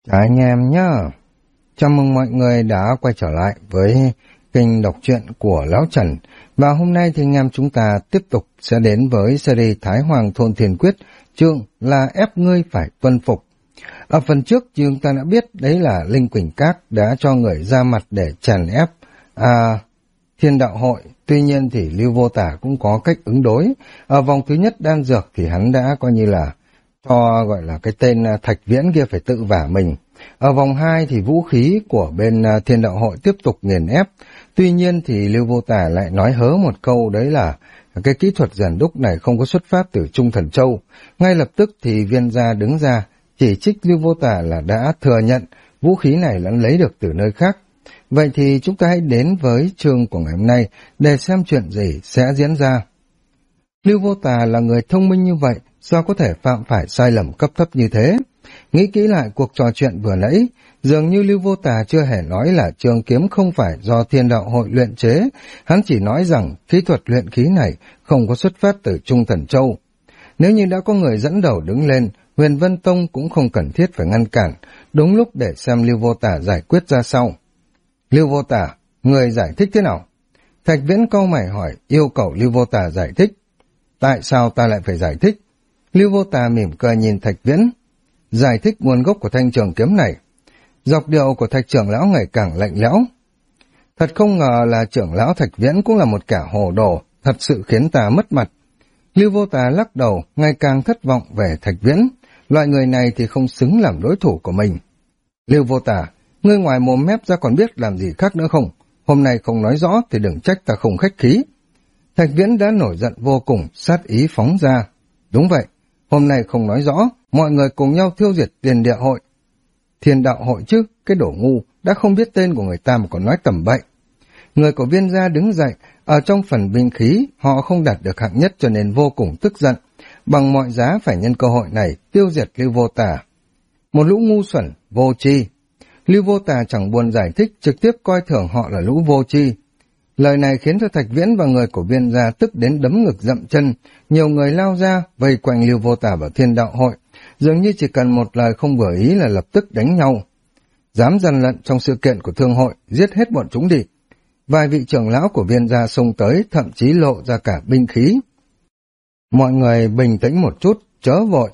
Chào anh em nhé. Chào mừng mọi người đã quay trở lại với kênh đọc truyện của Lão Trần. Và hôm nay thì anh em chúng ta tiếp tục sẽ đến với series Thái Hoàng Thôn Thiền Quyết, chương là ép ngươi phải tuân phục. Ở phần trước thì chúng ta đã biết đấy là Linh Quỳnh Các đã cho người ra mặt để chèn ép Thiên Đạo Hội. Tuy nhiên thì Lưu Vô Tả cũng có cách ứng đối. Ở vòng thứ nhất đan dược thì hắn đã coi như là cho gọi là cái tên Thạch Viễn kia phải tự vả mình. Ở vòng 2 thì vũ khí của bên Thiên Đạo Hội tiếp tục nghiền ép. Tuy nhiên thì Lưu Vô Tả lại nói hớ một câu, đấy là cái kỹ thuật rèn đúc này không có xuất phát từ Trung Thần Châu. Ngay lập tức thì Viên Gia đứng ra chỉ trích Lưu Vô Tả là đã thừa nhận vũ khí này là lấy được từ nơi khác. Vậy thì chúng ta hãy đến với chương của ngày hôm nay để xem chuyện gì sẽ diễn ra. Lưu Vô Tả là người thông minh như vậy, sao có thể phạm phải sai lầm cấp thấp như thế? Nghĩ kỹ lại cuộc trò chuyện vừa nãy, dường như Lưu Vô Tả chưa hề nói là trường kiếm không phải do Thiên Đạo Hội luyện chế, hắn chỉ nói rằng kỹ thuật luyện khí này không có xuất phát từ Trung Thần Châu. Nếu như đã có người dẫn đầu đứng lên, Huyền Vân Tông cũng không cần thiết phải ngăn cản, đúng lúc để xem Lưu Vô Tả giải quyết ra sao. Lưu Vô Tả, người giải thích thế nào? Thạch Viễn cau mày hỏi, yêu cầu Lưu Vô Tả giải thích. Tại sao ta lại phải giải thích? Lưu Vô Tả mỉm cười nhìn Thạch Viễn. Giải thích nguồn gốc của thanh trường kiếm này. Dọc điệu của Thạch trưởng lão ngày càng lạnh lẽo. Thật không ngờ là trưởng lão Thạch Viễn cũng là một kẻ hồ đồ, thật sự khiến ta mất mặt. Lưu Vô Tả lắc đầu, ngày càng thất vọng về Thạch Viễn. Loại người này thì không xứng làm đối thủ của mình. Lưu Vô Tả, ngươi ngoài mồm mép ra còn biết làm gì khác nữa không? Hôm nay không nói rõ thì đừng trách ta không khách khí. Thạch Viễn đã nổi giận vô cùng, sát ý phóng ra. Đúng vậy, hôm nay không nói rõ, mọi người cùng nhau thiêu diệt Tiền Địa Hội. Thiên Đạo Hội chứ, cái đồ ngu, đã không biết tên của người ta mà còn nói tầm bậy. Người của Viên Gia đứng dậy, ở trong phần binh khí, họ không đạt được hạng nhất cho nên vô cùng tức giận. Bằng mọi giá phải nhân cơ hội này tiêu diệt Lưu Vô Tả. Một lũ ngu xuẩn, vô tri. Lưu Vô Tả chẳng buồn giải thích, trực tiếp coi thường họ là lũ vô tri. Lời này khiến cho Thạch Viễn và người của Viên Gia tức đến đấm ngực dậm chân, nhiều người lao ra, vây quanh Lưu Vô Tả và Thiên Đạo Hội, dường như chỉ cần một lời không vừa ý là lập tức đánh nhau. Dám gian lận trong sự kiện của thương hội, giết hết bọn chúng đi. Vài vị trưởng lão của Viên Gia xông tới, thậm chí lộ ra cả binh khí. Mọi người bình tĩnh một chút, chớ vội.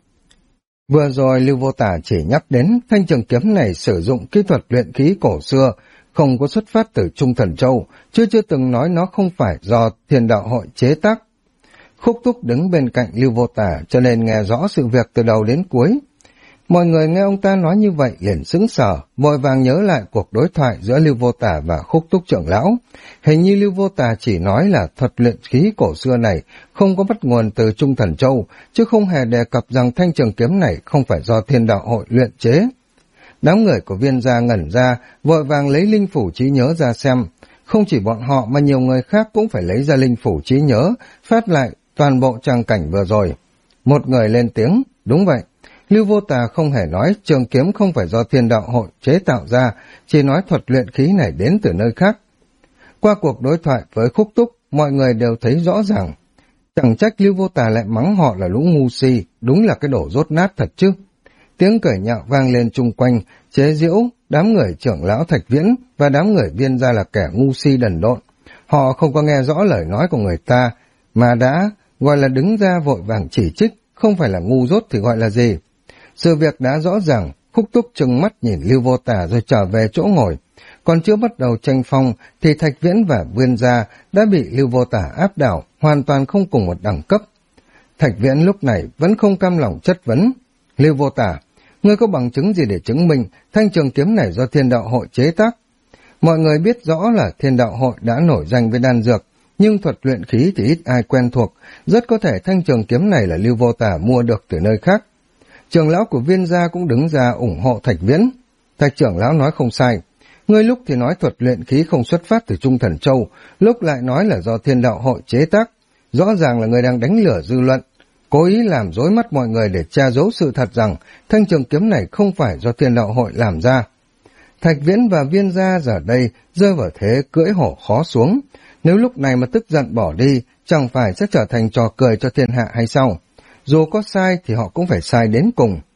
Vừa rồi Lưu Vô Tả chỉ nhắc đến thanh trường kiếm này sử dụng kỹ thuật luyện khí cổ xưa, không có xuất phát từ Trung Thần Châu, chưa từng nói nó không phải do Thiên Đạo Hội chế tác. Khúc Túc đứng bên cạnh Lưu Vô Tả cho nên nghe rõ sự việc từ đầu đến cuối. Mọi người nghe ông ta nói như vậy liền sững sờ, vội vàng nhớ lại cuộc đối thoại giữa Lưu Vô Tả và Khúc Túc trưởng lão. Hình như Lưu Vô Tả chỉ nói là thuật luyện khí cổ xưa này không có bắt nguồn từ Trung Thần Châu, chứ không hề đề cập rằng thanh trường kiếm này không phải do Thiên Đạo Hội luyện chế. Đám người của Viên Gia ngẩn ra, vội vàng lấy linh phủ trí nhớ ra xem. Không chỉ bọn họ mà nhiều người khác cũng phải lấy ra linh phủ trí nhớ, phát lại toàn bộ trang cảnh vừa rồi. Một người lên tiếng, đúng vậy. Lưu Vô Tả không hề nói trường kiếm không phải do Thiên Đạo Hội chế tạo ra, chỉ nói thuật luyện khí này đến từ nơi khác. Qua cuộc đối thoại với Khúc Túc, mọi người đều thấy rõ ràng. Chẳng trách Lưu Vô Tả lại mắng họ là lũ ngu si, đúng là cái đồ rốt nát thật chứ. Tiếng cười nhạo vang lên chung quanh, chế giễu đám người trưởng lão Thạch Viễn và đám người Viên Gia là kẻ ngu si đần độn. Họ không có nghe rõ lời nói của người ta, mà đã gọi là đứng ra vội vàng chỉ trích, không phải là ngu dốt thì gọi là gì. Sự việc đã rõ ràng, Khúc Túc trừng mắt nhìn Lưu Vô Tả rồi trở về chỗ ngồi. Còn chưa bắt đầu tranh phong thì Thạch Viễn và Viên Gia đã bị Lưu Vô Tả áp đảo, hoàn toàn không cùng một đẳng cấp. Thạch Viễn lúc này vẫn không cam lòng chất vấn. Lưu Vô Tả, ngươi có bằng chứng gì để chứng minh thanh trường kiếm này do Thiên Đạo Hội chế tác? Mọi người biết rõ là Thiên Đạo Hội đã nổi danh với đan dược, nhưng thuật luyện khí thì ít ai quen thuộc, rất có thể thanh trường kiếm này là Lưu Vô Tả mua được từ nơi khác. Trưởng lão của Viên Gia cũng đứng ra ủng hộ Thạch Viễn. Thạch trưởng lão nói không sai, ngươi lúc thì nói thuật luyện khí không xuất phát từ Trung Thần Châu, lúc lại nói là do Thiên Đạo Hội chế tác, rõ ràng là người đang đánh lửa dư luận, cố ý làm rối mắt mọi người để che giấu sự thật rằng thanh trường kiếm này không phải do Thiên Đạo Hội làm ra. Thạch Viễn và Viên Gia giờ đây rơi vào thế cưỡi hổ khó xuống, nếu lúc này mà tức giận bỏ đi, chẳng phải sẽ trở thành trò cười cho thiên hạ hay sao? Dù có sai thì họ cũng phải sai đến cùng.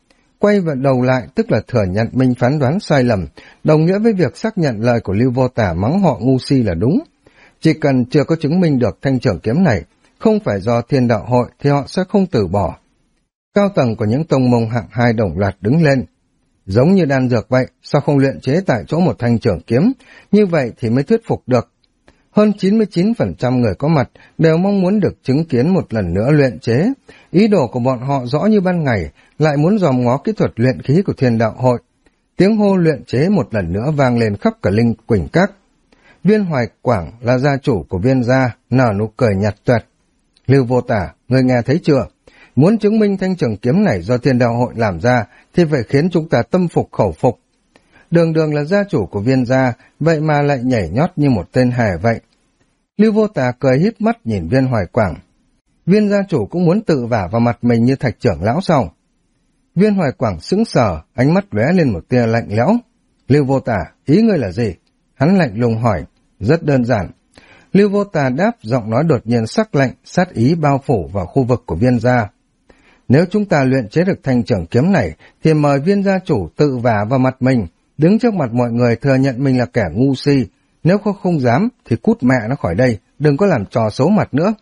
Quay vào đầu lại tức là thừa nhận mình phán đoán sai lầm, đồng nghĩa với việc xác nhận lời của Lưu Vô Tả mắng họ ngu si là đúng. Chỉ cần chưa có chứng minh được thanh trưởng kiếm này không phải do Thiên Đạo Hội thì họ sẽ không từ bỏ. Cao tầng của những tông môn hạng 2 đồng loạt đứng lên. Giống như đan dược vậy, sao không luyện chế tại chỗ một thanh trưởng kiếm, như vậy thì mới thuyết phục được. Hơn 99% người có mặt đều mong muốn được chứng kiến một lần nữa luyện chế. Ý đồ của bọn họ rõ như ban ngày, lại muốn dòm ngó kỹ thuật luyện khí của Thiên Đạo Hội. Tiếng hô luyện chế một lần nữa vang lên khắp cả Linh Quỳnh Các. Viên Hoài Quảng là gia chủ của Viên gia, nở nụ cười nhạt tuyệt. Lưu Vô Tả, ngươi nghe thấy chưa? Muốn chứng minh thanh trường kiếm này do Thiên Đạo Hội làm ra thì phải khiến chúng ta tâm phục khẩu phục. Đường Đường là gia chủ của Viên gia, vậy mà lại nhảy nhót như một tên hề vậy. Lưu Vô Tả cười híp mắt nhìn Viên Hoài Quảng. Viên gia chủ cũng muốn tự vả vào mặt mình như Thạch trưởng lão sao? Viên Hoài Quảng sững sờ, ánh mắt lóe lên một tia lạnh lẽo. Lưu Vô Tả, ý ngươi là gì? Hắn lạnh lùng hỏi. Rất đơn giản. Lưu Vô Tả đáp, giọng nói đột nhiên sắc lạnh, sát ý bao phủ vào khu vực của Viên gia. Nếu chúng ta luyện chế được thanh trưởng kiếm này, thì mời Viên gia chủ tự vả vào mặt mình, đứng trước mặt mọi người thừa nhận mình là kẻ ngu si. Nếu không dám, thì cút mẹ nó khỏi đây, đừng có làm trò xấu mặt nữa.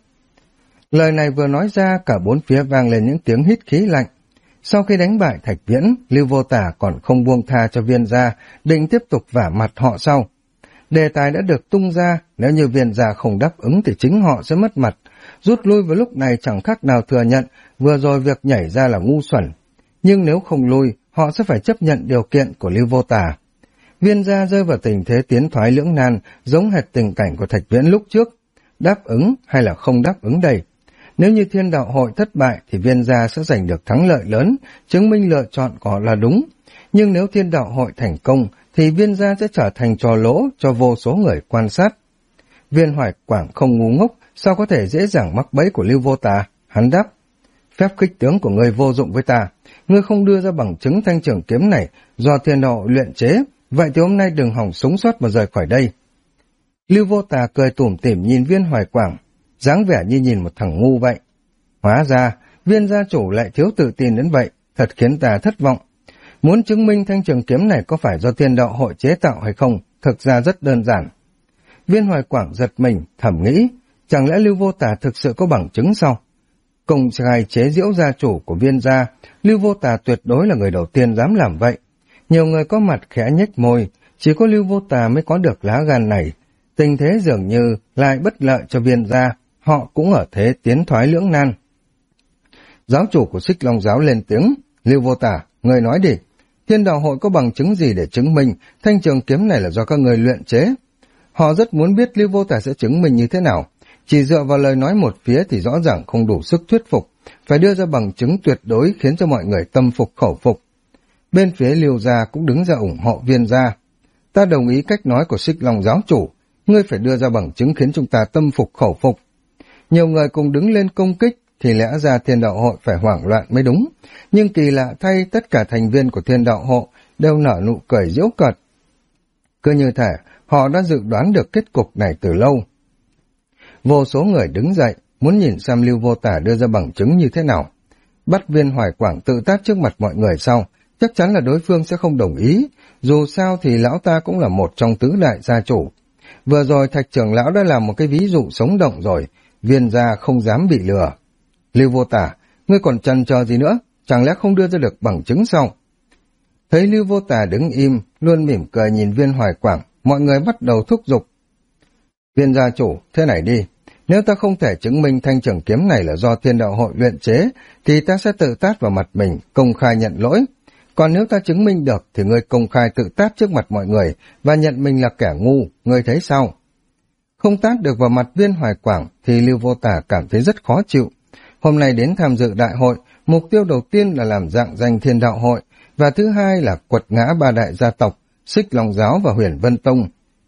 Lời này vừa nói ra, cả bốn phía vang lên những tiếng hít khí lạnh. Sau khi đánh bại Thạch Viễn, Lưu Vô Tả còn không buông tha cho Viên gia, định tiếp tục vả mặt họ sau. Đề tài đã được tung ra, nếu như Viên gia không đáp ứng thì chính họ sẽ mất mặt. Rút lui vào lúc này chẳng khác nào thừa nhận vừa rồi việc nhảy ra là ngu xuẩn. Nhưng nếu không lui, họ sẽ phải chấp nhận điều kiện của Lưu Vô Tả. Viên gia rơi vào tình thế tiến thoái lưỡng nan, giống hệt tình cảnh của Thạch Viễn lúc trước. Đáp ứng hay là không đáp ứng đây? Nếu như Thiên Đạo Hội thất bại thì Viên gia sẽ giành được thắng lợi lớn, chứng minh lựa chọn của họ là đúng. Nhưng nếu Thiên Đạo Hội thành công thì Viên gia sẽ trở thành trò lỗ cho vô số người quan sát. Viên Hoài Quảng không ngu ngốc, sao có thể dễ dàng mắc bẫy của Lưu Vô Tả? Hắn đáp, phép khích tướng của ngươi vô dụng với ta. Ngươi không đưa ra bằng chứng thanh trưởng kiếm này do Thiên Đạo Hội luyện chế, vậy thì hôm nay đừng hỏng sống sót mà rời khỏi đây. Lưu Vô Tả cười tủm tỉm nhìn Viên Hoài Quảng, dáng vẻ như nhìn một thằng ngu vậy. Hóa ra, Viên gia chủ lại thiếu tự tin đến vậy, thật khiến ta thất vọng. Muốn chứng minh thanh trường kiếm này có phải do Thiên Đạo Hội chế tạo hay không, thực ra rất đơn giản. Viên Hoài Quảng giật mình, thầm nghĩ, chẳng lẽ Lưu Vô Tả thực sự có bằng chứng sao? Cùng ngài chế giễu gia chủ của Viên gia, Lưu Vô Tả tuyệt đối là người đầu tiên dám làm vậy. Nhiều người có mặt khẽ nhếch môi, chỉ có Lưu Vô Tả mới có được lá gan này. Tình thế dường như lại bất lợi cho Viên gia, họ cũng ở thế tiến thoái lưỡng nan. Giáo chủ của Xích Long giáo lên tiếng, Lưu Vô Tả, người nói đi, Thiên Đạo Hội có bằng chứng gì để chứng minh thanh trường kiếm này là do các người luyện chế? Họ rất muốn biết Lưu Vô Tả sẽ chứng minh như thế nào. Chỉ dựa vào lời nói một phía thì rõ ràng không đủ sức thuyết phục, phải đưa ra bằng chứng tuyệt đối khiến cho mọi người tâm phục khẩu phục. Bên phía Lưu gia cũng đứng ra ủng hộ Viên gia. Ta đồng ý cách nói của Xích Long giáo chủ, ngươi phải đưa ra bằng chứng khiến chúng ta tâm phục khẩu phục. Nhiều người cùng đứng lên công kích, thì lẽ ra Thiên Đạo Hội phải hoảng loạn mới đúng. Nhưng kỳ lạ thay, tất cả thành viên của Thiên Đạo Hội đều nở nụ cười giễu cợt. Cứ như thể họ đã dự đoán được kết cục này từ lâu. Vô số người đứng dậy, muốn nhìn xem Lưu Vô Tả đưa ra bằng chứng như thế nào. Bắt Viên Hoài Quảng tự tát trước mặt mọi người sau, chắc chắn là đối phương sẽ không đồng ý. Dù sao thì lão ta cũng là một trong tứ đại gia chủ. Vừa rồi Thạch trưởng lão đã làm một cái ví dụ sống động rồi, Viên gia không dám bị lừa. Lưu Vô Tả, ngươi còn chần chờ gì nữa, chẳng lẽ không đưa ra được bằng chứng sao? Thấy Lưu Vô Tả đứng im, luôn mỉm cười nhìn Viên Hoài Quảng, mọi người bắt đầu thúc giục. Viên gia chủ, thế này đi, nếu ta không thể chứng minh thanh trường kiếm này là do Thiên Đạo Hội luyện chế, thì ta sẽ tự tát vào mặt mình, công khai nhận lỗi. Còn nếu ta chứng minh được, thì ngươi công khai tự tát trước mặt mọi người, và nhận mình là kẻ ngu, ngươi thấy sao? Không tát được vào mặt Viên Hoài Quảng, thì Lưu Vô Tả cảm thấy rất khó chịu. Hôm nay đến tham dự đại hội, mục tiêu đầu tiên là làm rạng danh Thiên Đạo Hội, và thứ hai là quật ngã ba đại gia tộc, Xích Long giáo và Huyền Vân Tông.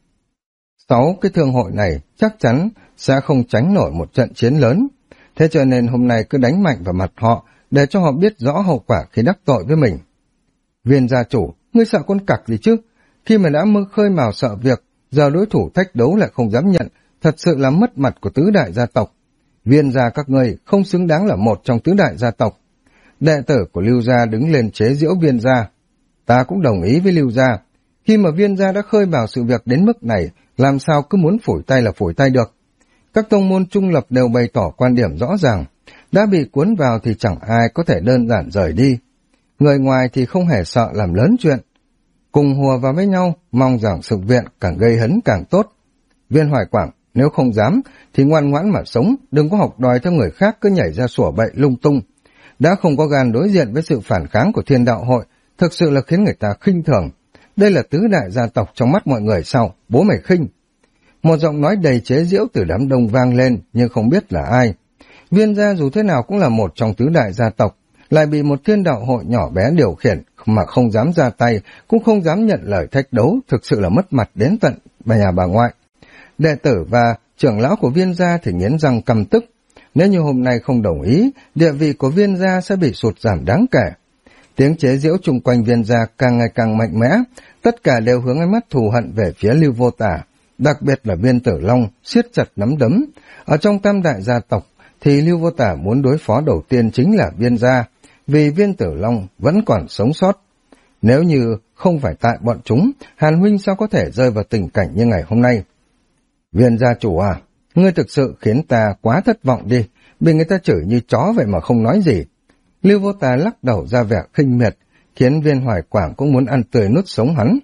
6 cái thương hội này chắc chắn sẽ không tránh nổi một trận chiến lớn. Thế cho nên hôm nay cứ đánh mạnh vào mặt họ, để cho họ biết rõ hậu quả khi đắc tội với mình. Viên gia chủ, ngươi sợ con cặc gì chứ? Khi mà đã mơ khơi mào sợ việc, giờ đối thủ thách đấu lại không dám nhận, thật sự là mất mặt của tứ đại gia tộc. Viên gia các ngươi không xứng đáng là một trong tứ đại gia tộc. Đệ tử của Lưu gia đứng lên chế giễu Viên gia. Ta cũng đồng ý với Lưu gia. Khi mà Viên gia đã khơi bào sự việc đến mức này, làm sao cứ muốn phủi tay là phủi tay được. Các tông môn trung lập đều bày tỏ quan điểm rõ ràng. Đã bị cuốn vào thì chẳng ai có thể đơn giản rời đi. Người ngoài thì không hề sợ làm lớn chuyện. Cùng hùa vào với nhau, mong rằng sự viện càng gây hấn càng tốt. Viên Hoài Quảng, nếu không dám, thì ngoan ngoãn mà sống, đừng có học đòi theo người khác cứ nhảy ra sủa bậy lung tung. Đã không có gan đối diện với sự phản kháng của Thiên Đạo Hội, thực sự là khiến người ta khinh thường. Đây là tứ đại gia tộc trong mắt mọi người sao, bố mày khinh. Một giọng nói đầy chế giễu từ đám đông vang lên, nhưng không biết là ai. Viên gia dù thế nào cũng là một trong tứ đại gia tộc, lại bị một Thiên Đạo Hội nhỏ bé điều khiển mà không dám ra tay, cũng không dám nhận lời thách đấu, thực sự là mất mặt đến tận nhà bà ngoại. Đệ tử và trưởng lão của Viên gia thì nghiến răng căm tức. Nếu như hôm nay không đồng ý, địa vị của Viên gia sẽ bị sụt giảm đáng kể. Tiếng chế giễu chung quanh Viên gia càng ngày càng mạnh mẽ, tất cả đều hướng ánh mắt thù hận về phía Lưu Vô Tả, đặc biệt là Viên Tử Long siết chặt nắm đấm. Ở trong tam đại gia tộc thì Lưu Vô Tả muốn đối phó đầu tiên chính là Viên gia, vì Viên Tử Long vẫn còn sống sót. Nếu như không phải tại bọn chúng, Hàn huynh sao có thể rơi vào tình cảnh như ngày hôm nay? Viên gia chủ à, ngươi thực sự khiến ta quá thất vọng đi, bị người ta chửi như chó vậy mà không nói gì. Lưu Vô Tà lắc đầu ra vẻ khinh miệt, khiến Viên Hoài Quảng cũng muốn ăn tươi nuốt sống hắn.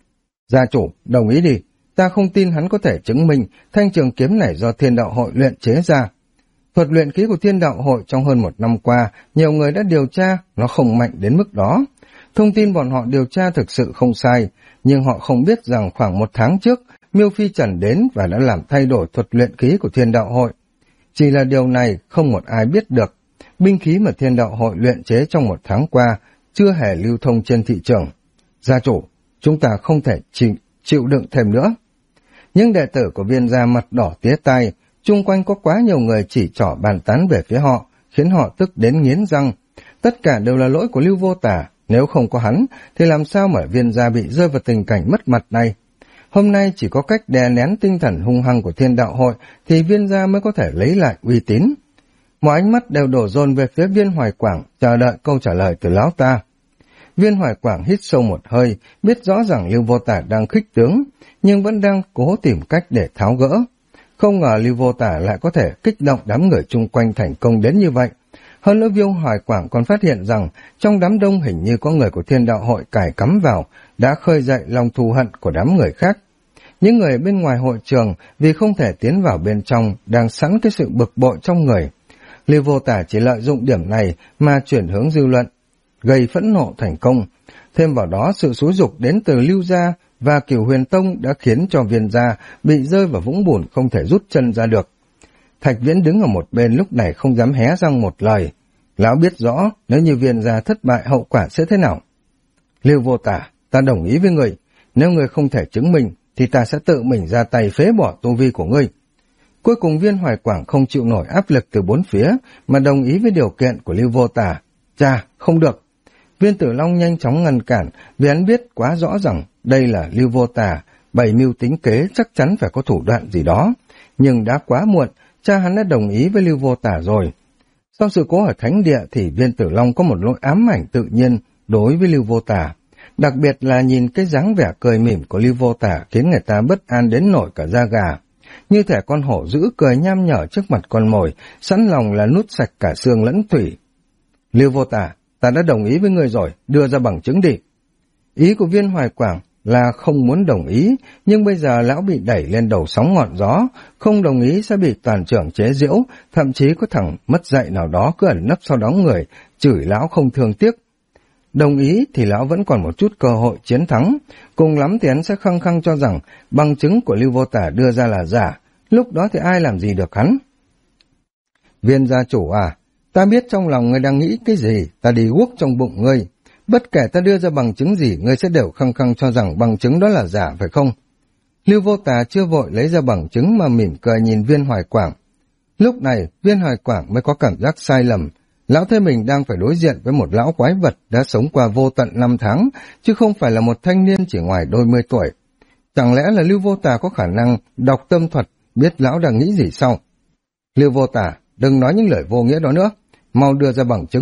Gia chủ, đồng ý đi, ta không tin hắn có thể chứng minh thanh trường kiếm này do Thiên Đạo Hội luyện chế ra. Thuật luyện khí của Thiên Đạo Hội trong hơn 1 năm qua, nhiều người đã điều tra, nó không mạnh đến mức đó. Thông tin bọn họ điều tra thực sự không sai, nhưng họ không biết rằng khoảng 1 tháng trước, Miêu Phi Trần đến và đã làm thay đổi thuật luyện khí của Thiên Đạo Hội. Chỉ là điều này không một ai biết được. Binh khí mà Thiên Đạo Hội luyện chế trong 1 tháng qua chưa hề lưu thông trên thị trường. Gia chủ, chúng ta không thể chịu đựng thêm nữa. Những đệ tử của Viên gia mặt đỏ tía tai, chung quanh có quá nhiều người chỉ trỏ bàn tán về phía họ, khiến họ tức đến nghiến răng. Tất cả đều là lỗi của Lưu Vô Tả, nếu không có hắn thì làm sao mà Viên gia bị rơi vào tình cảnh mất mặt này. Hôm nay chỉ có cách đè nén tinh thần hung hăng của Thiên Đạo Hội thì Viên gia mới có thể lấy lại uy tín. Mọi ánh mắt đều đổ dồn về phía Viên Hoài Quảng, chờ đợi câu trả lời từ lão ta. Viên Hoài Quảng hít sâu một hơi, biết rõ rằng Lưu Vô Tả đang khích tướng, nhưng vẫn đang cố tìm cách để tháo gỡ. Không ngờ Lưu Vô Tả lại có thể kích động đám người chung quanh thành công đến như vậy. Hơn nữa Viên Hoài Quảng còn phát hiện rằng trong đám đông hình như có người của Thiên Đạo Hội cài cắm vào, đã khơi dậy lòng thù hận của đám người khác. Những người bên ngoài hội trường vì không thể tiến vào bên trong đang sẵn cái sự bực bội trong người. Lưu Vô Tả chỉ lợi dụng điểm này mà chuyển hướng dư luận, gây phẫn nộ thành công. Thêm vào đó sự xúi giục đến từ Lưu gia và Cửu Huyền Tông đã khiến cho Viên gia bị rơi vào vũng bùn không thể rút chân ra được. Thạch Viễn đứng ở một bên lúc này không dám hé răng một lời. Lão biết rõ nếu như Viên gia thất bại hậu quả sẽ thế nào. Lưu Vô Tả, ta đồng ý với người, nếu người không thể chứng minh thì ta sẽ tự mình ra tay phế bỏ tu vi của ngươi. Cuối cùng Viên Hoài Quảng không chịu nổi áp lực từ bốn phía mà đồng ý với điều kiện của Lưu Vô Tả. Chà, không được. Viên Tử Long nhanh chóng ngăn cản vì hắn biết quá rõ rằng đây là Lưu Vô Tả, bày mưu tính kế chắc chắn phải có thủ đoạn gì đó. Nhưng đã quá muộn, cha hắn đã đồng ý với Lưu Vô Tả rồi. Sau sự cố ở Thánh Địa thì Viên Tử Long có một nỗi ám ảnh tự nhiên đối với Lưu Vô Tả. Đặc biệt là nhìn cái dáng vẻ cười mỉm của Lưu Vô Tả khiến người ta bất an đến nổi cả da gà. Như thể con hổ dữ cười nham nhở trước mặt con mồi, sẵn lòng là nuốt sạch cả xương lẫn thủy. Lưu Vô Tả, ta đã đồng ý với ngươi rồi, đưa ra bằng chứng đi. Ý của Viên Hoài Quảng là không muốn đồng ý, nhưng bây giờ lão bị đẩy lên đầu sóng ngọn gió, không đồng ý sẽ bị toàn trưởng chế giễu, thậm chí có thằng mất dạy nào đó cứ ẩn nấp sau đóng người, chửi lão không thương tiếc. Đồng ý thì lão vẫn còn một chút cơ hội chiến thắng, cùng lắm thì hắn sẽ khăng khăng cho rằng bằng chứng của Lưu Vô Tả đưa ra là giả, lúc đó thì ai làm gì được hắn. Viên gia chủ à, ta biết trong lòng ngươi đang nghĩ cái gì, ta đi guốc trong bụng ngươi. Bất kể ta đưa ra bằng chứng gì, ngươi sẽ đều khăng khăng cho rằng bằng chứng đó là giả, phải không? Lưu Vô Tả chưa vội lấy ra bằng chứng mà mỉm cười nhìn Viên Hoài Quảng. Lúc này, Viên Hoài Quảng mới có cảm giác sai lầm. Lão thấy mình đang phải đối diện với một lão quái vật đã sống qua vô tận 5 tháng, chứ không phải là một thanh niên chỉ ngoài đôi mươi tuổi. Chẳng lẽ là Lưu Vô Tả có khả năng đọc tâm thuật, biết lão đang nghĩ gì sao? Lưu Vô Tả, đừng nói những lời vô nghĩa đó nữa, mau đưa ra bằng chứng,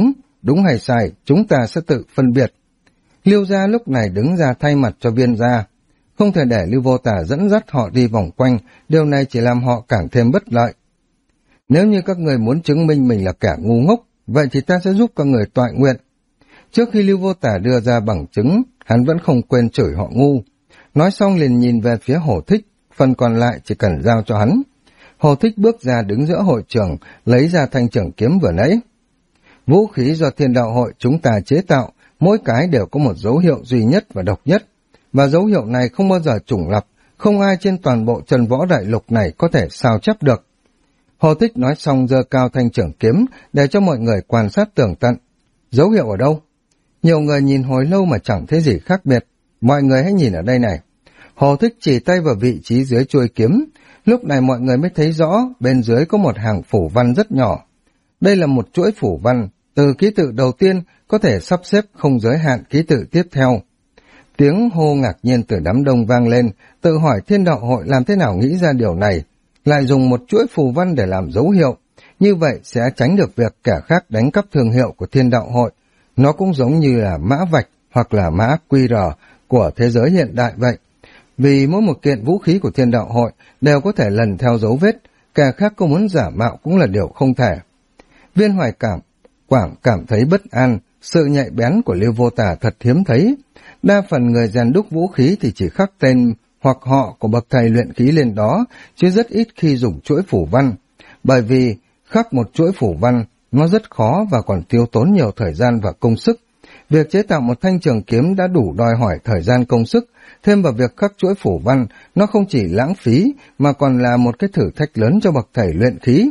đúng hay sai, chúng ta sẽ tự phân biệt. Lưu gia lúc này đứng ra thay mặt cho Viên gia. Không thể để Lưu Vô Tà dẫn dắt họ đi vòng quanh, điều này chỉ làm họ càng thêm bất lợi. Nếu như các người muốn chứng minh mình là kẻ ngu ngốc, vậy thì ta sẽ giúp các người toại nguyện. Trước khi Lưu Vô Tà đưa ra bằng chứng, hắn vẫn không quên chửi họ ngu. Nói xong liền nhìn về phía Hồ Thích, phần còn lại chỉ cần giao cho hắn. Hồ Thích bước ra đứng giữa hội trường, lấy ra thanh trường kiếm vừa nãy. Vũ khí do Thiên Đạo Hội chúng ta chế tạo, mỗi cái đều có một dấu hiệu duy nhất và độc nhất. Và dấu hiệu này không bao giờ trùng lặp, không ai trên toàn bộ Trần Võ Đại Lục này có thể sao chép được. Hồ Thích nói xong giơ cao thanh trường kiếm để cho mọi người quan sát tường tận. Dấu hiệu ở đâu? Nhiều người nhìn hồi lâu mà chẳng thấy gì khác biệt. Mọi người hãy nhìn ở đây này. Hồ Thích chỉ tay vào vị trí dưới chuôi kiếm. Lúc này mọi người mới thấy rõ bên dưới có một hàng phủ văn rất nhỏ. Đây là một chuỗi phủ văn. Từ ký tự đầu tiên có thể sắp xếp không giới hạn ký tự tiếp theo. Tiếng hô ngạc nhiên từ đám đông vang lên, tự hỏi Thiên Đạo Hội làm thế nào nghĩ ra điều này. Lại dùng một chuỗi phù văn để làm dấu hiệu. Như vậy sẽ tránh được việc kẻ khác đánh cắp thương hiệu của Thiên Đạo Hội. Nó cũng giống như là mã vạch hoặc là mã QR của thế giới hiện đại vậy. Vì mỗi một kiện vũ khí của Thiên Đạo Hội đều có thể lần theo dấu vết, kẻ khác có muốn giả mạo cũng là điều không thể. Viên Hoài Quảng cảm thấy bất an, sự nhạy bén của Lưu Vô Tà thật hiếm thấy. Đa phần người rèn đúc vũ khí thì chỉ khắc tên hoặc họ của bậc thầy luyện khí lên đó, chứ rất ít khi dùng chuỗi phủ văn. Bởi vì khắc một chuỗi phủ văn, nó rất khó và còn tiêu tốn nhiều thời gian và công sức. Việc chế tạo một thanh trường kiếm đã đủ đòi hỏi thời gian công sức, thêm vào việc khắc chuỗi phủ văn, nó không chỉ lãng phí mà còn là một cái thử thách lớn cho bậc thầy luyện khí.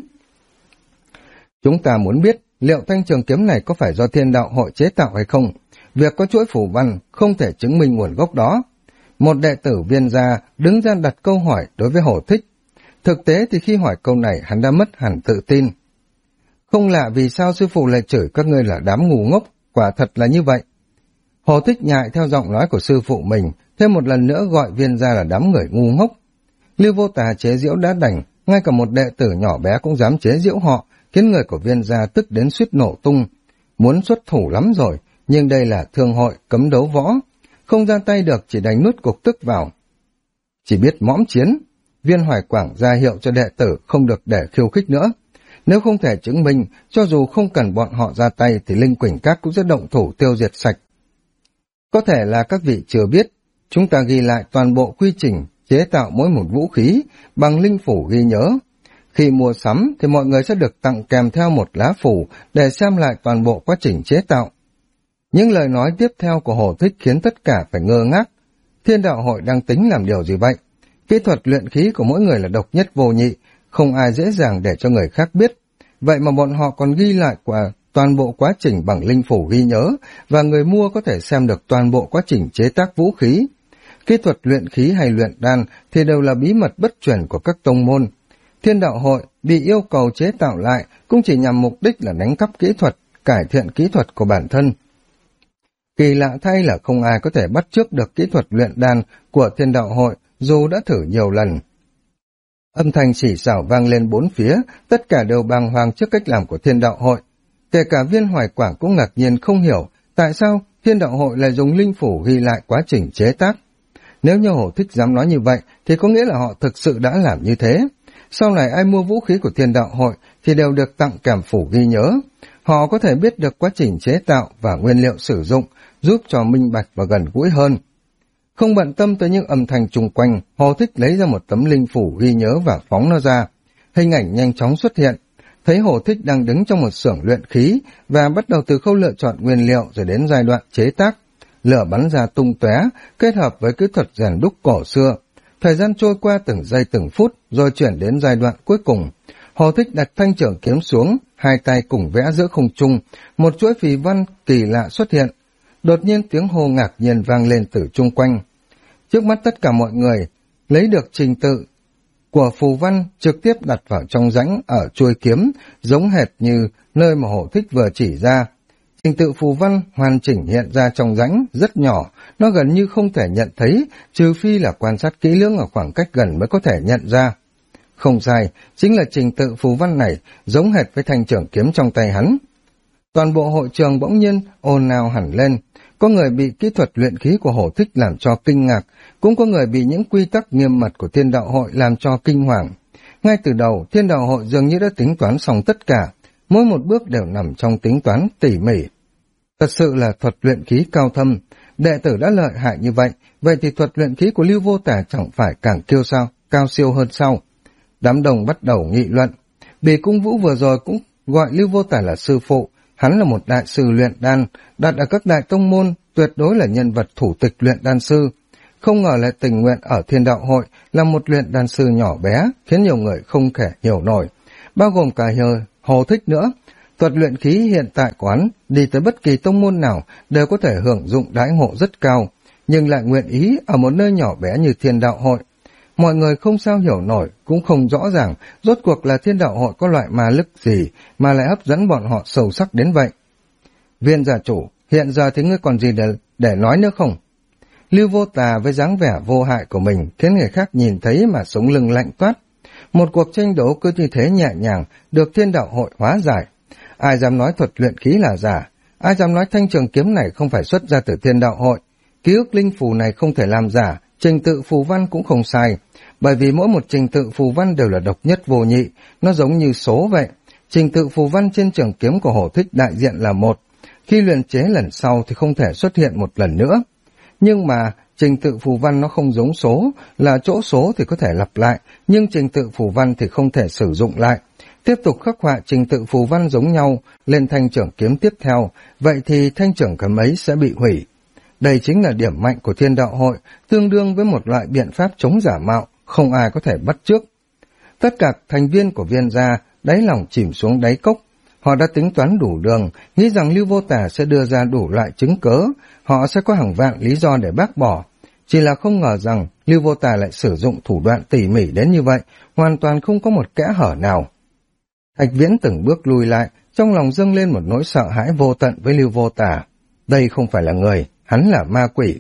Chúng ta muốn biết liệu thanh trường kiếm này có phải do Thiên Đạo Hội chế tạo hay không? Việc có chuỗi phủ văn không thể chứng minh nguồn gốc đó. Một đệ tử Viên gia đứng ra đặt câu hỏi đối với Hồ Thích. Thực tế thì khi hỏi câu này hắn đã mất hẳn tự tin. Không lạ vì sao sư phụ lại chửi các ngươi là đám ngu ngốc, quả thật là như vậy. Hồ Thích nhại theo giọng nói của sư phụ mình, thêm một lần nữa gọi Viên gia là đám người ngu ngốc. Lưu Vô Tà chế giễu đã đành, ngay cả một đệ tử nhỏ bé cũng dám chế giễu họ, khiến người của Viên gia tức đến suýt nổ tung. Muốn xuất thủ lắm rồi, nhưng đây là thương hội cấm đấu võ, không ra tay được chỉ đánh nuốt cục tức vào. Chỉ biết mõm chiến, Viên Hoài Quảng ra hiệu cho đệ tử không được để khiêu khích nữa. Nếu không thể chứng minh, cho dù không cần bọn họ ra tay thì Linh Quỳnh Các cũng sẽ động thủ tiêu diệt sạch. Có thể là các vị chưa biết, chúng ta ghi lại toàn bộ quy trình chế tạo mỗi một vũ khí bằng linh phủ ghi nhớ. Khi mua sắm thì mọi người sẽ được tặng kèm theo một lá phủ để xem lại toàn bộ quá trình chế tạo. Những lời nói tiếp theo của Hồ Thích khiến tất cả phải ngơ ngác. Thiên Đạo Hội đang tính làm điều gì vậy? Kỹ thuật luyện khí của mỗi người là độc nhất vô nhị, không ai dễ dàng để cho người khác biết. Vậy mà bọn họ còn ghi lại toàn bộ quá trình bằng linh phủ ghi nhớ, và người mua có thể xem được toàn bộ quá trình chế tác vũ khí. Kỹ thuật luyện khí hay luyện đan thì đều là bí mật bất truyền của các tông môn. Thiên Đạo Hội bị yêu cầu chế tạo lại cũng chỉ nhằm mục đích là đánh cắp kỹ thuật, cải thiện kỹ thuật của bản thân. Kỳ lạ thay là không ai có thể bắt chước được kỹ thuật luyện đan của Thiên Đạo Hội dù đã thử nhiều lần. Âm thanh xì xào vang lên bốn phía, tất cả đều bàng hoàng trước cách làm của Thiên Đạo Hội. Kể cả Viên Hoài Quảng cũng ngạc nhiên không hiểu tại sao Thiên Đạo Hội lại dùng linh phủ ghi lại quá trình chế tác. Nếu như Hồ Thích dám nói như vậy thì có nghĩa là họ thực sự đã làm như thế. Sau này ai mua vũ khí của Thiên Đạo Hội thì đều được tặng kèm phủ ghi nhớ. Họ có thể biết được quá trình chế tạo và nguyên liệu sử dụng, giúp cho minh bạch và gần gũi hơn. Không bận tâm tới những âm thanh chung quanh, Hồ Thích lấy ra một tấm linh phủ ghi nhớ và phóng nó ra. Hình ảnh nhanh chóng xuất hiện, thấy Hồ Thích đang đứng trong một xưởng luyện khí và bắt đầu từ khâu lựa chọn nguyên liệu rồi đến giai đoạn chế tác. Lửa bắn ra tung tóe, kết hợp với kỹ thuật rèn đúc cổ xưa. Thời gian trôi qua từng giây từng phút rồi chuyển đến giai đoạn cuối cùng. Hồ Thích đặt thanh trường kiếm xuống, hai tay cùng vẽ giữa không trung, một chuỗi phù văn kỳ lạ xuất hiện. Đột nhiên tiếng hô ngạc nhiên vang lên từ chung quanh. Trước mắt tất cả mọi người, lấy được trình tự của phù văn trực tiếp đặt vào trong rãnh ở chuôi kiếm, giống hệt như nơi mà Hồ Thích vừa chỉ ra. Trình tự phù văn hoàn chỉnh hiện ra trong rãnh, rất nhỏ, nó gần như không thể nhận thấy, trừ phi là quan sát kỹ lưỡng ở khoảng cách gần mới có thể nhận ra. Không sai, chính là trình tự phù văn này, giống hệt với thanh trường kiếm trong tay hắn. Toàn bộ hội trường bỗng nhiên ồn ào hẳn lên. Có người bị kỹ thuật luyện khí của Hổ Thích làm cho kinh ngạc, cũng có người bị những quy tắc nghiêm mật của Thiên Đạo Hội làm cho kinh hoàng. Ngay từ đầu, Thiên Đạo Hội dường như đã tính toán xong tất cả, mỗi một bước đều nằm trong tính toán tỉ mỉ. Thật sự là thuật luyện khí cao thâm, đệ tử đã lợi hại như vậy, vậy thì thuật luyện khí của Lưu Vô Tà chẳng phải càng cao siêu hơn sao? Đám đông bắt đầu nghị luận. Bì Cung Vũ vừa rồi cũng gọi Lưu Vô Tà là sư phụ, hắn là một đại sư luyện đan, đặt ở các đại tông môn, tuyệt đối là nhân vật thủ tịch luyện đan sư. Không ngờ lại tình nguyện ở Thiên Đạo Hội là một luyện đan sư nhỏ bé, khiến nhiều người không thể hiểu nổi, bao gồm cả Hồ Thích nữa. Thuật luyện khí hiện tại của hắn đi tới bất kỳ tông môn nào đều có thể hưởng dụng đãi ngộ rất cao, nhưng lại nguyện ý ở một nơi nhỏ bé như Thiên Đạo Hội. Mọi người không sao hiểu nổi, cũng không rõ ràng rốt cuộc là Thiên Đạo Hội có loại ma lực gì mà lại hấp dẫn bọn họ sâu sắc đến vậy. Viên gia chủ, hiện giờ thì ngươi còn gì để nói nữa không? Lưu Vô Tà với dáng vẻ vô hại của mình khiến người khác nhìn thấy mà sống lưng lạnh toát. Một cuộc tranh đấu cứ như thế nhẹ nhàng được Thiên Đạo Hội hóa giải. Ai dám nói thuật luyện khí là giả? Ai dám nói thanh trường kiếm này không phải xuất ra từ Thiên Đạo Hội? Ký ức linh phù này không thể làm giả, trình tự phù văn cũng không sai, bởi vì mỗi một trình tự phù văn đều là độc nhất vô nhị, nó giống như số vậy. Trình tự phù văn trên trường kiếm của Hổ Thích đại diện là 1, khi luyện chế lần sau thì không thể xuất hiện một lần nữa. Nhưng mà trình tự phù văn nó không giống số, là chỗ số thì có thể lặp lại, nhưng trình tự phù văn thì không thể sử dụng lại. Tiếp tục khắc họa trình tự phù văn giống nhau lên thanh trưởng kiếm tiếp theo, vậy thì thanh trưởng kiếm ấy sẽ bị hủy. Đây chính là điểm mạnh của Thiên Đạo Hội, tương đương với một loại biện pháp chống giả mạo, không ai có thể bắt chước. Tất cả thành viên của Viên gia đáy lòng chìm xuống đáy cốc. Họ đã tính toán đủ đường, nghĩ rằng Lưu Vô Tà sẽ đưa ra đủ loại chứng cớ, họ sẽ có hàng vạn lý do để bác bỏ. Chỉ là không ngờ rằng Lưu Vô Tà lại sử dụng thủ đoạn tỉ mỉ đến như vậy, hoàn toàn không có một kẽ hở nào. Thạch Viễn từng bước lùi lại, trong lòng dâng lên một nỗi sợ hãi vô tận với Lưu Vô Tà. Đây không phải là người, hắn là ma quỷ.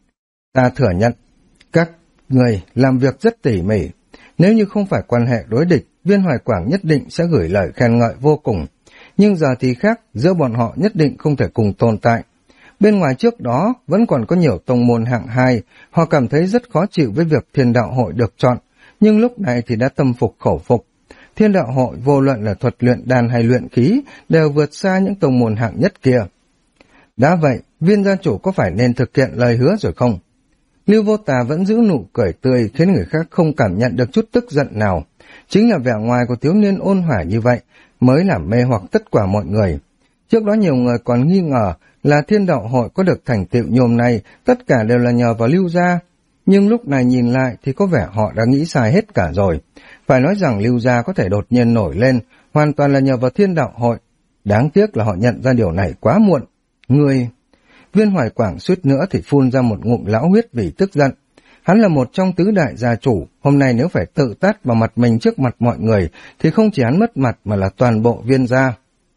Ta thừa nhận, các người làm việc rất tỉ mỉ. Nếu như không phải quan hệ đối địch, Viên Hoài Quảng nhất định sẽ gửi lời khen ngợi vô cùng. Nhưng giờ thì khác, giữa bọn họ nhất định không thể cùng tồn tại. Bên ngoài trước đó vẫn còn có nhiều tông môn hạng 2, họ cảm thấy rất khó chịu với việc Thiên Đạo Hội được chọn, nhưng lúc này thì đã tâm phục khẩu phục. Thiên Đạo Hội vô luận là thuật luyện đan hay luyện khí đều vượt xa những tông môn hạng nhất kia. Đã vậy, Viên gia chủ có phải nên thực hiện lời hứa rồi không? Lưu Vô Tà vẫn giữ nụ cười tươi khiến người khác không cảm nhận được chút tức giận nào. Chính là vẻ ngoài của thiếu niên ôn hòa như vậy mới làm mê hoặc tất cả mọi người. Trước đó nhiều người còn nghi ngờ là Thiên Đạo Hội có được thành tựu như hôm nay tất cả đều là nhờ vào Lưu gia. Nhưng lúc này nhìn lại thì có vẻ họ đã nghĩ sai hết cả rồi. Phải nói rằng Lưu gia có thể đột nhiên nổi lên hoàn toàn là nhờ vào Thiên Đạo Hội. Đáng tiếc là họ nhận ra điều này quá muộn. Người... Viên Hoài Quảng suýt nữa thì phun ra một ngụm lão huyết vì tức giận. Hắn là một trong tứ đại gia chủ, hôm nay nếu phải tự tát vào mặt mình trước mặt mọi người thì không chỉ hắn mất mặt mà là toàn bộ Viên gia.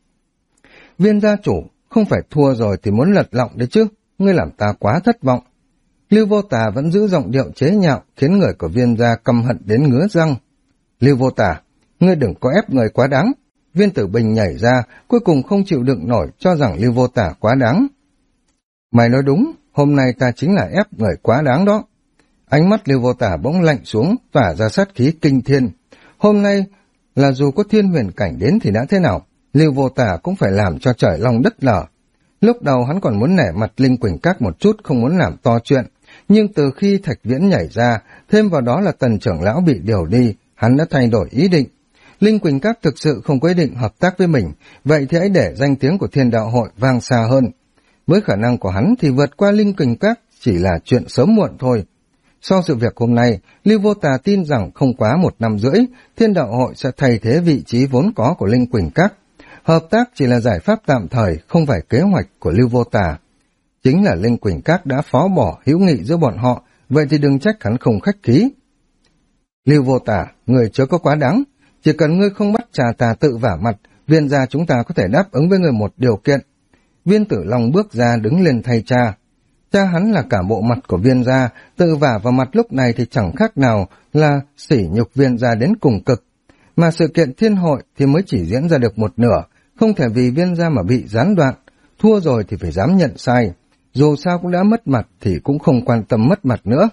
Viên gia chủ, không phải thua rồi thì muốn lật lọng đấy chứ, ngươi làm ta quá thất vọng. Lưu Vô Tà vẫn giữ giọng điệu chế nhạo khiến người của Viên gia căm hận đến ngứa răng. Lưu Vô Tà, ngươi đừng có ép người quá đáng. Viên Tử Bình nhảy ra, cuối cùng không chịu đựng nổi cho rằng Lưu Vô Tà quá đáng. Mày nói đúng, hôm nay ta chính là ép người quá đáng đó. Ánh mắt Lưu Vô Tà bỗng lạnh xuống, tỏa ra sát khí kinh thiên. Hôm nay là dù có thiên huyền cảnh đến thì đã thế nào, Lưu Vô Tà cũng phải làm cho trời long đất lở. Lúc đầu hắn còn muốn nể mặt Linh Quỳnh Các một chút, không muốn làm to chuyện, nhưng từ khi Thạch Viễn nhảy ra, thêm vào đó là Tần trưởng lão bị điều đi, hắn đã thay đổi ý định. Linh Quỳnh Các thực sự không có ý định hợp tác với mình, vậy thì hãy để danh tiếng của Thiên Đạo Hội vang xa hơn. Với khả năng của hắn thì vượt qua Linh Quỳnh Các chỉ là chuyện sớm muộn thôi. Sau sự việc hôm nay, Lưu Vô Tà tin rằng không quá 1 năm rưỡi, Thiên Đạo Hội sẽ thay thế vị trí vốn có của Linh Quỳnh Các. Hợp tác chỉ là giải pháp tạm thời, không phải kế hoạch của Lưu Vô Tà. Chính là Linh Quỳnh Các đã phó bỏ hữu nghị giữa bọn họ, vậy thì đừng trách hắn không khách khí. Lưu Vô Tà, người chớ có quá đáng, chỉ cần ngươi không bắt Trà Tà tự vả mặt, Viên gia chúng ta có thể đáp ứng với người một điều kiện. Viên Tử Long bước ra đứng lên thay cha. Cha hắn là cả bộ mặt của Viên gia, tự vả vào mặt lúc này thì chẳng khác nào là sỉ nhục Viên gia đến cùng cực. Mà sự kiện thiên hội thì mới chỉ diễn ra được một nửa, không thể vì Viên gia mà bị gián đoạn, thua rồi thì phải dám nhận sai, dù sao cũng đã mất mặt thì cũng không quan tâm mất mặt nữa.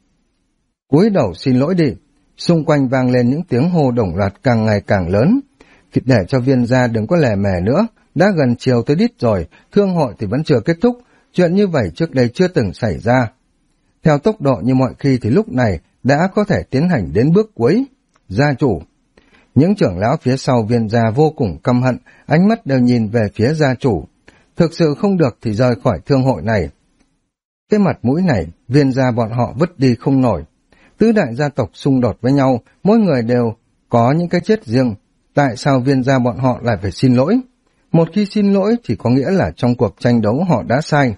Cúi đầu xin lỗi đi. Xung quanh vang lên những tiếng hô đồng loạt càng ngày càng lớn. Để cho Viên gia đừng có lè mè nữa, đã gần chiều tới đít rồi, thương hội thì vẫn chưa kết thúc, chuyện như vậy trước đây chưa từng xảy ra. Theo tốc độ như mọi khi thì lúc này đã có thể tiến hành đến bước cuối. Gia chủ. Những trưởng lão phía sau Viên gia vô cùng căm hận, ánh mắt đều nhìn về phía gia chủ. Thực sự không được thì rời khỏi thương hội này. Cái mặt mũi này, Viên gia bọn họ vứt đi không nổi. Tứ đại gia tộc xung đột với nhau, mỗi người đều có những cái chết riêng. Tại sao Viên gia bọn họ lại phải xin lỗi? Một khi xin lỗi thì có nghĩa là trong cuộc tranh đấu họ đã sai.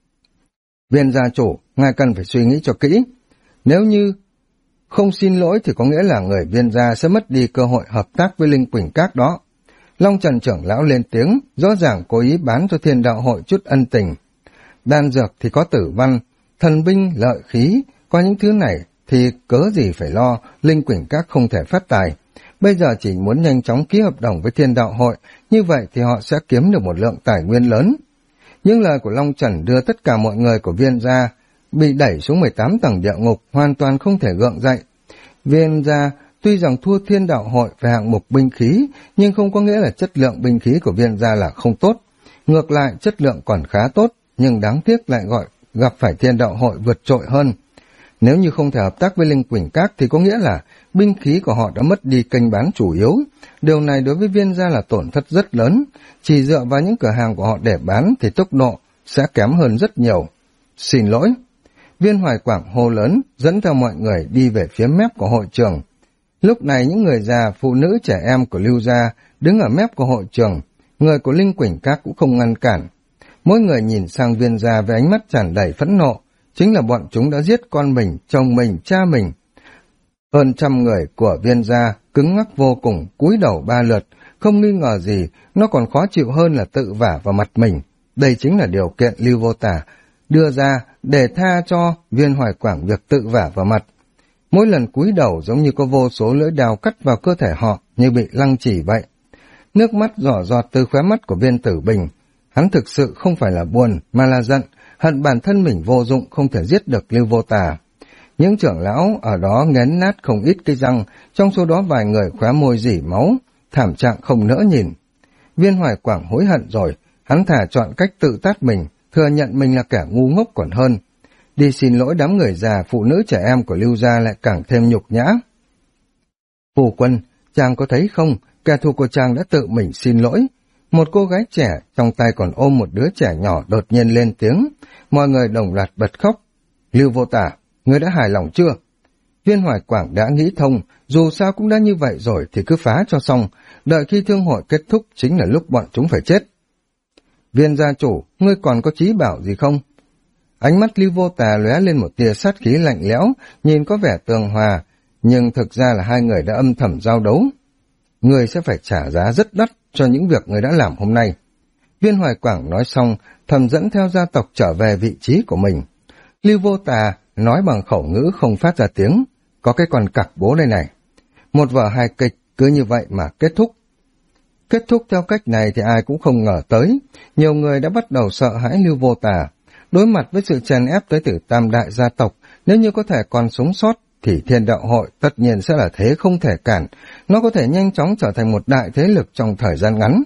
Viên gia chủ, ngài cần phải suy nghĩ cho kỹ. Nếu như không xin lỗi thì có nghĩa là người Viên gia sẽ mất đi cơ hội hợp tác với Linh Quỳnh Các đó. Long Trần trưởng lão lên tiếng, rõ ràng cố ý bán cho Thiên Đạo hội chút ân tình. Đan dược thì có tử văn, thần binh, lợi khí, có những thứ này thì cớ gì phải lo, Linh Quỳnh Các không thể phát tài. Bây giờ chỉ muốn nhanh chóng ký hợp đồng với Thiên Đạo hội, như vậy thì họ sẽ kiếm được một lượng tài nguyên lớn. Những lời của Long Trần đưa tất cả mọi người của Viên gia bị đẩy xuống 18 tầng địa ngục, hoàn toàn không thể gượng dậy. Viên gia tuy rằng thua Thiên Đạo hội về hạng mục binh khí, nhưng không có nghĩa là chất lượng binh khí của Viên gia là không tốt. Ngược lại, chất lượng còn khá tốt, nhưng đáng tiếc lại gặp phải Thiên Đạo hội vượt trội hơn. Nếu như không thể hợp tác với Linh Quỳnh Các thì có nghĩa là binh khí của họ đã mất đi kênh bán chủ yếu. Điều này đối với Viên gia là tổn thất rất lớn. Chỉ dựa vào những cửa hàng của họ để bán thì tốc độ sẽ kém hơn rất nhiều. Xin lỗi. Viên Hoài Quảng hô lớn, dẫn theo mọi người đi về phía mép của hội trường. Lúc này những người già, phụ nữ, trẻ em của Lưu gia đứng ở mép của hội trường. Người của Linh Quỳnh Các cũng không ngăn cản. Mỗi người nhìn sang Viên gia với ánh mắt tràn đầy phẫn nộ. Chính là bọn chúng đã giết con mình, chồng mình, cha mình. Hơn 100 người của Viên gia cứng ngắc vô cùng, cúi đầu 3 lượt, không nghi ngờ gì, nó còn khó chịu hơn là tự vả vào mặt mình. Đây chính là điều kiện Lưu Vô Tả đưa ra để tha cho Viên Hoài Quảng việc tự vả vào mặt. Mỗi lần cúi đầu giống như có vô số lưỡi đao cắt vào cơ thể họ như bị lăng chỉ vậy. Nước mắt rỏ giọt từ khóe mắt của Viên Tử Bình. Hắn thực sự không phải là buồn mà là giận, hận bản thân mình vô dụng không thể giết được Lưu Vô Tả. Những trưởng lão ở đó nghén nát không ít cây răng, trong số đó vài người khóe môi rỉ máu, thảm trạng không nỡ nhìn. Viên Hoài Quảng hối hận rồi, hắn thà chọn cách tự tát mình, thừa nhận mình là kẻ ngu ngốc còn hơn. Đi xin lỗi đám người già, phụ nữ, trẻ em của Lưu gia lại càng thêm nhục nhã. Phu quân, chàng có thấy không, kẻ thù của chàng đã tự mình xin lỗi. Một cô gái trẻ trong tay còn ôm một đứa trẻ nhỏ đột nhiên lên tiếng, mọi người đồng loạt bật khóc. Lưu Vô Tả, ngươi đã hài lòng chưa? Viên Hoài Quảng đã nghĩ thông, dù sao cũng đã như vậy rồi thì cứ phá cho xong, đợi khi thương hội kết thúc chính là lúc bọn chúng phải chết. Viên gia chủ, ngươi còn có chí bảo gì không? Ánh mắt Lưu Vô Tà lóe lên một tia sát khí lạnh lẽo, nhìn có vẻ tường hòa, nhưng thực ra là hai người đã âm thầm giao đấu. Ngươi sẽ phải trả giá rất đắt cho những việc ngươi đã làm hôm nay. Viên Hoài Quảng nói xong, thầm dẫn theo gia tộc trở về vị trí của mình. Lưu Vô Tà nói bằng khẩu ngữ không phát ra tiếng, có cái con cặc bố đây này. Một vở hài kịch cứ như vậy mà kết thúc. Kết thúc theo cách này thì ai cũng không ngờ tới, nhiều người đã bắt đầu sợ hãi Lưu Vô Tà. Đối mặt với sự chèn ép tới từ tam đại gia tộc, nếu như có thể còn sống sót, thì Thiên Đạo hội tất nhiên sẽ là thế không thể cản, nó có thể nhanh chóng trở thành một đại thế lực trong thời gian ngắn.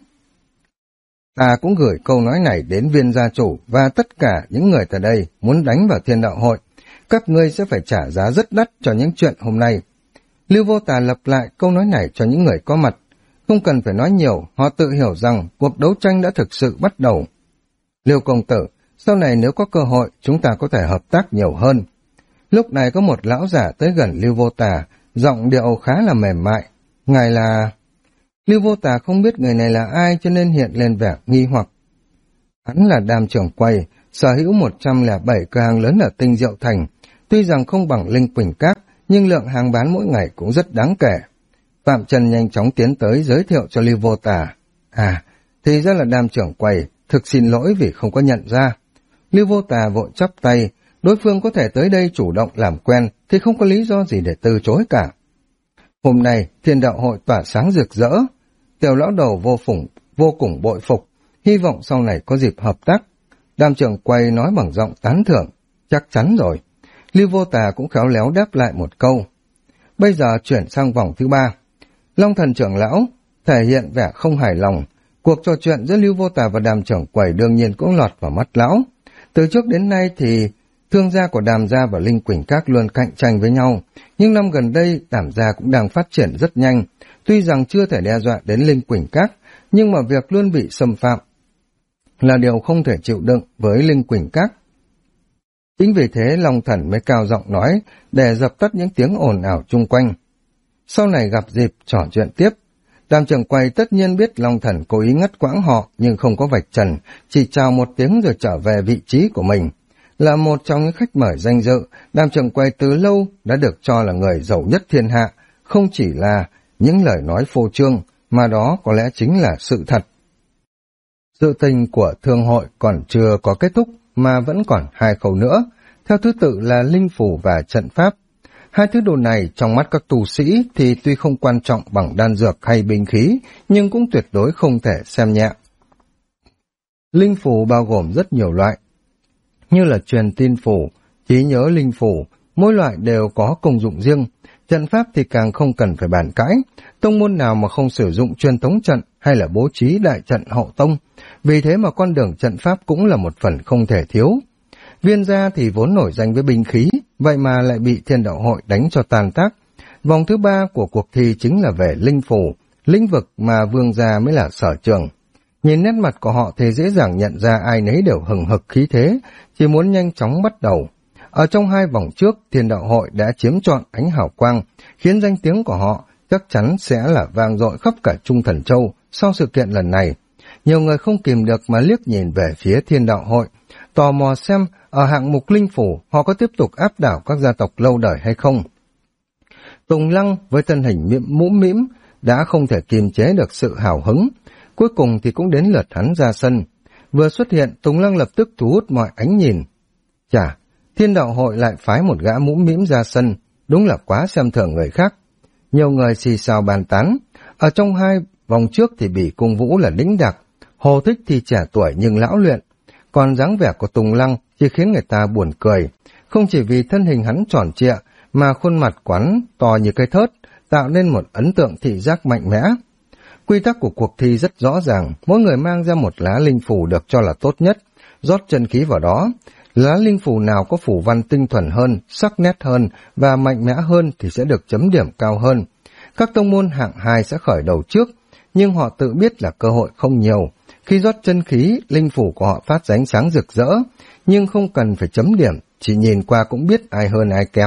Ta cũng gửi câu nói này đến Viên gia chủ và tất cả những người tại đây muốn đánh vào Thiên Đạo hội. Các ngươi sẽ phải trả giá rất đắt cho những chuyện hôm nay. Lưu Vô Tà lặp lại câu nói này cho những người có mặt. Không cần phải nói nhiều, họ tự hiểu rằng cuộc đấu tranh đã thực sự bắt đầu. Lưu công tử, sau này nếu có cơ hội, chúng ta có thể hợp tác nhiều hơn. Lúc này có một lão giả tới gần Lưu Vô Tà, giọng điệu khá là mềm mại. Ngài là... Lưu Vô Tà không biết người này là ai cho nên hiện lên vẻ nghi hoặc. Hắn là Đàm trưởng quầy, sở hữu 107 cửa hàng lớn ở Tinh Diệu Thành. Tuy rằng không bằng Linh Quỳnh Các, nhưng lượng hàng bán mỗi ngày cũng rất đáng kể. Phạm Trần nhanh chóng tiến tới giới thiệu cho Lưu Vô Tà. À, thì ra là Đàm trưởng quầy, thực xin lỗi vì không có nhận ra. Lưu Vô Tà vội chắp tay, đối phương có thể tới đây chủ động làm quen thì không có lý do gì để từ chối cả. Hôm nay, Thiên Đạo hội tỏa sáng rực rỡ. Tiểu lão đầu vô phùng vô cùng bội phục, hy vọng sau này có dịp hợp tác. Đàm trưởng quầy nói bằng giọng tán thưởng, chắc chắn rồi. Lưu Vô Tà cũng khéo léo đáp lại một câu. Bây giờ chuyển sang vòng thứ 3. Long Thần trưởng lão thể hiện vẻ không hài lòng. Cuộc trò chuyện giữa Lưu Vô Tà và Đàm trưởng quầy đương nhiên cũng lọt vào mắt lão. Từ trước đến nay thì thương gia của Đàm gia và Linh Quỳnh Các luôn cạnh tranh với nhau, nhưng năm gần đây Đàm gia cũng đang phát triển rất nhanh. Tuy rằng chưa thể đe dọa đến Linh Quỳnh Các, nhưng mà việc luôn bị xâm phạm là điều không thể chịu đựng với Linh Quỳnh Các. Chính vì thế Long Thần mới cao giọng nói để dập tắt những tiếng ồn ào chung quanh. Sau này gặp dịp trò chuyện tiếp. Đàm trưởng quầy tất nhiên biết Long Thần cố ý ngắt quãng họ nhưng không có vạch trần, chỉ chào một tiếng rồi trở về vị trí của mình. Là một trong những khách mời danh dự, Đàm trưởng quầy từ lâu đã được cho là người giàu nhất thiên hạ, không chỉ là những lời nói phô trương, mà đó có lẽ chính là sự thật. Sự tình của thương hội còn chưa có kết thúc mà vẫn còn 2 khâu nữa, theo thứ tự là linh phủ và trận pháp. 2 thứ đồ này trong mắt các tu sĩ thì tuy không quan trọng bằng đan dược hay binh khí, nhưng cũng tuyệt đối không thể xem nhẹ. Linh phủ bao gồm rất nhiều loại, như là truyền tin phủ, trí nhớ linh phủ, mỗi loại đều có công dụng riêng. Trận pháp thì càng không cần phải bàn cãi, tông môn nào mà không sử dụng truyền thống trận hay là bố trí đại trận hậu tông, vì thế mà con đường trận pháp cũng là một phần không thể thiếu. Viên gia thì vốn nổi danh với binh khí, vậy mà lại bị Thiên Đạo Hội đánh cho tàn tác. Vòng thứ 3 của cuộc thi chính là về linh phủ, lĩnh vực mà Vương gia mới là sở trường. Nhìn nét mặt của họ thì dễ dàng nhận ra ai nấy đều hừng hực khí thế, chỉ muốn nhanh chóng bắt đầu. Ở trong 2 vòng trước, Thiên Đạo Hội đã chiếm trọn ánh hào quang, khiến danh tiếng của họ chắc chắn sẽ là vang dội khắp cả Trung Thần Châu sau sự kiện lần này. Nhiều người không kìm được mà liếc nhìn về phía Thiên Đạo Hội, tò mò xem ở hạng mục linh phủ họ có tiếp tục áp đảo các gia tộc lâu đời hay không. Tùng Lăng với thân hình mũm mĩm đã không thể kiềm chế được sự hào hứng. Cuối cùng thì cũng đến lượt hắn ra sân. Vừa xuất hiện, Tùng Lăng lập tức thu hút mọi ánh nhìn. Chà, Thiên Đạo Hội lại phái một gã mũm mĩm ra sân, đúng là quá xem thường người khác. Nhiều người xì xào bàn tán. Ở trong 2 vòng trước thì Bỉ Cung Vũ là đĩnh đạc, Hồ Thích thì trẻ tuổi nhưng lão luyện. Còn dáng vẻ của Tùng Lăng chỉ khiến người ta buồn cười, không chỉ vì thân hình hắn tròn trịa, mà khuôn mặt quắn to như cây thớt, tạo nên một ấn tượng thị giác mạnh mẽ. Quy tắc của cuộc thi rất rõ ràng, mỗi người mang ra một lá linh phù được cho là tốt nhất, rót chân khí vào đó. Lá linh phù nào có phù văn tinh thuần hơn, sắc nét hơn và mạnh mẽ hơn thì sẽ được chấm điểm cao hơn. Các tông môn hạng 2 sẽ khởi đầu trước, nhưng họ tự biết là cơ hội không nhiều. Khi rót chân khí, linh phủ của họ phát ra ánh sáng rực rỡ, nhưng không cần phải chấm điểm, chỉ nhìn qua cũng biết ai hơn ai kém.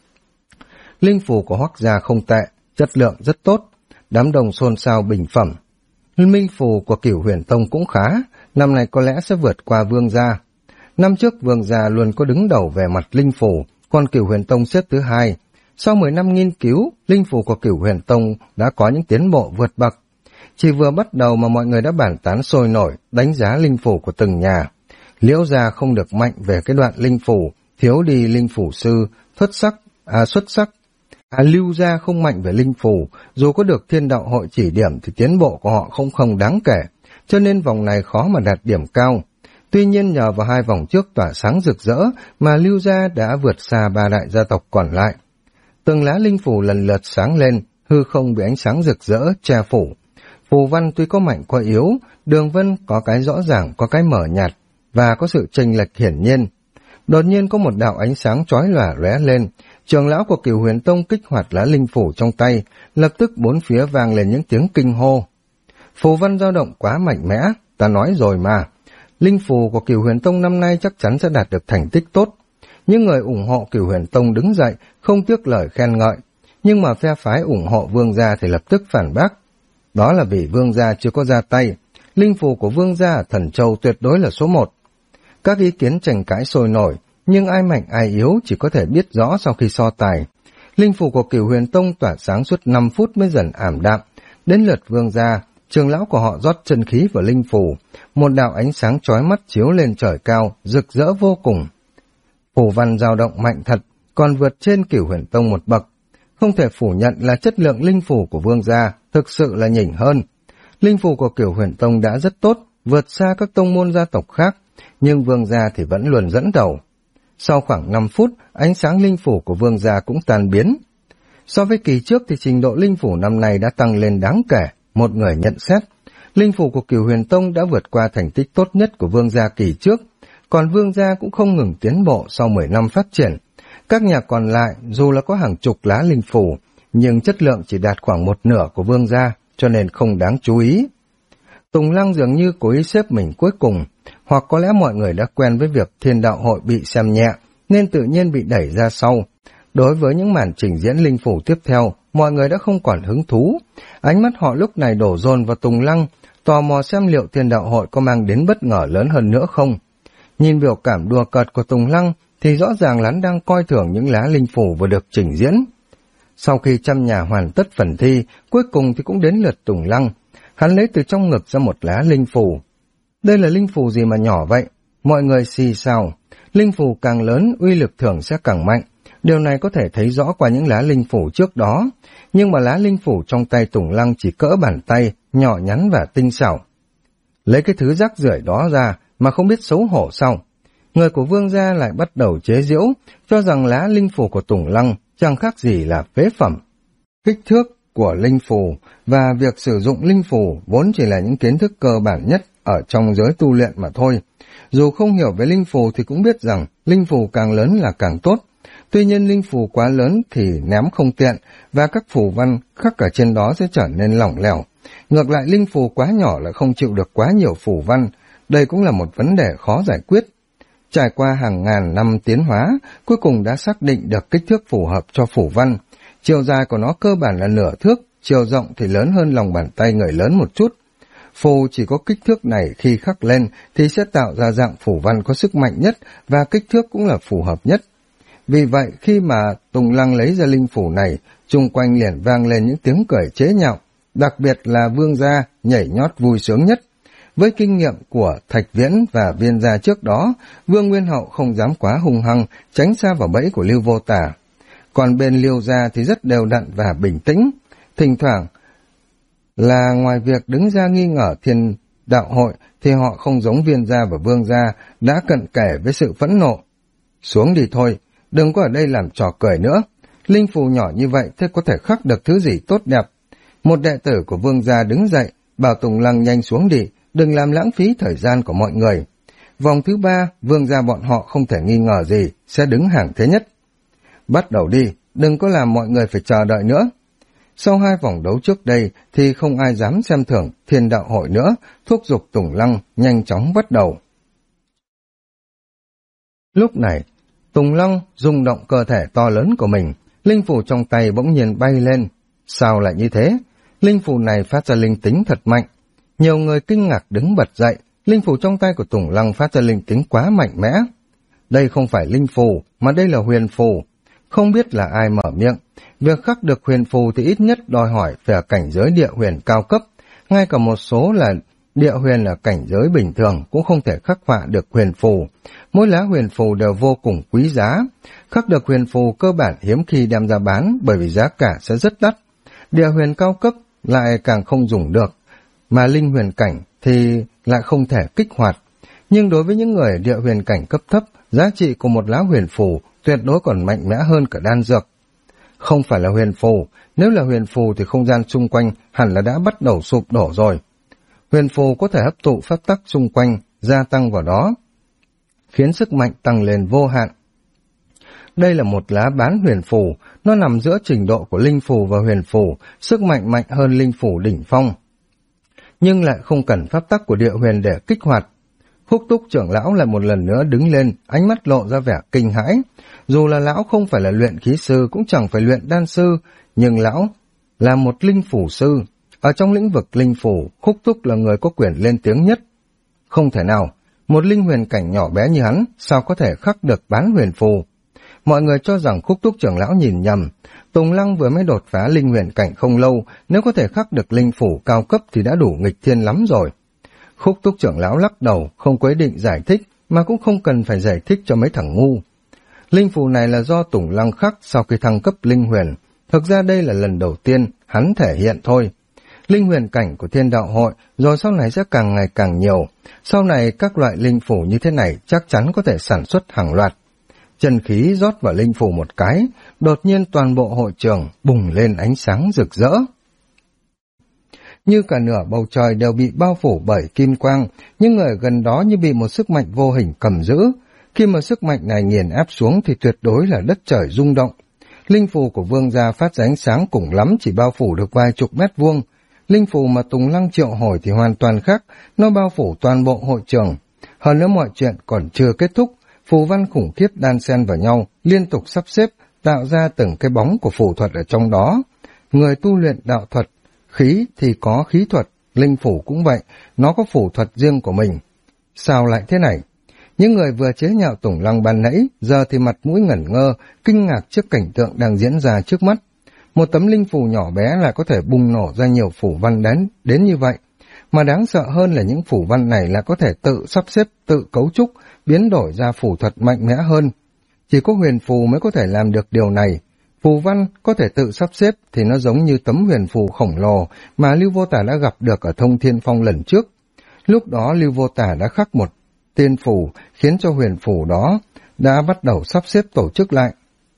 Linh phủ của Hoắc gia không tệ, chất lượng rất tốt, đám đông xôn xao bình phẩm. Minh phù của Cửu Huyền Tông cũng khá, năm này có lẽ sẽ vượt qua Vương gia. Năm trước Vương gia luôn có đứng đầu về mặt linh phủ, còn Cửu Huyền Tông xếp thứ 2. Sau 10 năm nghiên cứu, linh phủ của Cửu Huyền Tông đã có những tiến bộ vượt bậc. Chỉ vừa bắt đầu mà mọi người đã bàn tán sôi nổi, đánh giá linh phủ của từng nhà. Liễu gia không được mạnh về cái đoạn linh phủ, thiếu đi linh phủ sư, xuất sắc. Lưu gia không mạnh về linh phủ, dù có được Thiên Đạo Hội chỉ điểm thì tiến bộ của họ không đáng kể, cho nên vòng này khó mà đạt điểm cao. Tuy nhiên nhờ vào 2 vòng trước tỏa sáng rực rỡ mà Lưu gia đã vượt xa 3 đại gia tộc còn lại. Từng lá linh phủ lần lượt sáng lên, hư không bị ánh sáng rực rỡ che phủ. Phù văn tuy có mạnh có yếu, đường vân có cái rõ ràng, có cái mở nhạt, và có sự chênh lệch hiển nhiên. Đột nhiên có một đạo ánh sáng chói lòa lóe lên, trưởng lão của Cửu Huyền Tông kích hoạt lá linh phủ trong tay, lập tức bốn phía vang lên những tiếng kinh hô. Phù văn dao động quá mạnh mẽ, ta nói rồi mà. Linh phù của Cửu Huyền Tông năm nay chắc chắn sẽ đạt được thành tích tốt. Những người ủng hộ Cửu Huyền Tông đứng dậy, không tiếc lời khen ngợi, nhưng mà phe phái ủng hộ Vương gia thì lập tức phản bác. Đó là vì Vương gia chưa có ra tay, linh phù của Vương gia ở Thần Châu tuyệt đối là số 1. Các ý kiến tranh cãi sôi nổi, nhưng ai mạnh ai yếu chỉ có thể biết rõ sau khi so tài. Linh phù của Cửu Huyền Tông tỏa sáng suốt 5 phút mới dần ảm đạm, đến lượt Vương gia, trưởng lão của họ rót chân khí vào linh phù, một đạo ánh sáng chói mắt chiếu lên trời cao, rực rỡ vô cùng. Phù văn dao động mạnh thật, còn vượt trên Cửu Huyền Tông một bậc. Không thể phủ nhận là chất lượng linh phù của Vương gia thực sự là nhỉnh hơn. Linh phù của Cửu Huyền Tông đã rất tốt, vượt xa các tông môn gia tộc khác, nhưng Vương gia thì vẫn luôn dẫn đầu. Sau khoảng 5 phút, ánh sáng linh phủ của Vương gia cũng tan biến. So với kỳ trước thì trình độ linh phủ năm nay đã tăng lên đáng kể, một người nhận xét. Linh phủ của Cửu Huyền Tông đã vượt qua thành tích tốt nhất của Vương gia kỳ trước, còn Vương gia cũng không ngừng tiến bộ sau 10 năm phát triển. Các nhà còn lại dù là có hàng chục lá linh phủ, nhưng chất lượng chỉ đạt khoảng một nửa của Vương gia, cho nên không đáng chú ý. Tùng Lăng dường như cố ý xếp mình cuối cùng, hoặc có lẽ mọi người đã quen với việc Thiên Đạo Hội bị xem nhẹ, nên tự nhiên bị đẩy ra sau. Đối với những màn trình diễn linh phủ tiếp theo, mọi người đã không còn hứng thú. Ánh mắt họ lúc này đổ dồn vào Tùng Lăng, tò mò xem liệu Thiên Đạo Hội có mang đến bất ngờ lớn hơn nữa không. Nhìn biểu cảm đùa cợt của Tùng Lăng thì rõ ràng hắn đang coi thường những lá linh phủ vừa được trình diễn. Sau khi trăm nhà hoàn tất phần thi, cuối cùng thì cũng đến lượt Tùng Lăng. Hắn lấy từ trong ngực ra một lá linh phù. Đây là linh phù gì mà nhỏ vậy? Mọi người xì xào. Linh phù càng lớn, uy lực thường sẽ càng mạnh. Điều này có thể thấy rõ qua những lá linh phù trước đó. Nhưng mà lá linh phù trong tay Tùng Lăng chỉ cỡ bàn tay, nhỏ nhắn và tinh xảo. Lấy cái thứ rác rưởi đó ra mà không biết xấu hổ sao? Người của Vương gia lại bắt đầu chế giễu, cho rằng lá linh phù của Tùng Lăng chẳng khác gì là phế phẩm. Kích thước của linh phù và việc sử dụng linh phù vốn chỉ là những kiến thức cơ bản nhất ở trong giới tu luyện mà thôi. Dù không hiểu về linh phù thì cũng biết rằng linh phù càng lớn là càng tốt. Tuy nhiên linh phù quá lớn thì ném không tiện và các phù văn khắc ở trên đó sẽ trở nên lỏng lẻo. Ngược lại linh phù quá nhỏ lại không chịu được quá nhiều phù văn. Đây cũng là một vấn đề khó giải quyết. Trải qua hàng ngàn năm tiến hóa, cuối cùng đã xác định được kích thước phù hợp cho phù văn. Chiều dài của nó cơ bản là nửa thước, chiều rộng thì lớn hơn lòng bàn tay người lớn một chút. Phù chỉ có kích thước này khi khắc lên thì sẽ tạo ra dạng phù văn có sức mạnh nhất và kích thước cũng là phù hợp nhất. Vì vậy khi mà Tùng Lăng lấy ra linh phù này, chung quanh liền vang lên những tiếng cười chế nhạo, đặc biệt là Vương gia nhảy nhót vui sướng nhất. Với kinh nghiệm của Thạch Viễn và Viên gia trước đó, Vương Nguyên Hậu không dám quá hung hăng, tránh xa vào bẫy của Lưu Vô Tả. Còn bên Liêu gia thì rất đều đặn và bình tĩnh. Thỉnh thoảng là ngoài việc đứng ra nghi ngờ Thiên Đạo Hội thì họ không giống Viên gia và Vương gia đã cận kề với sự phẫn nộ. Xuống đi thôi, đừng có ở đây làm trò cười nữa. Linh phù nhỏ như vậy thế có thể khắc được thứ gì tốt đẹp. Một đệ tử của Vương gia đứng dậy, bảo Tùng Lăng nhanh xuống đi, đừng làm lãng phí thời gian của mọi người. Vòng thứ 3, Vương gia bọn họ không thể nghi ngờ gì, sẽ đứng hàng thế nhất. Bắt đầu đi, đừng có làm mọi người phải chờ đợi nữa. Sau 2 vòng đấu trước đây thì không ai dám xem thường Thiên Đạo Hội nữa, thúc giục Tùng Lăng nhanh chóng bắt đầu. Lúc này, Tùng Lăng rung động cơ thể to lớn của mình, linh phù trong tay bỗng nhiên bay lên. Sao lại như thế? Linh phù này phát ra linh tính thật mạnh. Nhiều người kinh ngạc đứng bật dậy, linh phù trong tay của Tùng Lăng phát ra linh tính quá mạnh mẽ. Đây không phải linh phù, mà đây là huyền phù. Không biết là ai mở miệng. Việc khắc được huyền phù thì ít nhất đòi hỏi về cảnh giới địa huyền cao cấp. Ngay cả một số là địa huyền ở cảnh giới bình thường cũng không thể khắc họa được huyền phù. Mỗi lá huyền phù đều vô cùng quý giá. Khắc được huyền phù cơ bản hiếm khi đem ra bán bởi vì giá cả sẽ rất đắt. Địa huyền cao cấp lại càng không dùng được, mà linh huyền cảnh thì lại không thể kích hoạt. Nhưng đối với những người địa huyền cảnh cấp thấp, giá trị của một lá huyền phù tuyệt đối còn mạnh mẽ hơn cả đan dược. Không phải là huyền phù, nếu là huyền phù thì không gian xung quanh hẳn là đã bắt đầu sụp đổ rồi. Huyền phù có thể hấp thụ pháp tắc xung quanh, gia tăng vào đó, khiến sức mạnh tăng lên vô hạn. Đây là một lá bán huyền phù, nó nằm giữa trình độ của linh phù và huyền phù, sức mạnh mạnh hơn linh phù đỉnh phong. Nhưng lại không cần pháp tắc của địa huyền để kích hoạt. Húc Túc trưởng lão lại một lần nữa đứng lên, ánh mắt lộ ra vẻ kinh hãi. Dù là lão không phải là luyện khí sư, cũng chẳng phải luyện đan sư, nhưng lão là một linh phủ sư. Ở trong lĩnh vực linh phủ, Húc Túc là người có quyền lên tiếng nhất. Không thể nào, một linh huyền cảnh nhỏ bé như hắn, sao có thể khắc được bán huyền phù? Mọi người cho rằng Húc Túc trưởng lão nhìn nhầm. Tùng Lăng vừa mới đột phá linh huyền cảnh không lâu, nếu có thể khắc được linh phủ cao cấp thì đã đủ nghịch thiên lắm rồi. Húc Túc trưởng lão lắc đầu, không có ý định giải thích, mà cũng không cần phải giải thích cho mấy thằng ngu. Linh phù này là do Tùng Lăng khắc sau khi thăng cấp linh huyền. Thực ra đây là lần đầu tiên hắn thể hiện thôi. linh huyền cảnh của Thiên Đạo Hội, rồi sau này sẽ càng ngày càng nhiều. Sau này các loại linh phủ như thế này chắc chắn có thể sản xuất hàng loạt. Chân khí rót vào linh phủ một cái, đột nhiên toàn bộ hội trường bùng lên ánh sáng rực rỡ. Như cả nửa bầu trời đều bị bao phủ bởi kim quang, những người gần đó như bị một sức mạnh vô hình cầm giữ. Khi mà sức mạnh này nghiền áp xuống thì tuyệt đối là đất trời rung động. Linh phù của vương gia phát ra ánh sáng cùng lắm chỉ bao phủ được vài chục mét vuông. Linh phù mà Tùng Lăng triệu hồi thì hoàn toàn khác, nó bao phủ toàn bộ hội trường. Hơn nữa mọi chuyện còn chưa kết thúc, phù văn khủng khiếp đan xen vào nhau, liên tục sắp xếp, tạo ra từng cái bóng của phù thuật ở trong đó. Người tu luyện đạo thuật, khí thì có khí thuật, linh phủ cũng vậy, nó có phù thuật riêng của mình. Sao lại thế này? Những người vừa chế nhạo Tùng Lăng ban nãy, giờ thì mặt mũi ngẩn ngơ, kinh ngạc trước cảnh tượng đang diễn ra trước mắt. Một tấm linh phù nhỏ bé lại có thể bùng nổ ra nhiều phù văn đến như vậy. Mà đáng sợ hơn là những phù văn này là có thể tự sắp xếp, tự cấu trúc, biến đổi ra phù thuật mạnh mẽ hơn. Chỉ có huyền phù mới có thể làm được điều này. Phù văn có thể tự sắp xếp thì nó giống như tấm huyền phù khổng lồ mà Lưu Vô Tả đã gặp được ở Thông Thiên Phong lần trước. Lúc đó Lưu Vô Tả đã khắc một tiên phù khiến cho huyền phù đó đã bắt đầu sắp xếp tổ chức lại.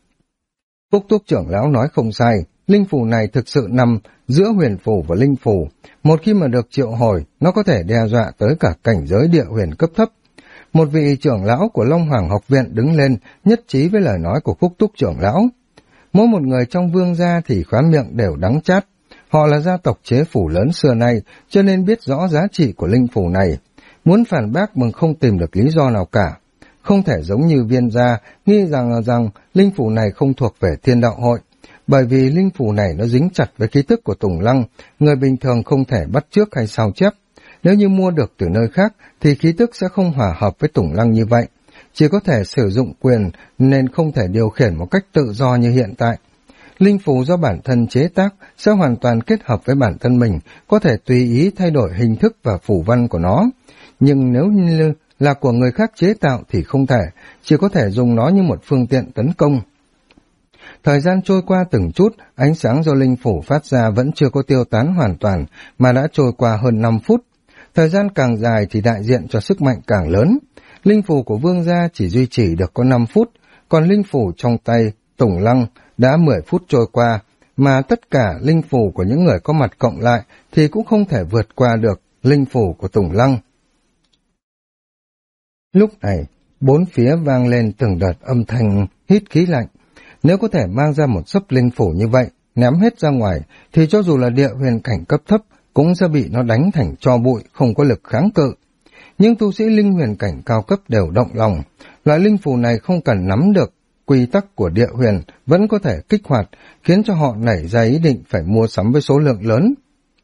Phúc Túc trưởng lão nói không sai, linh phù này thực sự nằm giữa huyền phù và linh phù. Một khi mà được triệu hồi, nó có thể đe dọa tới cả cảnh giới địa huyền cấp thấp. Một vị trưởng lão của Long Hoàng học viện đứng lên, nhất trí với lời nói của Phúc Túc trưởng lão. Mỗi một người trong vương gia thì khóe miệng đều đắng chát. Họ là gia tộc chế phủ lớn xưa nay, cho nên biết rõ giá trị của linh phù này. Muốn phản bác mà không tìm được lý do nào cả. Không thể giống như Viên gia, nghi rằng linh phù này không thuộc về Thiên Đạo Hội. Bởi vì linh phù này nó dính chặt với khí tức của Tùng Lăng, người bình thường không thể bắt chước hay sao chép. Nếu như mua được từ nơi khác thì khí tức sẽ không hòa hợp với Tùng Lăng như vậy. Chỉ có thể sử dụng quyền nên không thể điều khiển một cách tự do như hiện tại. Linh phù do bản thân chế tác sẽ hoàn toàn kết hợp với bản thân mình, có thể tùy ý thay đổi hình thức và phù văn của nó. Nhưng nếu như là của người khác chế tạo thì không thể, chỉ có thể dùng nó như một phương tiện tấn công. Thời gian trôi qua từng chút, ánh sáng do linh phủ phát ra vẫn chưa có tiêu tán hoàn toàn, mà đã trôi qua hơn 5 phút. Thời gian càng dài thì đại diện cho sức mạnh càng lớn. Linh phủ của vương gia chỉ duy trì được có 5 phút, còn linh phủ trong tay Tùng Lăng đã 10 phút trôi qua, mà tất cả linh phủ của những người có mặt cộng lại thì cũng không thể vượt qua được linh phủ của Tùng Lăng. Lúc này, bốn phía vang lên từng đợt âm thanh hít khí lạnh. Nếu có thể mang ra một xấp linh phủ như vậy, ném hết ra ngoài, thì cho dù là địa huyền cảnh cấp thấp, cũng sẽ bị nó đánh thành tro bụi, không có lực kháng cự. Nhưng tu sĩ linh huyền cảnh cao cấp đều động lòng. Loại linh phù này không cần nắm được quy tắc của địa huyền, vẫn có thể kích hoạt, khiến cho họ nảy ra ý định phải mua sắm với số lượng lớn.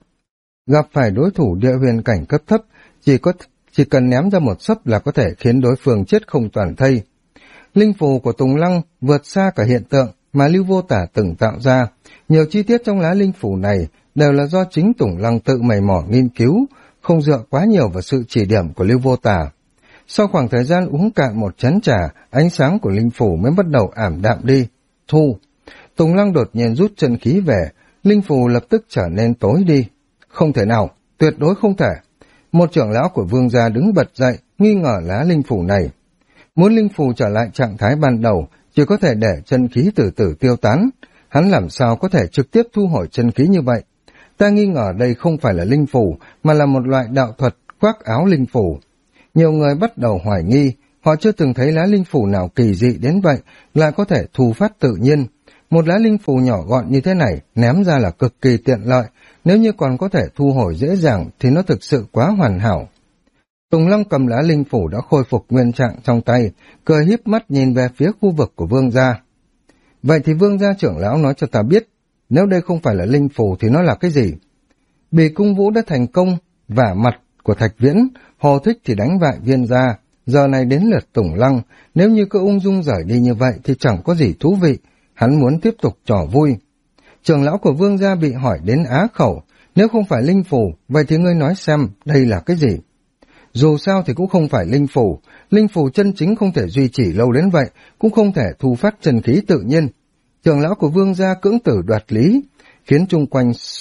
Gặp phải đối thủ địa huyền cảnh cấp thấp, chỉ cần ném ra một xấp là có thể khiến đối phương chết không toàn thây. Linh phù của Tùng Lăng vượt xa cả hiện tượng mà Lưu Vô Tả từng tạo ra. Nhiều chi tiết trong lá linh phù này đều là do chính Tùng Lăng tự mày mò nghiên cứu, không dựa quá nhiều vào sự chỉ điểm của Lưu Vô Tả. Sau khoảng thời gian uống cạn một chén trà, ánh sáng của linh phù mới bắt đầu ảm đạm đi. Thu. Tùng Lăng đột nhiên rút chân khí về, linh phù lập tức trở nên tối đi. Không thể nào, tuyệt đối không thể. Một trưởng lão của vương gia đứng bật dậy, nghi ngờ lá linh phù này. Muốn linh phù trở lại trạng thái ban đầu, chỉ có thể để chân khí từ từ tiêu tán. Hắn làm sao có thể trực tiếp thu hồi chân khí như vậy? Ta nghi ngờ đây không phải là linh phù, mà là một loại đạo thuật khoác áo linh phù. Nhiều người bắt đầu hoài nghi, họ chưa từng thấy lá linh phù nào kỳ dị đến vậy, lại có thể thu phát tự nhiên. Một lá linh phù nhỏ gọn như thế này, ném ra là cực kỳ tiện lợi, nếu như còn có thể thu hồi dễ dàng thì nó thực sự quá hoàn hảo. Tùng Lăng cầm lá linh phủ đã khôi phục nguyên trạng trong tay, cười híp mắt nhìn về phía khu vực của vương gia. Vậy thì vương gia trưởng lão nói cho ta biết, nếu đây không phải là linh phủ thì nó là cái gì? Bì Cung Vũ đã thành công vả mặt của Thạch Viễn, Hồ Thích thì đánh bại Viên gia. Giờ này đến lượt Tùng Lăng, nếu như cứ ung dung rời đi như vậy thì chẳng có gì thú vị, hắn muốn tiếp tục trò vui. Trưởng lão của vương gia bị hỏi đến á khẩu, nếu không phải linh phủ, vậy thì ngươi nói xem đây là cái gì? Dù sao thì cũng không phải linh phủ chân chính không thể duy trì lâu đến vậy, cũng không thể thu phát chân khí tự nhiên. Trưởng lão của vương gia cưỡng tử đoạt lý, khiến chung quanh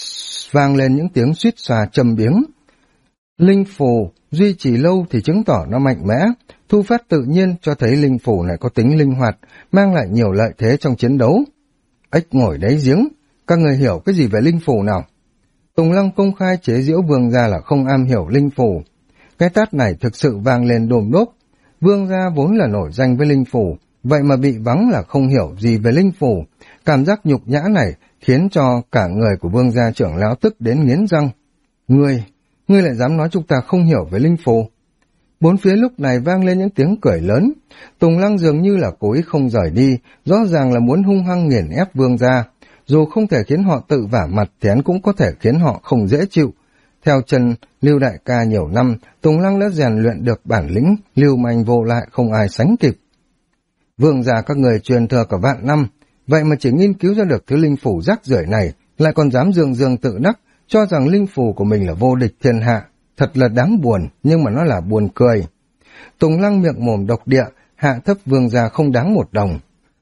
vang lên những tiếng suýt xoa trầm biếng. Linh phù duy trì lâu thì chứng tỏ nó mạnh mẽ, thu phát tự nhiên cho thấy linh phù này có tính linh hoạt, mang lại nhiều lợi thế trong chiến đấu. Ếch ngồi đáy giếng, các người hiểu cái gì về linh phù nào? Tùng Lăng công khai chế giễu Vương gia là không am hiểu linh phù. Cái tát này thực sự vang lên đồm đốp. Vương gia vốn là nổi danh với linh phù, vậy mà bị vắng là không hiểu gì về linh phù. Cảm giác nhục nhã này khiến cho cả người của Vương gia trưởng lão tức đến nghiến răng. Ngươi lại dám nói chúng ta không hiểu về linh phù? Bốn phía lúc này vang lên những tiếng cười lớn. Tùng Lăng dường như là cố ý không rời đi, rõ ràng là muốn hung hăng nghiền ép Vương gia. Dù không thể khiến họ tự vả mặt thì hắn cũng có thể khiến họ không dễ chịu. Theo chân Lưu đại ca nhiều năm, Tùng Lăng đã rèn luyện được bản lĩnh lưu manh vô lại không ai sánh kịp. Vương gia các người truyền thừa cả vạn năm, vậy mà chỉ nghiên cứu ra được thứ linh phủ rác rưởi này, lại còn dám dương dương tự đắc, cho rằng linh phù của mình là vô địch thiên hạ. Thật là đáng buồn, nhưng mà nó là buồn cười. Tùng Lăng miệng mồm độc địa, hạ thấp Vương gia không đáng một đồng.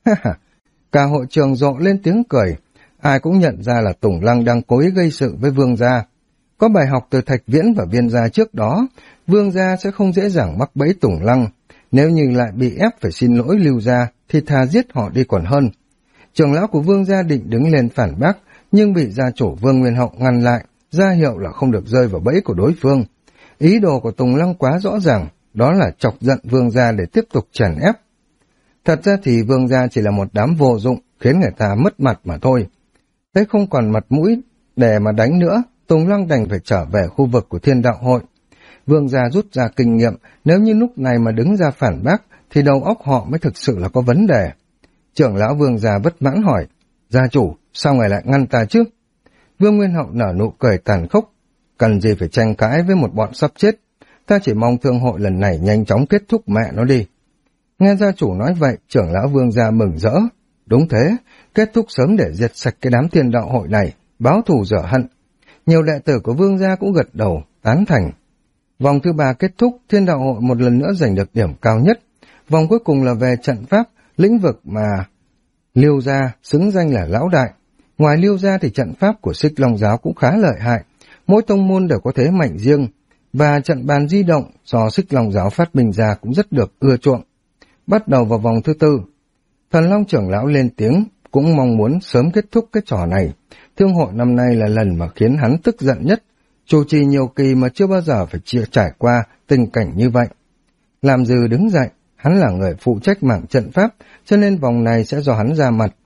Cả hội trường rộ lên tiếng cười. Ai cũng nhận ra là Tùng Lăng đang cố ý gây sự với Vương gia. Có bài học từ Thạch Viễn và Viên gia trước đó, Vương gia sẽ không dễ dàng mắc bẫy Tùng Lăng. Nếu như lại bị ép phải xin lỗi Lưu gia, thì thà giết họ đi còn hơn. Trưởng lão của Vương gia định đứng lên phản bác, nhưng bị gia chủ Vương Nguyên Hậu ngăn lại, ra hiệu là không được rơi vào bẫy của đối phương. Ý đồ của Tùng Lăng quá rõ ràng, đó là chọc giận Vương gia để tiếp tục chèn ép. Thật ra thì Vương gia chỉ là một đám vô dụng, khiến người ta mất mặt mà thôi. Thế không còn mặt mũi để mà đánh nữa, Tùng Lăng đành phải trở về khu vực của Thiên Đạo Hội. Vương gia rút ra kinh nghiệm, nếu như lúc này mà đứng ra phản bác, thì đầu óc họ mới thực sự là có vấn đề. Trưởng lão Vương gia bất mãn hỏi, gia chủ, sao ngài lại ngăn ta chứ? Vương Nguyên Hậu nở nụ cười tàn khốc, cần gì phải tranh cãi với một bọn sắp chết, ta chỉ mong thương hội lần này nhanh chóng kết thúc mẹ nó đi. Nghe gia chủ nói vậy, trưởng lão Vương gia mừng rỡ. Đúng thế, kết thúc sớm để diệt sạch cái đám Thiên Đạo Hội này, báo thù rửa hận. Nhiều đệ tử của Vương gia cũng gật đầu, tán thành. Vòng thứ 3 kết thúc, Thiên Đạo Hội một lần nữa giành được điểm cao nhất. Vòng cuối cùng là về trận pháp, lĩnh vực mà Liêu gia xứng danh là lão đại. Ngoài Liêu gia thì trận pháp của Xích Long giáo cũng khá lợi hại, mỗi tông môn đều có thế mạnh riêng, và trận bàn di động do Xích Long giáo phát minh ra cũng rất được ưa chuộng. Bắt đầu vào vòng thứ 4, Thần Long trưởng lão lên tiếng, cũng mong muốn sớm kết thúc cái trò này. Thương hội năm nay là lần mà khiến hắn tức giận nhất, chủ trì nhiều kỳ mà chưa bao giờ phải trải qua tình cảnh như vậy. Làm Dư đứng dậy, hắn là người phụ trách mảng trận pháp, cho nên vòng này sẽ do hắn ra mặt.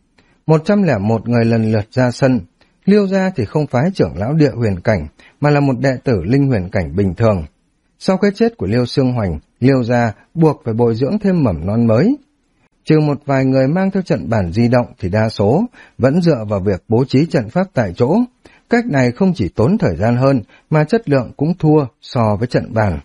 101 người lần lượt ra sân. Liêu gia thì không phái trưởng lão địa huyền cảnh, mà là một đệ tử linh huyền cảnh bình thường. Sau cái chết của Liêu Xương Hoành, Liêu gia buộc phải bồi dưỡng thêm mầm non mới. Trừ một vài người mang theo trận bản di động thì đa số vẫn dựa vào việc bố trí trận pháp tại chỗ. Cách này không chỉ tốn thời gian hơn, mà chất lượng cũng thua so với trận bàn.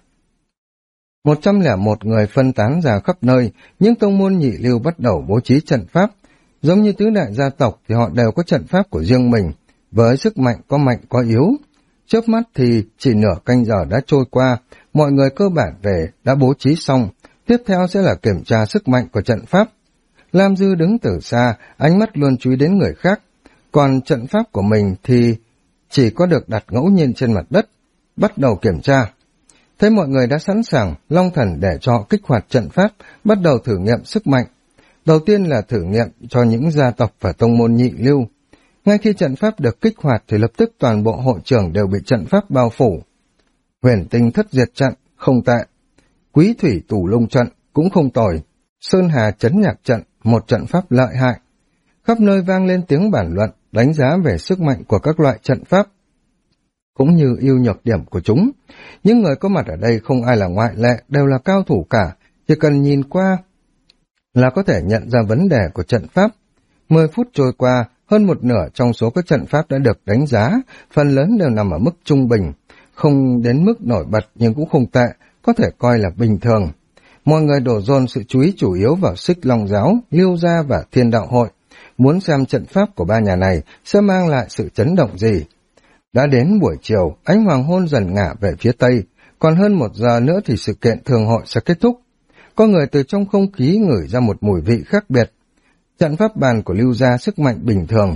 101 người phân tán ra khắp nơi, những tông môn nhị lưu bắt đầu bố trí trận pháp. Giống như tứ đại gia tộc thì họ đều có trận pháp của riêng mình, với sức mạnh có yếu. Chớp mắt thì chỉ nửa canh giờ đã trôi qua, mọi người cơ bản về đã bố trí xong, tiếp theo sẽ là kiểm tra sức mạnh của trận pháp. Lam Dư đứng từ xa, ánh mắt luôn chú ý đến người khác, còn trận pháp của mình thì chỉ có được đặt ngẫu nhiên trên mặt đất. Bắt đầu kiểm tra. Thấy mọi người đã sẵn sàng, Long Thần để cho kích hoạt trận pháp, bắt đầu thử nghiệm sức mạnh. Đầu tiên là thử nghiệm cho những gia tộc và tông môn nhị lưu. Ngay khi trận pháp được kích hoạt thì lập tức toàn bộ hội trường đều bị trận pháp bao phủ. Huyền Tinh Thất Diệt trận, không tệ. Quý Thủy Tù Lung trận, cũng không tồi. Sơn Hà Chấn Nhạc trận, một trận pháp lợi hại. Khắp nơi vang lên tiếng bàn luận, đánh giá về sức mạnh của các loại trận pháp, cũng như ưu nhược điểm của chúng. Những người có mặt ở đây không ai là ngoại lệ, đều là cao thủ cả, chỉ cần nhìn qua là có thể nhận ra vấn đề của trận pháp. 10 phút trôi qua, hơn một nửa trong số các trận pháp đã được đánh giá, phần lớn đều nằm ở mức trung bình, không đến mức nổi bật nhưng cũng không tệ, có thể coi là bình thường. Mọi người đổ dồn sự chú ý chủ yếu vào Xích Long giáo, Liêu gia và Thiên Đạo Hội, muốn xem trận pháp của ba nhà này sẽ mang lại sự chấn động gì. Đã đến buổi chiều, ánh hoàng hôn dần ngả về phía tây, còn hơn 1 giờ nữa thì sự kiện thường hội sẽ kết thúc. Có người từ trong không khí ngửi ra một mùi vị khác biệt. Trận pháp bàn của Lưu gia sức mạnh bình thường,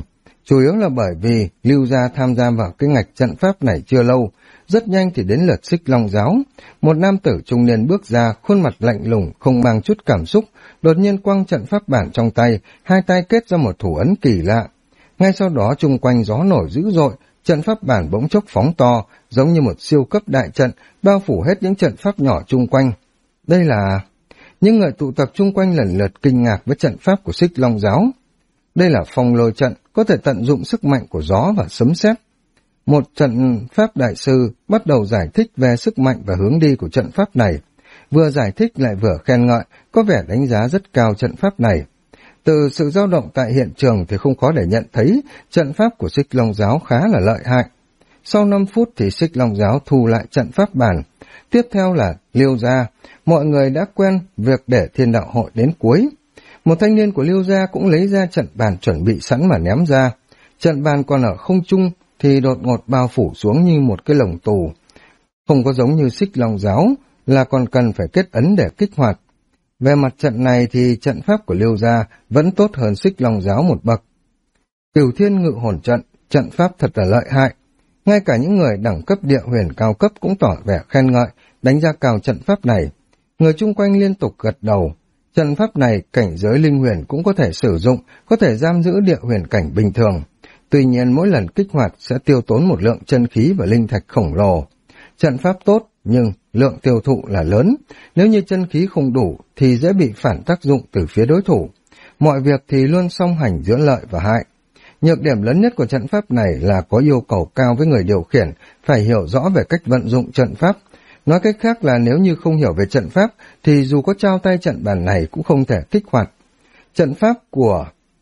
Chủ yếu là bởi vì Lưu Gia tham gia vào cái ngạch trận pháp này chưa lâu, rất nhanh thì đến lượt Xích Long giáo. Một nam tử trung niên bước ra, khuôn mặt lạnh lùng, không mang chút cảm xúc, đột nhiên quăng trận pháp bản trong tay, hai tay kết ra một thủ ấn kỳ lạ. Ngay sau đó chung quanh gió nổi dữ dội, trận pháp bản bỗng chốc phóng to, giống như một siêu cấp đại trận, bao phủ hết những trận pháp nhỏ chung quanh. Đây là... Những người tụ tập chung quanh lần lượt kinh ngạc với trận pháp của Xích Long giáo. Đây là phong lôi trận, có thể tận dụng sức mạnh của gió và sấm sét. Một trận pháp đại sư bắt đầu giải thích về sức mạnh và hướng đi của trận pháp này. Vừa giải thích lại vừa khen ngợi, có vẻ đánh giá rất cao trận pháp này. Từ sự dao động tại hiện trường thì không khó để nhận thấy trận pháp của Xích Long giáo khá là lợi hại. Sau 5 phút thì Xích Long giáo thu lại trận pháp bản. Tiếp theo là Liêu gia, mọi người đã quen việc để thiên đạo hội đến cuối. Một thanh niên của Liêu gia cũng lấy ra trận bàn chuẩn bị sẵn mà ném ra. Trận bàn còn ở không trung thì đột ngột bao phủ xuống như một cái lồng tù. Không có giống như Xích Long giáo là còn cần phải kết ấn để kích hoạt. Về mặt trận này thì trận pháp của Liêu gia vẫn tốt hơn Xích Long giáo một bậc. Cửu Thiên Ngự Hồn trận, trận pháp thật là lợi hại. Ngay cả những người đẳng cấp địa huyền cao cấp cũng tỏ vẻ khen ngợi, đánh giá cao trận pháp này. Người chung quanh liên tục gật đầu. Trận pháp này cảnh giới linh huyền cũng có thể sử dụng, có thể giam giữ địa huyền cảnh bình thường. Tuy nhiên mỗi lần kích hoạt sẽ tiêu tốn một lượng chân khí và linh thạch khổng lồ. Trận pháp tốt nhưng lượng tiêu thụ là lớn. Nếu như chân khí không đủ thì dễ bị phản tác dụng từ phía đối thủ. Mọi việc thì luôn song hành giữa lợi và hại. Nhược điểm lớn nhất của trận pháp này là có yêu cầu cao với người điều khiển, phải hiểu rõ về cách vận dụng trận pháp. Nói cách khác là nếu như không hiểu về trận pháp thì dù có trao tay trận bàn này cũng không thể kích hoạt. Trận pháp của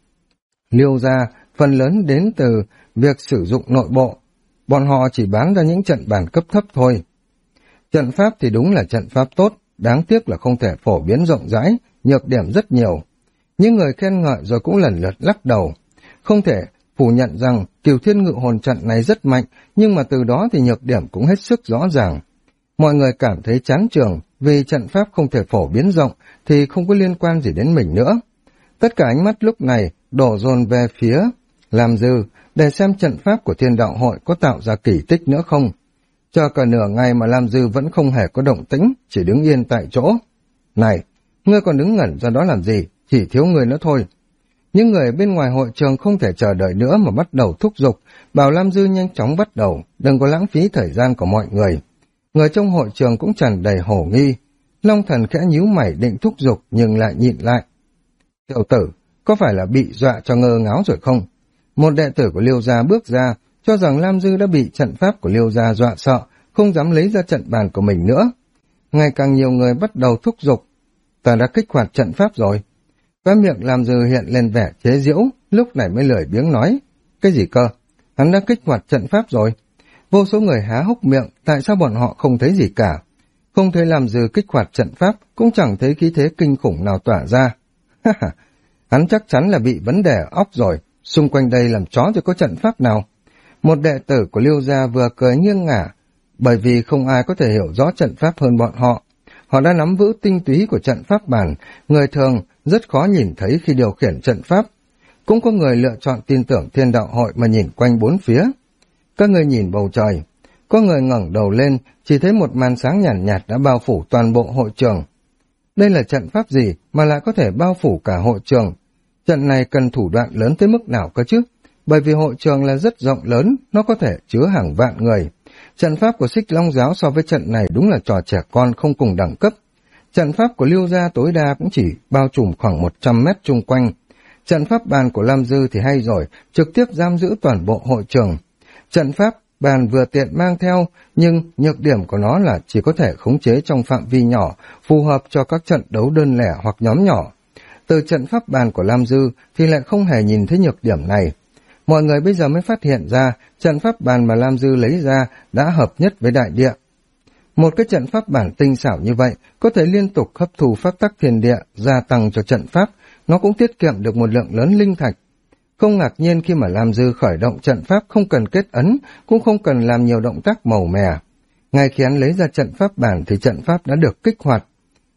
Liêu gia phần lớn đến từ việc sử dụng nội bộ. Bọn họ chỉ bán ra những trận bàn cấp thấp thôi. Trận pháp thì đúng là trận pháp tốt, đáng tiếc là không thể phổ biến rộng rãi, nhược điểm rất nhiều. Những người khen ngợi rồi cũng lần lượt lắc đầu. Không thể phủ nhận rằng Cửu Thiên Ngự Hồn trận này rất mạnh, nhưng mà từ đó thì nhược điểm cũng hết sức rõ ràng. Mọi người cảm thấy chán chường vì trận pháp không thể phổ biến rộng thì không có liên quan gì đến mình nữa. Tất cả ánh mắt lúc này đổ dồn về phía Lam Dư để xem trận pháp của Thiên Đạo Hội có tạo ra kỳ tích nữa không. Chờ cả nửa ngày mà Lam Dư vẫn không hề có động tĩnh, chỉ đứng yên tại chỗ. Này, ngươi còn đứng ngẩn ra đó làm gì, chỉ thiếu ngươi nữa thôi. Những người bên ngoài hội trường không thể chờ đợi nữa mà bắt đầu thúc giục, bảo Lam Dư nhanh chóng bắt đầu, đừng có lãng phí thời gian của mọi người. Người trong hội trường cũng tràn đầy hổ nghi. Long Thần khẽ nhíu mày định thúc giục nhưng lại nhịn lại. Tiểu tử, có phải là bị dọa cho ngơ ngáo rồi không? Một đệ tử của Liêu gia bước ra, cho rằng Lam Dư đã bị trận pháp của Liêu gia dọa sợ, không dám lấy ra trận bàn của mình nữa. Ngày càng nhiều người bắt đầu thúc giục. Ta đã kích hoạt trận pháp rồi. Cái miệng Lam Dư hiện lên vẻ chế giễu, lúc này mới lười biếng nói. Cái gì cơ? Hắn đã kích hoạt trận pháp rồi. Vô số người há hốc miệng, tại sao bọn họ không thấy gì cả? Không thấy Lam Dư kích hoạt trận pháp, cũng chẳng thấy khí thế kinh khủng nào tỏa ra. Hắn chắc chắn là bị vấn đề óc rồi, xung quanh đây làm chó thì có trận pháp nào? Một đệ tử của Liêu gia vừa cười nghiêng ngả, bởi vì không ai có thể hiểu rõ trận pháp hơn bọn họ. Họ đã nắm vững tinh túy của trận pháp bản, người thường rất khó nhìn thấy khi điều khiển trận pháp. Cũng có người lựa chọn tin tưởng Thiên Đạo Hội mà nhìn quanh bốn phía. Các người nhìn bầu trời, có người ngẩng đầu lên, chỉ thấy một màn sáng nhàn nhạt đã bao phủ toàn bộ hội trường. Đây là trận pháp gì mà lại có thể bao phủ cả hội trường? Trận này cần thủ đoạn lớn tới mức nào cơ chứ? Bởi vì hội trường là rất rộng lớn, nó có thể chứa hàng vạn người. Trận pháp của Xích Long giáo so với trận này đúng là trò trẻ con không cùng đẳng cấp. Trận pháp của Liêu gia tối đa cũng chỉ bao trùm khoảng 100 mét chung quanh. Trận pháp bàn của Lam Dư thì hay rồi, trực tiếp giam giữ toàn bộ hội trường. Trận pháp bàn vừa tiện mang theo, nhưng nhược điểm của nó là chỉ có thể khống chế trong phạm vi nhỏ, phù hợp cho các trận đấu đơn lẻ hoặc nhóm nhỏ. Từ trận pháp bàn của Lam Dư thì lại không hề nhìn thấy nhược điểm này. Mọi người bây giờ mới phát hiện ra trận pháp bàn mà Lam Dư lấy ra đã hợp nhất với đại địa. Một cái trận pháp bản tinh xảo như vậy có thể liên tục hấp thụ pháp tắc thiên địa, gia tăng cho trận pháp, nó cũng tiết kiệm được một lượng lớn linh thạch. Không ngạc nhiên khi mà Lam Dư khởi động trận pháp không cần kết ấn, cũng không cần làm nhiều động tác màu mè. Ngay khi hắn lấy ra trận pháp bản thì trận pháp đã được kích hoạt.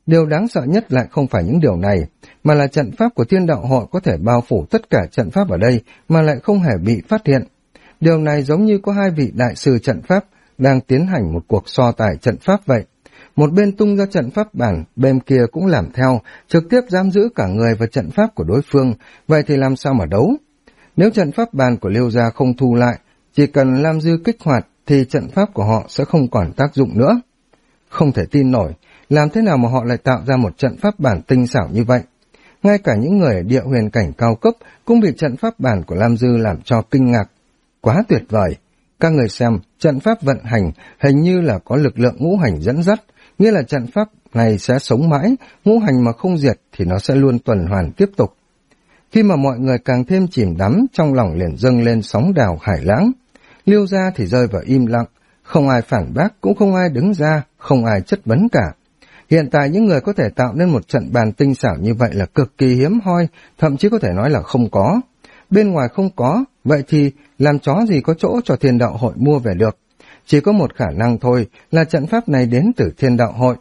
Điều đáng sợ nhất lại không phải những điều này, mà là trận pháp của Thiên Đạo Hội có thể bao phủ tất cả trận pháp ở đây mà lại không hề bị phát hiện. Điều này giống như có hai vị đại sư trận pháp đang tiến hành một cuộc so tài trận pháp vậy. Một bên tung ra trận pháp bản, bên kia cũng làm theo, trực tiếp giam giữ cả người và trận pháp của đối phương, vậy thì làm sao mà đấu? Nếu trận pháp bản của Liêu gia không thu lại, chỉ cần Lam Dư kích hoạt thì trận pháp của họ sẽ không còn tác dụng nữa. Không thể tin nổi, làm thế nào mà họ lại tạo ra một trận pháp bản tinh xảo như vậy? Ngay cả những người ở địa huyền cảnh cao cấp cũng bị trận pháp bản của Lam Dư làm cho kinh ngạc. Quá tuyệt vời! Các người xem, trận pháp vận hành hình như là có lực lượng ngũ hành dẫn dắt, nghĩa là trận pháp này sẽ sống mãi, ngũ hành mà không diệt thì nó sẽ luôn tuần hoàn tiếp tục. Khi mà mọi người càng thêm chìm đắm, trong lòng liền dâng lên sóng đào hải lãng. Liêu gia thì rơi vào im lặng, không ai phản bác, cũng không ai đứng ra, không ai chất vấn cả. Hiện tại những người có thể tạo nên một trận bàn tinh xảo như vậy là cực kỳ hiếm hoi, thậm chí có thể nói là không có. Bên ngoài không có, vậy thì làm chó gì có chỗ cho Thiên Đạo Hội mua về được. Chỉ có một khả năng thôi là trận pháp này đến từ Thiên Đạo Hội.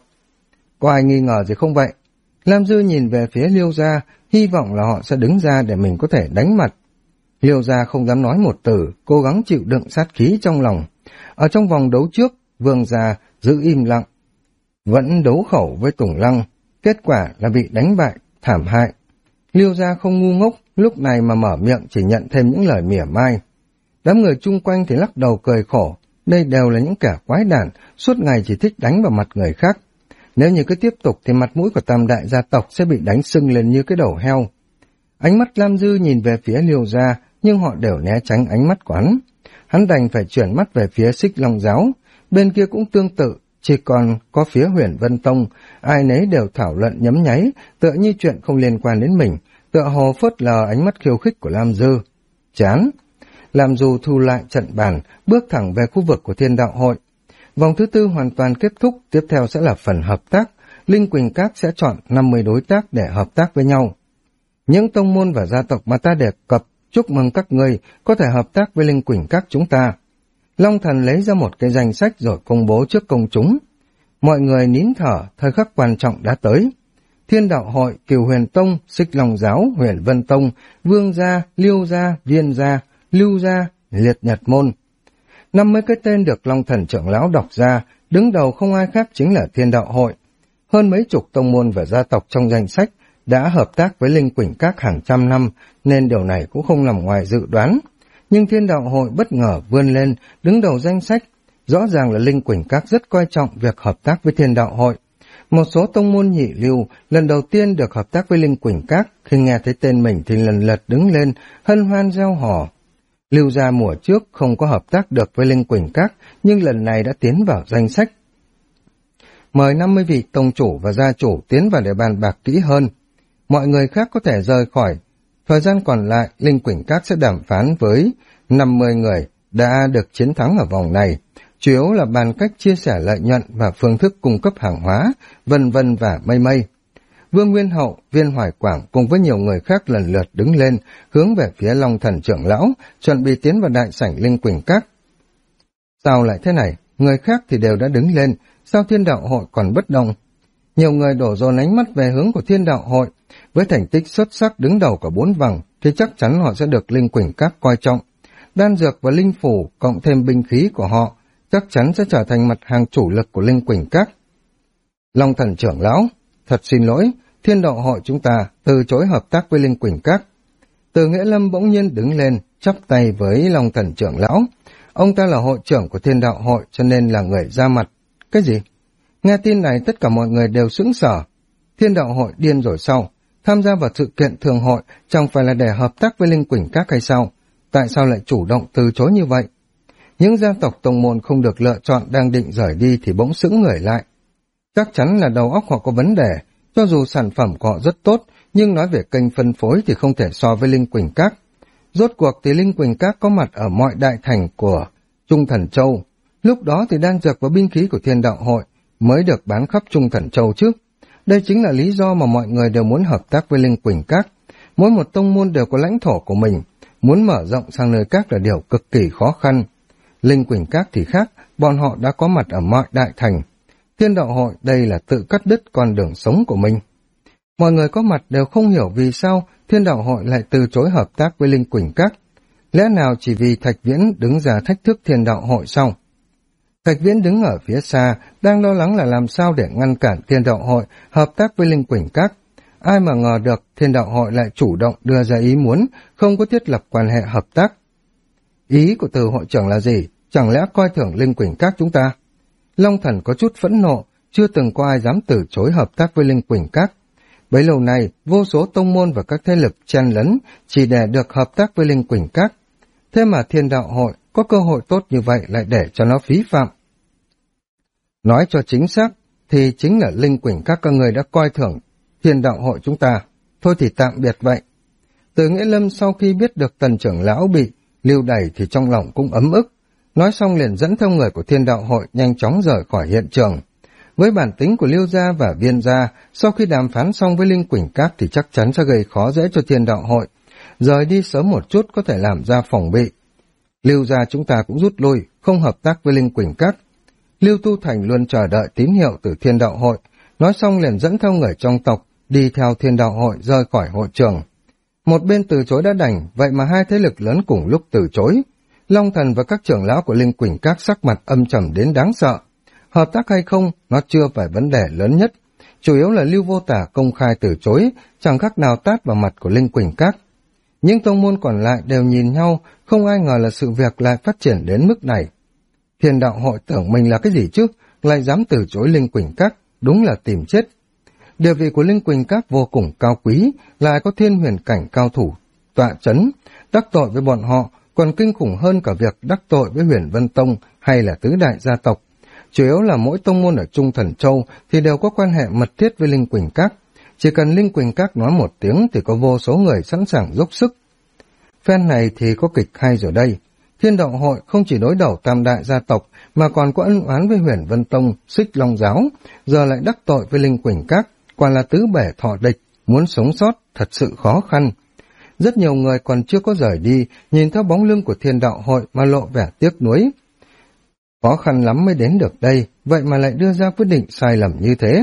Có ai nghi ngờ gì không vậy? Lam Dư nhìn về phía Liêu gia, hy vọng là họ sẽ đứng ra để mình có thể đánh mặt. Liêu gia không dám nói một từ, cố gắng chịu đựng sát khí trong lòng. Ở trong vòng đấu trước, Vương gia giữ im lặng, vẫn đấu khẩu với Tùng Lăng, kết quả là bị đánh bại, thảm hại. Liêu gia không ngu ngốc, lúc này mà mở miệng chỉ nhận thêm những lời mỉa mai. Đám người chung quanh thì lắc đầu cười khổ, đây đều là những kẻ quái đản, suốt ngày chỉ thích đánh vào mặt người khác. Nếu như cứ tiếp tục thì mặt mũi của tam đại gia tộc sẽ bị đánh sưng lên như cái đầu heo. Ánh mắt Lam Dư nhìn về phía Liêu gia, nhưng họ đều né tránh ánh mắt của hắn. Hắn đành phải chuyển mắt về phía Xích Long giáo, bên kia cũng tương tự, chỉ còn có phía Huyền Vân Tông, ai nấy đều thảo luận nhấm nháy, tựa như chuyện không liên quan đến mình, tựa hồ phớt lờ ánh mắt khiêu khích của Lam Dư. Chán! Lam Dư thu lại trận bàn, bước thẳng về khu vực của Thiên Đạo Hội. Vòng thứ tư hoàn toàn kết thúc, tiếp theo sẽ là phần hợp tác. Linh Quỳnh Các sẽ chọn 50 đối tác để hợp tác với nhau. Những tông môn và gia tộc mà ta đề cập, chúc mừng các ngươi có thể hợp tác với Linh Quỳnh Các chúng ta. Long Thần lấy ra một cái danh sách rồi công bố trước công chúng. Mọi người nín thở, thời khắc quan trọng đã tới. Thiên Đạo Hội, Cửu Huyền Tông, Xích Long Giáo, Huyền Vân Tông, Vương gia, Liêu gia, Viên gia, Lưu gia, Liệt Nhật Môn. 50 cái tên được Long Thần trưởng lão đọc ra, đứng đầu không ai khác chính là Thiên Đạo Hội. Hơn mấy chục tông môn và gia tộc trong danh sách đã hợp tác với Linh Quỳnh Các hàng trăm năm, nên điều này cũng không nằm ngoài dự đoán. Nhưng Thiên Đạo Hội bất ngờ vươn lên, đứng đầu danh sách. Rõ ràng là Linh Quỳnh Các rất coi trọng việc hợp tác với Thiên Đạo Hội. Một số tông môn nhị lưu lần đầu tiên được hợp tác với Linh Quỳnh Các, khi nghe thấy tên mình thì lần lượt đứng lên, hân hoan reo hò. Lưu gia mùa trước không có hợp tác được với Linh Quỳnh Các, nhưng lần này đã tiến vào danh sách. Mời 50 vị tông chủ và gia chủ tiến vào để bàn bạc kỹ hơn. Mọi người khác có thể rời khỏi. Thời gian còn lại, Linh Quỳnh Các sẽ đàm phán với 50 người đã được chiến thắng ở vòng này, chủ yếu là bàn cách chia sẻ lợi nhuận và phương thức cung cấp hàng hóa, vân vân và mây mây. Vương Nguyên Hậu, Viên Hoài Quảng cùng với nhiều người khác lần lượt đứng lên, hướng về phía Long Thần trưởng lão, chuẩn bị tiến vào đại sảnh Linh Quỳnh Các. Sao lại thế này? Người khác thì đều đã đứng lên, sao Thiên Đạo Hội còn bất động? Nhiều người đổ dồn ánh mắt về hướng của Thiên Đạo Hội, với thành tích xuất sắc đứng đầu cả 4 vòng, thì chắc chắn họ sẽ được Linh Quỳnh Các coi trọng. Đan dược và linh phủ cộng thêm binh khí của họ chắc chắn sẽ trở thành mặt hàng chủ lực của Linh Quỳnh Các. Long Thần trưởng lão, thật xin lỗi, Thiên Đạo Hội chúng ta từ chối hợp tác với Linh Quỳnh Các. Từ Nghĩa Lâm bỗng nhiên đứng lên, chắp tay với Long Thần trưởng lão. Ông ta là hội trưởng của Thiên Đạo Hội cho nên là người ra mặt. Cái gì? Nghe tin này tất cả mọi người đều sững sờ. Thiên Đạo Hội điên rồi sao? Tham gia vào sự kiện thường hội chẳng phải là để hợp tác với Linh Quỳnh Các hay sao? Tại sao lại chủ động từ chối như vậy? Những gia tộc tông môn không được lựa chọn đang định rời đi thì bỗng sững người lại. Chắc chắn là đầu óc họ có vấn đề, cho dù sản phẩm của họ rất tốt, nhưng nói về kênh phân phối thì không thể so với Linh Quỳnh Các. Rốt cuộc thì Linh Quỳnh Các có mặt ở mọi đại thành của Trung Thần Châu. Lúc đó thì đan dược và binh khí của Thiên Đạo Hội mới được bán khắp Trung Thần Châu chứ. Đây chính là lý do mà mọi người đều muốn hợp tác với Linh Quỳnh Các. Mỗi một tông môn đều có lãnh thổ của mình, muốn mở rộng sang nơi khác là điều cực kỳ khó khăn. Linh Quỳnh Các thì khác, bọn họ đã có mặt ở mọi đại thành. Thiên đạo hội đây là tự cắt đứt con đường sống của mình. Mọi người có mặt đều không hiểu vì sao Thiên đạo hội lại từ chối hợp tác với Linh Quỳnh Các. Lẽ nào chỉ vì Thạch Viễn đứng ra thách thức Thiên đạo hội sao? Thạch Viễn đứng ở phía xa, đang lo lắng là làm sao để ngăn cản Thiên đạo hội hợp tác với Linh Quỳnh Các. Ai mà ngờ được Thiên đạo hội lại chủ động đưa ra ý muốn, không có thiết lập quan hệ hợp tác. Ý của từ hội trưởng là gì? Chẳng lẽ coi thường Linh Quỳnh Các chúng ta? Long Thần có chút phẫn nộ, chưa từng có ai dám từ chối hợp tác với Linh Quỳnh Các. Bấy lâu nay, vô số tông môn và các thế lực chen lấn chỉ để được hợp tác với Linh Quỳnh Các. Thế mà Thiên đạo hội có cơ hội tốt như vậy lại để cho nó phí phạm. Nói cho chính xác, thì chính là Linh Quỳnh Các người đã coi thường Thiên đạo hội chúng ta. Thôi thì tạm biệt vậy. Từ Nghĩa Lâm sau khi biết được Tần trưởng lão bị lưu đày thì trong lòng cũng ấm ức. Nói xong liền dẫn theo người của Thiên đạo hội nhanh chóng rời khỏi hiện trường. Với bản tính của Liêu gia và Viên gia, sau khi đàm phán xong với Linh Quỳnh Các thì chắc chắn sẽ gây khó dễ cho Thiên đạo hội. Rời đi sớm một chút có thể làm ra phòng bị. Liêu gia chúng ta cũng rút lui, không hợp tác với Linh Quỳnh Các. Liêu Tu Thành luôn chờ đợi tín hiệu từ Thiên đạo hội, nói xong liền dẫn theo người trong tộc, đi theo Thiên đạo hội rời khỏi hội trường. Một bên từ chối đã đành, vậy mà hai thế lực lớn cùng lúc từ chối. Long Thần và các trưởng lão của Linh Quỳnh Các sắc mặt âm trầm đến đáng sợ. Hợp tác hay không, nó chưa phải vấn đề lớn nhất. Chủ yếu là Lưu Vô Tả công khai từ chối, chẳng khác nào tát vào mặt của Linh Quỳnh Các. Những tông môn còn lại đều nhìn nhau, không ai ngờ là sự việc lại phát triển đến mức này. Thiên đạo hội tưởng mình là cái gì chứ, lại dám từ chối Linh Quỳnh Các, đúng là tìm chết. Địa vị của Linh Quỳnh Các vô cùng cao quý, lại có thiên huyền cảnh cao thủ tọa chấn, đắc tội với bọn họ còn kinh khủng hơn cả việc đắc tội với Huyền Vân Tông hay là tứ đại gia tộc. Chủ yếu là mỗi tông môn ở Trung Thần Châu thì đều có quan hệ mật thiết với Linh Quỳnh Các. Chỉ cần Linh Quỳnh Các nói một tiếng thì có vô số người sẵn sàng dốc sức. Phen này thì có kịch hay rồi đây. Thiên đạo hội không chỉ đối đầu tam đại gia tộc mà còn có ân oán với Huyền Vân Tông, Xích Long Giáo, giờ lại đắc tội với Linh Quỳnh Các, quả là tứ bể thọ địch, muốn sống sót thật sự khó khăn. Rất nhiều người còn chưa có rời đi, nhìn theo bóng lưng của Thiên đạo hội mà lộ vẻ tiếc nuối. Khó khăn lắm mới đến được đây, vậy mà lại đưa ra quyết định sai lầm như thế.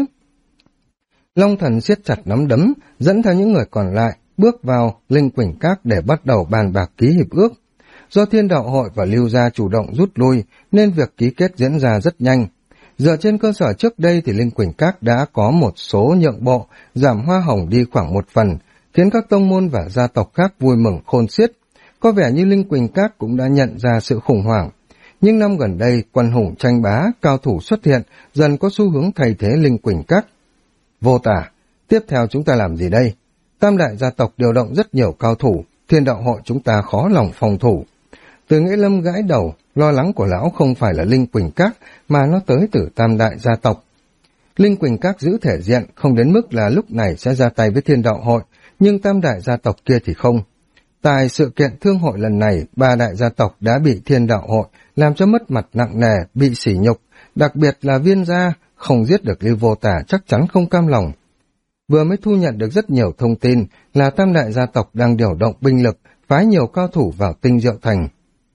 Long Thần siết chặt nắm đấm, dẫn theo những người còn lại, bước vào Linh Quỳnh Các để bắt đầu bàn bạc ký hiệp ước. Do Thiên đạo hội và Lưu gia chủ động rút lui, nên việc ký kết diễn ra rất nhanh. Dựa trên cơ sở trước đây thì Linh Quỳnh Các đã có một số nhượng bộ, giảm hoa hồng đi khoảng một phần, khiến các tông môn và gia tộc khác vui mừng khôn xiết. Có vẻ như Linh Quỳnh Các cũng đã nhận ra sự khủng hoảng. Nhưng năm gần đây, quân hùng tranh bá, cao thủ xuất hiện, dần có xu hướng thay thế Linh Quỳnh Các. Vô Tả, tiếp theo chúng ta làm gì đây? Tam đại gia tộc điều động rất nhiều cao thủ, Thiên đạo hội chúng ta khó lòng phòng thủ. Từ Nghĩa Lâm gãi đầu, lo lắng của lão không phải là Linh Quỳnh Các, mà nó tới từ tam đại gia tộc. Linh Quỳnh Các giữ thể diện, không đến mức là lúc này sẽ ra tay với Thiên đạo hội, nhưng tam đại gia tộc kia thì không. Tại sự kiện thương hội lần này, ba đại gia tộc đã bị Thiên đạo hội làm cho mất mặt nặng nề, bị sỉ nhục, đặc biệt là Viên gia, không giết được Lưu Vô Tả chắc chắn không cam lòng. Vừa mới thu nhận được rất nhiều thông tin là tam đại gia tộc đang điều động binh lực, phái nhiều cao thủ vào Tinh Diệu Thành.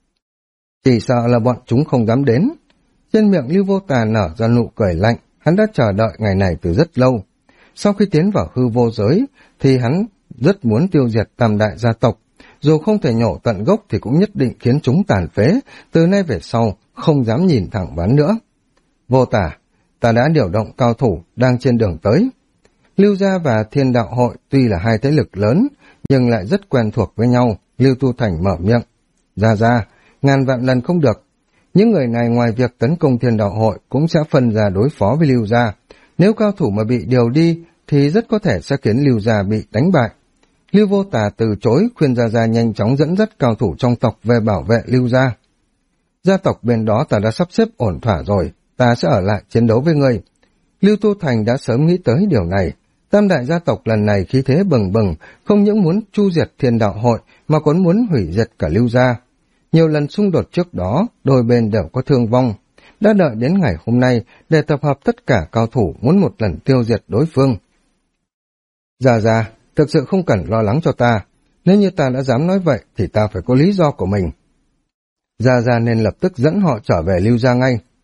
Chỉ sợ là bọn chúng không dám đến. Trên miệng Lưu Vô Tà nở ra nụ cười lạnh, hắn đã chờ đợi ngày này từ rất lâu. Sau khi tiến vào hư vô giới, thì hắn rất muốn tiêu diệt tam đại gia tộc. Dù không thể nhổ tận gốc thì cũng nhất định khiến chúng tàn phế, từ nay về sau không dám nhìn thẳng bắn nữa. Vô Tà, ta đã điều động cao thủ, đang trên đường tới. Lưu gia và Thiên đạo hội tuy là hai thế lực lớn, nhưng lại rất quen thuộc với nhau. Lưu Tu Thành mở miệng. Ra, ngàn vạn lần không được. Những người này ngoài việc tấn công Thiên đạo hội cũng sẽ phân ra đối phó với Lưu gia. Nếu cao thủ mà bị điều đi thì rất có thể sẽ khiến Lưu gia bị đánh bại. Lưu Vô Tà từ chối, khuyên Gia nhanh chóng dẫn dắt cao thủ trong tộc về bảo vệ Lưu gia. Gia tộc bên đó ta đã sắp xếp ổn thỏa rồi, ta sẽ ở lại chiến đấu với ngươi. Lưu Tu Thành đã sớm nghĩ tới điều này. Tam đại gia tộc lần này khí thế bừng bừng, không những muốn chu diệt Thiên đạo hội mà còn muốn hủy diệt cả Lưu gia. Nhiều lần xung đột trước đó, đôi bên đều có thương vong. Đã đợi đến ngày hôm nay để tập hợp tất cả cao thủ muốn một lần tiêu diệt đối phương. Gia, thực sự không cần lo lắng cho ta. Nếu như ta đã dám nói vậy thì ta phải có lý do của mình. Gia nên lập tức dẫn họ trở về Lưu gia ngay.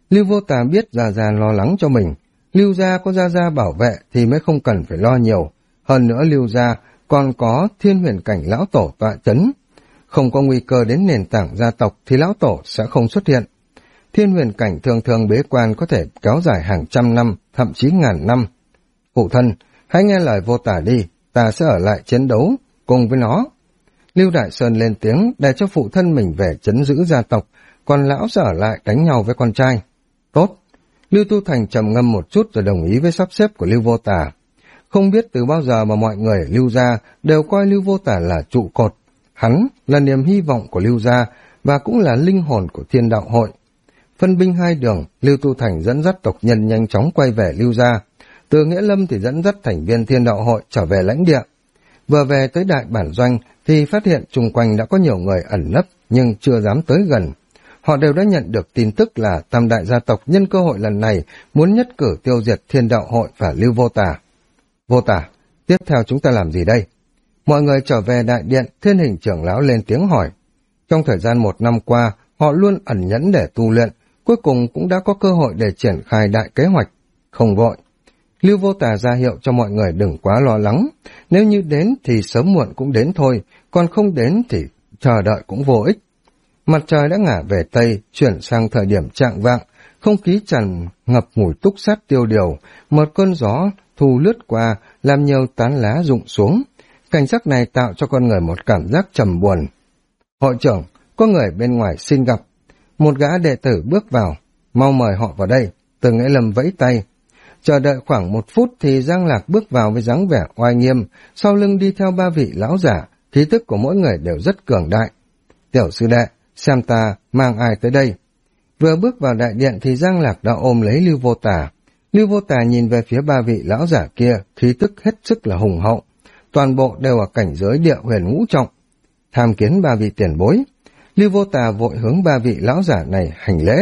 Lưu Vô Tà biết Gia Gia lo lắng cho mình. Lưu gia có Gia Gia bảo vệ thì mới không cần phải lo nhiều. Hơn nữa Lưu gia còn có Thiên Huyền Cảnh lão tổ tọa chấn. Không có nguy cơ đến nền tảng gia tộc thì lão tổ sẽ không xuất hiện. Thiên Huyền Cảnh thường thường bế quan có thể kéo dài hàng trăm năm, thậm chí ngàn năm. Phụ thân, hãy nghe lời Vô Tà đi, ta sẽ ở lại chiến đấu cùng với nó. Lưu Đại Sơn lên tiếng để cho phụ thân mình về trấn giữ gia tộc, còn lão sẽ ở lại đánh nhau với con trai. Tốt. Lưu Tu Thành trầm ngâm một chút rồi đồng ý với sắp xếp của Lưu Vô Tà. Không biết từ bao giờ mà mọi người ở Lưu gia đều coi Lưu Vô Tà là trụ cột. Hắn là niềm hy vọng của Lưu gia và cũng là linh hồn của Thiên Đạo hội. Phân binh hai đường, Lưu Tu Thành dẫn dắt tộc nhân nhanh chóng quay về Lưu gia. Từ Nghĩa Lâm thì dẫn dắt thành viên Thiên Đạo hội trở về lãnh địa. Vừa về tới đại bản doanh thì phát hiện chung quanh đã có nhiều người ẩn nấp nhưng chưa dám tới gần. Họ đều đã nhận được tin tức là tam đại gia tộc nhân cơ hội lần này muốn nhất cử tiêu diệt Thiên Đạo hội và Lưu Vô Tà. Vô Tà, tiếp theo chúng ta làm gì đây? Mọi người trở về đại điện, Thiên Hình trưởng lão lên tiếng hỏi. Trong thời gian 1 năm qua, họ luôn ẩn nhẫn để tu luyện, cuối cùng cũng đã có cơ hội để triển khai đại kế hoạch. Không vội. Lưu Vô Tà ra hiệu cho mọi người đừng quá lo lắng. Nếu như đến thì sớm muộn cũng đến thôi, còn không đến thì chờ đợi cũng vô ích. Mặt trời đã ngả về Tây, chuyển sang thời điểm chạng vạng, không khí tràn ngập mùi túc sát tiêu điều, một cơn gió thu lướt qua, làm nhiều tán lá rụng xuống. Cảnh sắc này tạo cho con người một cảm giác trầm buồn. Hội trưởng, có người bên ngoài xin gặp. Một gã đệ tử bước vào, mau mời họ vào đây. Từ Nghĩa Lâm vẫy tay. Chờ đợi khoảng 1 phút thì Giang Lạc bước vào với dáng vẻ oai nghiêm, sau lưng đi theo 3 vị lão giả, khí tức của mỗi người đều rất cường đại. Tiểu sư đệ, xem ta mang ai tới đây. Vừa bước vào đại điện thì Giang Lạc đã ôm lấy Lưu Vô Tà. Lưu Vô Tà nhìn về phía 3 vị lão giả kia, khí tức hết sức là hùng hậu. Toàn bộ đều ở cảnh giới địa huyền ngũ trọng. Tham kiến 3 vị tiền bối. Lưu Vô Tà vội hướng 3 vị lão giả này hành lễ.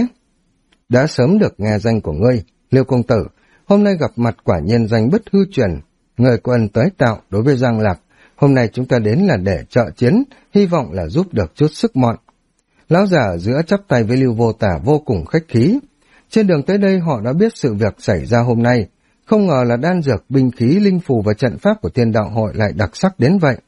Đã sớm được nghe danh của ngươi, Lưu công tử, hôm nay gặp mặt quả nhiên danh bất hư truyền. Người có ân tới tạo đối với Giang Lạc, hôm nay chúng ta đến là để trợ chiến, hy vọng là giúp được chút sức mọn. Lão giả ở giữa chắp tay với Lưu Vô Tà vô cùng khách khí. Trên đường tới đây họ đã biết sự việc xảy ra hôm nay, không ngờ là đan dược, binh khí, linh phù và trận pháp của Thiên Đạo hội lại đặc sắc đến vậy.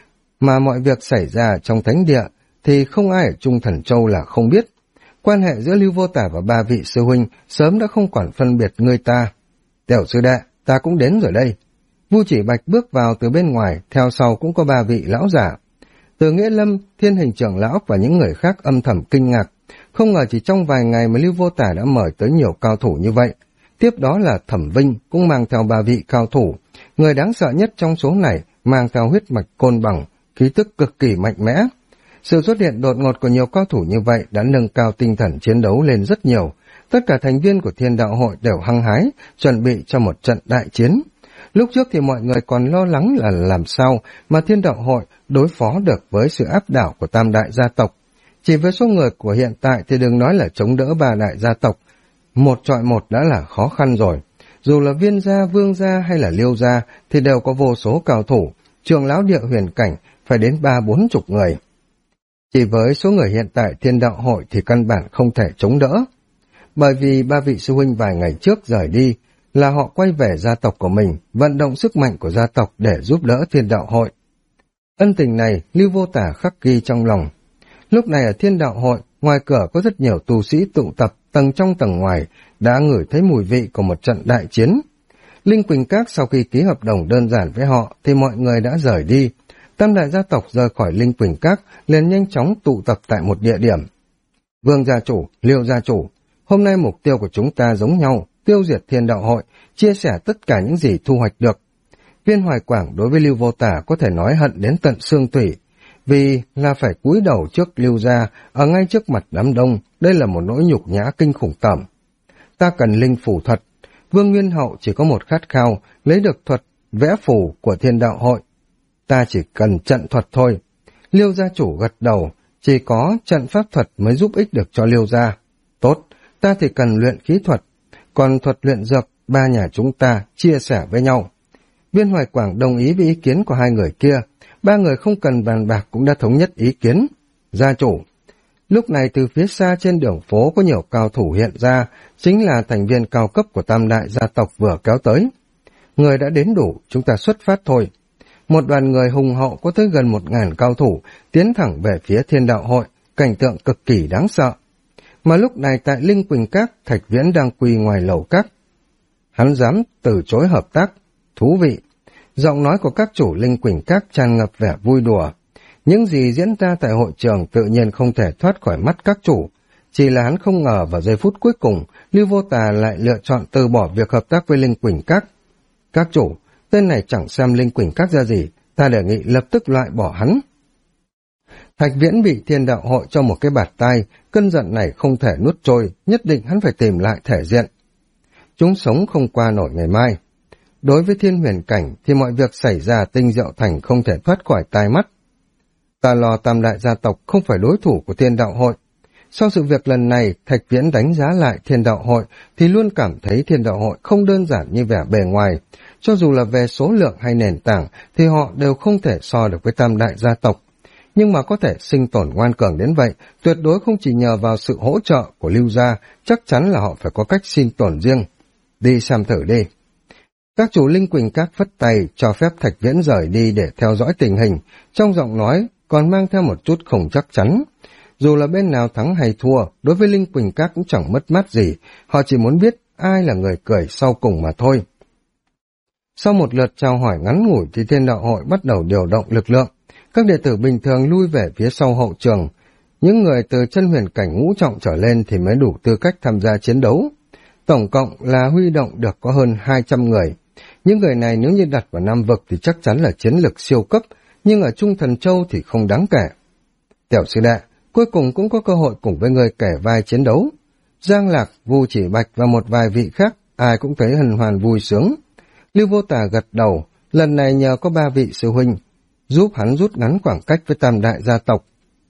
Mà mọi việc xảy ra trong thánh địa thì không ai ở Trung Thần Châu là không biết. Quan hệ giữa Lưu Vô Tà và 3 vị sư huynh sớm đã không còn phân biệt người ta. Tiểu sư đệ, ta cũng đến rồi đây. Vu Chỉ Bạch bước vào từ bên ngoài, theo sau cũng có 3 vị lão giả. Từ Nghĩa Lâm, Thiên Hình trưởng lão và những người khác âm thầm kinh ngạc. Không ngờ chỉ trong vài ngày mà Lưu Vô Tà đã mời tới nhiều cao thủ như vậy. Tiếp đó là Thẩm Vinh cũng mang theo 3 vị cao thủ. Người đáng sợ nhất trong số này mang theo huyết mạch côn bằng, khí tức cực kỳ mạnh mẽ. Sự xuất hiện đột ngột của nhiều cao thủ như vậy đã nâng cao tinh thần chiến đấu lên rất nhiều. Tất cả thành viên của Thiên Đạo hội đều hăng hái, chuẩn bị cho một trận đại chiến. Lúc trước thì mọi người còn lo lắng là làm sao mà Thiên Đạo hội đối phó được với sự áp đảo của tam đại gia tộc. Chỉ với số người của hiện tại thì đừng nói là chống đỡ 3 đại gia tộc. 1 chọi 1 đã là khó khăn rồi. Dù là Viên gia, Vương gia hay là Liêu gia thì đều có vô số cao thủ, trưởng lão địa huyền cảnh phải đến 30-40 người. Chỉ với số người hiện tại Thiên Đạo hội thì căn bản không thể chống đỡ. Bởi vì 3 vị sư huynh vài ngày trước rời đi là họ quay về gia tộc của mình, vận động sức mạnh của gia tộc để giúp đỡ Thiên Đạo hội. Ân tình này Lưu Vô Tà khắc ghi trong lòng. Lúc này ở Thiên Đạo hội, ngoài cửa có rất nhiều tu sĩ tụ tập, tầng trong tầng ngoài, đã ngửi thấy mùi vị của một trận đại chiến. Linh Quỳnh Các sau khi ký hợp đồng đơn giản với họ thì mọi người đã rời đi. Tam đại gia tộc rời khỏi Linh Quỳnh Các liền nhanh chóng tụ tập tại một địa điểm. Vương gia chủ, Liêu gia chủ, hôm nay mục tiêu của chúng ta giống nhau, tiêu diệt Thiên Đạo hội, chia sẻ tất cả những gì thu hoạch được. Viên Hoài Quảng đối với Lưu Vô Tà có thể nói hận đến tận xương tủy, vì là phải cúi đầu trước Lưu gia ở ngay trước mặt đám đông, đây là một nỗi nhục nhã kinh khủng tởm. Ta cần linh phủ thuật. Vương Nguyên Hậu chỉ có một khát khao, lấy được thuật vẽ phù của Thiên Đạo hội. Ta chỉ cần trận thuật thôi. Liêu gia chủ gật đầu, chỉ có trận pháp thuật mới giúp ích được cho Liêu gia. Tốt, ta thì cần luyện khí thuật, còn thuật luyện dược, 3 nhà chúng ta chia sẻ với nhau. Viên Hoài Quảng đồng ý với ý kiến của 2 người kia, 3 người không cần bàn bạc cũng đã thống nhất ý kiến. Gia chủ, Lúc này từ phía xa trên đường phố có nhiều cao thủ hiện ra, chính là thành viên cao cấp của tam đại gia tộc vừa kéo tới. Người đã đến đủ, chúng ta xuất phát thôi. Một đoàn người hùng hậu có tới gần 1000 cao thủ tiến thẳng về phía Thiên Đạo Hội, cảnh tượng cực kỳ đáng sợ. Mà lúc này tại Linh Quỳnh Các, Thạch Viễn đang quỳ ngoài lầu các. Hắn dám từ chối hợp tác. Thú vị. Giọng nói của các chủ Linh Quỳnh Các tràn ngập vẻ vui đùa. Những gì diễn ra tại hội trường tự nhiên không thể thoát khỏi mắt các chủ. Chỉ là hắn không ngờ vào giây phút cuối cùng, Lưu Vô Tà lại lựa chọn từ bỏ việc hợp tác với Linh Quỳnh Các. Các chủ, tên này chẳng xem Linh Quỳnh Các ra gì, ta đề nghị lập tức loại bỏ hắn. Thạch Viễn bị Thiên Đạo Hội cho một cái bạt tai, cơn giận này không thể nuốt trôi, nhất định hắn phải tìm lại thể diện. Chúng sống không qua nổi ngày mai. Đối với Thiên Huyền Cảnh thì mọi việc xảy ra Tinh Diệu Thành không thể thoát khỏi tai mắt. Ta lo tam đại gia tộc không phải đối thủ của Thiên Đạo Hội. Sau sự việc lần này, Thạch Viễn đánh giá lại Thiên Đạo Hội thì luôn cảm thấy Thiên Đạo Hội không đơn giản như vẻ bề ngoài. Cho dù là về số lượng hay nền tảng thì họ đều không thể so được với tam đại gia tộc. Nhưng mà có thể sinh tồn ngoan cường đến vậy, tuyệt đối không chỉ nhờ vào sự hỗ trợ của Lưu gia, chắc chắn là họ phải có cách sinh tồn riêng. Đi xem thử đi. Các chủ Linh Quỳnh Các phất tay cho phép Thạch Viễn rời đi để theo dõi tình hình, trong giọng nói còn mang theo một chút không chắc chắn. Dù là bên nào thắng hay thua, đối với Linh Quỳnh Các cũng chẳng mất mát gì, họ chỉ muốn biết ai là người cười sau cùng mà thôi. Sau một lượt chào hỏi ngắn ngủi thì Thiên Đạo Hội bắt đầu điều động lực lượng. Các đệ tử bình thường lui về phía sau hậu trường. Những người từ chân huyền cảnh ngũ trọng trở lên thì mới đủ tư cách tham gia chiến đấu. Tổng cộng là huy động được có hơn 200 người. Những người này nếu như đặt vào Nam Vực thì chắc chắn là chiến lực siêu cấp, nhưng ở Trung Thần Châu thì không đáng kể. Tiểu sư đệ, cuối cùng cũng có cơ hội cùng với người kể vai chiến đấu. Giang Lạc, Vu Chỉ Bạch và một vài vị khác, ai cũng thấy hân hoan vui sướng. Lưu Vô Tà gật đầu, lần này nhờ có 3 vị sư huynh, giúp hắn rút ngắn khoảng cách với tam đại gia tộc.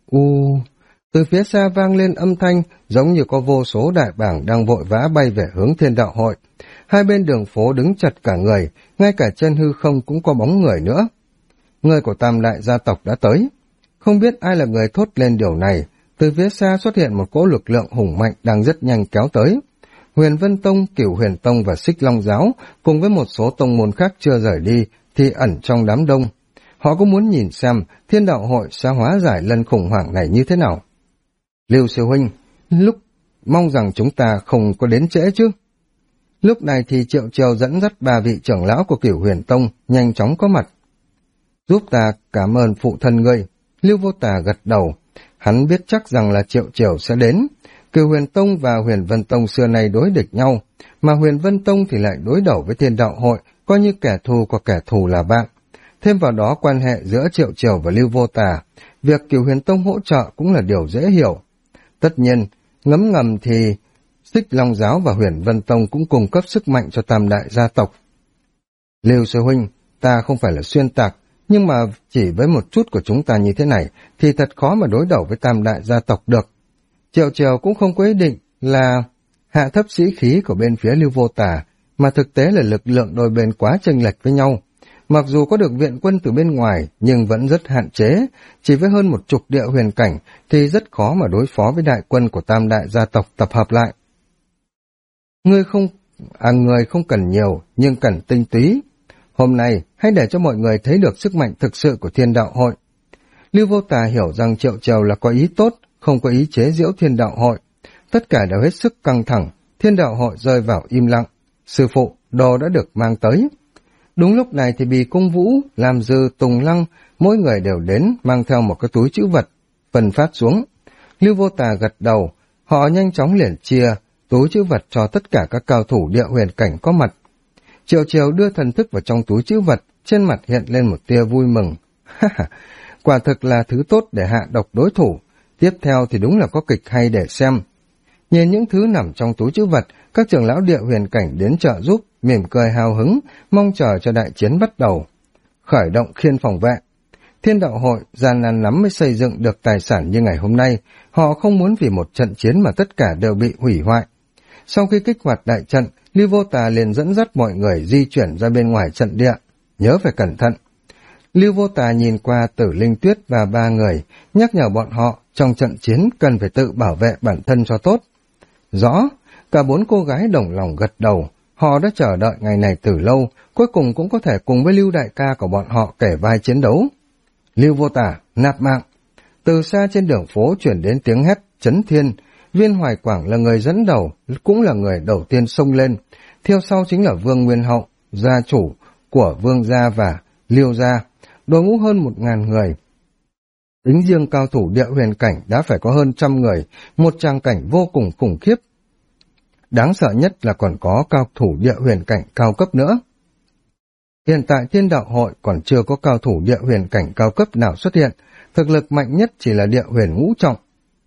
Từ phía xa vang lên âm thanh giống như có vô số đại bảng đang vội vã bay về hướng Thiên Đạo Hội. Hai bên đường phố đứng chật cả người, ngay cả trên hư không cũng có bóng người nữa. Người của tam đại gia tộc đã tới. Không biết ai là người thốt lên điều này, từ phía xa xuất hiện một cỗ lực lượng hùng mạnh đang rất nhanh kéo tới. Huyền Vân Tông, Cửu Huyền Tông và Xích Long Giáo cùng với một số tông môn khác chưa rời đi thì ẩn trong đám đông. Họ cũng muốn nhìn xem Thiên Đạo Hội sẽ hóa giải lần khủng hoảng này như thế nào. Lưu sư huynh, lúc mong rằng chúng ta không có đến trễ chứ. Lúc này thì Triệu Triều dẫn dắt 3 vị trưởng lão của Cửu Huyền Tông nhanh chóng có mặt. Giúp ta cảm ơn phụ thân ngươi. Lưu Vô Tà gật đầu. Hắn biết chắc rằng là Triệu Triều sẽ đến. Cửu Huyền Tông và Huyền Vân Tông xưa nay đối địch nhau, mà Huyền Vân Tông thì lại đối đầu với Thiên Đạo Hội, coi như kẻ thù của kẻ thù là bạn. Thêm vào đó quan hệ giữa Triệu Triều và Lưu Vô Tà, việc Cửu Huyền Tông hỗ trợ cũng là điều dễ hiểu. Tất nhiên, ngấm ngầm thì Xích Long Giáo và Huyền Vân Tông cũng cung cấp sức mạnh cho tam đại gia tộc. Lưu sư huynh, ta không phải là xuyên tạc, nhưng mà chỉ với một chút của chúng ta như thế này thì thật khó mà đối đầu với tam đại gia tộc được. Triệu Triều cũng không có ý định là hạ thấp sĩ khí của bên phía Lưu Vô Tà, mà thực tế là lực lượng đôi bên quá chênh lệch với nhau. Mặc dù có được viện quân từ bên ngoài, nhưng vẫn rất hạn chế, chỉ với hơn 10 địa huyền cảnh thì rất khó mà đối phó với đại quân của tam đại gia tộc tập hợp lại. Người không cần nhiều, nhưng cần tinh túy. Hôm nay, hãy để cho mọi người thấy được sức mạnh thực sự của Thiên Đạo Hội. Lưu Vô Tà hiểu rằng Triệu Triều là có ý tốt, không có ý chế giễu Thiên Đạo Hội. Tất cả đều hết sức căng thẳng, Thiên Đạo Hội rơi vào im lặng. Sư phụ, đồ đã được mang tới. Đúng lúc này thì Bì Cung Vũ, Lam Dư, Tùng Lăng, mỗi người đều đến mang theo một cái túi trữ vật, phân phát xuống. Lưu Vô Tà gật đầu, họ nhanh chóng liền chia túi trữ vật cho tất cả các cao thủ địa huyền cảnh có mặt. Triệu Triều đưa thần thức vào trong túi trữ vật, trên mặt hiện lên một tia vui mừng. Quả thực là thứ tốt để hạ độc đối thủ, tiếp theo thì đúng là có kịch hay để xem. Nhìn những thứ nằm trong túi trữ vật, các trưởng lão địa huyền cảnh đến trợ giúp, mỉm cười hào hứng, mong chờ cho đại chiến bắt đầu. Khởi động khiên phòng vệ. Thiên Đạo Hội gian nan lắm mới xây dựng được tài sản như ngày hôm nay, họ không muốn vì một trận chiến mà tất cả đều bị hủy hoại. Sau khi kích hoạt đại trận, Lưu Vô Tà liền dẫn dắt mọi người di chuyển ra bên ngoài trận địa, nhớ phải cẩn thận. Lưu Vô Tà nhìn qua Tử Linh Tuyết và 3 người, nhắc nhở bọn họ trong trận chiến cần phải tự bảo vệ bản thân cho tốt. Rõ, cả 4 cô gái đồng lòng gật đầu, họ đã chờ đợi ngày này từ lâu, cuối cùng cũng có thể cùng với Lưu đại ca của bọn họ kể vai chiến đấu. Lưu Vô Tả, nạp mạng. Từ xa trên đường phố chuyển đến tiếng hét chấn thiên, Viên Hoài Quảng là người dẫn đầu, cũng là người đầu tiên xông lên, theo sau chính là Vương Nguyên Hậu, gia chủ của Vương gia và Liêu gia, đội ngũ hơn 1000 người. Tính riêng cao thủ địa huyền cảnh đã phải có hơn 100 người, một tràng cảnh vô cùng khủng khiếp. Đáng sợ nhất là còn có cao thủ địa huyền cảnh cao cấp nữa. Hiện tại Thiên Đạo Hội còn chưa có cao thủ địa huyền cảnh cao cấp nào xuất hiện, thực lực mạnh nhất chỉ là địa huyền ngũ trọng.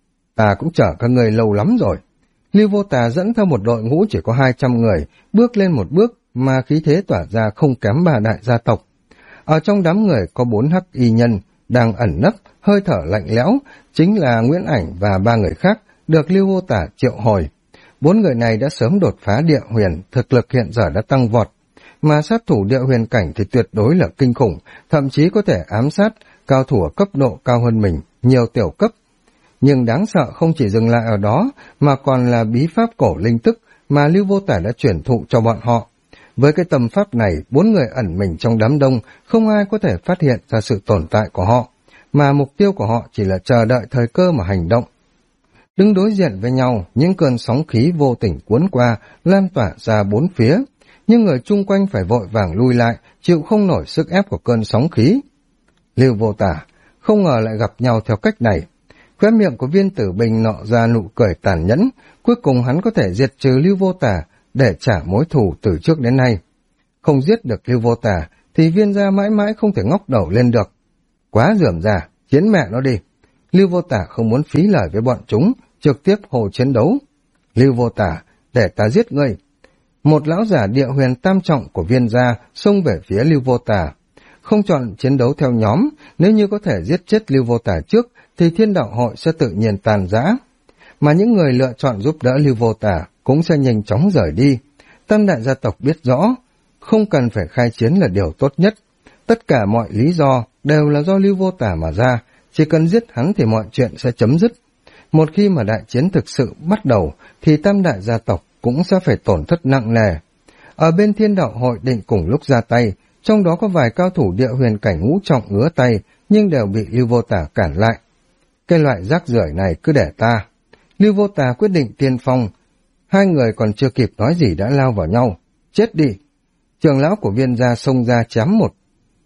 Ta cũng chờ các người lâu lắm rồi. Lưu Vô Tà dẫn theo một đội ngũ chỉ có 200 người, bước lên một bước mà khí thế tỏa ra không kém 3 đại gia tộc. Ở trong đám người có 4 hắc y nhân đang ẩn nấp, hơi thở lạnh lẽo, chính là Nguyễn Ảnh và 3 người khác được Lưu Vô Tà triệu hồi. 4 người này đã sớm đột phá địa huyền, thực lực hiện giờ đã tăng vọt, mà sát thủ địa huyền cảnh thì tuyệt đối là kinh khủng, thậm chí có thể ám sát cao thủ ở cấp độ cao hơn mình, nhiều tiểu cấp. Nhưng đáng sợ không chỉ dừng lại ở đó, mà còn là bí pháp cổ linh tức mà Lưu Vô Tả đã chuyển thụ cho bọn họ. Với cái tầm pháp này, 4 người ẩn mình trong đám đông, không ai có thể phát hiện ra sự tồn tại của họ, mà mục tiêu của họ chỉ là chờ đợi thời cơ mà hành động. Đứng đối diện với nhau, những cơn sóng khí vô tình cuốn qua, lan tỏa ra 4 phía, nhưng người chung quanh phải vội vàng lui lại, chịu không nổi sức ép của cơn sóng khí. Lưu Vô Tả không ngờ lại gặp nhau theo cách này. Khóe miệng của Viên Tử Bình nọ ra nụ cười tàn nhẫn, cuối cùng hắn có thể diệt trừ Lưu Vô Tả để trả mối thù từ trước đến nay. Không giết được Lưu Vô Tả thì Viên gia mãi mãi không thể ngóc đầu lên được. Quá rườm rà, chiến mẹ nó đi. Lưu Vô Tả không muốn phí lời với bọn chúng, trực tiếp hồ chiến đấu. Lưu Vô Tả, để ta giết ngươi. Một lão giả địa huyền tam trọng của Viên gia xông về phía Lưu Vô Tả. Không chọn chiến đấu theo nhóm, nếu như có thể giết chết Lưu Vô Tả trước thì Thiên Đạo Hội sẽ tự nhiên tàn rã. Mà những người lựa chọn giúp đỡ Lưu Vô Tả cũng sẽ nhanh chóng rời đi. Tam đại gia tộc biết rõ, không cần phải khai chiến là điều tốt nhất. Tất cả mọi lý do đều là do Lưu Vô Tả mà ra, chỉ cần giết hắn thì mọi chuyện sẽ chấm dứt. Một khi mà đại chiến thực sự bắt đầu thì tam đại gia tộc cũng sẽ phải tổn thất nặng nề. Ở bên Thiên Đạo Hội định cùng lúc ra tay, trong đó có vài cao thủ địa huyền cảnh ngũ trọng ngứa tay, nhưng đều bị Lưu Vô Tả cản lại. Cái loại rác rưởi này cứ để ta. Lưu Vô Tả quyết định tiên phong. Hai người còn chưa kịp nói gì đã lao vào nhau. Chết đi! Trưởng lão của Viên gia xông ra chém một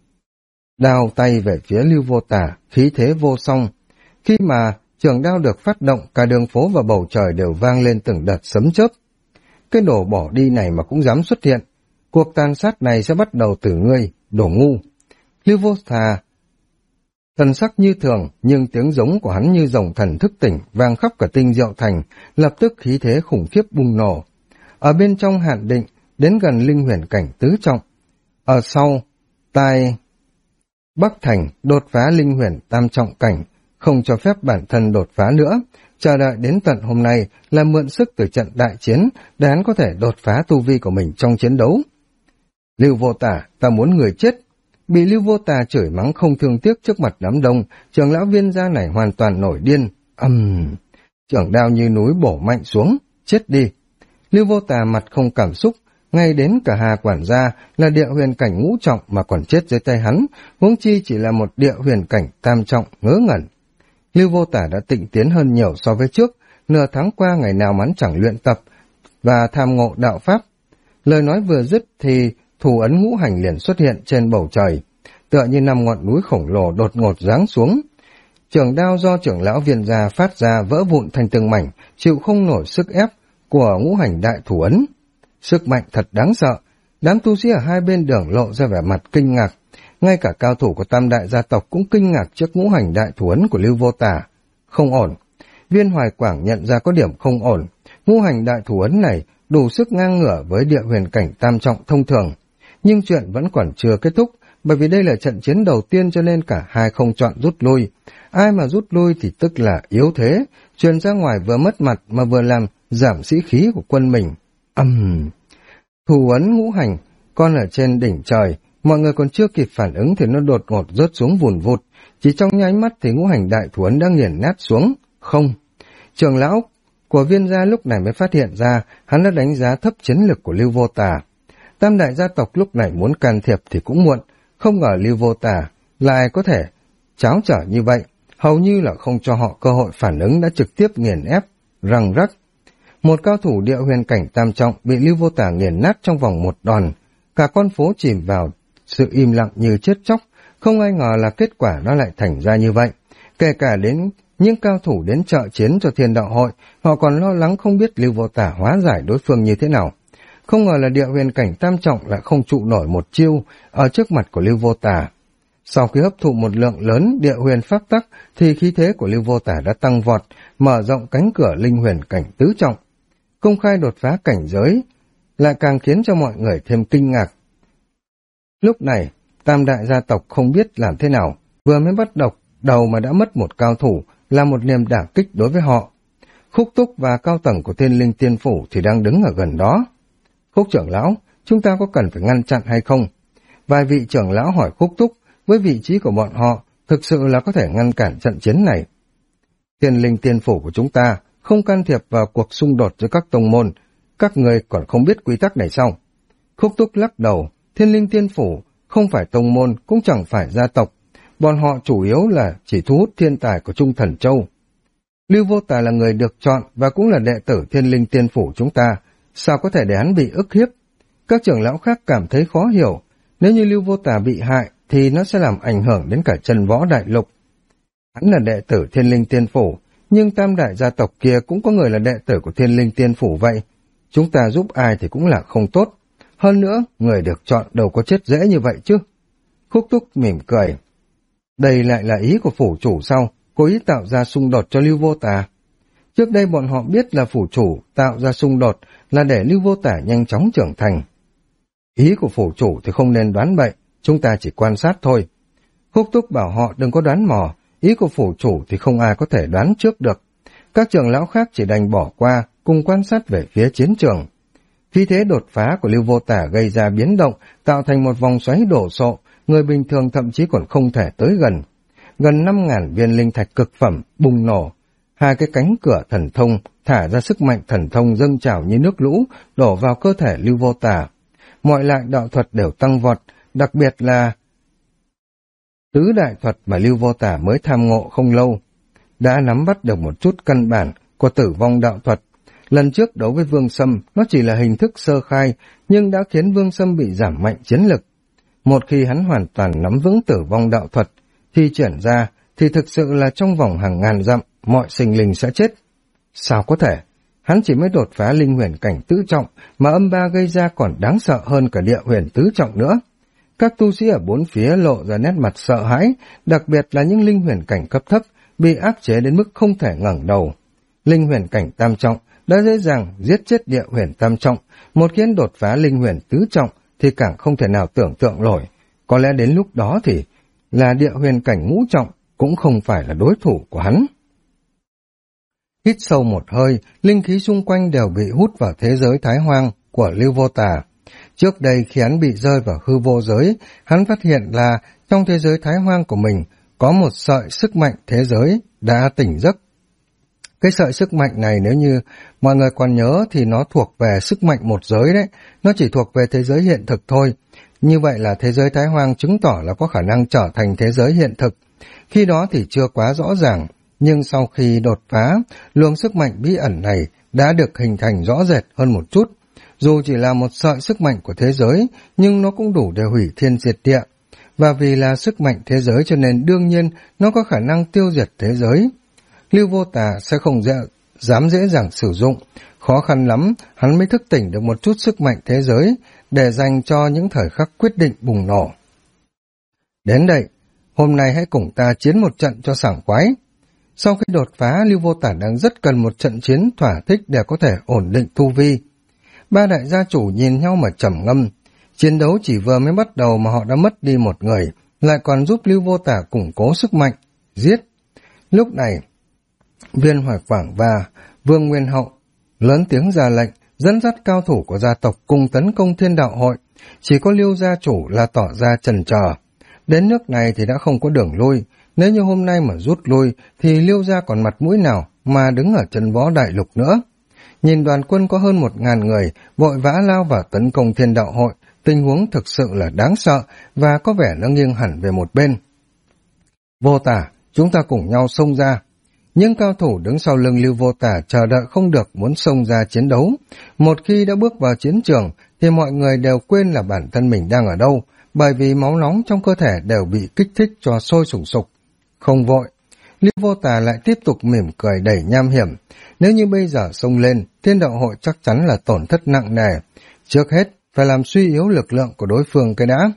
đao tay về phía Lưu Vô Tả, khí thế vô song. Khi mà trường đao được phát động, cả đường phố và bầu trời đều vang lên từng đợt sấm chớp. Cái đồ bỏ đi này mà cũng dám xuất hiện. Cuộc tàn sát này sẽ bắt đầu từ ngươi, đồ ngu. Lưu Vô Tả thần sắc như thường, nhưng tiếng giống của hắn như rồng thần thức tỉnh, vang khắp cả Tinh Diệu Thành, lập tức khí thế khủng khiếp bùng nổ. Ở bên trong Hạn Định, đến gần linh huyền cảnh tứ trọng. Ở sau, tại Bắc Thành, đột phá linh huyền tam trọng cảnh, không cho phép bản thân đột phá nữa, chờ đợi đến tận hôm nay là mượn sức từ trận đại chiến để hắn có thể đột phá tu vi của mình trong chiến đấu. Lưu Vô Tả, ta muốn người chết. Bị Lưu Vô Tả chửi mắng không thương tiếc trước mặt đám đông, trưởng lão Viên gia này hoàn toàn nổi điên. Trưởng đao như núi bổ mạnh xuống, chết đi. Lưu Vô Tả mặt không cảm xúc, ngay đến cả Hà quản gia là địa huyền cảnh ngũ trọng mà còn chết dưới tay hắn, huống chi chỉ là một địa huyền cảnh tam trọng ngớ ngẩn. Lưu Vô Tả đã tịnh tiến hơn nhiều so với trước, nửa tháng qua ngày nào hắn chẳng luyện tập và tham ngộ đạo pháp. Lời nói vừa dứt thì thủ ấn ngũ hành liền xuất hiện trên bầu trời, tựa như 5 ngọn núi khổng lồ đột ngột giáng xuống. Trường đao do trưởng lão Viên gia phát ra vỡ vụn thành từng mảnh, chịu không nổi sức ép của ngũ hành đại thủ ấn. Sức mạnh thật đáng sợ, đám tu sĩ ở hai bên đường lộ ra vẻ mặt kinh ngạc, ngay cả cao thủ của tam đại gia tộc cũng kinh ngạc trước ngũ hành đại thủ ấn của Lưu Vô Tả. Không ổn. Viên Hoài Quảng nhận ra có điểm không ổn, ngũ hành đại thủ ấn này đủ sức ngang ngửa với địa huyền cảnh tam trọng thông thường. Nhưng chuyện vẫn còn chưa kết thúc, bởi vì đây là trận chiến đầu tiên cho nên cả hai không chọn rút lui. Ai mà rút lui thì tức là yếu thế, truyền ra ngoài vừa mất mặt mà vừa làm giảm sĩ khí của quân mình. Thủ ấn ngũ hành, con ở trên đỉnh trời, mọi người còn chưa kịp phản ứng thì nó đột ngột rớt xuống vùn vụt, Chỉ trong nháy mắt thì ngũ hành đại thủ ấn đã nghiền nát xuống. Không. Trưởng lão của Viên gia lúc này mới phát hiện ra hắn đã đánh giá thấp chiến lực của Lưu Vô Tà. Tam đại gia tộc lúc này muốn can thiệp thì cũng muộn, không ngờ Lưu Vô Tà lại có thể tráo trở như vậy, hầu như là không cho họ cơ hội phản ứng đã trực tiếp nghiền ép, răng rắc. Một cao thủ địa huyền cảnh tam trọng bị Lưu Vô Tà nghiền nát trong vòng một đòn, cả con phố chìm vào sự im lặng như chết chóc, không ai ngờ là kết quả nó lại thành ra như vậy. Kể cả đến những cao thủ đến trợ chiến cho Thiên Đạo Hội, họ còn lo lắng không biết Lưu Vô Tà hóa giải đối phương như thế nào. Không ngờ là địa huyền cảnh tam trọng lại không trụ nổi một chiêu ở trước mặt của Lưu Vô Tà. Sau khi hấp thụ một lượng lớn địa huyền pháp tắc thì khí thế của Lưu Vô Tà đã tăng vọt, mở rộng cánh cửa linh huyền cảnh tứ trọng. Công khai đột phá cảnh giới lại càng khiến cho mọi người thêm kinh ngạc. Lúc này, tam đại gia tộc không biết làm thế nào, vừa mới bắt đầu mà đã mất một cao thủ là một niềm đả kích đối với họ. Khúc Túc và cao tầng của Thiên Linh Tiên Phủ thì đang đứng ở gần đó. Khúc trưởng lão, chúng ta có cần phải ngăn chặn hay không? Vài vị trưởng lão hỏi Khúc Túc, với vị trí của bọn họ, thực sự là có thể ngăn cản trận chiến này. Thiên Linh Tiên Phủ của chúng ta không can thiệp vào cuộc xung đột giữa các tông môn, các người còn không biết quy tắc này sao? Khúc Túc lắc đầu, Thiên Linh Tiên Phủ không phải tông môn, cũng chẳng phải gia tộc, bọn họ chủ yếu là chỉ thu hút thiên tài của Trung Thần Châu. Lưu Vô Tà là người được chọn và cũng là đệ tử Thiên Linh Tiên Phủ chúng ta, sao có thể để hắn bị ức hiếp? Các trưởng lão khác cảm thấy khó hiểu, nếu như Lưu Vô Tà bị hại thì nó sẽ làm ảnh hưởng đến cả chân võ đại lục. Hắn là đệ tử Thiên Linh Tiên Phủ, nhưng tam đại gia tộc kia cũng có người là đệ tử của Thiên Linh Tiên Phủ vậy. Chúng ta giúp ai thì cũng là không tốt. Hơn nữa, người được chọn đâu có chết dễ như vậy chứ. Khúc Túc mỉm cười. Đây lại là ý của phủ chủ sao? Cố ý tạo ra xung đột cho Lưu Vô Tà. Trước đây bọn họ biết là phủ chủ tạo ra xung đột là để Lưu Vô Tà nhanh chóng trưởng thành. Ý của phủ chủ thì không nên đoán bậy, chúng ta chỉ quan sát thôi. Khúc Túc bảo họ đừng có đoán mò, ý của phủ chủ thì không ai có thể đoán trước được. Các trưởng lão khác chỉ đành bỏ qua, cùng quan sát về phía chiến trường. Khí thế đột phá của Lưu Vô Tà gây ra biến động, tạo thành một vòng xoáy đổ sộ, người bình thường thậm chí còn không thể tới gần. Gần 5.000 viên linh thạch cực phẩm bùng nổ, hai cái cánh cửa thần thông thả ra sức mạnh thần thông dâng trào như nước lũ đổ vào cơ thể Lưu Vô Tà. Mọi loại đạo thuật đều tăng vọt, đặc biệt là tứ đại thuật mà Lưu Vô Tà mới tham ngộ không lâu, đã nắm bắt được một chút căn bản của Tử Vong đạo thuật. Lần trước đấu với Vương Sâm, nó chỉ là hình thức sơ khai, nhưng đã khiến Vương Sâm bị giảm mạnh chiến lực. Một khi hắn hoàn toàn nắm vững Tử Vong đạo thuật, thì chuyển ra thì thực sự là trong vòng hàng ngàn dặm, mọi sinh linh sẽ chết. Sao có thể? Hắn chỉ mới đột phá linh huyền cảnh tứ trọng, mà âm ba gây ra còn đáng sợ hơn cả địa huyền tứ trọng nữa. Các tu sĩ ở bốn phía lộ ra nét mặt sợ hãi, đặc biệt là những linh huyền cảnh cấp thấp, bị áp chế đến mức không thể ngẩng đầu. Linh huyền cảnh tam trọng đã dễ dàng giết chết địa huyền tam trọng, một khi đột phá linh huyền tứ trọng thì càng không thể nào tưởng tượng nổi. Có lẽ đến lúc đó thì là địa huyền cảnh ngũ trọng cũng không phải là đối thủ của hắn. Hít sâu một hơi, linh khí xung quanh đều bị hút vào thế giới thái hoang của Lưu Vô Tà. Trước đây khi hắn bị rơi vào hư vô giới, hắn phát hiện là trong thế giới thái hoang của mình có một sợi sức mạnh thế giới đã tỉnh giấc. Cái sợi sức mạnh này nếu như mọi người còn nhớ thì nó thuộc về sức mạnh một giới đấy, nó chỉ thuộc về thế giới hiện thực thôi. Như vậy là thế giới thái hoang chứng tỏ là có khả năng trở thành thế giới hiện thực. Khi đó thì chưa quá rõ ràng, nhưng sau khi đột phá, luồng sức mạnh bí ẩn này đã được hình thành rõ rệt hơn một chút. Dù chỉ là một sợi sức mạnh của thế giới, nhưng nó cũng đủ để hủy thiên diệt địa. Và vì là sức mạnh thế giới cho nên đương nhiên nó có khả năng tiêu diệt thế giới. Lưu Vô Tà sẽ không dám dễ dàng sử dụng, khó khăn lắm hắn mới thức tỉnh được một chút sức mạnh thế giới để dành cho những thời khắc quyết định bùng nổ. Đến đây, hôm nay hãy cùng ta chiến một trận cho sảng khoái. Sau khi đột phá, Lưu Vô Tà đang rất cần một trận chiến thỏa thích để có thể ổn định tu vi. Ba đại gia chủ nhìn nhau mà trầm ngâm, chiến đấu chỉ vừa mới bắt đầu mà họ đã mất đi một người, lại còn giúp Lưu Vô Tà củng cố sức mạnh, giết. Lúc này, Viên Hoài Quảng và Vương Nguyên Hậu lớn tiếng ra lệnh, dẫn dắt cao thủ của gia tộc cùng tấn công Thiên Đạo Hội. Chỉ có Lưu gia chủ là tỏ ra chần chờ. Đến nước này thì đã không có đường lui, Nếu như hôm nay mà rút lui thì Liêu gia còn mặt mũi nào mà đứng ở chân võ đại lục nữa. Nhìn đoàn quân có hơn 1000 người vội vã lao vào tấn công Thiên Đạo Hội, tình huống thực sự là đáng sợ và có vẻ nó nghiêng hẳn về một bên. Vô Tả, chúng ta cùng nhau xông ra. Những cao thủ đứng sau lưng Lưu Vô Tả chờ đợi không được muốn xông ra chiến đấu. Một khi đã bước vào chiến trường thì mọi người đều quên là bản thân mình đang ở đâu, bởi vì máu nóng trong cơ thể đều bị kích thích cho sôi sùng sục. Không vội, Lưu Vô Tả lại tiếp tục mỉm cười đầy nham hiểm. Nếu như bây giờ xông lên, Thiên Đạo Hội chắc chắn là tổn thất nặng nề. Trước hết, phải làm suy yếu lực lượng của đối phương cái đã.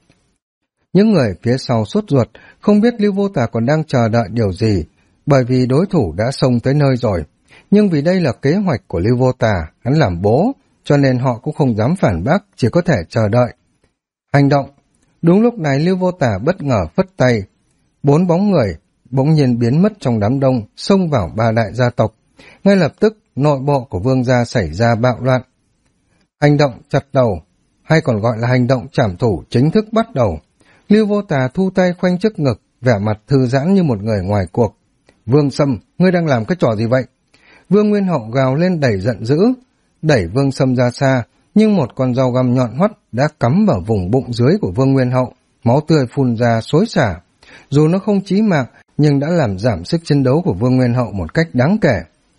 Những người phía sau sốt ruột, không biết Lưu Vô Tả còn đang chờ đợi điều gì, bởi vì đối thủ đã xông tới nơi rồi. Nhưng vì đây là kế hoạch của Lưu Vô Tả, hắn làm bố, cho nên họ cũng không dám phản bác, chỉ có thể chờ đợi. Hành động! Đúng lúc này Lưu Vô Tả bất ngờ phất tay. 4 bóng người bỗng nhiên biến mất trong đám đông, xông vào 3 đại gia tộc. Ngay lập tức, nội bộ của Vương gia xảy ra bạo loạn. Hành động chặt đầu, hay còn gọi là hành động trảm thủ chính thức bắt đầu. Lưu Vô Tả thu tay khoanh trước ngực, vẻ mặt thư giãn như một người ngoài cuộc. Vương Sâm, ngươi đang làm cái trò gì vậy? Vương Nguyên Hậu gào lên đầy giận dữ, đẩy Vương Sâm ra xa, nhưng một con dao găm nhọn hoắt đã cắm vào vùng bụng dưới của Vương Nguyên Hậu, máu tươi phun ra xối xả. Dù nó không chí mạng, nhưng đã làm giảm sức chiến đấu của Vương Nguyên Hậu một cách đáng kể.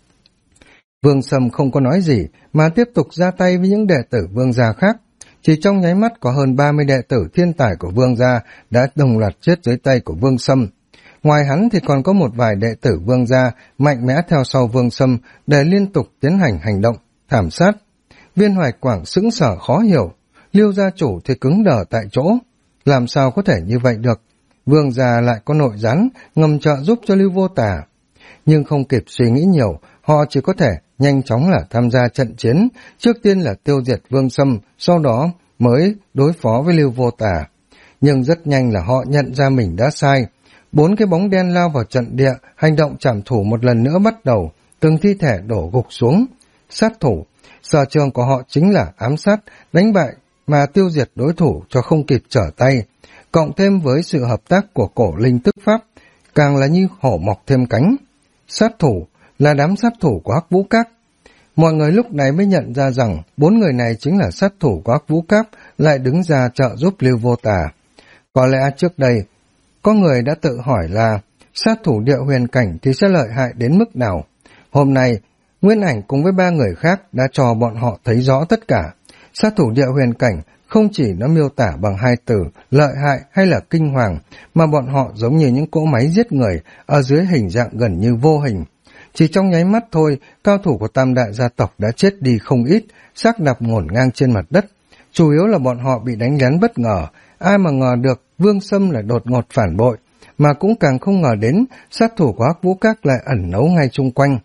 Vương Sâm không có nói gì, mà tiếp tục ra tay với những đệ tử Vương gia khác. Chỉ trong nháy mắt có hơn 30 đệ tử thiên tài của Vương gia đã đồng loạt chết dưới tay của Vương Sâm. Ngoài hắn thì còn có một vài đệ tử Vương gia mạnh mẽ theo sau Vương Sâm để liên tục tiến hành hành động, thảm sát. Viên Hoài Quảng sững sờ khó hiểu, Lưu gia chủ thì cứng đờ tại chỗ. Làm sao có thể như vậy được? Vương gia lại có nội gián ngầm trợ giúp cho Lưu Vô Tả. Nhưng không kịp suy nghĩ nhiều, họ chỉ có thể nhanh chóng là tham gia trận chiến, trước tiên là tiêu diệt Vương Sâm, sau đó mới đối phó với Lưu Vô Tả. Nhưng rất nhanh là họ nhận ra mình đã sai. 4 cái bóng đen lao vào trận địa, hành động trảm thủ một lần nữa bắt đầu, từng thi thể đổ gục xuống. Sát thủ, sở trường của họ chính là ám sát, đánh bại mà tiêu diệt đối thủ cho không kịp trở tay, cộng thêm với sự hợp tác của cổ linh tức pháp, càng là như hổ mọc thêm cánh. Sát thủ là đám sát thủ của Hắc Vũ Các. Mọi người lúc này mới nhận ra rằng 4 người này chính là sát thủ của Hắc Vũ Các lại đứng ra trợ giúp Lưu Vô Tả. Có lẽ trước đây, có người đã tự hỏi là sát thủ địa huyền cảnh thì sẽ lợi hại đến mức nào. Hôm nay, Nguyên Ảnh cùng với 3 người khác đã cho bọn họ thấy rõ tất cả. Sát thủ địa huyền cảnh không chỉ nó miêu tả bằng 2 từ lợi hại hay là kinh hoàng, mà bọn họ giống như những cỗ máy giết người ở dưới hình dạng gần như vô hình. Chỉ trong nháy mắt thôi, cao thủ của Tam đại gia tộc đã chết đi không ít, xác đạp ngổn ngang trên mặt đất. Chủ yếu là bọn họ bị đánh lén bất ngờ, ai mà ngờ được Vương Sâm lại đột ngột phản bội, mà cũng càng không ngờ đến sát thủ của Hắc Vũ Các lại ẩn náu ngay chung quanh.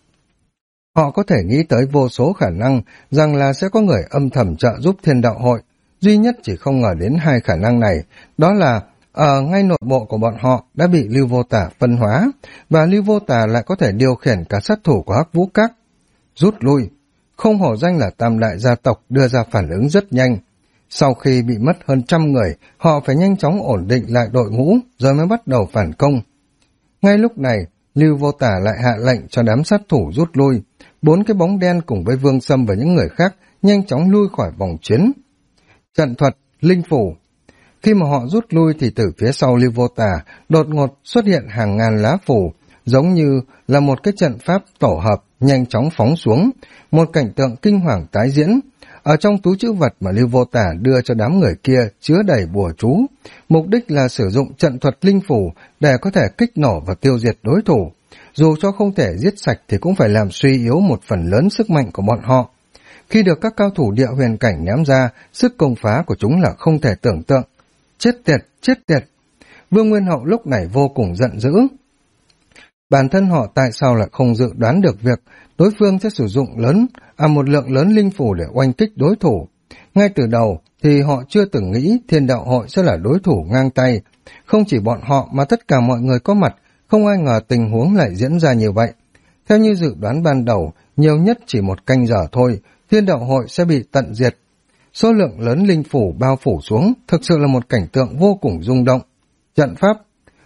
Họ có thể nghĩ tới vô số khả năng rằng là sẽ có người âm thầm trợ giúp Thiên Đạo Hội, duy nhất chỉ không ngờ đến 2 khả năng này, đó là ở ngay nội bộ của bọn họ đã bị Lưu Vô Tả phân hóa, và Lưu Vô Tả lại có thể điều khiển cả sát thủ của Hắc Vũ Các. Rút lui, không hổ danh là Tam đại gia tộc đưa ra phản ứng rất nhanh. Sau khi bị mất hơn 100 người, họ phải nhanh chóng ổn định lại đội ngũ rồi mới bắt đầu phản công. Ngay lúc này, Lưu Vô Tả lại hạ lệnh cho đám sát thủ rút lui. 4 cái bóng đen cùng với Vương Sâm và những người khác nhanh chóng lui khỏi vòng chiến. Trận thuật, linh phủ. Khi mà họ rút lui thì từ phía sau Lưu Vô Tả đột ngột xuất hiện hàng ngàn lá phủ, giống như là một cái trận pháp tổ hợp nhanh chóng phóng xuống, một cảnh tượng kinh hoàng tái diễn. Ở trong túi trữ vật mà Lưu Vô Tả đưa cho đám người kia chứa đầy bùa chú, mục đích là sử dụng trận thuật linh phủ để có thể kích nổ và tiêu diệt đối thủ. Dù cho không thể giết sạch thì cũng phải làm suy yếu một phần lớn sức mạnh của bọn họ. Khi được các cao thủ địa huyền cảnh ném ra, sức công phá của chúng là không thể tưởng tượng. Chết tiệt, chết tiệt! Vương Nguyên Hậu lúc này vô cùng giận dữ. Bản thân họ tại sao lại không dự đoán được việc đối phương sẽ sử dụng một lượng lớn linh phủ để oanh kích đối thủ. Ngay từ đầu thì họ chưa từng nghĩ Thiên Đạo Hội sẽ là đối thủ ngang tay. Không chỉ bọn họ mà tất cả mọi người có mặt, không ai ngờ tình huống lại diễn ra như vậy. Theo như dự đoán ban đầu, nhiều nhất chỉ 1 canh giờ thôi, Thiên Đạo Hội sẽ bị tận diệt. Số lượng lớn linh phủ bao phủ xuống thực sự là một cảnh tượng vô cùng rung động. Trận pháp,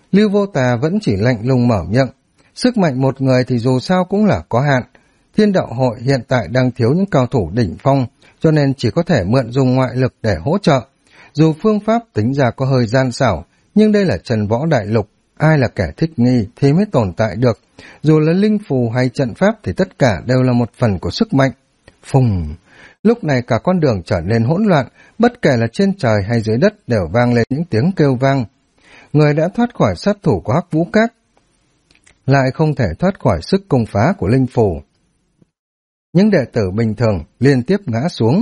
Lưu Vô Tà vẫn chỉ lạnh lùng mở miệng. Sức mạnh một người thì dù sao cũng là có hạn. Thiên đạo hội hiện tại đang thiếu những cao thủ đỉnh phong, cho nên chỉ có thể mượn dùng ngoại lực để hỗ trợ. Dù phương pháp tính ra có hơi gian xảo, nhưng đây là Trần Võ Đại Lục, ai là kẻ thích nghi thì mới tồn tại được. Dù là linh phù hay trận pháp thì tất cả đều là một phần của sức mạnh. Phùng! Lúc này cả con đường trở nên hỗn loạn, bất kể là trên trời hay dưới đất đều vang lên những tiếng kêu vang. Người đã thoát khỏi sát thủ của Hắc Vũ Các lại không thể thoát khỏi sức công phá của linh phù. Những đệ tử bình thường liên tiếp ngã xuống.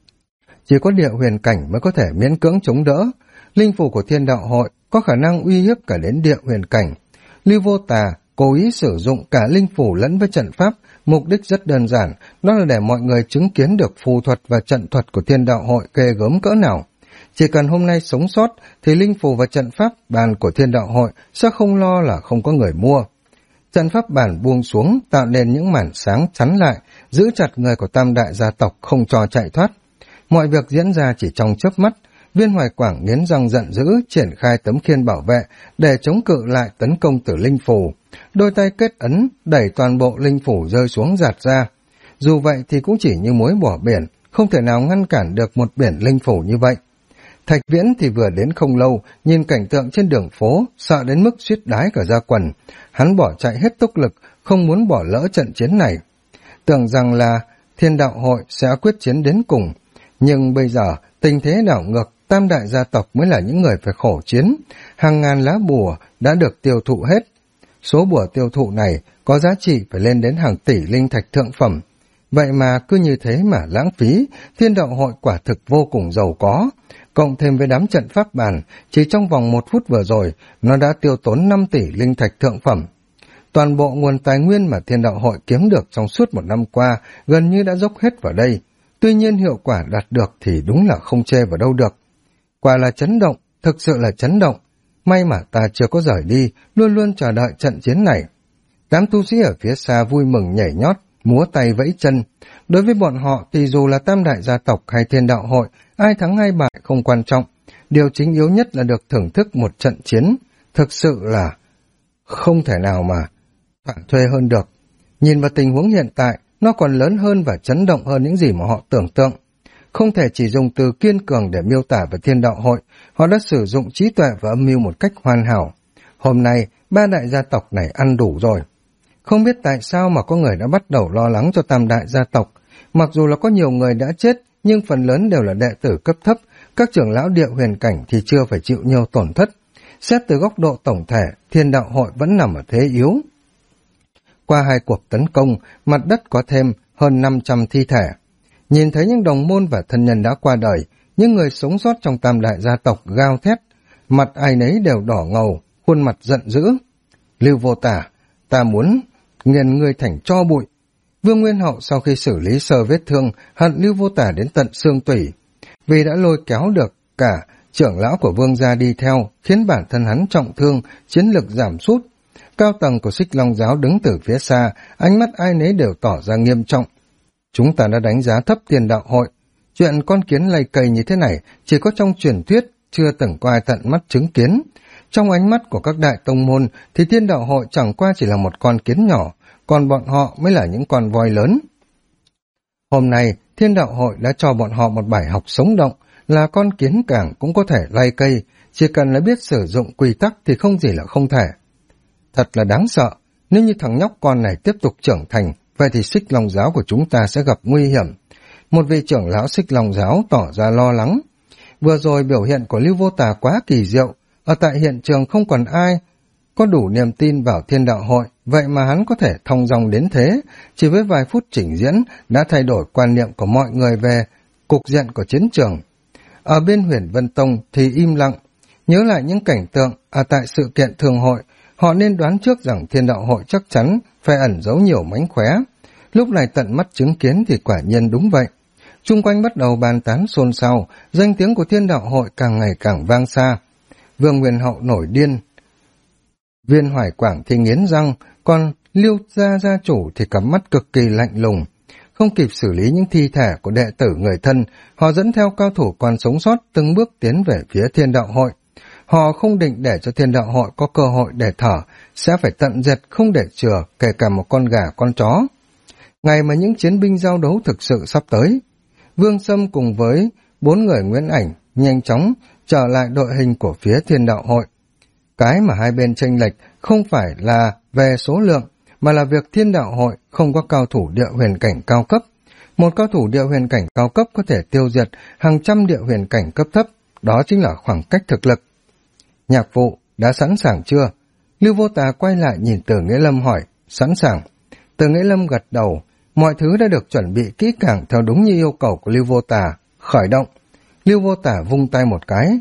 Chỉ có địa huyền cảnh mới có thể miễn cưỡng chống đỡ. Linh phù của Thiên Đạo Hội có khả năng uy hiếp cả đến địa huyền cảnh. Lưu Vô Tà cố ý sử dụng cả linh phù lẫn với trận pháp, mục đích rất đơn giản, đó là để mọi người chứng kiến được phù thuật và trận thuật của Thiên Đạo Hội ghê gớm cỡ nào. Chỉ cần hôm nay sống sót thì linh phù và trận pháp bàn của Thiên Đạo Hội sẽ không lo là không có người mua. Trận pháp bản buông xuống tạo nên những màn sáng chắn lại, giữ chặt người của tam đại gia tộc không cho chạy thoát. Mọi việc diễn ra chỉ trong chớp mắt. Viên Hoài Quảng nghiến răng giận dữ triển khai tấm khiên bảo vệ để chống cự lại tấn công từ linh phù. Đôi tay kết ấn đẩy toàn bộ linh phù rơi xuống giạt ra. Dù vậy thì cũng chỉ như muối bỏ biển, không thể nào ngăn cản được một biển linh phù như vậy. Thạch Viễn thì vừa đến không lâu, nhìn cảnh tượng trên đường phố, sợ đến mức suýt đái cả da quần. Hắn bỏ chạy hết tốc lực, không muốn bỏ lỡ trận chiến này. Tưởng rằng là Thiên Đạo Hội sẽ quyết chiến đến cùng. Nhưng bây giờ, tình thế đảo ngược, tam đại gia tộc mới là những người phải khổ chiến. Hàng ngàn lá bùa đã được tiêu thụ hết. Số bùa tiêu thụ này có giá trị phải lên đến hàng tỷ linh thạch thượng phẩm. Vậy mà cứ như thế mà lãng phí, Thiên Đạo Hội quả thực vô cùng giàu có. Cộng thêm với đám trận pháp bàn, chỉ trong vòng 1 phút vừa rồi, nó đã tiêu tốn 5 tỷ linh thạch thượng phẩm. Toàn bộ nguồn tài nguyên mà Thiên Đạo Hội kiếm được trong suốt 1 năm qua gần như đã dốc hết vào đây. Tuy nhiên hiệu quả đạt được thì đúng là không chê vào đâu được. Quả là chấn động, thực sự là chấn động. May mà ta chưa có rời đi, luôn luôn chờ đợi trận chiến này. Đám tu sĩ ở phía xa vui mừng nhảy nhót, múa tay vẫy chân. Đối với bọn họ thì dù là tam đại gia tộc hay Thiên Đạo Hội, ai thắng ai bại không quan trọng. Điều chính yếu nhất là được thưởng thức một trận chiến. Thực sự là không thể nào mà phản thuê hơn được. Nhìn vào tình huống hiện tại, nó còn lớn hơn và chấn động hơn những gì mà họ tưởng tượng. Không thể chỉ dùng từ kiên cường để miêu tả về Thiên Đạo Hội, họ đã sử dụng trí tuệ và âm mưu một cách hoàn hảo. Hôm nay, 3 đại gia tộc này ăn đủ rồi. Không biết tại sao mà có người đã bắt đầu lo lắng cho tam đại gia tộc. Mặc dù là có nhiều người đã chết, nhưng phần lớn đều là đệ tử cấp thấp, các trưởng lão địa huyền cảnh thì chưa phải chịu nhiều tổn thất. Xét từ góc độ tổng thể, Thiên Đạo Hội vẫn nằm ở thế yếu. Qua 2 cuộc tấn công, mặt đất có thêm hơn 500 thi thể. Nhìn thấy những đồng môn và thân nhân đã qua đời, những người sống sót trong tam đại gia tộc gào thét, mặt ai nấy đều đỏ ngầu, khuôn mặt giận dữ. Lưu Vô Tà, ta muốn nghiền ngươi thành tro bụi. Vương Nguyên Hậu sau khi xử lý sơ vết thương, hận Lưu Vô Tà đến tận xương tủy. Vì đã lôi kéo được cả trưởng lão của Vương gia đi theo, khiến bản thân hắn trọng thương, chiến lực giảm sút. Cao tầng của Xích Long giáo đứng từ phía xa, ánh mắt ai nấy đều tỏ ra nghiêm trọng. Chúng ta đã đánh giá thấp Thiên Đạo Hội. Chuyện con kiến lay cây như thế này chỉ có trong truyền thuyết, chưa từng có ai tận mắt chứng kiến. Trong ánh mắt của các đại tông môn thì Thiên Đạo Hội chẳng qua chỉ là một con kiến nhỏ, còn bọn họ mới là những con voi lớn. Hôm nay, Thiên Đạo Hội đã cho bọn họ một bài học sống động, là con kiến càng cũng có thể lay cây, chỉ cần là biết sử dụng quy tắc thì không gì là không thể. Thật là đáng sợ, nếu như thằng nhóc con này tiếp tục trưởng thành, vậy thì Xích Long giáo của chúng ta sẽ gặp nguy hiểm. Một vị trưởng lão Xích Long giáo tỏ ra lo lắng. Vừa rồi biểu hiện của Lưu Vô Tà quá kỳ diệu, ở tại hiện trường không còn ai có đủ niềm tin vào Thiên Đạo Hội, vậy mà hắn có thể thong dong đến thế, chỉ với vài phút trình diễn đã thay đổi quan niệm của mọi người về cục diện của chiến trường. Ở bên Huyền Vân Tông thì im lặng, nhớ lại những cảnh tượng ở tại sự kiện thường hội, họ nên đoán trước rằng Thiên Đạo Hội chắc chắn phải ẩn giấu nhiều mánh khóe. Lúc này tận mắt chứng kiến thì quả nhiên đúng vậy. Chung quanh bắt đầu bàn tán xôn xao, danh tiếng của Thiên Đạo Hội càng ngày càng vang xa. Vương Nguyên Hậu nổi điên, Viên Hoài Quảng thì nghiến răng, còn Lưu gia chủ thì cắm mắt cực kỳ lạnh lùng. Không kịp xử lý những thi thể của đệ tử người thân, họ dẫn theo cao thủ còn sống sót từng bước tiến về phía Thiên Đạo Hội. Họ không định để cho thiên đạo hội có cơ hội để thở, sẽ phải tận diệt không để chừa kể cả một con gà con chó. Ngày mà những chiến binh giao đấu thực sự sắp tới, Vương Sâm cùng với 4 người Nguyễn Ảnh nhanh chóng trở lại đội hình của phía thiên đạo hội. Cái mà hai bên chênh lệch không phải là về số lượng, mà là việc thiên đạo hội không có cao thủ địa huyền cảnh cao cấp. Một cao thủ địa huyền cảnh cao cấp có thể tiêu diệt hàng trăm địa huyền cảnh cấp thấp, đó chính là khoảng cách thực lực. Nhạc Vụ, đã sẵn sàng chưa? Lưu Vô Tà quay lại nhìn Từ Nghĩa Lâm hỏi. Sẵn sàng. Từ Nghĩa Lâm gật đầu. Mọi thứ đã được chuẩn bị kỹ càng theo đúng như yêu cầu của Lưu Vô Tà. Khởi động. Lưu Vô Tà vung tay một cái.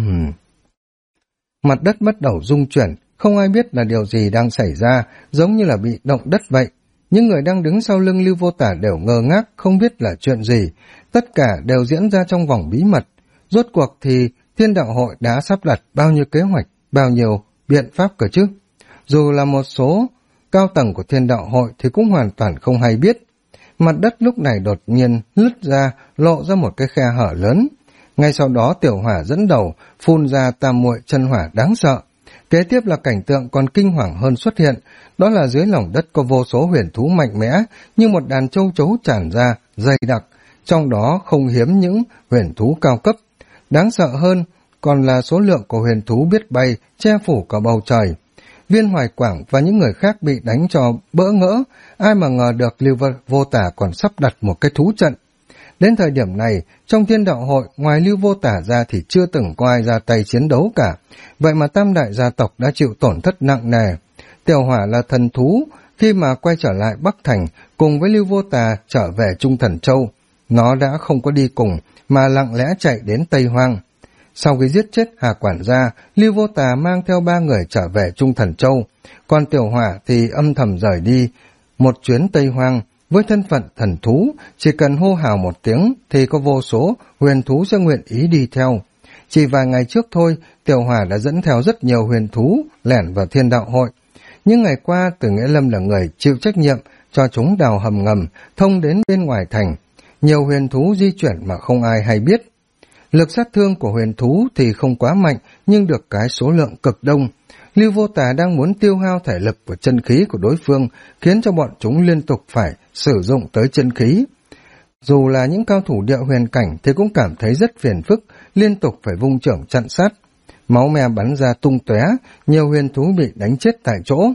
Mặt đất bắt đầu rung chuyển, không ai biết là điều gì đang xảy ra, giống như là bị động đất vậy. Những người đang đứng sau lưng Lưu Vô Tà đều ngơ ngác, không biết là chuyện gì. Tất cả đều diễn ra trong vòng bí mật. Rốt cuộc thì thiên đạo hội đã sắp đặt bao nhiêu kế hoạch, bao nhiêu biện pháp cơ chứ. Dù là một số cao tầng của thiên đạo hội thì cũng hoàn toàn không hay biết. Mặt đất lúc này đột nhiên lứt ra, lộ ra một cái khe hở lớn. Ngay sau đó Tiểu Hỏa dẫn đầu, phun ra tam muội chân hỏa đáng sợ. Kế tiếp là cảnh tượng còn kinh hoàng hơn xuất hiện, đó là dưới lòng đất có vô số huyền thú mạnh mẽ, như một đàn châu chấu tràn ra, dày đặc, trong đó không hiếm những huyền thú cao cấp. Đáng sợ hơn còn là số lượng của huyền thú biết bay, che phủ cả bầu trời. Viên Hoài Quảng và những người khác bị đánh cho bỡ ngỡ, ai mà ngờ được Lưu Vô Tà còn sắp đặt một cái thú trận. Đến thời điểm này, trong thiên đạo hội, ngoài Lưu Vô Tà ra thì chưa từng có ai ra tay chiến đấu cả. Vậy mà tam đại gia tộc đã chịu tổn thất nặng nề. Tiểu Hỏa là thần thú, khi mà quay trở lại Bắc Thành, cùng với Lưu Vô Tà trở về Trung Thần Châu. Nó đã không có đi cùng, mà lặng lẽ chạy đến Tây Hoang. Sau khi giết chết Hà quản gia, Lưu Vô Tà mang theo 3 người trở về Trung Thần Châu. Còn Tiểu Hỏa thì âm thầm rời đi một chuyến Tây Hoang. Với thân phận thần thú, chỉ cần hô hào một tiếng thì có vô số huyền thú sẽ nguyện ý đi theo. Chỉ vài ngày trước thôi, Tiểu Hỏa đã dẫn theo rất nhiều huyền thú lẻn vào thiên đạo hội. Nhưng ngày qua, Từ Nghĩa Lâm là người chịu trách nhiệm cho chúng đào hầm ngầm, thông đến bên ngoài thành. Nhiều huyền thú di chuyển mà không ai hay biết. Lực sát thương của huyền thú thì không quá mạnh, nhưng được cái số lượng cực đông. Lưu Vô Tà đang muốn tiêu hao thể lực và chân khí của đối phương, khiến cho bọn chúng liên tục phải sử dụng tới chân khí. Dù là những cao thủ địa huyền cảnh thì cũng cảm thấy rất phiền phức, liên tục phải vung chưởng chặn sát. Máu me bắn ra tung tóe, nhiều huyền thú bị đánh chết tại chỗ.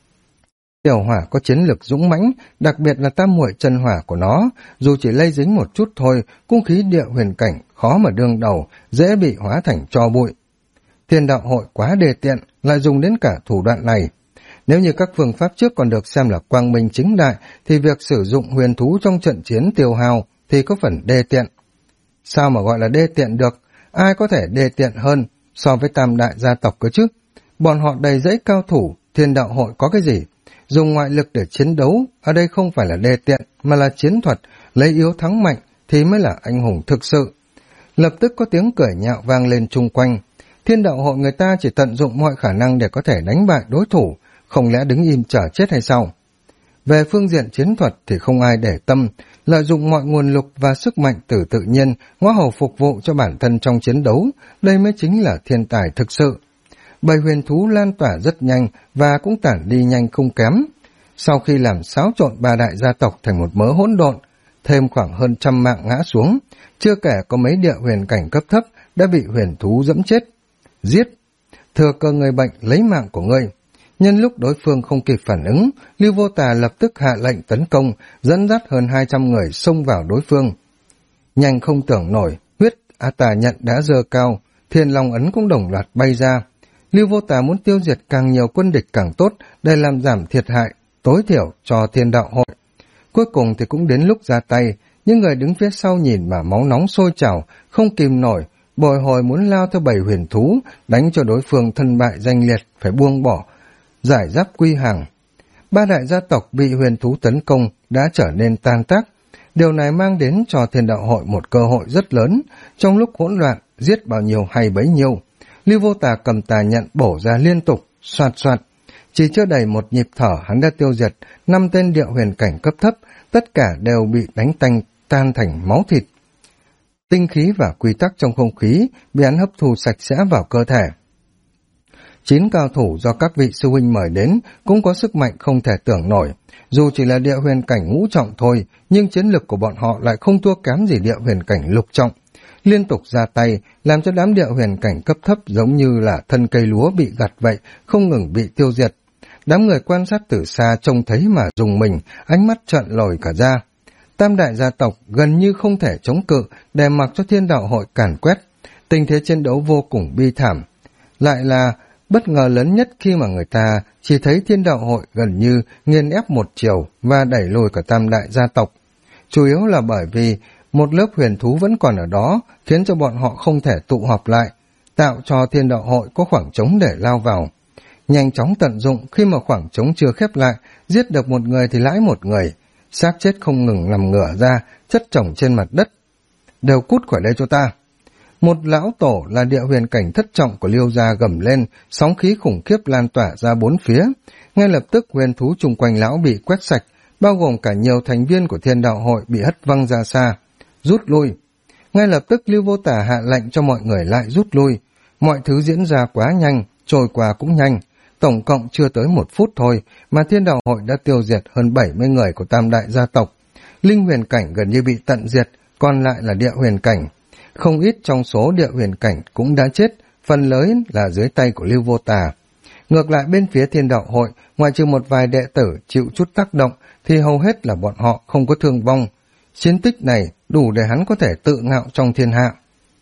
Tiểu Hỏa có chiến lực dũng mãnh, đặc biệt là tam muội chân hỏa của nó, dù chỉ lây dính một chút thôi, cung khí địa huyền cảnh khó mà đương đầu, dễ bị hóa thành tro bụi. Thiên đạo hội quá đề tiện, lại dùng đến cả thủ đoạn này. Nếu như các phương pháp trước còn được xem là quang minh chính đại, thì việc sử dụng huyền thú trong trận chiến tiêu hao thì có phần đê tiện. Sao mà gọi là đê tiện được? Ai có thể đê tiện hơn so với tam đại gia tộc cơ chứ? Bọn họ đầy dẫy cao thủ, thiên đạo hội có cái gì? Dùng ngoại lực để chiến đấu, ở đây không phải là đê tiện, mà là chiến thuật, lấy yếu thắng mạnh thì mới là anh hùng thực sự. Lập tức có tiếng cười nhạo vang lên chung quanh. Thiên đạo hội người ta chỉ tận dụng mọi khả năng để có thể đánh bại đối thủ, không lẽ đứng im chờ chết hay sao? Về phương diện chiến thuật thì không ai để tâm, lợi dụng mọi nguồn lực và sức mạnh từ tự nhiên, ngõ hầu phục vụ cho bản thân trong chiến đấu, đây mới chính là thiên tài thực sự. Bầy huyền thú lan tỏa rất nhanh và cũng tản đi nhanh không kém. Sau khi làm xáo trộn 3 đại gia tộc thành một mớ hỗn độn, thêm khoảng hơn 100 mạng ngã xuống, chưa kể có mấy địa huyền cảnh cấp thấp đã bị huyền thú dẫm chết. Giết! Thừa cơ người bệnh lấy mạng của ngươi. Nhân lúc đối phương không kịp phản ứng, Lưu Vô Tà lập tức hạ lệnh tấn công, dẫn dắt hơn 200 người xông vào đối phương. Nhanh không tưởng nổi, huyết tà nhận đã giơ cao, Thiên Long ấn cũng đồng loạt bay ra. Lưu Vô Tà muốn tiêu diệt càng nhiều quân địch càng tốt để làm giảm thiệt hại tối thiểu cho thiên đạo hội. Cuối cùng thì cũng đến lúc ra tay, những người đứng phía sau nhìn mà máu nóng sôi trào, không kìm nổi, bồi hồi muốn lao theo bầy huyền thú, đánh cho đối phương thân bại danh liệt, phải buông bỏ, giải giáp quy hàng. 3 đại gia tộc bị huyền thú tấn công đã trở nên tan tác. Điều này mang đến cho thiên đạo hội một cơ hội rất lớn, trong lúc hỗn loạn, giết bao nhiêu hay bấy nhiêu. Lưu Vô Tà cầm tà nhận bổ ra liên tục, soạt soạt. Chỉ chưa đầy một nhịp thở hắn đã tiêu diệt 5 tên địa huyền cảnh cấp thấp, tất cả đều bị đánh tan thành máu thịt. Tinh khí và quy tắc trong không khí bị hắn hấp thu sạch sẽ vào cơ thể. 9 cao thủ do các vị sư huynh mời đến cũng có sức mạnh không thể tưởng nổi. Dù chỉ là địa huyền cảnh ngũ trọng thôi, nhưng chiến lực của bọn họ lại không thua kém gì địa huyền cảnh lục trọng. Liên tục ra tay, làm cho đám địa huyền cảnh cấp thấp giống như là thân cây lúa bị gặt vậy, không ngừng bị tiêu diệt. Đám người quan sát từ xa trông thấy mà rùng mình, ánh mắt trợn lồi cả ra. Tam đại gia tộc gần như không thể chống cự để mặc cho thiên đạo hội càn quét. Tình thế chiến đấu vô cùng bi thảm. Lại là bất ngờ lớn nhất khi mà người ta chỉ thấy thiên đạo hội gần như nghiền ép một chiều và đẩy lùi cả tam đại gia tộc. Chủ yếu là bởi vì một lớp huyền thú vẫn còn ở đó, khiến cho bọn họ không thể tụ họp lại, tạo cho thiên đạo hội có khoảng trống để lao vào. Nhanh chóng tận dụng, khi mà khoảng trống chưa khép lại, giết được một người thì lãi một người. Xác chết không ngừng nằm ngửa ra, chất chồng trên mặt đất. Đều cút khỏi đây cho ta. Một lão tổ là địa huyền cảnh thất trọng của Liêu gia gầm lên, sóng khí khủng khiếp lan tỏa ra bốn phía. Ngay lập tức huyền thú chung quanh lão bị quét sạch, bao gồm cả nhiều thành viên của thiên đạo hội bị hất văng ra xa. Rút lui. Ngay lập tức Lưu Vô Tả hạ lệnh cho mọi người lại rút lui. Mọi thứ diễn ra quá nhanh, trôi qua cũng nhanh. Tổng cộng chưa tới 1 phút thôi mà thiên đạo hội đã tiêu diệt hơn 70 người của tam đại gia tộc. Linh huyền cảnh gần như bị tận diệt, còn lại là địa huyền cảnh. Không ít trong số địa huyền cảnh cũng đã chết, phần lớn là dưới tay của Lưu Vô Tà. Ngược lại bên phía thiên đạo hội, ngoại trừ một vài đệ tử chịu chút tác động, thì hầu hết là bọn họ không có thương vong. Chiến tích này đủ để hắn có thể tự ngạo trong thiên hạ.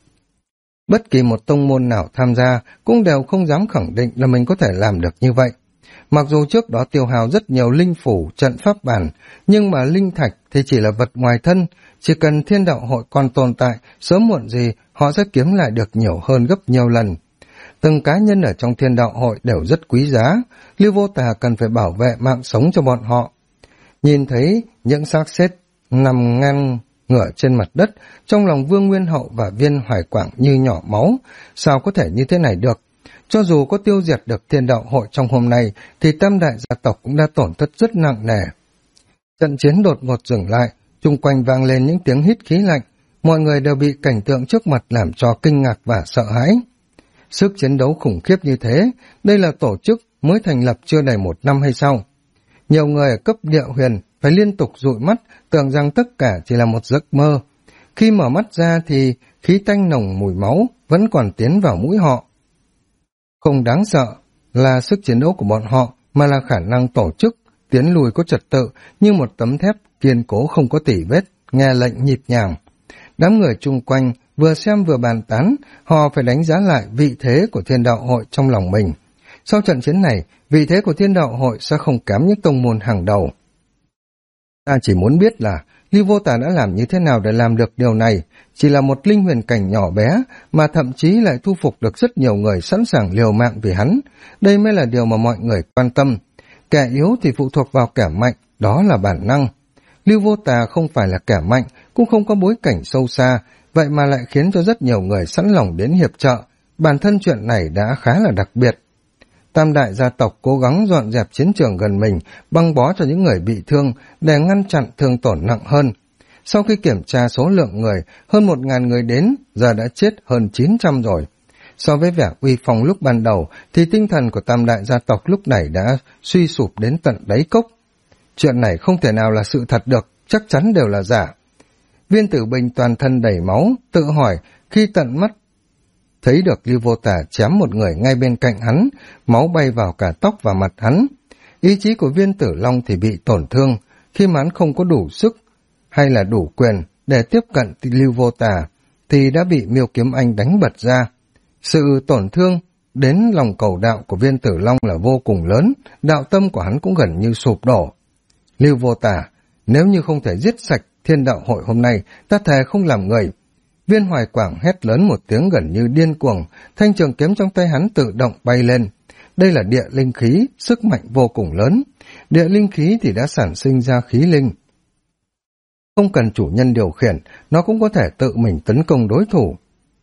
Bất kỳ một tông môn nào tham gia cũng đều không dám khẳng định là mình có thể làm được như vậy. Mặc dù trước đó tiêu hao rất nhiều linh phủ, trận pháp bản, nhưng mà linh thạch thì chỉ là vật ngoài thân, chỉ cần thiên đạo hội còn tồn tại, sớm muộn gì họ sẽ kiếm lại được nhiều hơn gấp nhiều lần. Từng cá nhân ở trong thiên đạo hội đều rất quý giá, Lưu Vô Tà cần phải bảo vệ mạng sống cho bọn họ. Nhìn thấy những xác chết nằm ngang ngửa trên mặt đất, trong lòng Vương Nguyên Hậu và Viên Hoài Quảng như nhỏ máu, sao có thể như thế này được? Cho dù có tiêu diệt được thiên đạo hội trong hôm nay, thì tam đại gia tộc cũng đã tổn thất rất nặng nề. Trận chiến đột ngột dừng lại, chung quanh vang lên những tiếng hít khí lạnh, mọi người đều bị cảnh tượng trước mặt làm cho kinh ngạc và sợ hãi. Sức chiến đấu khủng khiếp như thế, đây là tổ chức mới thành lập chưa đầy 1 năm hay sao? Nhiều người ở cấp địa huyền phải liên tục dụi mắt, tưởng rằng tất cả chỉ là một giấc mơ. Khi mở mắt ra thì khí tanh nồng mùi máu vẫn còn tiến vào mũi họ. Không đáng sợ là sức chiến đấu của bọn họ, mà là khả năng tổ chức tiến lùi có trật tự như một tấm thép kiên cố không có tỉ vết, nghe lệnh nhịp nhàng. Đám người chung quanh vừa xem vừa bàn tán, họ phải đánh giá lại vị thế của thiên đạo hội trong lòng mình. Sau trận chiến này, vị thế của thiên đạo hội sẽ không kém những tông môn hàng đầu. Ta chỉ muốn biết là Lưu Vô Tà đã làm như thế nào để làm được điều này, chỉ là một linh huyền cảnh nhỏ bé mà thậm chí lại thu phục được rất nhiều người sẵn sàng liều mạng vì hắn. Đây mới là điều mà mọi người quan tâm. Kẻ yếu thì phụ thuộc vào kẻ mạnh, đó là bản năng. Lưu Vô Tà không phải là kẻ mạnh, cũng không có bối cảnh sâu xa, vậy mà lại khiến cho rất nhiều người sẵn lòng đến hiệp trợ. Bản thân chuyện này đã khá là đặc biệt. Tam đại gia tộc cố gắng dọn dẹp chiến trường gần mình, băng bó cho những người bị thương để ngăn chặn thương tổn nặng hơn. Sau khi kiểm tra số lượng người, hơn 1.000 người đến, giờ đã chết hơn 900 rồi. So với vẻ uy phong lúc ban đầu, thì tinh thần của tam đại gia tộc lúc này đã suy sụp đến tận đáy cốc. Chuyện này không thể nào là sự thật được, chắc chắn đều là giả. Viên Tử Bình toàn thân đầy máu, tự hỏi khi tận mắt thấy được Lưu Vô Tà chém một người ngay bên cạnh hắn, máu bay vào cả tóc và mặt hắn. Ý chí của Viên Tử Long thì bị tổn thương, khi mà hắn không có đủ sức hay là đủ quyền để tiếp cận Lưu Vô Tà, thì đã bị Miêu Kiếm Anh đánh bật ra. Sự tổn thương đến lòng cầu đạo của Viên Tử Long là vô cùng lớn, đạo tâm của hắn cũng gần như sụp đổ. Lưu Vô Tà, nếu như không thể giết sạch thiên đạo hội hôm nay, ta thề không làm người. Viên Hoài Quảng hét lớn một tiếng gần như điên cuồng, thanh trường kiếm trong tay hắn tự động bay lên. Đây là địa linh khí, sức mạnh vô cùng lớn. Địa linh khí thì đã sản sinh ra khí linh. Không cần chủ nhân điều khiển, nó cũng có thể tự mình tấn công đối thủ.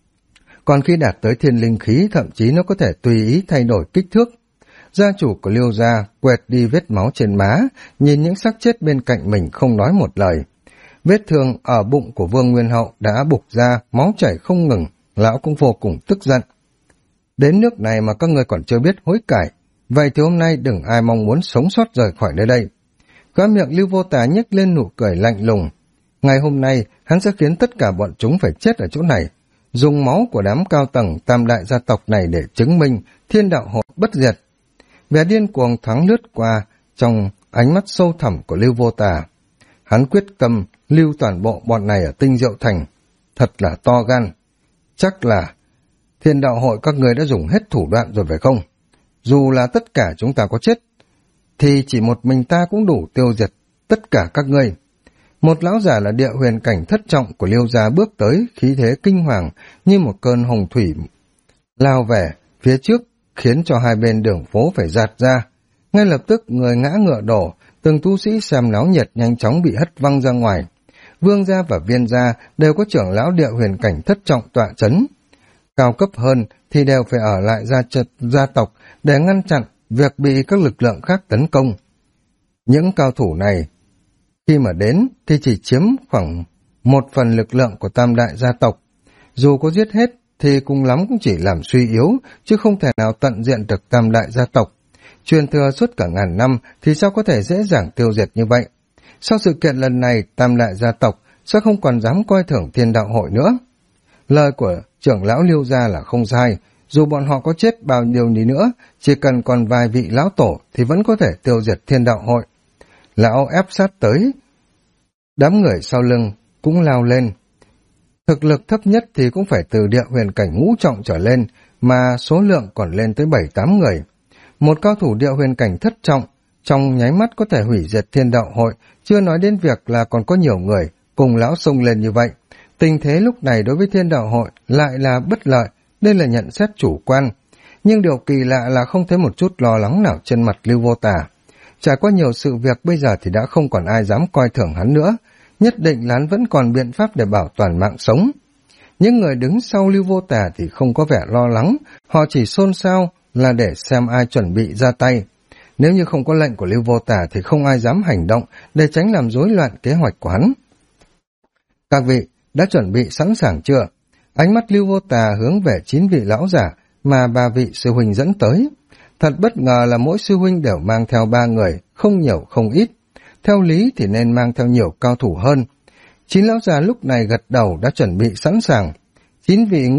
Còn khi đạt tới thiên linh khí, thậm chí nó có thể tùy ý thay đổi kích thước. Gia chủ của Liêu gia quẹt đi vết máu trên má, nhìn những xác chết bên cạnh mình không nói một lời. Vết thương ở bụng của Vương Nguyên Hậu đã bục ra, máu chảy không ngừng, lão cũng vô cùng tức giận. Đến nước này mà các ngươi còn chưa biết hối cải, vậy thì hôm nay đừng ai mong muốn sống sót rời khỏi nơi đây. Khóe miệng Lưu Vô Tà nhếch lên nụ cười lạnh lùng. Ngày hôm nay, hắn sẽ khiến tất cả bọn chúng phải chết ở chỗ này, dùng máu của đám cao tầng tam đại gia tộc này để chứng minh thiên đạo hội bất diệt. Vẻ điên cuồng thoáng lướt qua trong ánh mắt sâu thẳm của Lưu Vô Tà. Hắn quyết tâm lưu toàn bộ bọn này ở Tinh Diệu Thành. Thật là to gan. Chắc là thiên đạo hội các người đã dùng hết thủ đoạn rồi phải không? Dù là tất cả chúng ta có chết, thì chỉ một mình ta cũng đủ tiêu diệt tất cả các ngươi. Một lão giả là địa huyền cảnh thất trọng của Liêu gia bước tới, khí thế kinh hoàng như một cơn hồng thủy lao về phía trước, khiến cho hai bên đường phố phải giạt ra. Ngay lập tức người ngã ngựa đổ, từng tu sĩ xem náo nhiệt nhanh chóng bị hất văng ra ngoài. Vương gia và Viên gia đều có trưởng lão địa huyền cảnh thất trọng tọa chấn. Cao cấp hơn thì đều phải ở lại gia tộc để ngăn chặn việc bị các lực lượng khác tấn công. Những cao thủ này khi mà đến thì chỉ chiếm khoảng 1/10 lực lượng của tam đại gia tộc. Dù có giết hết thì cùng lắm cũng chỉ làm suy yếu, chứ không thể nào tận diện được tam đại gia tộc. Truyền thừa suốt cả ngàn năm thì sao có thể dễ dàng tiêu diệt như vậy. Sau sự kiện lần này, tam đại gia tộc sẽ không còn dám coi thường thiên đạo hội nữa. Lời của trưởng lão Liêu gia là không sai, dù bọn họ có chết bao nhiêu đi nữa, chỉ cần còn vài vị lão tổ thì vẫn có thể tiêu diệt thiên đạo hội. Lão ép sát tới, đám người sau lưng cũng lao lên. Thực lực thấp nhất thì cũng phải từ địa huyền cảnh ngũ trọng trở lên, mà số lượng còn lên tới 7-8 người. Một cao thủ địa huyền cảnh thất trọng, trong nháy mắt có thể hủy diệt thiên đạo hội, chưa nói đến việc là còn có nhiều người cùng lão xông lên như vậy. Tình thế lúc này đối với thiên đạo hội lại là bất lợi, đây là nhận xét chủ quan. Nhưng điều kỳ lạ là không thấy một chút lo lắng nào trên mặt Lưu Vô Tà. Trải qua nhiều sự việc bây giờ thì đã không còn ai dám coi thường hắn nữa, nhất định là hắn vẫn còn biện pháp để bảo toàn mạng sống. Những người đứng sau Lưu Vô Tà thì không có vẻ lo lắng, họ chỉ xôn xao là để xem ai chuẩn bị ra tay. Nếu như không có lệnh của Lưu Vô Tà thì không ai dám hành động để tránh làm rối loạn kế hoạch của hắn. Các vị đã chuẩn bị sẵn sàng chưa? Ánh mắt Lưu Vô Tà hướng về 9 vị lão giả mà 3 vị sư huynh dẫn tới. Thật bất ngờ là mỗi sư huynh đều mang theo 3 người, không nhiều không ít. Theo lý thì nên mang theo nhiều cao thủ hơn. 9 lão già lúc này gật đầu đã chuẩn bị sẵn sàng. 9 vị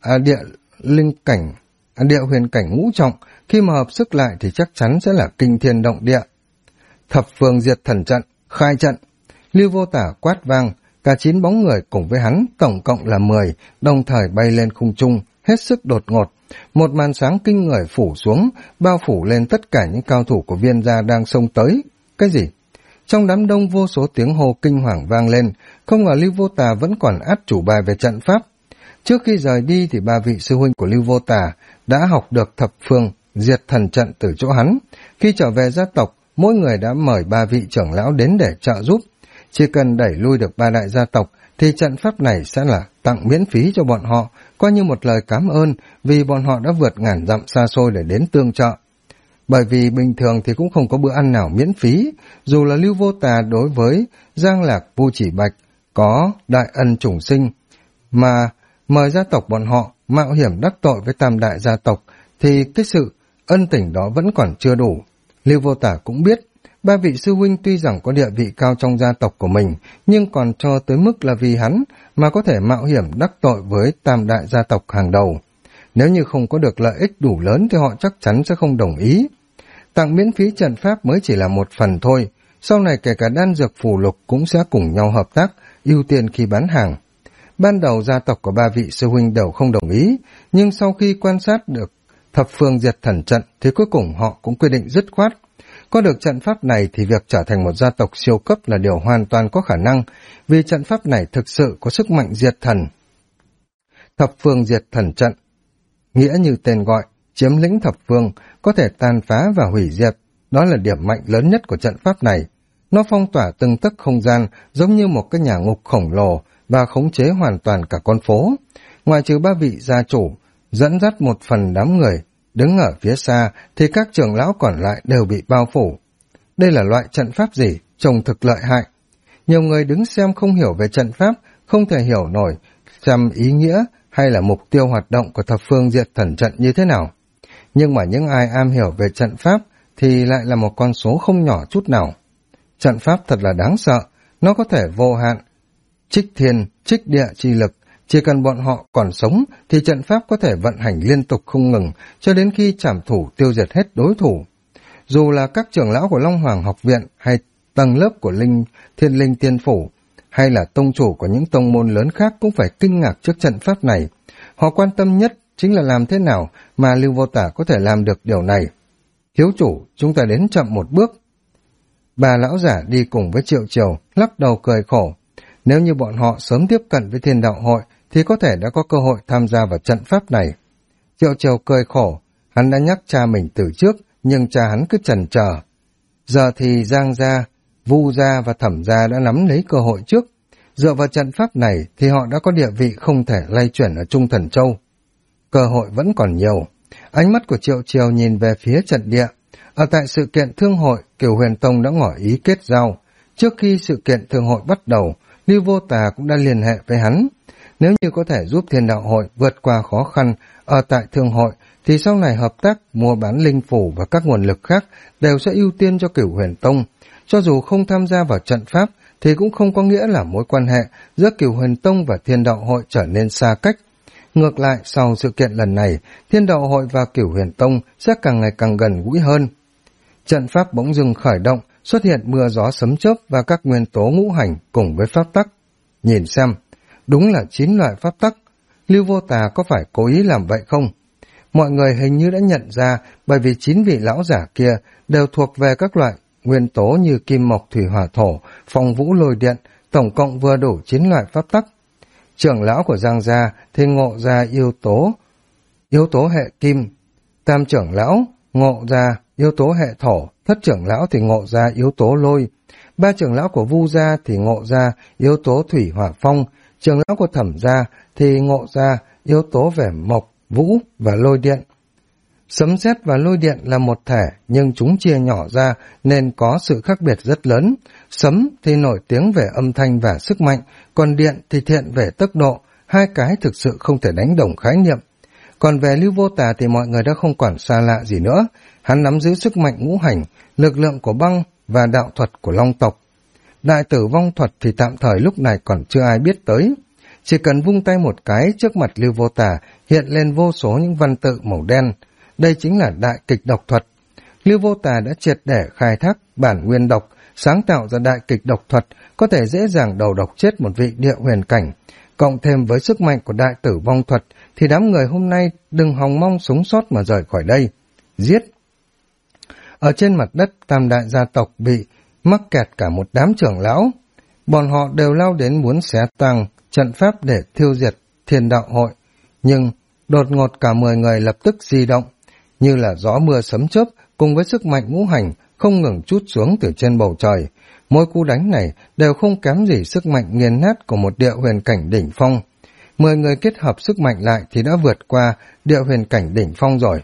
địa huyền cảnh ngũ trọng, khi mà hợp sức lại thì chắc chắn sẽ là kinh thiên động địa. Thập phương diệt thần trận, khai trận. Lưu Vô Tà quát vang, cả 9 bóng người cùng với hắn, tổng cộng là 10, đồng thời bay lên khung trung, hết sức đột ngột. Một màn sáng kinh người phủ xuống, bao phủ lên tất cả những cao thủ của Viên gia đang xông tới. Cái gì? Trong đám đông vô số tiếng hô kinh hoàng vang lên, không ngờ Lưu Vô Tà vẫn còn át chủ bài về trận pháp. Trước khi rời đi thì 3 vị sư huynh của Lưu Vô Tà đã học được thập phương diệt thần trận từ chỗ hắn. Khi trở về gia tộc, mỗi người đã mời 3 vị trưởng lão đến để trợ giúp. Chỉ cần đẩy lui được 3 đại gia tộc thì trận pháp này sẽ là tặng miễn phí cho bọn họ, coi như một lời cảm ơn vì bọn họ đã vượt ngàn dặm xa xôi để đến tương trợ. Bởi vì bình thường thì cũng không có bữa ăn nào miễn phí, dù là Lưu Vô Tà đối với Giang Lạc, Vu Chỉ Bạch có đại ân chủng sinh, mà mời gia tộc bọn họ mạo hiểm đắc tội với tam đại gia tộc thì cái sự ân tình đó vẫn còn chưa đủ. Lưu Vô Tà cũng biết 3 vị sư huynh tuy rằng có địa vị cao trong gia tộc của mình, nhưng còn cho tới mức là vì hắn mà có thể mạo hiểm đắc tội với tam đại gia tộc hàng đầu. Nếu như không có được lợi ích đủ lớn thì họ chắc chắn sẽ không đồng ý. Tặng miễn phí trận pháp mới chỉ là một phần thôi, sau này kể cả đan dược phù lục cũng sẽ cùng nhau hợp tác, ưu tiên khi bán hàng. Ban đầu gia tộc của 3 vị sư huynh đều không đồng ý, nhưng sau khi quan sát được thập phương diệt thần trận thì cuối cùng họ cũng quyết định dứt khoát. Có được trận pháp này thì việc trở thành một gia tộc siêu cấp là điều hoàn toàn có khả năng, vì trận pháp này thực sự có sức mạnh diệt thần. Thập phương diệt thần trận, nghĩa như tên gọi, chiếm lĩnh thập phương, có thể tàn phá và hủy diệt, đó là điểm mạnh lớn nhất của trận pháp này. Nó phong tỏa từng tấc không gian giống như một cái nhà ngục khổng lồ và khống chế hoàn toàn cả con phố. Ngoài trừ 3 vị gia chủ, dẫn dắt một phần đám người đứng ở phía xa thì các trưởng lão còn lại đều bị bao phủ. Đây là loại trận pháp gì? Trông thực lợi hại. Nhiều người đứng xem không hiểu về trận pháp, không thể hiểu nổi xem ý nghĩa hay là mục tiêu hoạt động của thập phương diệt thần trận như thế nào. Nhưng mà những ai am hiểu về trận pháp thì lại là một con số không nhỏ chút nào. Trận pháp thật là đáng sợ, nó có thể vô hạn trích thiên, trích địa chi lực, chỉ cần bọn họ còn sống thì trận pháp có thể vận hành liên tục không ngừng cho đến khi trảm thủ tiêu diệt hết đối thủ. Dù là các trưởng lão của Long Hoàng học viện hay tầng lớp của Thiên Linh Tiên Phủ hay là tông chủ của những tông môn lớn khác cũng phải kinh ngạc trước trận pháp này. Họ quan tâm nhất chính là làm thế nào mà Lưu Vô Tả có thể làm được điều này. Thiếu chủ, chúng ta đến chậm một bước. Bà lão giả đi cùng với Triệu Triều lắc đầu cười khổ. Nếu như bọn họ sớm tiếp cận với Thiên Đạo Hội thì có thể đã có cơ hội tham gia vào trận pháp này. Triệu Triều cười khổ, hắn đã nhắc cha mình từ trước, nhưng cha hắn cứ chần chờ. Giờ thì Giang gia, Vu gia và Thẩm gia đã nắm lấy cơ hội trước. Dựa vào trận pháp này thì họ đã có địa vị không thể lay chuyển ở Trung Thần Châu. Cơ hội vẫn còn nhiều. Ánh mắt của Triệu Triều nhìn về phía trận địa. Ở tại sự kiện thương hội, Cửu Huyền Tông đã ngỏ ý kết giao. Trước khi sự kiện thương hội bắt đầu, Lưu Vô Tà cũng đã liên hệ với hắn. Nếu như có thể giúp Thiên Đạo Hội vượt qua khó khăn ở tại thương hội, thì sau này hợp tác mua bán linh phủ và các nguồn lực khác đều sẽ ưu tiên cho Cửu Huyền Tông. Cho dù không tham gia vào trận pháp, thì cũng không có nghĩa là mối quan hệ giữa Cửu Huyền Tông và Thiên Đạo Hội trở nên xa cách. Ngược lại, sau sự kiện lần này, Thiên Đạo Hội và Cửu Huyền Tông sẽ càng ngày càng gần gũi hơn. Trận pháp bỗng dưng khởi động, xuất hiện mưa gió sấm chớp và các nguyên tố ngũ hành cùng với pháp tắc. Nhìn xem, đúng là 9 loại pháp tắc. Lưu Vô Tà có phải cố ý làm vậy không? Mọi người hình như đã nhận ra, bởi vì 9 vị lão giả kia đều thuộc về các loại nguyên tố như kim mộc thủy hỏa thổ, phong vũ lôi điện, tổng cộng vừa đủ 9 loại pháp tắc. Trưởng lão của Giang gia thì ngộ ra yếu tố hệ kim, tam trưởng lão ngộ ra yếu tố hệ thổ, thất trưởng lão thì ngộ ra yếu tố lôi, ba trưởng lão của Vu gia thì ngộ ra yếu tố thủy hỏa phong, trưởng lão của Thẩm gia thì ngộ ra yếu tố về mộc, vũ và lôi điện. Sấm sét và lôi điện là một thể, nhưng chúng chia nhỏ ra nên có sự khác biệt rất lớn. Sấm thì nổi tiếng về âm thanh và sức mạnh, còn điện thì thiện về tốc độ, hai cái thực sự không thể đánh đồng khái niệm. Còn về Lưu Vô Tà thì mọi người đã không còn xa lạ gì nữa, hắn nắm giữ sức mạnh ngũ hành, lực lượng của băng và đạo thuật của Long tộc. Đại tử vong thuật thì tạm thời lúc này còn chưa ai biết tới. Chỉ cần vung tay một cái, trước mặt Lưu Vô Tà hiện lên vô số những văn tự màu đen. Đây chính là đại kịch độc thuật. Lưu Vô Tà đã triệt để khai thác bản nguyên độc, sáng tạo ra đại kịch độc thuật, có thể dễ dàng đầu độc chết một vị địa huyền cảnh. Cộng thêm với sức mạnh của đại tử vong thuật, thì đám người hôm nay đừng hòng mong sống sót mà rời khỏi đây. Giết! Ở trên mặt đất, tam đại gia tộc bị mắc kẹt cả một đám trưởng lão. Bọn họ đều lao đến muốn xé toang trận pháp để thiêu diệt Thiên Đạo Hội. Nhưng đột ngột cả 10 người lập tức di động, như là gió mưa sấm chớp cùng với sức mạnh ngũ hành không ngừng trút xuống từ trên bầu trời. Mỗi cú đánh này đều không kém gì sức mạnh nghiền nát của một địa huyền cảnh đỉnh phong. 10 người kết hợp sức mạnh lại thì đã vượt qua địa huyền cảnh đỉnh phong rồi.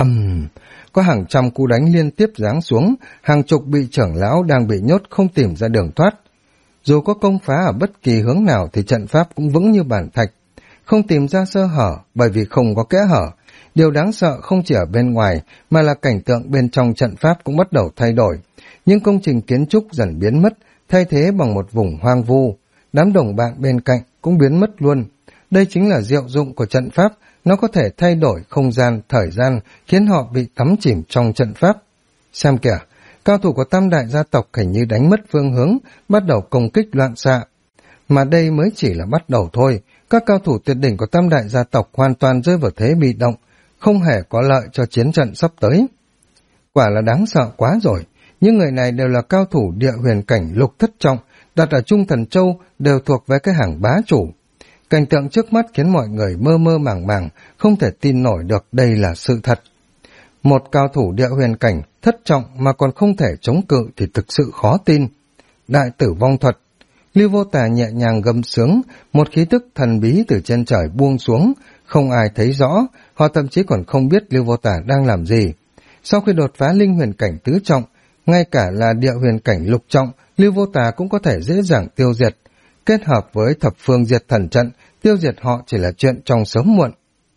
Có hàng trăm cú đánh liên tiếp giáng xuống, hàng chục vị trưởng lão đang bị nhốt không tìm ra đường thoát. Dù có công phá ở bất kỳ hướng nào thì trận pháp cũng vững như bản thạch, không tìm ra sơ hở bởi vì không có kẽ hở. Điều đáng sợ không chỉ ở bên ngoài mà là cảnh tượng bên trong trận pháp cũng bắt đầu thay đổi. Những công trình kiến trúc dần biến mất, thay thế bằng một vùng hoang vu. Đám đồng bạn bên cạnh cũng biến mất luôn. Đây chính là diệu dụng của trận pháp, nó có thể thay đổi không gian, thời gian, khiến họ bị thấm chìm trong trận pháp. Xem kìa, cao thủ của tam đại gia tộc hình như đánh mất phương hướng, bắt đầu công kích loạn xạ. Mà đây mới chỉ là bắt đầu thôi, các cao thủ tuyệt đỉnh của tam đại gia tộc hoàn toàn rơi vào thế bị động, không hề có lợi cho chiến trận sắp tới. Quả là đáng sợ quá rồi, những người này đều là cao thủ địa huyền cảnh lục thất trọng, đặt ở Trung Thần Châu đều thuộc về cái hàng bá chủ. Cảnh tượng trước mắt khiến mọi người mơ mơ màng màng, không thể tin nổi được đây là sự thật. Một cao thủ địa huyền cảnh thất trọng mà còn không thể chống cự thì thực sự khó tin. Đại tử vong thuật. Lưu Vô Tà nhẹ nhàng gầm sướng, một khí tức thần bí từ trên trời buông xuống, không ai thấy rõ, họ thậm chí còn không biết Lưu Vô Tà đang làm gì. Sau khi đột phá linh huyền cảnh tứ trọng, ngay cả là địa huyền cảnh lục trọng, Lưu Vô Tà cũng có thể dễ dàng tiêu diệt. Kết hợp với thập phương diệt thần trận tiêu diệt họ chỉ là chuyện trong sớm muộn.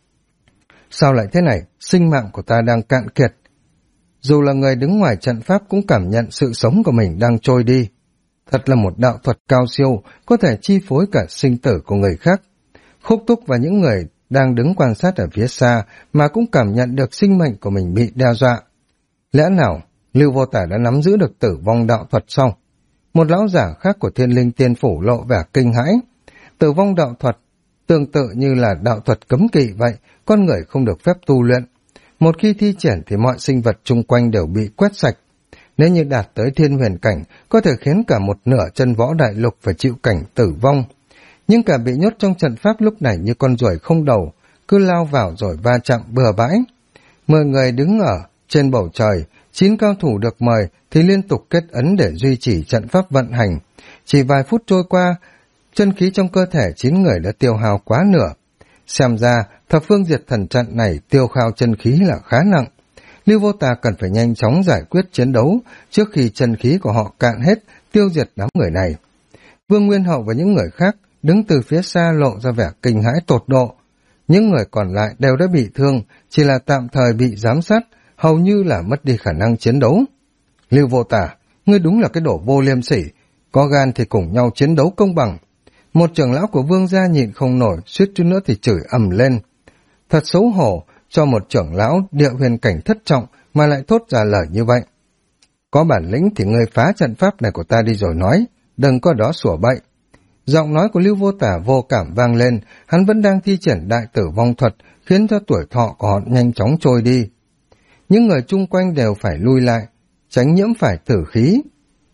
Sao lại thế này, sinh mạng của ta đang cạn kiệt. Dù là người đứng ngoài trận pháp cũng cảm nhận sự sống của mình đang trôi đi. Thật là một đạo thuật cao siêu, có thể chi phối cả sinh tử của người khác. Khúc Túc và những người đang đứng quan sát ở phía xa mà cũng cảm nhận được sinh mệnh của mình bị đe dọa. Lẽ nào Lưu Vô Tả đã nắm giữ được tử vong đạo thuật xong? Một lão giả khác của Thiên Linh Tiên Phủ lộ vẻ kinh hãi. Tử vong đạo thuật tương tự như là đạo thuật cấm kỵ vậy, con người không được phép tu luyện. Một khi thi triển thì mọi sinh vật chung quanh đều bị quét sạch. Nếu như đạt tới thiên huyền cảnh, có thể khiến cả một nửa chân võ đại lục phải chịu cảnh tử vong. Nhưng cả bị nhốt trong trận pháp lúc này như con ruồi không đầu, cứ lao vào rồi va chạm bừa bãi. 10 người đứng ở trên bầu trời, 9 cao thủ được mời thì liên tục kết ấn để duy trì trận pháp vận hành. Chỉ vài phút trôi qua, chân khí trong cơ thể 9 người đã tiêu hao quá nửa. Xem ra, thập phương diệt thần trận này tiêu hao chân khí là khá nặng. Lưu Vô Tà cần phải nhanh chóng giải quyết chiến đấu trước khi chân khí của họ cạn hết, tiêu diệt đám người này. Vương Nguyên Hậu và những người khác đứng từ phía xa lộ ra vẻ kinh hãi tột độ. Những người còn lại đều đã bị thương, chỉ là tạm thời bị giám sát, hầu như là mất đi khả năng chiến đấu. Lưu Vô Tà, ngươi đúng là cái đồ vô liêm sỉ, có gan thì cùng nhau chiến đấu công bằng. Một trưởng lão của Vương gia nhịn không nổi, suýt chút nữa thì chửi ầm lên. Thật xấu hổ cho một trưởng lão địa huyền cảnh thất trọng mà lại thốt ra lời như vậy. Có bản lĩnh thì ngươi phá trận pháp này của ta đi rồi nói, đừng có đó sủa bậy. Giọng nói của Lưu Vô Tả vô cảm vang lên, hắn vẫn đang thi triển đại tử vong thuật, khiến cho tuổi thọ của họ nhanh chóng trôi đi. Những người chung quanh đều phải lui lại, tránh nhiễm phải tử khí.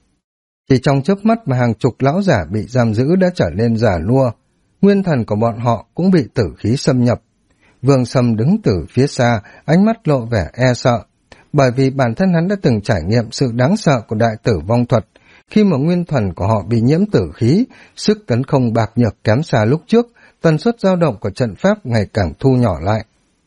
Chỉ trong chớp mắt mà hàng chục lão giả bị giam giữ đã trở nên già nua, nguyên thần của bọn họ cũng bị tử khí xâm nhập. Vương Sâm đứng từ phía xa, ánh mắt lộ vẻ e sợ, bởi vì bản thân hắn đã từng trải nghiệm sự đáng sợ của đại tử vong thuật. Khi mà nguyên thần của họ bị nhiễm tử khí, sức tấn công bạc nhược kém xa lúc trước, tần suất dao động của trận pháp ngày càng thu nhỏ lại.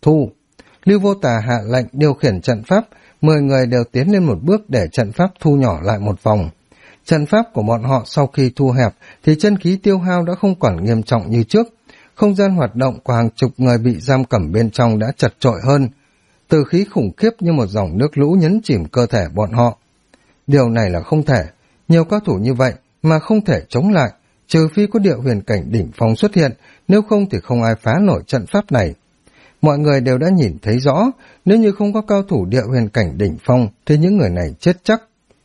Lưu Vô Tà hạ lệnh điều khiển trận pháp, 10 người đều tiến lên một bước để trận pháp thu nhỏ lại một vòng. Trận pháp của bọn họ sau khi thu hẹp thì chân khí tiêu hao đã không còn nghiêm trọng như trước. Không gian hoạt động của hàng chục người bị giam cầm bên trong đã chật chội hơn. Tử khí khủng khiếp như một dòng nước lũ nhấn chìm cơ thể bọn họ. Điều này là không thể. Nhiều cao thủ như vậy mà không thể chống lại, trừ phi có địa huyền cảnh đỉnh phong xuất hiện, nếu không thì không ai phá nổi trận pháp này. Mọi người đều đã nhìn thấy rõ, nếu như không có cao thủ địa huyền cảnh đỉnh phong thì những người này chết chắc.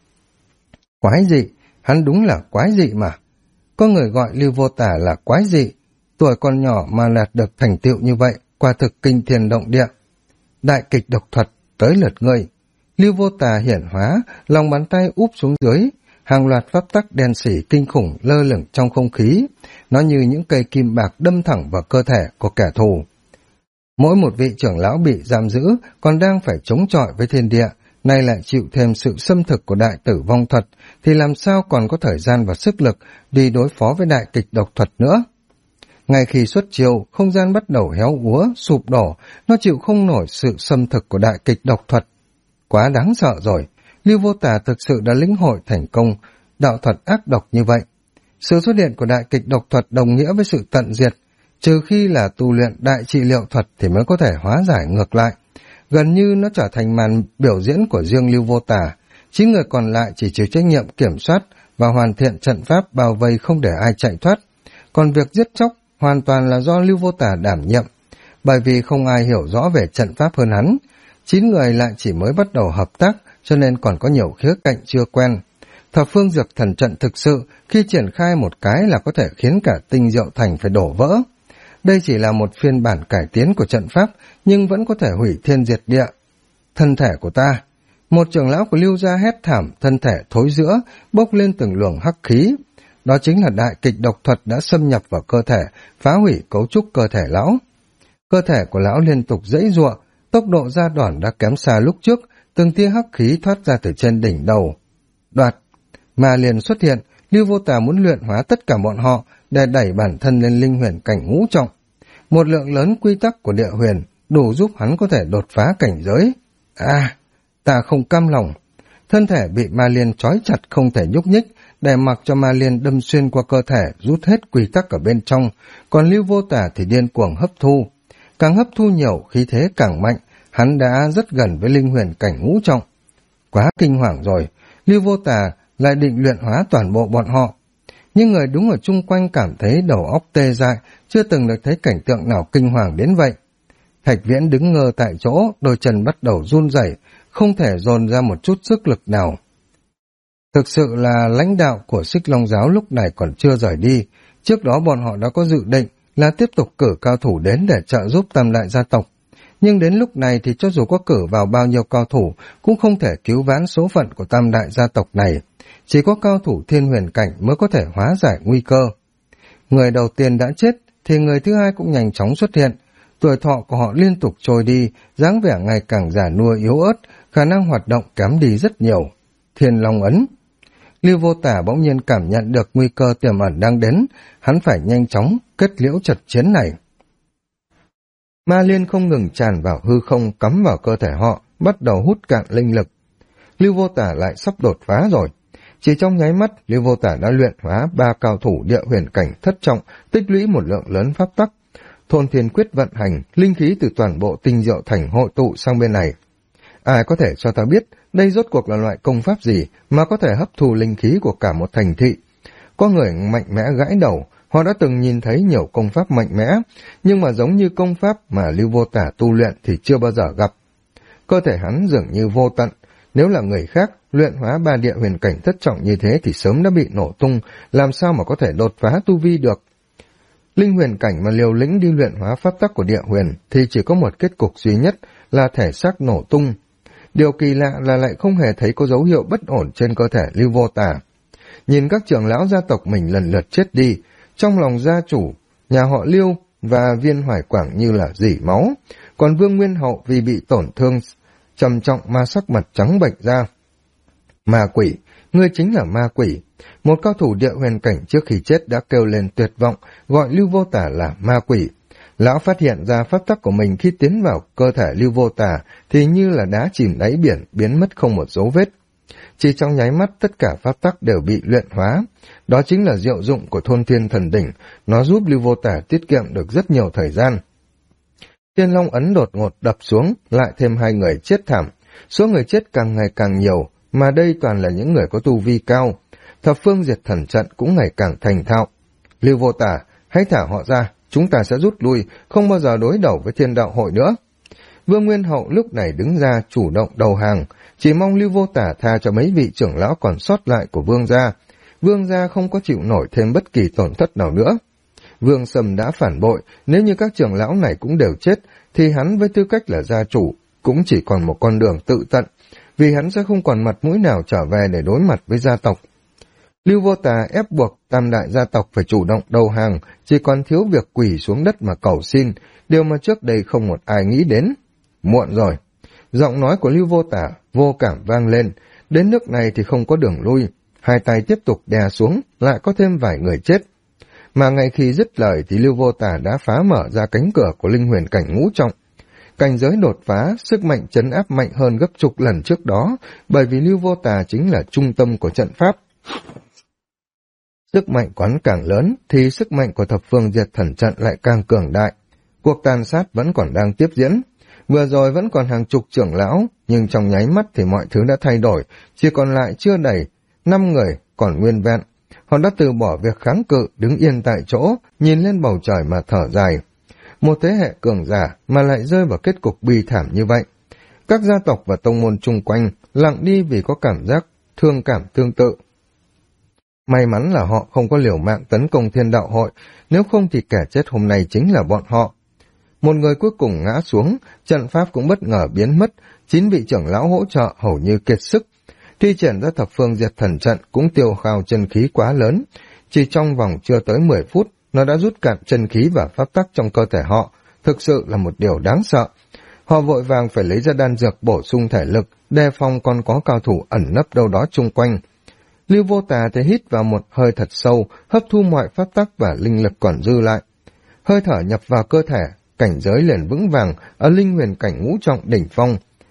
Quái dị, hắn đúng là quái dị mà. Có người gọi Lưu Vô Tả là quái dị, tuổi còn nhỏ mà đạt được thành tựu như vậy, quả thực kinh thiên động địa. Đại kịch độc thuật, tới lượt ngươi. Lưu Vô Tà hiển hóa, lòng bàn tay úp xuống dưới, hàng loạt pháp tắc đen xỉ kinh khủng lơ lửng trong không khí, nó như những cây kim bạc đâm thẳng vào cơ thể của kẻ thù. Mỗi một vị trưởng lão bị giam giữ còn đang phải chống chọi với thiên địa, nay lại chịu thêm sự xâm thực của đại tử vong thuật, thì làm sao còn có thời gian và sức lực đi đối phó với đại kịch độc thuật nữa. Ngay khi xuất chiêu, không gian bắt đầu héo úa, sụp đổ, nó chịu không nổi sự xâm thực của đại kịch độc thuật. Quá đáng sợ rồi, Lưu Vô Tà thực sự đã lĩnh hội thành công đạo thuật ác độc như vậy. Sự xuất hiện của đại kịch độc thuật đồng nghĩa với sự tận diệt, trừ khi là tu luyện đại trị liệu thuật thì mới có thể hóa giải ngược lại. Gần như nó trở thành màn biểu diễn của riêng Lưu Vô Tà, 9 người còn lại chỉ chịu trách nhiệm kiểm soát và hoàn thiện trận pháp bao vây không để ai chạy thoát. Còn việc giết chóc hoàn toàn là do Lưu Vô Tà đảm nhiệm, bởi vì không ai hiểu rõ về trận pháp hơn hắn. 9 người lại chỉ mới bắt đầu hợp tác, cho nên còn có nhiều khía cạnh chưa quen. Thập phương dược thần trận thực sự, khi triển khai một cái là có thể khiến cả Tinh Diệu Thành phải đổ vỡ. Đây chỉ là một phiên bản cải tiến của trận pháp, nhưng vẫn có thể hủy thiên diệt địa. Thân thể của ta, một trưởng lão của Lưu gia hét thảm, thân thể thối rữa, bốc lên từng luồng hắc khí. Đó chính là đại kịch độc thuật đã xâm nhập vào cơ thể, phá hủy cấu trúc cơ thể lão. Cơ thể của lão liên tục giãy giụa, tốc độ ra đòn đã kém xa lúc trước, từng tia hắc khí thoát ra từ trên đỉnh đầu. Đoạt, mà liền xuất hiện, Lưu Vô Tà muốn luyện hóa tất cả bọn họ để đẩy bản thân lên linh huyền cảnh ngũ trọng. Một lượng lớn quy tắc của địa huyền đủ giúp hắn có thể đột phá cảnh giới. Ta không cam lòng. thân thể bị ma liên trói chặt không thể nhúc nhích, để mặc cho ma liên đâm xuyên qua cơ thể, rút hết quy tắc ở bên trong, còn Lưu Vô Tả thì điên cuồng hấp thu. Càng hấp thu nhiều, khí thế càng mạnh, hắn đã rất gần với linh huyền cảnh ngũ trọng. Quá kinh hoàng rồi, Lưu Vô Tả lại định luyện hóa toàn bộ bọn họ. Nhưng người đứng ở chung quanh cảm thấy đầu óc tê dại, chưa từng được thấy cảnh tượng nào kinh hoàng đến vậy. Thạch Viễn đứng ngơ tại chỗ, đôi chân bắt đầu run rẩy, không thể dồn ra một chút sức lực nào. Thực sự là lãnh đạo của Xích Long Giáo lúc này còn chưa rời đi, trước đó bọn họ đã có dự định là tiếp tục cử cao thủ đến để trợ giúp Tam Đại gia tộc. Nhưng đến lúc này thì cho dù có cử vào bao nhiêu cao thủ cũng không thể cứu vãn số phận của Tam Đại gia tộc này. Chỉ có cao thủ thiên huyền cảnh mới có thể hóa giải nguy cơ. Người đầu tiên đã chết thì người thứ hai cũng nhanh chóng xuất hiện. Tuổi thọ của họ liên tục trôi đi, dáng vẻ ngày càng già nua yếu ớt, khả năng hoạt động kém đi rất nhiều. Thiên Long ấn. Lưu Vô Tả bỗng nhiên cảm nhận được nguy cơ tiềm ẩn đang đến, hắn phải nhanh chóng kết liễu trận chiến này. Ma liên không ngừng tràn vào hư không, cắm vào cơ thể họ, bắt đầu hút cạn linh lực. Lưu Vô Tả lại sắp đột phá rồi. Chỉ trong nháy mắt, Lưu Vô Tả đã luyện hóa 3 cao thủ địa huyền cảnh thất trọng, tích lũy một lượng lớn pháp tắc. Thôn Thiên Quyết vận hành, linh khí từ toàn bộ Tinh Diệu Thành hội tụ sang bên này. Ai có thể cho ta biết đây rốt cuộc là loại công pháp gì mà có thể hấp thu linh khí của cả một thành thị? Có người mạnh mẽ gãi đầu, họ đã từng nhìn thấy nhiều công pháp mạnh mẽ, nhưng mà giống như công pháp mà Lưu Vô Tả tu luyện thì chưa bao giờ gặp. Cơ thể hắn dường như vô tận, nếu là người khác, luyện hóa 3 địa huyền cảnh thất trọng như thế thì sớm đã bị nổ tung, làm sao mà có thể đột phá tu vi được. Linh huyền cảnh mà liều lĩnh đi luyện hóa pháp tắc của địa huyền thì chỉ có một kết cục duy nhất là thể xác nổ tung. Điều kỳ lạ là lại không hề thấy có dấu hiệu bất ổn trên cơ thể Lưu Vô Tả. Nhìn các trưởng lão gia tộc mình lần lượt chết đi, trong lòng gia chủ, nhà họ Lưu và Viên Hoài Quảng như là rỉ máu, còn Vương Nguyên Hậu vì bị tổn thương trầm trọng mà sắc mặt trắng bệch ra. Ma quỷ, ngươi chính là ma quỷ. Một cao thủ địa huyền cảnh trước khi chết đã kêu lên tuyệt vọng, gọi Lưu Vô Tả là ma quỷ. Lão phát hiện ra pháp tắc của mình khi tiến vào cơ thể Lưu Vô Tả thì như là đá chìm đáy biển, biến mất không một dấu vết. Chỉ trong nháy mắt tất cả pháp tắc đều bị luyện hóa. Đó chính là diệu dụng của Thôn Thiên Thần Đỉnh, nó giúp Lưu Vô Tả tiết kiệm được rất nhiều thời gian. Thiên Long ấn đột ngột đập xuống, lại thêm 2 người chết thảm. Số người chết càng ngày càng nhiều, mà đây toàn là những người có tu vi cao. Thập phương diệt thần trận cũng ngày càng thành thạo. Lưu Vô Tả, hãy thả họ ra, chúng ta sẽ rút lui, không bao giờ đối đầu với Thiên Đạo Hội nữa. Vương Nguyên Hậu lúc này đứng ra chủ động đầu hàng, chỉ mong Lưu Vô Tả tha cho mấy vị trưởng lão còn sót lại của Vương gia. Vương gia không có chịu nổi thêm bất kỳ tổn thất nào nữa. Vương Sâm đã phản bội, nếu như các trưởng lão này cũng đều chết, thì hắn với tư cách là gia chủ, cũng chỉ còn một con đường tự tận, vì hắn sẽ không còn mặt mũi nào trở về để đối mặt với gia tộc. Lưu Vô Tả ép buộc Tam Đại gia tộc phải chủ động đầu hàng, chỉ còn thiếu việc quỳ xuống đất mà cầu xin, điều mà trước đây không một ai nghĩ đến. Muộn rồi. Giọng nói của Lưu Vô Tả vô cảm vang lên, đến nước này thì không có đường lui, 2 tay tiếp tục đè xuống, lại có thêm vài người chết. Mà ngay khi dứt lời thì Lưu Vô Tả đã phá mở ra cánh cửa của linh huyền cảnh ngũ trọng. Cảnh giới đột phá, sức mạnh trấn áp mạnh hơn gấp chục lần trước đó, bởi vì Lưu Vô Tả chính là trung tâm của trận pháp. Sức mạnh quán càng lớn thì sức mạnh của thập phương diệt thần trận lại càng cường đại. Cuộc tàn sát vẫn còn đang tiếp diễn. Vừa rồi vẫn còn hàng chục trưởng lão, nhưng trong nháy mắt thì mọi thứ đã thay đổi, chỉ còn lại chưa đầy 5 người còn nguyên vẹn. Họ đã từ bỏ việc kháng cự, đứng yên tại chỗ, nhìn lên bầu trời mà thở dài. Một thế hệ cường giả mà lại rơi vào kết cục bi thảm như vậy. Các gia tộc và tông môn chung quanh lặng đi vì có cảm giác thương cảm tương tự. May mắn là họ không có liều mạng tấn công Thiên Đạo Hội, nếu không thì kẻ chết hôm nay chính là bọn họ. Một người cuối cùng ngã xuống, trận pháp cũng bất ngờ biến mất, 9 vị trưởng lão hỗ trợ hầu như kiệt sức. Thi triển ra thập phương diệt thần trận cũng tiêu hao chân khí quá lớn, chỉ trong vòng chưa tới 10 phút, nó đã rút cạn chân khí và pháp tắc trong cơ thể họ, thực sự là một điều đáng sợ. Họ vội vàng phải lấy ra đan dược bổ sung thể lực, đề phòng còn có cao thủ ẩn nấp đâu đó chung quanh. Lưu Vô Tả thì hít vào một hơi thật sâu, hấp thu mọi pháp tắc và linh lực còn dư lại. Hơi thở nhập vào cơ thể, cảnh giới liền vững vàng ở linh huyền cảnh ngũ trọng đỉnh phong.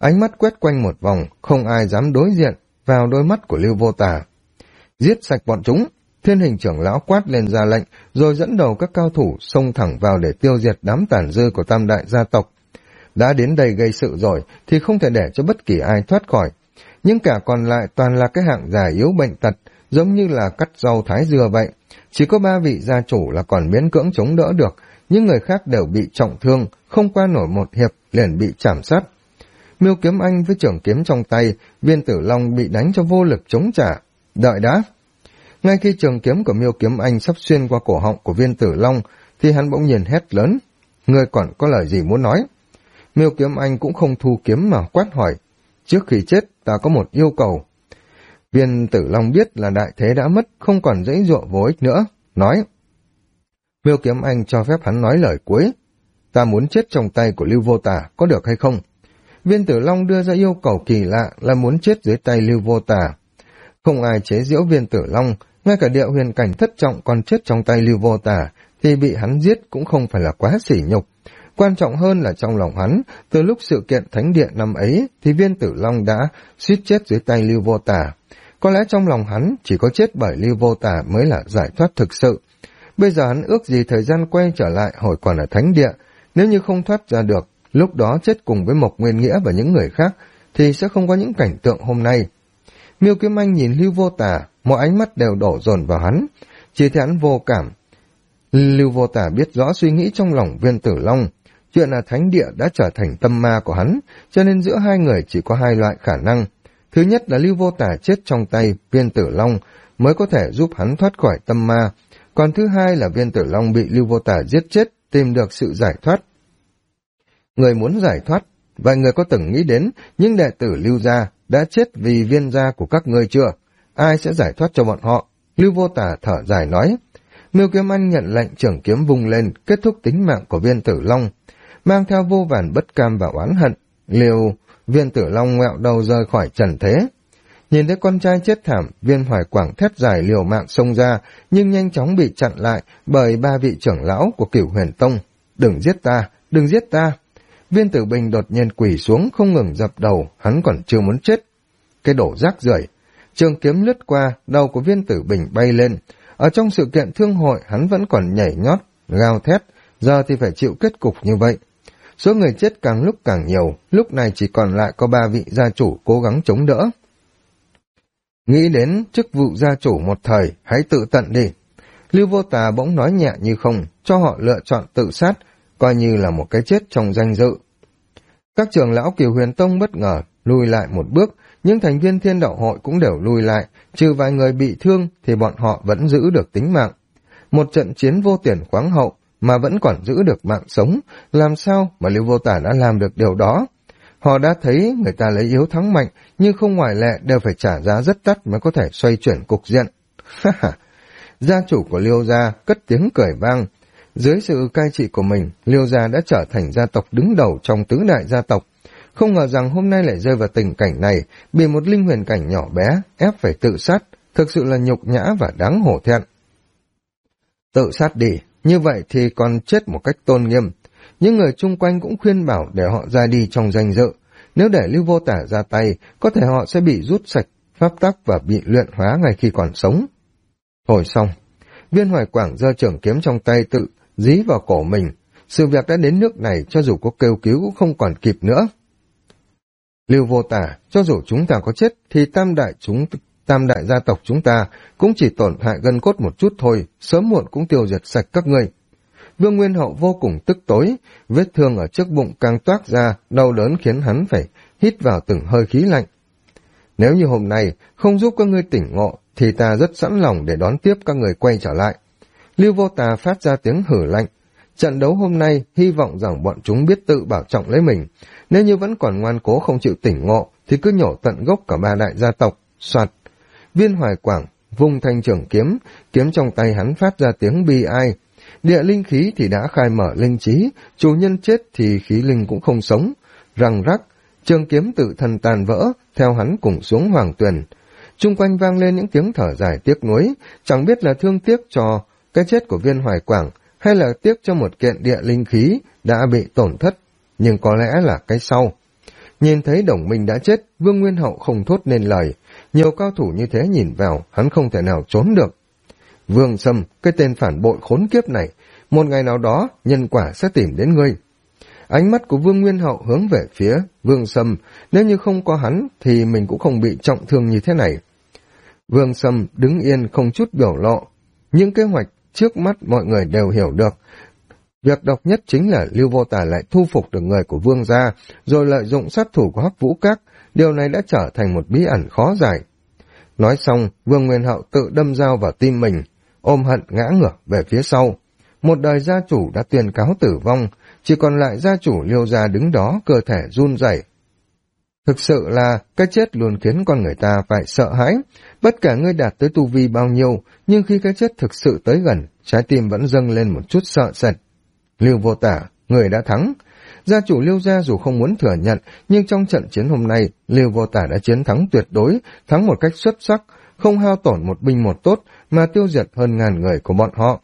ánh mắt quét quanh một vòng, không ai dám đối diện vào đôi mắt của Lưu Vô Tả. Giết sạch bọn chúng! Thiên Hình trưởng lão quát lên ra lệnh, rồi dẫn đầu các cao thủ xông thẳng vào để tiêu diệt đám tàn dư của tam đại gia tộc. Đã đến đây gây sự rồi thì không thể để cho bất kỳ ai thoát khỏi. Nhưng cả còn lại toàn là cái hạng già yếu bệnh tật, giống như là cắt rau thái dưa vậy. Chỉ có 3 vị gia chủ là còn miễn cưỡng chống đỡ được, những người khác đều bị trọng thương, không qua nổi một hiệp liền bị chảm sát. Miêu Kiếm Anh với trường kiếm trong tay, Viên Tử Long bị đánh cho vô lực chống trả. Đợi đã! Ngay khi trường kiếm của Miêu Kiếm Anh sắp xuyên qua cổ họng của Viên Tử Long, thì hắn bỗng nhiên hét lớn. Ngươi còn có lời gì muốn nói? Miêu Kiếm Anh cũng không thu kiếm mà quát hỏi. Trước khi chết, ta có một yêu cầu. Viên Tử Long biết là đại thế đã mất, không còn dãy dụa vô ích nữa. Nói. Miêu Kiếm Anh cho phép hắn nói lời cuối. Ta muốn chết trong tay của Lưu Vô Tả, có được hay không? Viên Tử Long đưa ra yêu cầu kỳ lạ là muốn chết dưới tay Lưu Vô Tả. Không ai chế giễu Viên Tử Long, ngay cả Địa Huyền Cảnh thất trọng còn chết trong tay Lưu Vô Tả, thì bị hắn giết cũng không phải là quá sỉ nhục. Quan trọng hơn là trong lòng hắn, từ lúc sự kiện thánh địa năm ấy, thì Viên Tử Long đã suýt chết dưới tay Lưu Vô Tả. Có lẽ trong lòng hắn chỉ có chết bởi Lưu Vô Tả mới là giải thoát thực sự. Bây giờ hắn ước gì thời gian quay trở lại hồi còn ở thánh địa, nếu như không thoát ra được, lúc đó chết cùng với Mộc Nguyên Nghĩa và những người khác, thì sẽ không có những cảnh tượng hôm nay. Miêu Kiếm Anh nhìn Lưu Vô Tả, mọi ánh mắt đều đổ dồn vào hắn, chỉ thấy hắn vô cảm. Lưu Vô Tả biết rõ suy nghĩ trong lòng Viên Tử Long, chuyện là thánh địa đã trở thành tâm ma của hắn, cho nên giữa hai người chỉ có hai loại khả năng. Thứ nhất là Lưu Vô Tả chết trong tay Viên Tử Long mới có thể giúp hắn thoát khỏi tâm ma, còn thứ hai là Viên Tử Long bị Lưu Vô Tả giết chết, tìm được sự giải thoát. Người muốn giải thoát, vài người có từng nghĩ đến những đệ tử Lưu gia đã chết vì viên gia của các ngươi chưa? Ai sẽ giải thoát cho bọn họ? Lưu Vô Tả thở dài nói. Miêu Kiếm Anh nhận lệnh, trưởng kiếm vung lên, kết thúc tính mạng của Viên Tử Long. Mang theo vô vàn bất cam và oán hận, Viên Tử Long ngẹo đầu rời khỏi trần thế. Nhìn thấy con trai chết thảm, Viên Hoài Quảng thét dài liều mạng xông ra, nhưng nhanh chóng bị chặn lại bởi 3 vị trưởng lão của Cửu Huyền Tông. Đừng giết ta, đừng giết ta! Viên Tử Bình đột nhiên quỳ xuống không ngừng dập đầu, hắn còn chưa muốn chết. Cái đổ rác rưởi! Trường kiếm lướt qua, đầu của Viên Tử Bình bay lên. Ở trong sự kiện thương hội hắn vẫn còn nhảy nhót, gào thét, giờ thì phải chịu kết cục như vậy. Số người chết càng lúc càng nhiều, lúc này chỉ còn lại có 3 vị gia chủ cố gắng chống đỡ. Nghĩ đến chức vụ gia chủ một thời, hãy tự tận đi. Lưu Vô Tà bỗng nói nhẹ như không, cho họ lựa chọn tự sát, coi như là một cái chết trong danh dự. Các trưởng lão Cửu Huyền Tông bất ngờ lùi lại một bước, những thành viên Thiên Đạo Hội cũng đều lùi lại, trừ vài người bị thương thì bọn họ vẫn giữ được tính mạng. Một trận chiến vô tiền khoáng hậu mà vẫn còn giữ được mạng sống, làm sao mà Lưu Vô Tả đã làm được điều đó? Họ đã thấy người ta lấy yếu thắng mạnh, nhưng không ngoại lệ đều phải trả giá rất đắt mới có thể xoay chuyển cục diện. Gia chủ của Liêu gia cất tiếng cười vang. Dưới sự cai trị của mình, Liêu gia đã trở thành gia tộc đứng đầu trong tứ đại gia tộc. Không ngờ rằng hôm nay lại rơi vào tình cảnh này, bị một linh huyền cảnh nhỏ bé ép phải tự sát, thực sự là nhục nhã và đáng hổ thẹn. Tự sát đi, như vậy thì còn chết một cách tôn nghiêm. Những người chung quanh cũng khuyên bảo để họ ra đi trong danh dự. Nếu để Lưu Vô Tả ra tay, có thể họ sẽ bị rút sạch pháp tắc và bị luyện hóa ngay khi còn sống. Hồi xong, Viên Hoài Quảng giơ trường kiếm trong tay tự dí vào cổ mình. Sự việc đã đến nước này, cho dù có kêu cứu cũng không còn kịp nữa. Lưu Vô Tả, cho dù chúng ta có chết thì tam đại gia tộc chúng ta cũng chỉ tổn hại gân cốt một chút thôi, sớm muộn cũng tiêu diệt sạch các ngươi. Vương Nguyên Hậu vô cùng tức tối, vết thương ở trước bụng càng toát ra, đau đớn khiến hắn phải hít vào từng hơi khí lạnh. Nếu như hôm nay không giúp các ngươi tỉnh ngộ, thì ta rất sẵn lòng để đón tiếp các người quay trở lại. Lưu Vô Tà phát ra tiếng hử lạnh. Trận đấu hôm nay hy vọng rằng bọn chúng biết tự bảo trọng lấy mình. Nếu như vẫn còn ngoan cố không chịu tỉnh ngộ, thì cứ nhổ tận gốc cả 3 đại gia tộc. Soạt. Viên Hoài Quảng vung thanh trường kiếm, kiếm trong tay hắn phát ra tiếng bi ai. Địa linh khí thì đã khai mở linh trí, chủ nhân chết thì khí linh cũng không sống. Răng rắc, trường kiếm tự thân tàn vỡ, theo hắn cùng xuống hoàng tuyền. Chung quanh vang lên những tiếng thở dài tiếc nuối, chẳng biết là thương tiếc cho cái chết của Viên Hoài Quảng, hay là tiếc cho một kiện địa linh khí đã bị tổn thất, nhưng có lẽ là cái sau. Nhìn thấy đồng minh đã chết, Vương Nguyên Hậu không thốt nên lời. Nhiều cao thủ như thế nhìn vào, hắn không thể nào trốn được. Vương Sâm, cái tên phản bội khốn kiếp này, một ngày nào đó, nhân quả sẽ tìm đến ngươi. Ánh mắt của Vương Nguyên Hậu hướng về phía Vương Sâm, nếu như không có hắn thì mình cũng không bị trọng thương như thế này. Vương Sâm đứng yên không chút biểu lộ. Những kế hoạch trước mắt mọi người đều hiểu được. Việc độc nhất chính là Lưu Vô Tà lại thu phục được người của Vương gia, rồi lợi dụng sát thủ của Hắc Vũ Các. Điều này đã trở thành một bí ẩn khó giải. Nói xong, Vương Nguyên Hậu tự đâm dao vào tim mình, ôm hận ngã ngửa về phía sau. Một đời gia chủ đã tuyên cáo tử vong, chỉ còn lại gia chủ Liêu gia đứng đó, cơ thể run rẩy. Thực sự là cái chết luôn khiến con người ta phải sợ hãi. Bất kể ngươi đạt tới tu vi bao nhiêu, nhưng khi cái chết thực sự tới gần, trái tim vẫn dâng lên một chút sợ sệt. Lưu Vô Tả, người đã thắng. Gia chủ Liêu gia dù không muốn thừa nhận, nhưng trong trận chiến hôm nay, Lưu Vô Tả đã chiến thắng tuyệt đối, thắng một cách xuất sắc, không hao tổn một binh một tốt, mà tiêu diệt hơn ngàn người của bọn họ.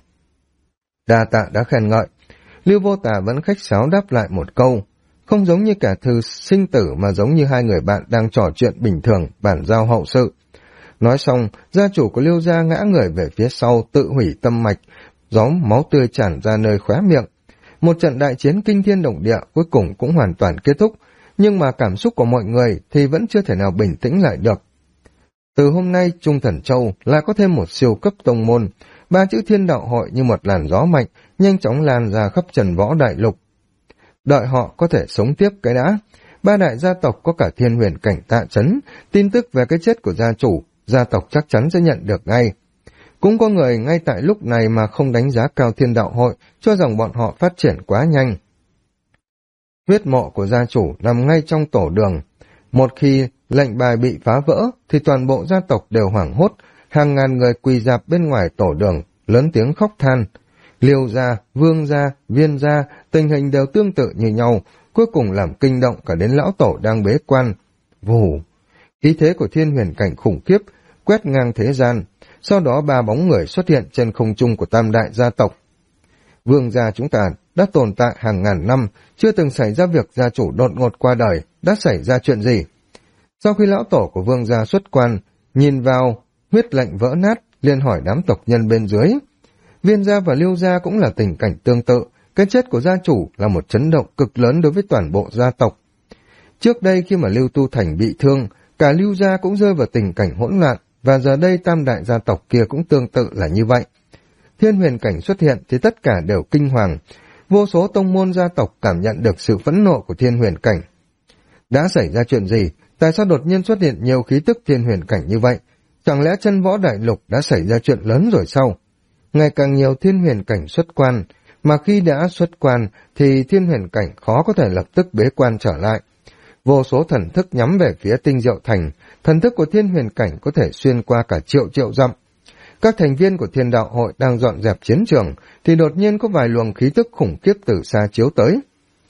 Đa tạ đã khen ngợi. Lưu Vô Tả vẫn khách sáo đáp lại một câu, không giống như cả thư sinh tử mà giống như hai người bạn đang trò chuyện bình thường, bản giao hậu sự. Nói xong, gia chủ của Liêu gia ngã người về phía sau, tự hủy tâm mạch, gió máu tươi tràn ra nơi khóe miệng. Một trận đại chiến kinh thiên động địa cuối cùng cũng hoàn toàn kết thúc, nhưng mà cảm xúc của mọi người thì vẫn chưa thể nào bình tĩnh lại được. Từ hôm nay, Trung Thần Châu lại có thêm một siêu cấp tông môn, 3 chữ Thiên Đạo Hội như một làn gió mạnh, nhanh chóng lan ra khắp trần võ đại lục. Đợi họ có thể sống tiếp cái đã. 3 đại gia tộc có cả Thiên Huyền Cảnh tạ trấn, tin tức về cái chết của gia chủ, gia tộc chắc chắn sẽ nhận được ngay. Cũng có người ngay tại lúc này mà không đánh giá cao Thiên Đạo Hội, cho rằng bọn họ phát triển quá nhanh. Huyết mộ của gia chủ nằm ngay trong tổ đường. Một khi lệnh bài bị phá vỡ, thì toàn bộ gia tộc đều hoảng hốt, hàng ngàn người quỳ rạp bên ngoài tổ đường, lớn tiếng khóc than. Liêu gia, Vương gia, Viên gia, tình hình đều tương tự như nhau, cuối cùng làm kinh động cả đến lão tổ đang bế quan. Vù! Khí thế của Thiên Huyền Cảnh khủng khiếp, quét ngang thế gian. Sau đó 3 bóng người xuất hiện trên không trung của tam đại gia tộc. Vương gia chúng ta đã tồn tại hàng ngàn năm, chưa từng xảy ra việc gia chủ đột ngột qua đời, đã xảy ra chuyện gì? Sau khi lão tổ của Vương gia xuất quan, nhìn vào huyết lệnh vỡ nát, liền hỏi đám tộc nhân bên dưới. Viên gia và Liêu gia cũng là tình cảnh tương tự, cái chết của gia chủ là một chấn động cực lớn đối với toàn bộ gia tộc. Trước đây khi mà Lưu Tu Thành bị thương, cả Lưu gia cũng rơi vào tình cảnh hỗn loạn, và giờ đây tam đại gia tộc kia cũng tương tự là như vậy. Thiên Huyền Cảnh xuất hiện thì tất cả đều kinh hoàng, vô số tông môn gia tộc cảm nhận được sự phẫn nộ của Thiên Huyền Cảnh. Đã xảy ra chuyện gì? Tại sao đột nhiên xuất hiện nhiều khí tức Thiên Huyền Cảnh như vậy? Chẳng lẽ chân võ đại lục đã xảy ra chuyện lớn rồi sao? Ngày càng nhiều Thiên Huyền Cảnh xuất quan, mà khi đã xuất quan thì Thiên Huyền Cảnh khó có thể lập tức bế quan trở lại. Vô số thần thức nhắm về phía Tinh Diệu Thành, thần thức của Thiên Huyền Cảnh có thể xuyên qua cả triệu dặm. Các thành viên của Thiên Đạo Hội đang dọn dẹp chiến trường, thì đột nhiên có vài luồng khí tức khủng khiếp từ xa chiếu tới.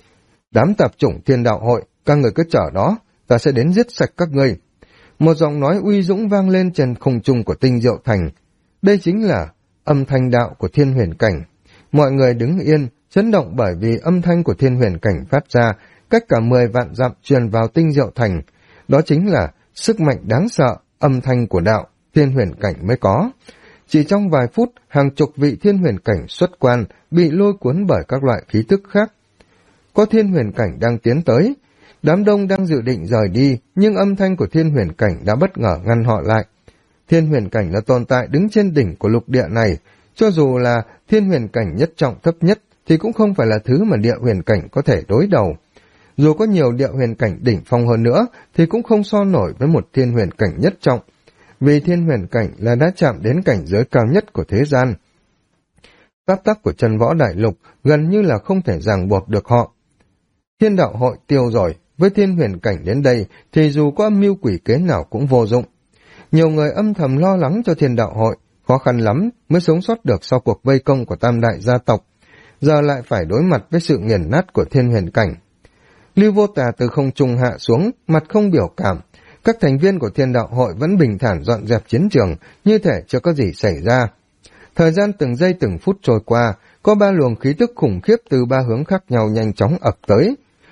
Đám tạp chủng Thiên Đạo Hội, các người cứ chờ đó, ta sẽ đến giết sạch các ngươi. Một giọng nói uy dũng vang lên trên không trung của Tinh Diệu Thành. Đây chính là âm thanh đạo của Thiên Huyền Cảnh. Mọi người đứng yên, chấn động bởi vì âm thanh của Thiên Huyền Cảnh phát ra, cách cả 10 vạn dặm truyền vào Tinh Diệu Thành. Đó chính là sức mạnh đáng sợ, âm thanh của đạo, Thiên Huyền Cảnh mới có. Chỉ trong vài phút, hàng chục vị Thiên Huyền Cảnh xuất quan, bị lôi cuốn bởi các loại khí tức khác. Có Thiên Huyền Cảnh đang tiến tới, đám đông đang dự định rời đi, nhưng âm thanh của Thiên Huyền Cảnh đã bất ngờ ngăn họ lại. Thiên Huyền Cảnh là tồn tại đứng trên đỉnh của lục địa này, cho dù là Thiên Huyền Cảnh nhất trọng thấp nhất, thì cũng không phải là thứ mà địa huyền cảnh có thể đối đầu. Dù có nhiều địa huyền cảnh đỉnh phong hơn nữa, thì cũng không so nổi với một Thiên Huyền Cảnh nhất trọng, vì Thiên Huyền Cảnh là đã chạm đến cảnh giới cao nhất của thế gian. Pháp tắc của chân võ đại lục gần như là không thể ràng buộc được họ. Thiên Đạo Hội tiêu rồi, với Thiên Huyền Cảnh đến đây thì dù có âm mưu quỷ kế nào cũng vô dụng. Nhiều người âm thầm lo lắng cho Thiên Đạo Hội, khó khăn lắm mới sống sót được sau cuộc vây công của tam đại gia tộc, giờ lại phải đối mặt với sự nghiền nát của Thiên Huyền Cảnh. Lưu Vô Tà từ không trung hạ xuống, mặt không biểu cảm. Các thành viên của Thiên Đạo Hội vẫn bình thản dọn dẹp chiến trường, như thể chưa có gì xảy ra. Thời gian từng giây từng phút trôi qua, có 3 luồng khí tức khủng khiếp từ 3 hướng khác nhau nhanh chóng ập tới.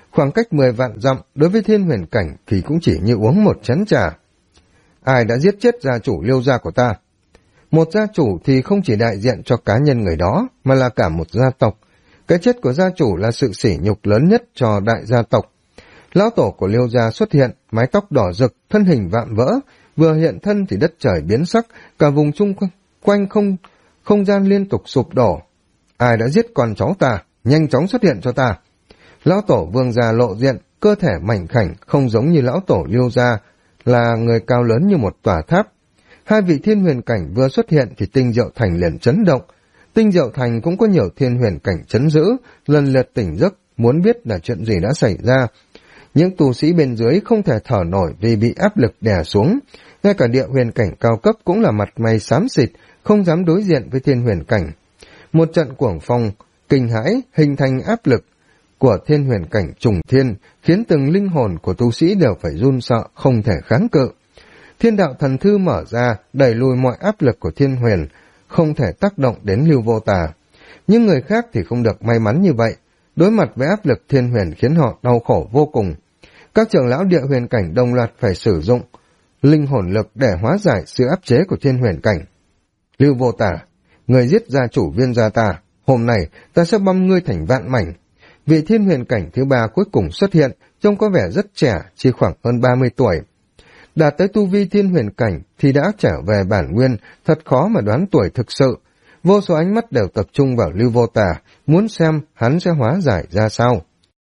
Khoảng cách 10 vạn dặm đối với thiên huyền cảnh thì cũng chỉ như uống một chén trà. Ai đã giết chết gia chủ Liêu gia của ta? Một gia chủ thì không chỉ đại diện cho cá nhân người đó, mà là cả một gia tộc. Cái chết của gia chủ là sự sỉ nhục lớn nhất cho đại gia tộc. Lão tổ của Liêu gia xuất hiện, mái tóc đỏ rực, thân hình vạm vỡ, vừa hiện thân thì đất trời biến sắc, cả vùng chung quanh không gian liên tục sụp đổ. Ai đã giết con cháu ta? Nhanh chóng xuất hiện cho ta. Lão tổ Vương gia lộ diện, cơ thể mảnh khảnh, không giống như lão tổ Liêu gia, là người cao lớn như một tòa tháp. Hai vị thiên huyền cảnh vừa xuất hiện thì Tinh Diệu Thành liền chấn động. Tinh Diệu Thành cũng có nhiều thiên huyền cảnh chấn giữ, lần lượt tỉnh giấc, muốn biết là chuyện gì đã xảy ra. Những tu sĩ bên dưới không thể thở nổi vì bị áp lực đè xuống. Ngay cả địa huyền cảnh cao cấp cũng là mặt mày xám xịt, không dám đối diện với thiên huyền cảnh. Một trận cuồng phong, kinh hãi, hình thành áp lực của thiên huyền cảnh trùng thiên, khiến từng linh hồn của tu sĩ đều phải run sợ, không thể kháng cự. Thiên đạo thần thư mở ra, đẩy lùi mọi áp lực của thiên huyền, không thể tác động đến Lưu Vô Tà. Nhưng người khác thì không được may mắn như vậy. Đối mặt với áp lực thiên huyền khiến họ đau khổ vô cùng. Các trưởng lão địa huyền cảnh đồng loạt phải sử dụng linh hồn lực để hóa giải sự áp chế của thiên huyền cảnh. Lưu Vô Tà, người giết gia chủ Viên gia ta, hôm nay ta sẽ băm ngươi thành vạn mảnh. Vị thiên huyền cảnh thứ ba cuối cùng xuất hiện, trông có vẻ rất trẻ, chỉ khoảng hơn 30 tuổi. Đạt tới tu vi thiên huyền cảnh thì đã trở về bản nguyên, thật khó mà đoán tuổi thực sự. Vô số ánh mắt đều tập trung vào Lưu Vô Tà, muốn xem hắn sẽ hóa giải ra sao.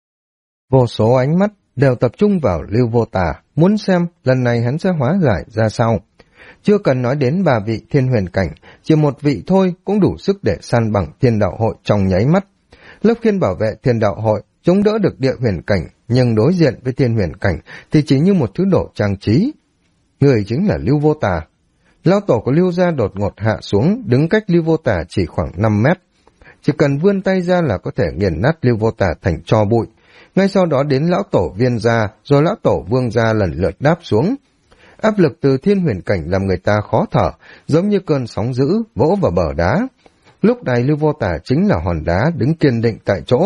Vô số ánh mắt đều tập trung vào Lưu Vô Tà, muốn xem lần này hắn sẽ hóa giải ra sao. Chưa cần nói đến 3 vị thiên huyền cảnh, chỉ một vị thôi cũng đủ sức để san bằng thiên đạo hội trong nháy mắt. Lớp khiên bảo vệ thiên đạo hội chống đỡ được địa huyền cảnh, nhưng đối diện với thiên huyền cảnh thì chỉ như một thứ đồ trang trí. Người chính là Lưu Vô Tà. Lão tổ của Lưu gia đột ngột hạ xuống, đứng cách Lưu Vô Tà chỉ khoảng 5 mét. Chỉ cần vươn tay ra là có thể nghiền nát Lưu Vô Tà thành tro bụi. Ngay sau đó đến lão tổ Viên gia, rồi lão tổ Vương gia lần lượt đáp xuống. Áp lực từ thiên huyền cảnh làm người ta khó thở, giống như cơn sóng dữ vỗ vào bờ đá. Lúc này Lưu Vô Tà chính là hòn đá đứng kiên định tại chỗ.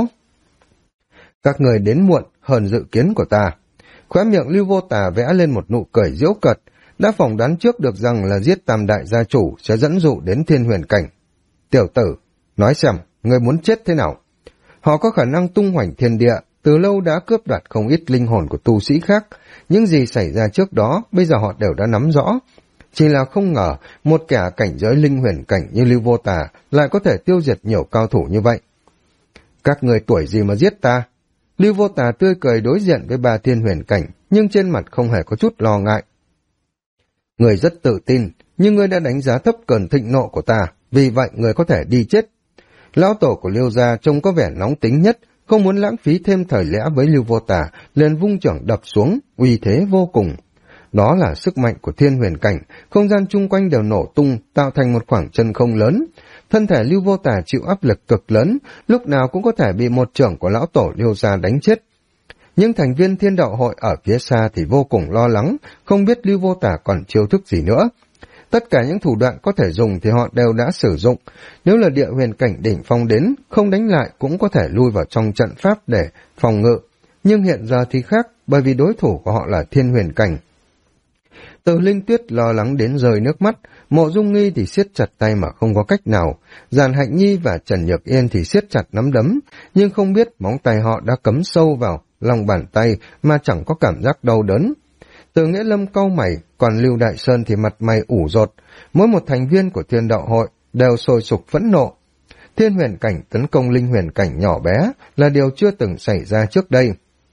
Các người đến muộn hơn dự kiến của ta. Khóe miệng Lưu Vô Tà vẽ lên một nụ cười giễu cợt, đã phỏng đoán trước được rằng là giết tam đại gia chủ sẽ dẫn dụ đến thiên huyền cảnh. Tiểu tử, nói xem, người muốn chết thế nào? Họ có khả năng tung hoành thiên địa, từ lâu đã cướp đoạt không ít linh hồn của tu sĩ khác. Những gì xảy ra trước đó, bây giờ họ đều đã nắm rõ. Chỉ là không ngờ, một kẻ cảnh giới linh huyền cảnh như Lưu Vô Tà lại có thể tiêu diệt nhiều cao thủ như vậy. Các người tuổi gì mà giết ta? Lưu Vô Tà tươi cười đối diện với 3 thiên huyền cảnh, nhưng trên mặt không hề có chút lo ngại. Người rất tự tin, nhưng người đã đánh giá thấp cơn thịnh nộ của ta, vì vậy người có thể đi chết. Lão tổ của Lưu gia trông có vẻ nóng tính nhất, không muốn lãng phí thêm thời lẽ với Lưu Vô Tà, liền vung chưởng đập xuống, uy thế vô cùng. Đó là sức mạnh của thiên huyền cảnh, không gian chung quanh đều nổ tung, tạo thành một khoảng chân không lớn. Thân thể Lưu Vô Tà chịu áp lực cực lớn, lúc nào cũng có thể bị một chưởng của lão tổ Lưu gia đánh chết. Những thành viên thiên đạo hội ở phía xa thì vô cùng lo lắng, không biết Lưu Vô Tà còn chiêu thức gì nữa. Tất cả những thủ đoạn có thể dùng thì họ đều đã sử dụng. Nếu là địa huyền cảnh đỉnh phong đến, không đánh lại cũng có thể lui vào trong trận pháp để phòng ngự. Nhưng hiện giờ thì khác, bởi vì đối thủ của họ là thiên huyền cảnh. Từ Linh Tuyết lo lắng đến rơi nước mắt, Mộ Dung Nghi thì siết chặt tay mà không có cách nào. Giàn Hạnh Nhi và Trần Nhược Yên thì siết chặt nắm đấm, nhưng không biết móng tay họ đã cắm sâu vào lòng bàn tay mà chẳng có cảm giác đau đớn. Từ Nghĩa Lâm cau mày, còn Lưu Đại Sơn thì mặt mày ủ rột. Mỗi một thành viên của thiên đạo hội đều sôi sục phẫn nộ. Thiên huyền cảnh tấn công linh huyền cảnh nhỏ bé là điều chưa từng xảy ra trước đây.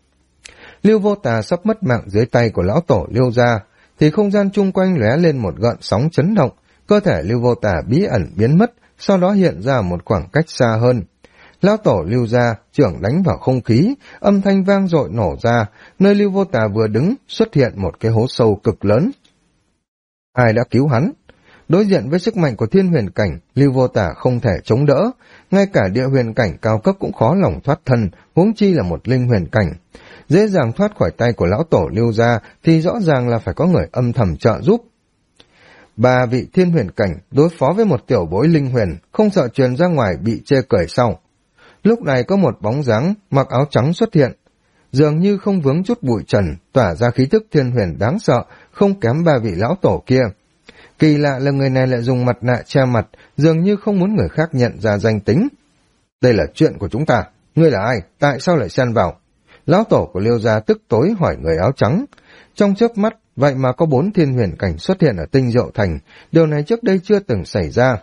Lưu Vô Tà sắp mất mạng dưới tay của lão tổ Lưu gia, thì không gian chung quanh lóe lên một gợn sóng chấn động, cơ thể Lưu Vô Tà bí ẩn biến mất, sau đó hiện ra một khoảng cách xa hơn. Lão tổ Lưu gia chưởng đánh vào không khí, âm thanh vang dội nổ ra, nơi Lưu Vô Tà vừa đứng xuất hiện một cái hố sâu cực lớn. Ai đã cứu hắn? Đối diện với sức mạnh của thiên huyền cảnh, Lưu Vô Tà không thể chống đỡ, ngay cả địa huyền cảnh cao cấp cũng khó lòng thoát thân, huống chi là một linh huyền cảnh. Dễ dàng thoát khỏi tay của lão tổ Lưu gia thì rõ ràng là phải có người âm thầm trợ giúp. 3 vị thiên huyền cảnh đối phó với một tiểu bối linh huyền, không sợ truyền ra ngoài bị chê cười sau. Lúc này có một bóng dáng mặc áo trắng xuất hiện. dường như không vướng chút bụi trần, tỏa ra khí tức thiên huyền đáng sợ, không kém ba vị lão tổ kia. Kỳ lạ là người này lại dùng mặt nạ che mặt, dường như không muốn người khác nhận ra danh tính. Đây là chuyện của chúng ta, ngươi là ai, tại sao lại xen vào? Lão tổ của Liêu gia tức tối hỏi người áo trắng. Trong chớp mắt, vậy mà có 4 thiên huyền cảnh xuất hiện ở Tinh Diệu Thành, điều này trước đây chưa từng xảy ra.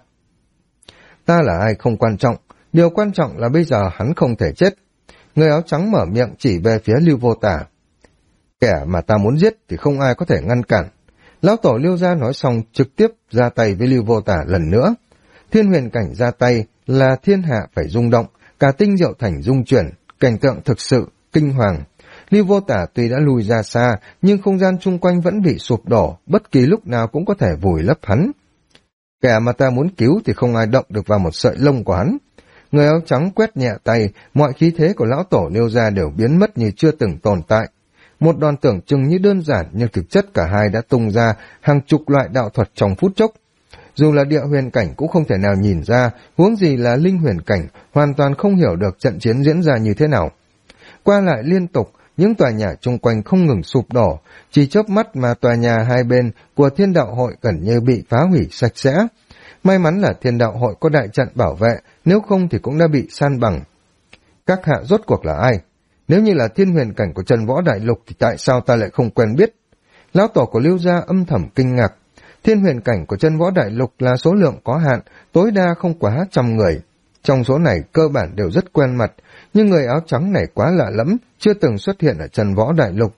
Ta là ai không quan trọng, điều quan trọng là bây giờ hắn không thể chết. Người áo trắng mở miệng chỉ về phía Lưu Vô Tả. Kẻ mà ta muốn giết thì không ai có thể ngăn cản. Lão tổ Liêu gia nói xong trực tiếp ra tay với Lưu Vô Tả lần nữa. Thiên huyền cảnh ra tay là thiên hạ phải rung động, cả Tinh Diệu Thành rung chuyển, cảnh tượng thực sự kinh hoàng. Lưu Vô Tả tuy đã lùi ra xa, nhưng không gian chung quanh vẫn bị sụp đổ, bất kỳ lúc nào cũng có thể vùi lấp hắn. Kẻ mà ta muốn cứu thì không ai động được vào một sợi lông của hắn. Người áo trắng quét nhẹ tay, mọi khí thế của lão tổ Liêu gia đều biến mất như chưa từng tồn tại. Một đòn tưởng chừng như đơn giản, nhưng thực chất cả hai đã tung ra hàng chục loại đạo thuật trong phút chốc. Dù là địa huyền cảnh cũng không thể nào nhìn ra, huống gì là linh huyền cảnh, hoàn toàn không hiểu được trận chiến diễn ra như thế nào. Qua lại liên tục, những tòa nhà chung quanh không ngừng sụp đổ, chỉ chớp mắt mà tòa nhà hai bên của Thiên Đạo Hội gần như bị phá hủy sạch sẽ. May mắn là Thiên Đạo Hội có đại trận bảo vệ, nếu không thì cũng đã bị san bằng. Các hạ rốt cuộc là ai? Nếu như là thiên huyền cảnh của Trần Võ Đại Lục thì tại sao ta lại không quen biết? Lão tổ của Lưu gia âm thầm kinh ngạc. Thiên huyền cảnh của Trần Võ Đại Lục là số lượng có hạn, tối đa không quá 100 người. Trong số này cơ bản đều rất quen mặt, nhưng người áo trắng này quá lạ lẫm, chưa từng xuất hiện ở Trần Võ Đại Lục.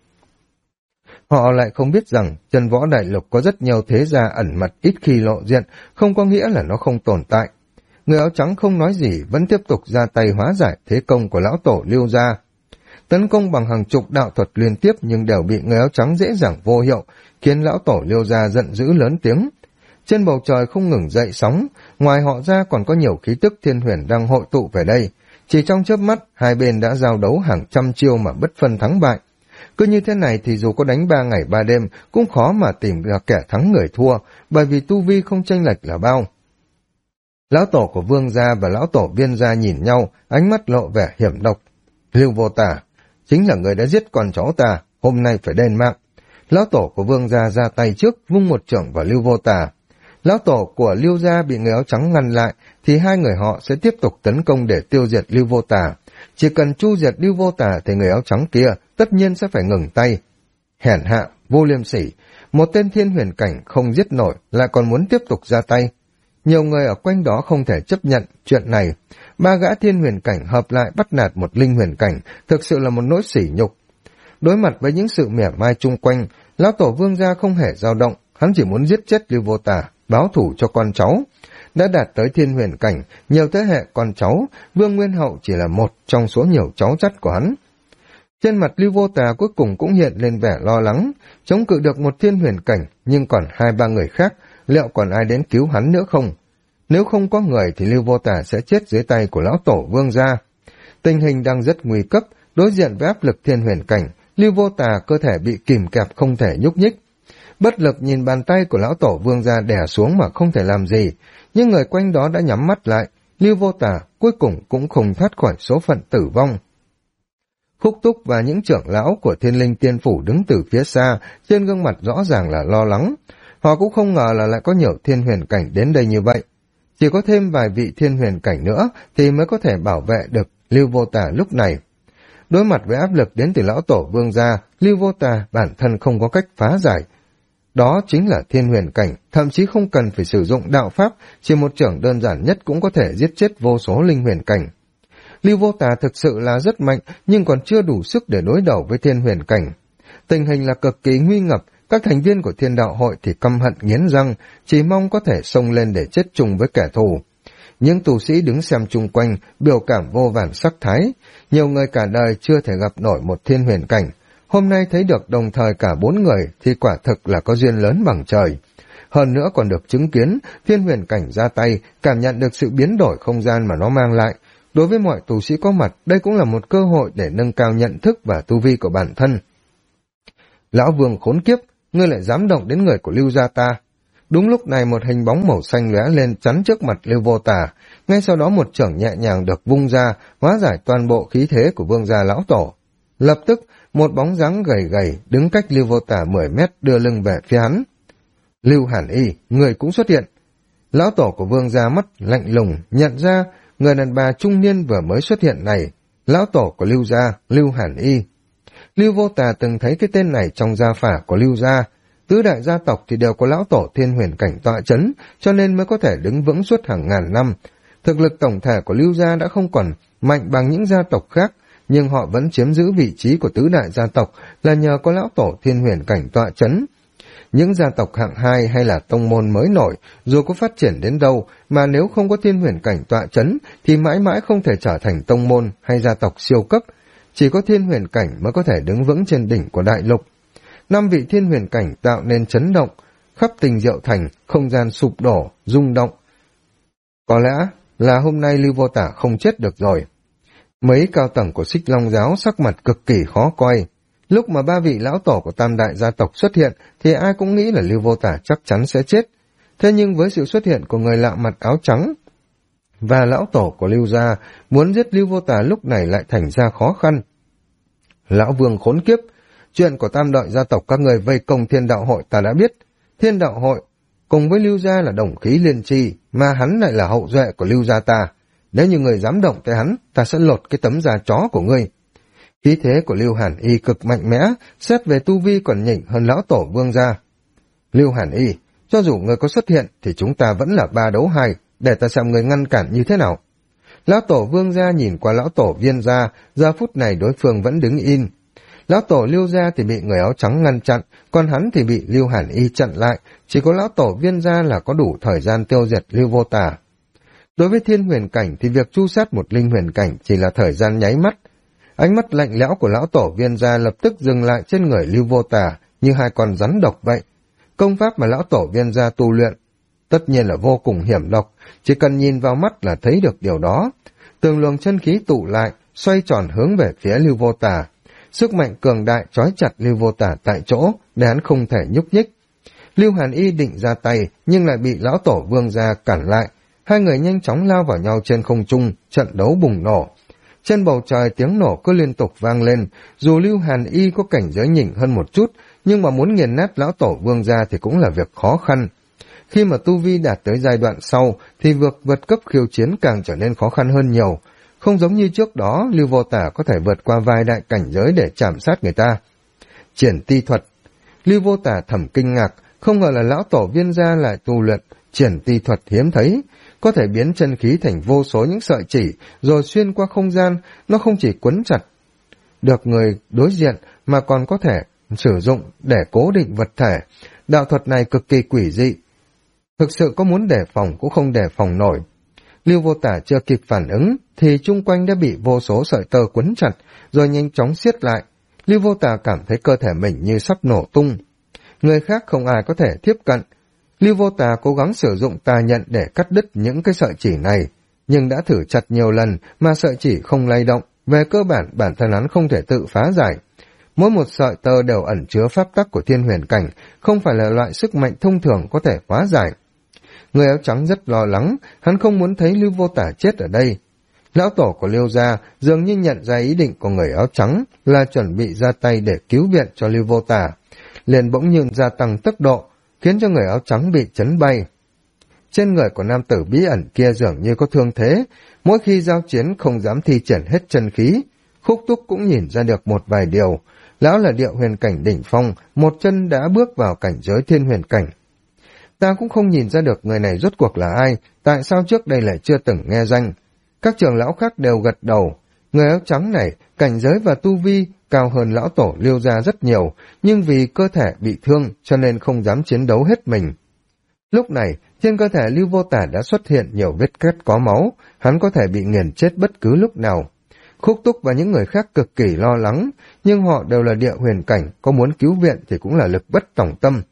Họ lại không biết rằng Trần Võ Đại Lục có rất nhiều thế gia ẩn mật ít khi lộ diện, không có nghĩa là nó không tồn tại. Người áo trắng không nói gì, vẫn tiếp tục ra tay hóa giải thế công của lão tổ Lưu gia. Tấn công bằng hàng chục đạo thuật liên tiếp nhưng đều bị người áo trắng dễ dàng vô hiệu, khiến lão tổ Liêu gia giận dữ lớn tiếng. Trên bầu trời không ngừng dậy sóng, ngoài họ ra còn có nhiều khí tức thiên huyền đang hội tụ về đây. Chỉ trong chớp mắt, hai bên đã giao đấu hàng trăm chiêu mà bất phân thắng bại. Cứ như thế này thì dù có đánh 3 ngày 3 đêm cũng khó mà tìm được kẻ thắng người thua, bởi vì tu vi không chênh lệch là bao. Lão tổ của Vương gia và lão tổ Viên gia nhìn nhau, ánh mắt lộ vẻ hiểm độc. Lưu Vô Tả, chính là người đã giết con cháu ta, hôm nay phải đền mạng. Lão tổ của Vương gia ra tay trước, vung một chưởng vào Lưu Vô Tả. Lão tổ của Lưu gia bị người áo trắng ngăn lại, thì hai người họ sẽ tiếp tục tấn công để tiêu diệt Lưu Vô Tả. Chỉ cần chu diệt Lưu Vô Tả thì người áo trắng kia tất nhiên sẽ phải ngừng tay. Hèn hạ, vô liêm sỉ, một tên thiên huyền cảnh không giết nổi lại còn muốn tiếp tục ra tay. Nhiều người ở quanh đó không thể chấp nhận chuyện này. 3 gã thiên huyền cảnh hợp lại bắt nạt một linh huyền cảnh, thực sự là một nỗi sỉ nhục. Đối mặt với những sự mỉa mai chung quanh, lão tổ Vương gia không hề dao động, hắn chỉ muốn giết chết Lưu Vô Tả, báo thù cho con cháu. Đã đạt tới thiên huyền cảnh, nhiều thế hệ con cháu, Vương Nguyên Hậu chỉ là một trong số nhiều cháu chắt của hắn. Trên mặt Lưu Vô Tả cuối cùng cũng hiện lên vẻ lo lắng, chống cự được một thiên huyền cảnh, nhưng còn 2-3 người khác, liệu còn ai đến cứu hắn nữa không? Nếu không có người thì Lưu Vô Tả sẽ chết dưới tay của lão tổ Vương gia. Tình hình đang rất nguy cấp, đối diện với áp lực thiên huyền cảnh, Lưu Vô Tả cơ thể bị kìm kẹp không thể nhúc nhích. Bất lực nhìn bàn tay của lão tổ Vương gia đè xuống mà không thể làm gì, nhưng người quanh đó đã nhắm mắt lại, Lưu Vô Tả cuối cùng cũng không thoát khỏi số phận tử vong. Khúc Túc và những trưởng lão của Thiên Linh Tiên Phủ đứng từ phía xa, trên gương mặt rõ ràng là lo lắng. Họ cũng không ngờ là lại có nhiều thiên huyền cảnh đến đây như vậy. Chỉ có thêm vài vị thiên huyền cảnh nữa thì mới có thể bảo vệ được Lưu Vô Tả lúc này. Đối mặt với áp lực đến từ lão tổ Vương gia, Lưu Vô Tả bản thân không có cách phá giải. Đó chính là thiên huyền cảnh, thậm chí không cần phải sử dụng đạo pháp, chỉ một chưởng đơn giản nhất cũng có thể giết chết vô số linh huyền cảnh. Lưu Vô Tả thực sự là rất mạnh, nhưng còn chưa đủ sức để đối đầu với thiên huyền cảnh. Tình hình là cực kỳ nguy ngập, các thành viên của Thiên Đạo Hội thì căm hận nghiến răng, chỉ mong có thể xông lên để chết chung với kẻ thù. Những tù sĩ đứng xem chung quanh, biểu cảm vô vàn sắc thái. Nhiều người cả đời chưa thể gặp nổi một thiên huyền cảnh. Hôm nay thấy được đồng thời cả 4 người thì quả thực là có duyên lớn bằng trời. Hơn nữa còn được chứng kiến thiên huyền cảnh ra tay, cảm nhận được sự biến đổi không gian mà nó mang lại. Đối với mọi tù sĩ có mặt, đây cũng là một cơ hội để nâng cao nhận thức và tu vi của bản thân. Lão Vương khốn kiếp, ngươi lại dám động đến người của Lưu gia ta. Đúng lúc này một hình bóng màu xanh lóe lên chắn trước mặt Lưu Vô Tả, ngay sau đó một chưởng nhẹ nhàng được vung ra, hóa giải toàn bộ khí thế của Vương gia lão tổ. Lập tức, một bóng dáng gầy gầy đứng cách Lưu Vô Tả 10 mét đưa lưng về phía hắn. Lưu Hàn Y, người cũng xuất hiện. Lão tổ của Vương gia mắt lạnh lùng, nhận ra người đàn bà trung niên vừa mới xuất hiện này, lão tổ của Lưu gia, Lưu Hàn Y. Lưu Vô Tà từng thấy cái tên này trong gia phả của Lưu gia, tứ đại gia tộc thì đều có lão tổ thiên huyền cảnh tọa chấn, cho nên mới có thể đứng vững suốt hàng ngàn năm. Thực lực tổng thể của Lưu gia đã không còn mạnh bằng những gia tộc khác, nhưng họ vẫn chiếm giữ vị trí của tứ đại gia tộc là nhờ có lão tổ thiên huyền cảnh tọa chấn. Những gia tộc hạng 2 hay là tông môn mới nổi, dù có phát triển đến đâu, mà nếu không có thiên huyền cảnh tọa chấn, thì mãi mãi không thể trở thành tông môn hay gia tộc siêu cấp. Chỉ có thiên huyền cảnh mới có thể đứng vững trên đỉnh của đại lục. 5 vị thiên huyền cảnh tạo nên chấn động, khắp Tình Diệu Thành, không gian sụp đổ, rung động. Có lẽ là hôm nay Lưu Vô Tả không chết được rồi. Mấy cao tầng của Xích Long giáo sắc mặt cực kỳ khó coi. Lúc mà 3 vị lão tổ của tam đại gia tộc xuất hiện thì ai cũng nghĩ là Lưu Vô Tả chắc chắn sẽ chết. Thế nhưng với sự xuất hiện của người lạ mặt áo trắng và lão tổ của Lưu gia, muốn giết Lưu Vô Tả lúc này lại thành ra khó khăn. Lão Vương khốn kiếp, chuyện của tam đại gia tộc các người vây công Thiên Đạo Hội ta đã biết. Thiên Đạo Hội cùng với Lưu gia là đồng khí liên tri, mà hắn lại là hậu duệ của Lưu gia ta. Nếu như người dám động tới hắn, ta sẽ lột cái tấm da chó của ngươi. Khí thế của Lưu Hàn Y cực mạnh mẽ, xét về tu vi còn nhỉnh hơn lão tổ Vương gia. Lưu Hàn Y, cho dù người có xuất hiện thì chúng ta vẫn là 3 đấu 2, để ta xem người ngăn cản như thế nào. Lão tổ Vương gia nhìn qua lão tổ Viên gia, giờ phút này đối phương vẫn đứng in. Lão tổ Lưu gia thì bị người áo trắng ngăn chặn, còn hắn thì bị Lưu Hàn Y chặn lại, chỉ có lão tổ Viên gia là có đủ thời gian tiêu diệt Lưu Vô Tả. Đối với thiên huyền cảnh thì việc tru sát một linh huyền cảnh chỉ là thời gian nháy mắt. Ánh mắt lạnh lẽo của lão tổ Viên gia lập tức dừng lại trên người Lưu Vô Tả như hai con rắn độc vậy. Công pháp mà lão tổ Viên gia tu luyện tất nhiên là vô cùng hiểm độc, chỉ cần nhìn vào mắt là thấy được điều đó. Từng luồng chân khí tụ lại, xoay tròn hướng về phía Lưu Vô Tả. Sức mạnh cường đại trói chặt Lưu Vô Tả tại chỗ, để hắn không thể nhúc nhích. Lưu Hàn Y định ra tay, nhưng lại bị lão tổ Vương gia cản lại. Hai người nhanh chóng lao vào nhau trên không trung, trận đấu bùng nổ. Trên bầu trời tiếng nổ cứ liên tục vang lên, dù Lưu Hàn Y có cảnh giới nhỉnh hơn một chút, nhưng mà muốn nghiền nát lão tổ Vương gia thì cũng là việc khó khăn. Khi mà tu vi đạt tới giai đoạn sau, thì việc vượt cấp khiêu chiến càng trở nên khó khăn hơn nhiều. Không giống như trước đó, Lưu Vô Tả có thể vượt qua vài đại cảnh giới để chạm sát người ta. Triển ti thuật. Lưu Vô Tả thầm kinh ngạc, không ngờ là lão tổ Viên gia lại tu luyện triển ti thuật hiếm thấy, có thể biến chân khí thành vô số những sợi chỉ, rồi xuyên qua không gian, nó không chỉ quấn chặt được người đối diện, mà còn có thể sử dụng để cố định vật thể. Đạo thuật này cực kỳ quỷ dị, thực sự có muốn đề phòng cũng không đề phòng nổi. Lưu Vô Tả chưa kịp phản ứng, thì chung quanh đã bị vô số sợi tơ quấn chặt, rồi nhanh chóng siết lại. Lưu Vô Tả cảm thấy cơ thể mình như sắp nổ tung. Người khác không ai có thể tiếp cận. Lưu Vô Tả cố gắng sử dụng tà nhận để cắt đứt những cái sợi chỉ này, nhưng đã thử chặt nhiều lần mà sợi chỉ không lay động. Về cơ bản, bản thân hắn không thể tự phá giải. Mỗi một sợi tơ đều ẩn chứa pháp tắc của thiên huyền cảnh, không phải là loại sức mạnh thông thường có thể phá giải. Người áo trắng rất lo lắng, hắn không muốn thấy Lưu Vô Tả chết ở đây. Lão tổ của Lưu gia dường như nhận ra ý định của người áo trắng là chuẩn bị ra tay để cứu viện cho Lưu Vô Tả, liền bỗng nhiên gia tăng tốc độ, khiến cho người áo trắng bị chấn bay. Trên người của nam tử bí ẩn kia dường như có thương thế, mỗi khi giao chiến không dám thi triển hết chân khí. Khúc Túc cũng nhìn ra được một vài điều. Lão là địa huyền cảnh đỉnh phong, một chân đã bước vào cảnh giới thiên huyền cảnh. Ta cũng không nhìn ra được người này rốt cuộc là ai, tại sao trước đây lại chưa từng nghe danh. Các trưởng lão khác đều gật đầu. Người áo trắng này, cảnh giới và tu vi cao hơn lão tổ Lưu gia rất nhiều, nhưng vì cơ thể bị thương cho nên không dám chiến đấu hết mình. Lúc này, trên cơ thể Lưu Vô Tả đã xuất hiện nhiều vết cắt có máu, hắn có thể bị nghiền chết bất cứ lúc nào. Khúc Túc và những người khác cực kỳ lo lắng, nhưng họ đều là địa huyền cảnh, có muốn cứu viện thì cũng là lực bất tòng tâm.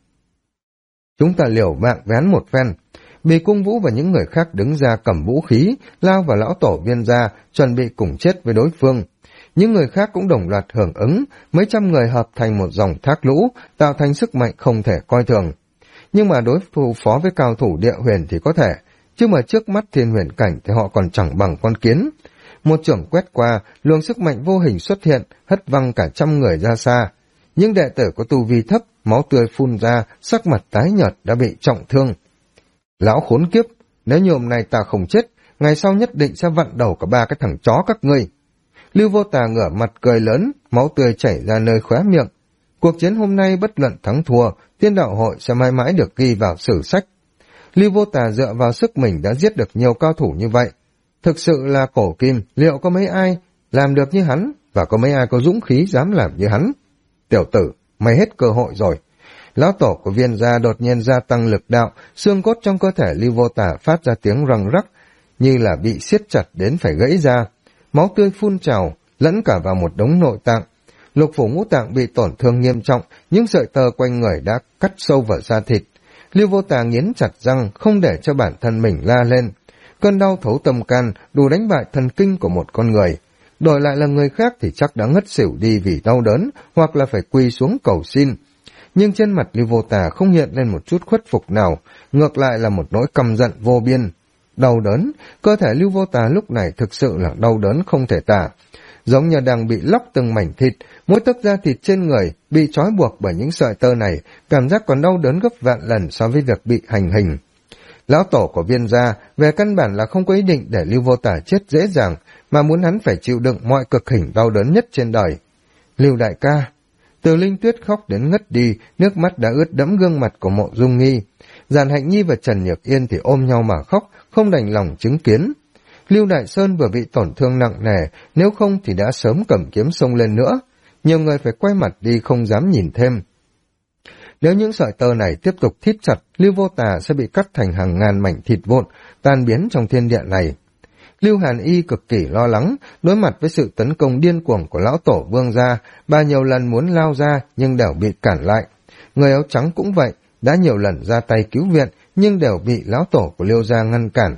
Chúng ta liều mạng vén một phen. Bì Cung Vũ và những người khác đứng ra cầm vũ khí, lao vào lão tổ Viên gia, chuẩn bị cùng chết với đối phương. Những người khác cũng đồng loạt hưởng ứng, mấy trăm người hợp thành một dòng thác lũ, tạo thành sức mạnh không thể coi thường. Nhưng mà đối phó với cao thủ địa huyền thì có thể, chứ mà trước mắt thiên huyền cảnh thì họ còn chẳng bằng con kiến. một chưởng quét qua, luồng sức mạnh vô hình xuất hiện, hất văng cả trăm người ra xa. Những đệ tử có tu vi thấp, máu tươi phun ra, sắc mặt tái nhợt đã bị trọng thương. Lão khốn kiếp, nếu như hôm nay ta không chết, ngày sau nhất định sẽ vặn đầu cả ba cái thằng chó các ngươi. Lưu Vô Tà ngửa mặt cười lớn, máu tươi chảy ra nơi khóe miệng. Cuộc chiến hôm nay bất luận thắng thua, Thiên Đạo Hội sẽ mãi mãi được ghi vào sử sách. Lưu Vô Tà dựa vào sức mình đã giết được nhiều cao thủ như vậy. Thực sự là cổ kim, liệu có mấy ai làm được như hắn, và có mấy ai có dũng khí dám làm như hắn? Tiểu tử, mày hết cơ hội rồi. Lão tổ của Viên gia đột nhiên gia tăng lực đạo, xương cốt trong cơ thể Lưu Vô Tà phát ra tiếng răng rắc, như là bị siết chặt đến phải gãy ra. Máu tươi phun trào, lẫn cả vào một đống nội tạng. Lục phủ ngũ tạng bị tổn thương nghiêm trọng, những sợi tơ quanh người đã cắt sâu vào da thịt. Lưu Vô Tà nghiến chặt răng, không để cho bản thân mình la lên. Cơn đau thấu tâm can, đủ đánh bại thần kinh của một con người. Đổi lại là người khác thì chắc đã ngất xỉu đi vì đau đớn, hoặc là phải quỳ xuống cầu xin. Nhưng trên mặt Lưu Vô Tà không hiện lên một chút khuất phục nào, ngược lại là một nỗi căm giận vô biên. Đau đớn, cơ thể Lưu Vô Tà lúc này thực sự là đau đớn không thể tả. Giống như đang bị lóc từng mảnh thịt, mỗi tấc da thịt trên người bị trói buộc bởi những sợi tơ này, cảm giác còn đau đớn gấp vạn lần so với việc bị hành hình. Lão tổ của Viên gia về căn bản là không có ý định để Lưu Vô Tà chết dễ dàng, mà muốn hắn phải chịu đựng mọi cực hình đau đớn nhất trên đời. Lưu đại ca, Từ Linh Tuyết khóc đến ngất đi, nước mắt đã ướt đẫm gương mặt của Mộ Dung Nghi. Giàn Hạnh Nhi và Trần Nhược Yên thì ôm nhau mà khóc, không đành lòng chứng kiến. Lưu Đại Sơn vừa bị tổn thương nặng nề, nếu không thì đã sớm cầm kiếm xông lên nữa. Nhiều người phải quay mặt đi không dám nhìn thêm. Nếu những sợi tơ này tiếp tục thít chặt, Lưu Vô Tà sẽ bị cắt thành hàng ngàn mảnh thịt vụn, tan biến trong thiên địa này. Lưu Hàn Y cực kỳ lo lắng, đối mặt với sự tấn công điên cuồng của lão tổ Vương gia, bà nhiều lần muốn lao ra nhưng đều bị cản lại. Người áo trắng cũng vậy, đã nhiều lần ra tay cứu viện nhưng đều bị lão tổ của Lưu gia ngăn cản.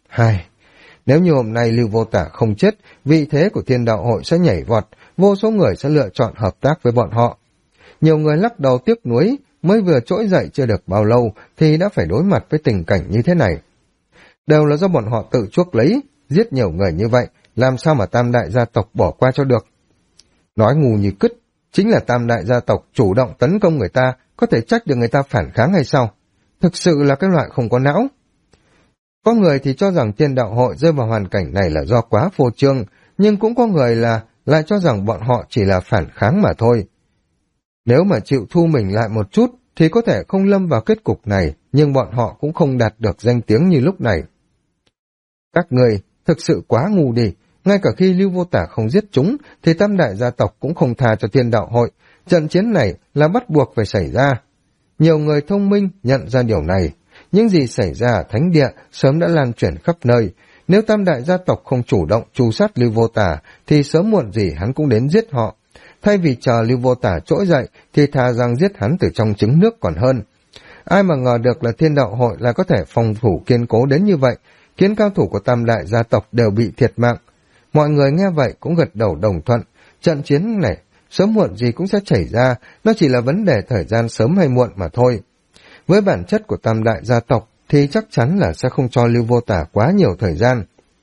Nếu như hôm nay Lưu Vô Tà không chết, vị thế của Thiên Đạo Hội sẽ nhảy vọt, vô số người sẽ lựa chọn hợp tác với bọn họ. Nhiều người lắc đầu tiếc nuối, mới vừa trỗi dậy chưa được bao lâu thì đã phải đối mặt với tình cảnh như thế này. Đều là do bọn họ tự chuốc lấy, giết nhiều người như vậy, làm sao mà Tam Đại gia tộc bỏ qua cho được. Nói ngu như cứt, chính là Tam Đại gia tộc chủ động tấn công người ta, có thể trách được người ta phản kháng hay sao? Thực sự là cái loại không có não. Có người thì cho rằng Thiên Đạo Hội rơi vào hoàn cảnh này là do quá phô trương, nhưng cũng có người lại cho rằng bọn họ chỉ là phản kháng mà thôi. Nếu mà chịu thu mình lại một chút, thì có thể không lâm vào kết cục này, nhưng bọn họ cũng không đạt được danh tiếng như lúc này. Các người thực sự quá ngu đi, ngay cả khi Lưu Vô Tà không giết chúng, thì Tam Đại gia tộc cũng không tha cho Thiên Đạo Hội, trận chiến này là bắt buộc phải xảy ra. Nhiều người thông minh nhận ra điều này, những gì xảy ra ở Thánh Địa sớm đã lan truyền khắp nơi, nếu Tam Đại gia tộc không chủ động tru sát Lưu Vô Tà, thì sớm muộn gì hắn cũng đến giết họ. Thay vì chờ Lưu Vô Tà trỗi dậy, thì thà rằng giết hắn từ trong trứng nước còn hơn. Ai mà ngờ được là Thiên Đạo Hội lại có thể phòng thủ kiên cố đến như vậy, khiến cao thủ của Tam Đại gia tộc đều bị thiệt mạng. Mọi người nghe vậy cũng gật đầu đồng thuận, trận chiến này sớm muộn gì cũng sẽ xảy ra, nó chỉ là vấn đề thời gian sớm hay muộn mà thôi. Với bản chất của Tam Đại gia tộc thì chắc chắn là sẽ không cho Lưu Vô Tà quá nhiều thời gian.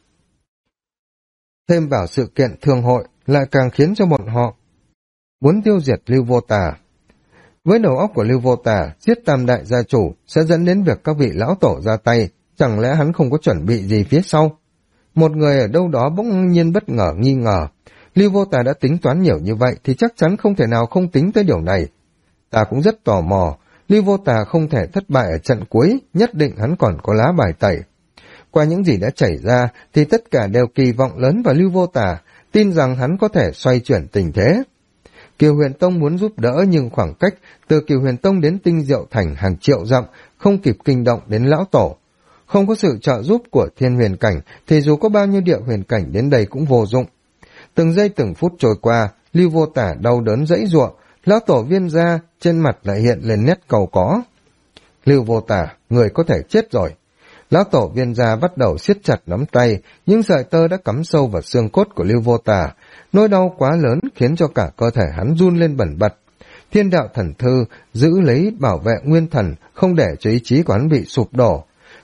Thêm vào sự kiện thương hội lại càng khiến cho bọn họ muốn tiêu diệt Lưu Vô Tà. Với đầu óc của Lưu Vô Tà, giết Tam Đại gia chủ sẽ dẫn đến việc các vị lão tổ ra tay, chẳng lẽ hắn không có chuẩn bị gì phía sau? Một người ở đâu đó bỗng nhiên bất ngờ nghi ngờ, Lưu Vô Tà đã tính toán nhiều như vậy thì chắc chắn không thể nào không tính tới điều này. Ta cũng rất tò mò, Lưu Vô Tà không thể thất bại ở trận cuối, nhất định hắn còn có lá bài tẩy. Qua những gì đã xảy ra thì tất cả đều kỳ vọng lớn vào Lưu Vô Tà, tin rằng hắn có thể xoay chuyển tình thế. Kiều Huyền Tông muốn giúp đỡ nhưng khoảng cách từ Kiều Huyền Tông đến Tinh Diệu Thành hàng triệu dặm, không kịp kinh động đến lão tổ. Không có sự trợ giúp của Thiên Huyền Cảnh thì dù có bao nhiêu địa huyền cảnh đến đây cũng vô dụng. Từng giây từng phút trôi qua, Lưu Vô Tà đau đớn giãy giụa, lão tổ Viên gia trên mặt lại hiện lên nét cầu có. Lưu Vô Tà, người có thể chết rồi. Lão tổ Viên gia bắt đầu siết chặt nắm tay, những sợi tơ đã cắm sâu vào xương cốt của Lưu Vô Tà. Nỗi đau quá lớn khiến cho cả cơ thể hắn run lên bần bật. Thiên đạo thần thư giữ lấy bảo vệ nguyên thần, không để cho ý chí của hắn bị sụp đổ.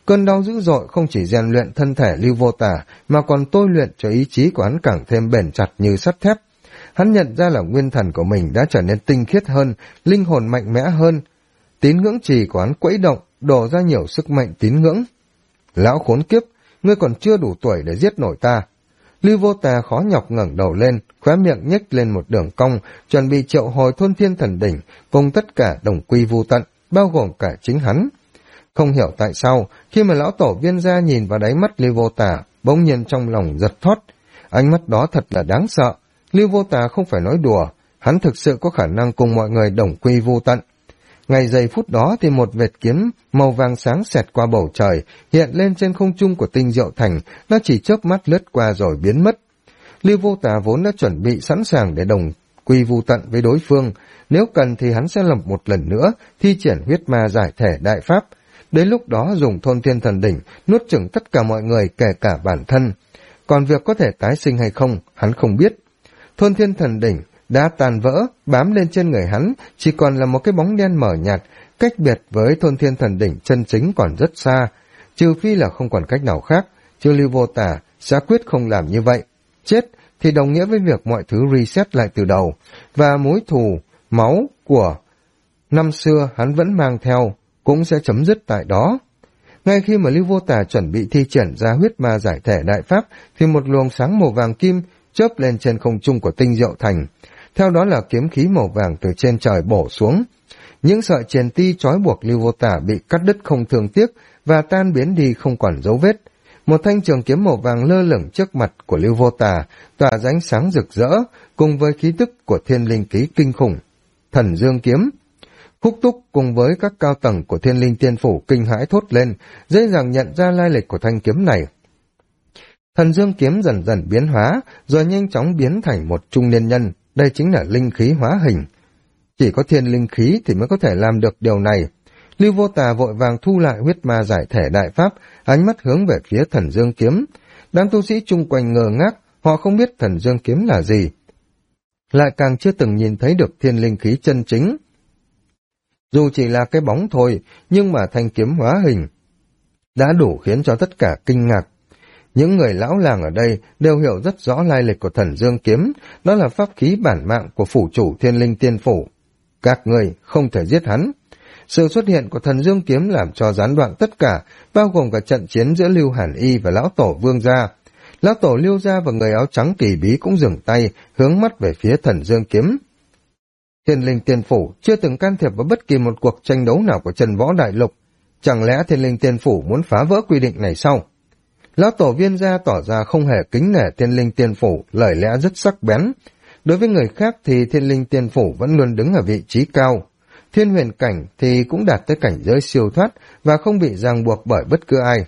Cơn đau dữ dội không chỉ rèn luyện thân thể Lưu Vô Tà mà còn tôi luyện cho ý chí của hắn càng thêm bền chặt như sắt thép. Hắn nhận ra là nguyên thần của mình đã trở nên tinh khiết hơn, linh hồn mạnh mẽ hơn. Tín ngưỡng trì của hắn quẫy động, đổ ra nhiều sức mạnh tín ngưỡng. Lão khốn kiếp, ngươi còn chưa đủ tuổi để giết nổi ta. Lưu Vô Tà khó nhọc ngẩng đầu lên, khóe miệng nhếch lên một đường cong, chuẩn bị triệu hồi Thôn Thiên Thần Đỉnh cùng tất cả đồng quy vu tận, bao gồm cả chính hắn. Không hiểu tại sao, khi mà lão tổ Viên gia nhìn vào đáy mắt Lưu Vô Tà, bỗng nhiên trong lòng giật thót. Ánh mắt đó thật là đáng sợ. Lưu Vô Tà không phải nói đùa, hắn thực sự có khả năng cùng mọi người đồng quy vu tận. Ngay giây phút đó thì một vệt kiếm màu vàng sáng xẹt qua bầu trời, hiện lên trên không trung của Tinh Diệu Thành, nó chỉ chớp mắt lướt qua rồi biến mất. Lưu Vô Tà vốn đã chuẩn bị sẵn sàng để đồng quy vu tận với đối phương, nếu cần thì hắn sẽ lập một lần nữa, thi triển huyết ma giải thể đại pháp. Đến lúc đó dùng Thôn Thiên Thần Đỉnh nuốt chửng tất cả mọi người kể cả bản thân. Còn việc có thể tái sinh hay không, hắn không biết. Thôn Thiên Thần Đỉnh đã tàn vỡ, bám lên trên người hắn, chỉ còn là một cái bóng đen mờ nhạt, cách biệt với Thôn Thiên Thần Đỉnh chân chính còn rất xa, trừ phi là không còn cách nào khác, chứ Lưu Vô Tà sẽ quyết không làm như vậy. Chết thì đồng nghĩa với việc mọi thứ reset lại từ đầu, và mối thù, máu của năm xưa hắn vẫn mang theo, cũng sẽ chấm dứt tại đó. Ngay khi mà Lưu Vô Tà chuẩn bị thi triển ra huyết ma giải thể đại pháp, thì một luồng sáng màu vàng kim chớp lên trên không trung của Tinh Diệu Thành. Theo đó là kiếm khí màu vàng từ trên trời bổ xuống. Những sợi chuyền ti trói buộc Lưu Vô Tà bị cắt đứt không thương tiếc và tan biến đi không còn dấu vết. Một thanh trường kiếm màu vàng lơ lửng trước mặt của Lưu Vô Tà, tỏa ra ánh sáng rực rỡ, cùng với khí tức của thiên linh ký kinh khủng. Thần Dương Kiếm. Khúc Túc cùng với các cao tầng của Thiên Linh Tiên Phủ kinh hãi thốt lên, dễ dàng nhận ra lai lịch của thanh kiếm này. Thần Dương Kiếm dần dần biến hóa, rồi nhanh chóng biến thành một trung niên nhân, đây chính là linh khí hóa hình. Chỉ có thiên linh khí thì mới có thể làm được điều này. Lưu Vô Tà vội vàng thu lại huyết ma giải thể đại pháp, ánh mắt hướng về phía Thần Dương Kiếm. Đám tu sĩ chung quanh ngơ ngác, họ không biết Thần Dương Kiếm là gì, lại càng chưa từng nhìn thấy được thiên linh khí chân chính. Dù chỉ là cái bóng thôi, nhưng mà thanh kiếm hóa hình đã đủ khiến cho tất cả kinh ngạc. Những người lão làng ở đây đều hiểu rất rõ lai lịch của Thần Dương Kiếm, đó là pháp khí bản mạng của phủ chủ Thiên Linh Tiên Phủ. Các người không thể giết hắn. Sự xuất hiện của Thần Dương Kiếm làm cho gián đoạn tất cả, bao gồm cả trận chiến giữa Lưu Hàn Y và lão tổ Vương gia. Lão tổ Lưu gia và người áo trắng kỳ bí cũng dừng tay, hướng mắt về phía Thần Dương Kiếm. Thiên Linh Tiên Phủ chưa từng can thiệp vào bất kỳ một cuộc tranh đấu nào của Trần Võ Đại Lục. Chẳng lẽ Thiên Linh Tiên Phủ muốn phá vỡ quy định này sao? Lão tổ Viên gia tỏ ra không hề kính nể Thiên Linh Tiên Phủ, lời lẽ rất sắc bén. Đối với người khác thì Thiên Linh Tiên Phủ vẫn luôn đứng ở vị trí cao. Thiên Huyền Cảnh thì cũng đạt tới cảnh giới siêu thoát và không bị ràng buộc bởi bất cứ ai.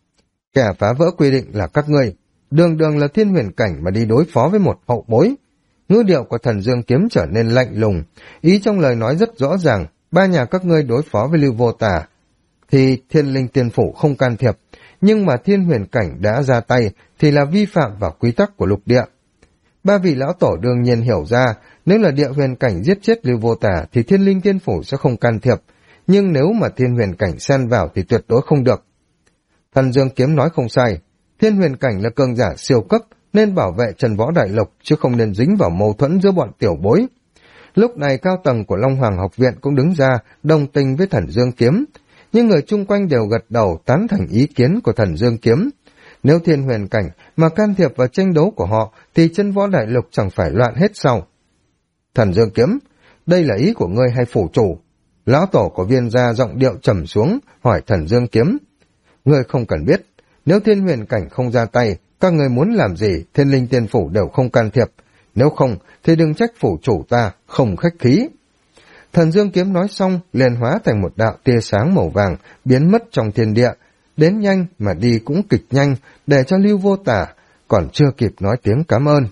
Kẻ phá vỡ quy định là các ngươi, đường đường là Thiên Huyền Cảnh mà đi đối phó với một hậu bối. Ngữ điệu của Thần Dương Kiếm trở nên lạnh lùng, ý trong lời nói rất rõ ràng, ba nhà các ngươi đối phó với Lưu Vô Tà thì Thiên Linh Tiên Phủ không can thiệp, nhưng mà Thiên Huyền Cảnh đã ra tay thì là vi phạm vào quy tắc của lục địa. Ba vị lão tổ đương nhiên hiểu ra, nếu là Địa Huyền Cảnh giết chết Lưu Vô Tà thì Thiên Linh Tiên Phủ sẽ không can thiệp, nhưng nếu mà Thiên Huyền Cảnh xen vào thì tuyệt đối không được. Thần Dương Kiếm nói không sai, Thiên Huyền Cảnh là cường giả siêu cấp, nên bảo vệ Trần Võ Đại Lục chứ không nên dính vào mâu thuẫn giữa bọn tiểu bối. Lúc này cao tầng của Long Hoàng học viện cũng đứng ra đồng tình với Thần Dương Kiếm, nhưng người chung quanh đều gật đầu tán thành ý kiến của Thần Dương Kiếm. Nếu Thiên Huyền Cảnh mà can thiệp vào tranh đấu của họ thì Trần Võ Đại Lục chẳng phải loạn hết sao? Thần Dương Kiếm, đây là ý của ngươi hay phủ chủ? Lão tổ của Viên gia giọng điệu trầm xuống hỏi Thần Dương Kiếm. Ngươi không cần biết, nếu Thiên Huyền Cảnh không ra tay, các người muốn làm gì Thiên Linh Tiên Phủ đều không can thiệp, nếu không thì đừng trách phủ chủ ta không khách khí. Thần Dương Kiếm nói xong liền hóa thành một đạo tia sáng màu vàng biến mất trong thiên địa, đến nhanh mà đi cũng kịch nhanh, để cho Lưu Vô Tà còn chưa kịp nói tiếng cảm ơn.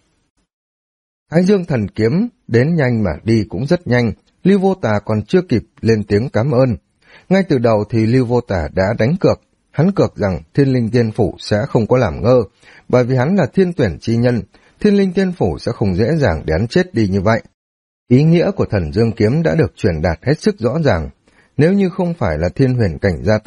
Thái Dương Thần Kiếm đến nhanh mà đi cũng rất nhanh, Lưu Vô Tà còn chưa kịp lên tiếng cảm ơn. Ngay từ đầu thì Lưu Vô Tà đã đánh cược, hắn cược rằng Thiên Linh Tiên Phủ sẽ không có làm ngơ, bởi vì hắn là thiên tuyển chi nhân, Thiên Linh Tiên Phủ sẽ không dễ dàng để hắn chết đi như vậy. Ý nghĩa của Thần Dương Kiếm đã được truyền đạt hết sức rõ ràng, nếu như không phải là Thiên Huyền Cảnh ra tay,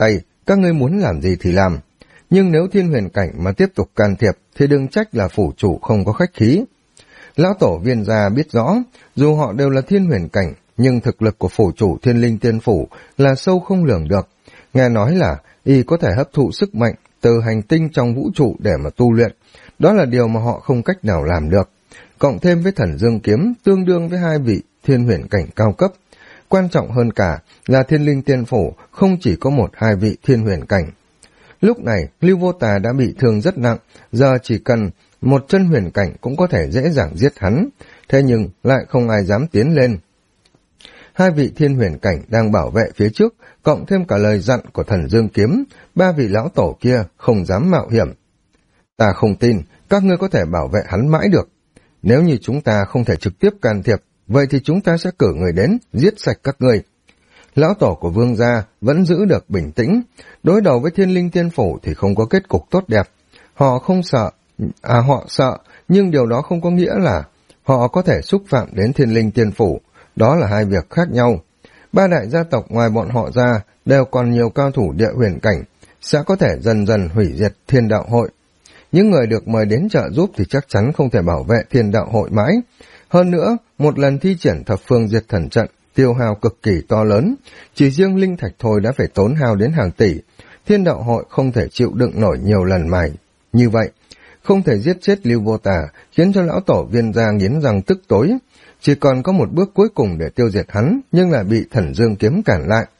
các ngươi muốn làm gì thì làm. Nhưng nếu thiên huyền cảnh mà tiếp tục can thiệp thì đừng trách là phủ chủ không có khách khí. Lão tổ Viên gia biết rõ, dù họ đều là thiên huyền cảnh, nhưng thực lực của phủ chủ Thiên Linh Tiên Phủ là sâu không lường được. Nghe nói là y có thể hấp thụ sức mạnh từ hành tinh trong vũ trụ để mà tu luyện. Đó là điều mà họ không cách nào làm được. Cộng thêm với Thần Dương Kiếm tương đương với 2 vị thiên huyền cảnh cao cấp. Quan trọng hơn cả là Thiên Linh Tiên Phủ không chỉ có 1-2 vị thiên huyền cảnh. Lúc này, Lưu Vô Tà đã bị thương rất nặng, giờ chỉ cần một chân huyền cảnh cũng có thể dễ dàng giết hắn, thế nhưng lại không ai dám tiến lên. 2 vị thiên huyền cảnh đang bảo vệ phía trước, cộng thêm cả lời dặn của Thần Dương Kiếm, 3 vị lão tổ kia không dám mạo hiểm. Ta không tin, các ngươi có thể bảo vệ hắn mãi được. Nếu như chúng ta không thể trực tiếp can thiệp, vậy thì chúng ta sẽ cử người đến, giết sạch các ngươi. Lão tổ của Vương gia vẫn giữ được bình tĩnh, đối đầu với Thiên Linh Tiên Phủ thì không có kết cục tốt đẹp. Họ không sợ, họ sợ, nhưng điều đó không có nghĩa là họ có thể xúc phạm đến Thiên Linh Tiên Phủ, đó là 2 việc khác nhau. 3 đại gia tộc ngoài bọn họ ra đều còn nhiều cao thủ địa huyền cảnh, sẽ có thể dần dần hủy diệt Thiên Đạo Hội. Những người được mời đến trợ giúp thì chắc chắn không thể bảo vệ Thiên Đạo Hội mãi. Hơn nữa, một lần thi triển thập phương diệt thần trận, tiêu hao cực kỳ to lớn, chỉ riêng linh thạch thôi đã phải tốn hao đến hàng tỷ. Thiên Đạo Hội không thể chịu đựng nổi nhiều lần mài. Như vậy, không thể giết chết Lưu Vô Tà, khiến cho lão tổ Viên gia nghiến răng tức tối. Chỉ còn có một bước cuối cùng để tiêu diệt hắn, nhưng lại bị Thần Dương Kiếm cản lại.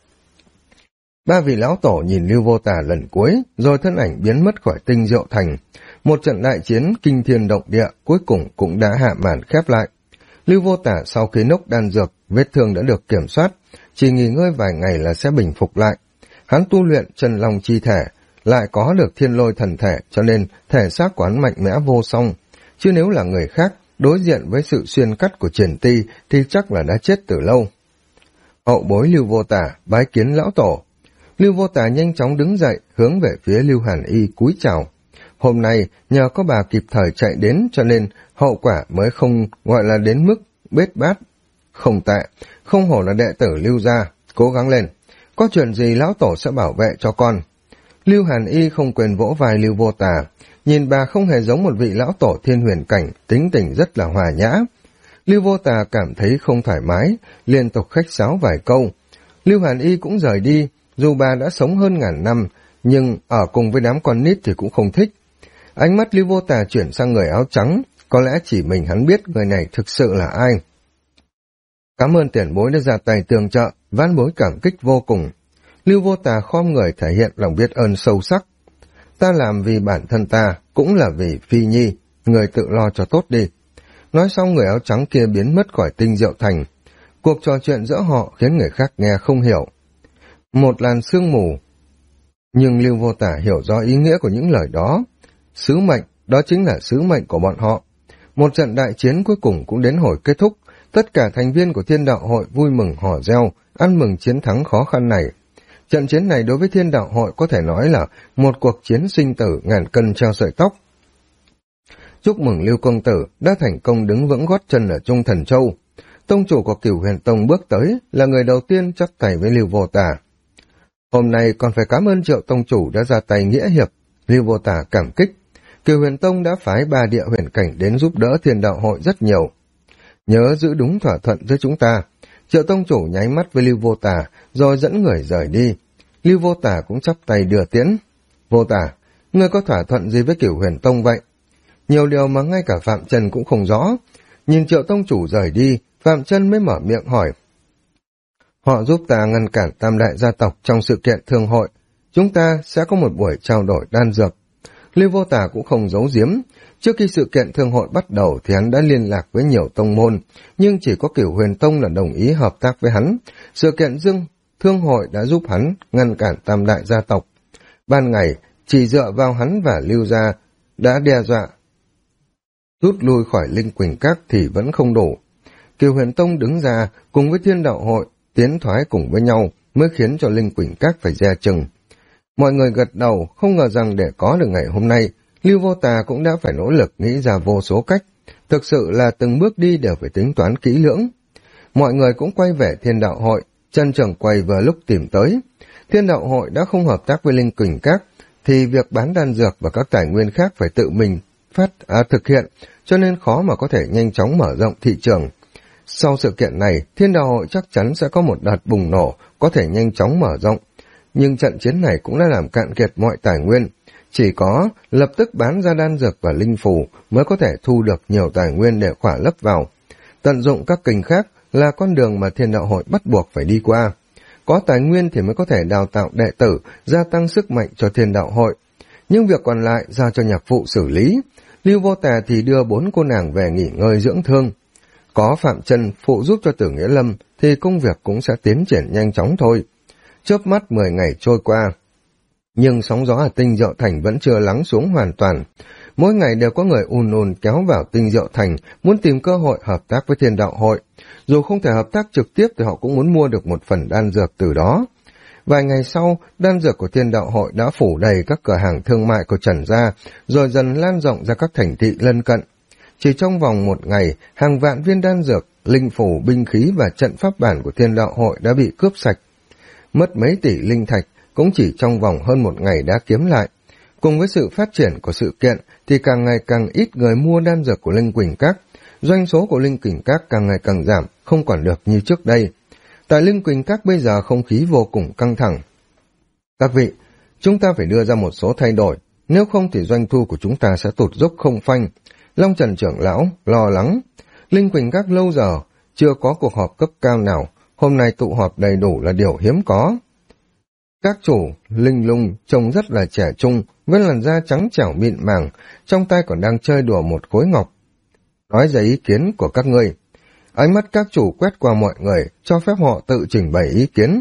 3 vị lão tổ nhìn Lưu Vô Tà lần cuối, rồi thân ảnh biến mất khỏi Tinh Diệu Thành. Một trận đại chiến kinh thiên động địa cuối cùng cũng đã hạ màn khép lại. Lưu Vô Tà sau khi nốc đan dược, vết thương đã được kiểm soát, chỉ nghỉ ngơi vài ngày là sẽ bình phục lại. Hắn tu luyện chân long chi thể, lại có được thiên lôi thần thể, cho nên thể xác của hắn mạnh mẽ vô song. Chứ nếu là người khác, đối diện với sự xuyên cắt của Triển Ti thì chắc là đã chết từ lâu. Hậu bối Lưu Vô Tà bái kiến lão tổ. Lưu Vô Tà nhanh chóng đứng dậy, hướng về phía Lưu Hàn Y cúi chào. Hôm nay nhờ có bà kịp thời chạy đến, cho nên hậu quả mới không gọi là đến mức bết bát. Không tệ, không hổ là đệ tử Lưu gia, cố gắng lên. Có chuyện gì lão tổ sẽ bảo vệ cho con. Lưu Hàn Y không quên vỗ vai Lưu Vô Tà, nhìn bà không hề giống một vị lão tổ thiên huyền cảnh, tính tình rất là hòa nhã. Lưu Vô Tà cảm thấy không thoải mái, liên tục khách sáo vài câu. Lưu Hàn Y cũng rời đi, dù bà đã sống hơn ngàn năm, nhưng ở cùng với đám con nít thì cũng không thích. Ánh mắt Lưu Vô Tà chuyển sang người áo trắng, có lẽ chỉ mình hắn biết người này thực sự là ai. Cảm ơn tiền bối đã ra tay tương trợ, vãn bối cảm kích vô cùng. Lưu Vô Tà khom người thể hiện lòng biết ơn sâu sắc. Ta làm vì bản thân ta, cũng là vì Phi Nhi, người tự lo cho tốt đi. Nói xong người áo trắng kia biến mất khỏi Tinh Diệu Thành. Cuộc trò chuyện giữa họ khiến người khác nghe không hiểu. Một làn sương mù. Nhưng Lưu Vô Tà hiểu rõ ý nghĩa của những lời đó. Sứ mệnh, đó chính là sứ mệnh của bọn họ. Một trận đại chiến cuối cùng cũng đến hồi kết thúc. Tất cả thành viên của Thiên Đạo Hội vui mừng hò reo, ăn mừng chiến thắng khó khăn này. Trận chiến này đối với Thiên Đạo Hội có thể nói là một cuộc chiến sinh tử ngàn cân treo sợi tóc. Chúc mừng Lưu Công Tử đã thành công đứng vững gót chân ở Trung Thần Châu. Tông chủ của Cửu Huyền Tông bước tới là người đầu tiên chắp tay với Lưu Vô Tà. Hôm nay còn phải cảm ơn Triệu Tông chủ đã ra tay nghĩa hiệp. Lưu Vô Tà cảm kích. Cửu Huyền Tông đã phái 3 địa huyền cảnh đến giúp đỡ Thiên Đạo Hội rất nhiều. Nhớ giữ đúng thỏa thuận với chúng ta. Triệu Tông chủ nháy mắt với Lưu Vô Tà rồi dẫn người rời đi. Lưu Vô Tà cũng chắp tay đưa tiễn. Vô Tà, ngươi có thỏa thuận gì với Cửu Huyền Tông vậy? Nhiều điều mà ngay cả Phạm Trần cũng không rõ. Nhìn Triệu Tông chủ rời đi, Phạm Trần mới mở miệng hỏi. Họ giúp ta ngăn cản tam đại gia tộc trong sự kiện thương hội. Chúng ta sẽ có một buổi trao đổi đan dược. Lưu Vô Tà cũng không giấu giếm. Trước khi sự kiện thương hội bắt đầu thì hắn đã liên lạc với nhiều tông môn, nhưng chỉ có Cửu Huyền Tông là đồng ý hợp tác với hắn. Sự kiện thương hội đã giúp hắn ngăn cản tam đại gia tộc. Ban ngày, chỉ dựa vào hắn và Lưu gia đã đe dọa rút lui khỏi Linh Quỳnh Các thì vẫn không đủ. Cửu Huyền Tông đứng ra cùng với Thiên Đạo Hội tiến thoái cùng với nhau mới khiến cho Linh Quỳnh Các phải dè chừng. Mọi người gật đầu, không ngờ rằng để có được ngày hôm nay, Lưu Vô Tà cũng đã phải nỗ lực nghĩ ra vô số cách. Thực sự là từng bước đi đều phải tính toán kỹ lưỡng. Mọi người cũng quay về Thiên Đạo Hội, Trần Trưởng Quầy vừa lúc tìm tới. Thiên đạo hội đã không hợp tác với Linh Quỳnh Các, thì việc bán đan dược và các tài nguyên khác phải tự mình thực hiện, cho nên khó mà có thể nhanh chóng mở rộng thị trường. Sau sự kiện này, Thiên đạo hội chắc chắn sẽ có một đợt bùng nổ, có thể nhanh chóng mở rộng. Nhưng trận chiến này cũng đã làm cạn kiệt mọi tài nguyên. Chỉ có lập tức bán ra đan dược và linh phù mới có thể thu được nhiều tài nguyên để khỏa lấp vào. Tận dụng các kình khác là con đường mà Thiên đạo hội bắt buộc phải đi qua. Có tài nguyên thì mới có thể đào tạo đệ tử, gia tăng sức mạnh cho Thiên đạo hội. Nhưng việc còn lại giao cho nhạc phụ xử lý. Lưu Vô Tà thì đưa 4 cô nàng về nghỉ ngơi dưỡng thương. Có Phạm Chân phụ giúp cho Tử Nghĩa Lâm thì công việc cũng sẽ tiến triển nhanh chóng thôi. Chớp mắt 10 ngày trôi qua. Nhưng sóng gió ở Tinh Diệu Thành vẫn chưa lắng xuống hoàn toàn. Mỗi ngày đều có người ùn kéo vào Tinh Diệu Thành, muốn tìm cơ hội hợp tác với Thiên đạo hội. Dù không thể hợp tác trực tiếp thì họ cũng muốn mua được một phần đan dược từ đó. Vài ngày sau, đan dược của Thiên đạo hội đã phủ đầy các cửa hàng thương mại của Trần Gia, rồi dần lan rộng ra các thành thị lân cận. Chỉ trong vòng một ngày, hàng vạn viên đan dược, linh phủ, binh khí và trận pháp bản của Thiên đạo hội đã bị cướp sạch. Mất mấy tỷ linh thạch, cũng chỉ trong vòng hơn một ngày đã kiếm lại. Cùng với sự phát triển của sự kiện thì càng ngày càng ít người mua đan dược của Linh Quỳnh Các. Doanh số của Linh Quỳnh Các càng ngày càng giảm, không còn được như trước đây. Tại Linh Quỳnh Các bây giờ không khí vô cùng căng thẳng. Các vị, chúng ta phải đưa ra một số thay đổi, nếu không thì doanh thu của chúng ta sẽ tụt dốc không phanh. Long Trần trưởng lão lo lắng. Linh Quỳnh Các lâu giờ chưa có cuộc họp cấp cao nào, hôm nay tụ họp đầy đủ là điều hiếm có. Các chủ Linh Lung trông rất là trẻ trung, với làn da trắng trẻo mịn màng, trong tay còn đang chơi đùa một khối ngọc. Nói ra ý kiến của các ngươi. Ánh mắt các chủ quét qua mọi người, cho phép họ tự trình bày ý kiến.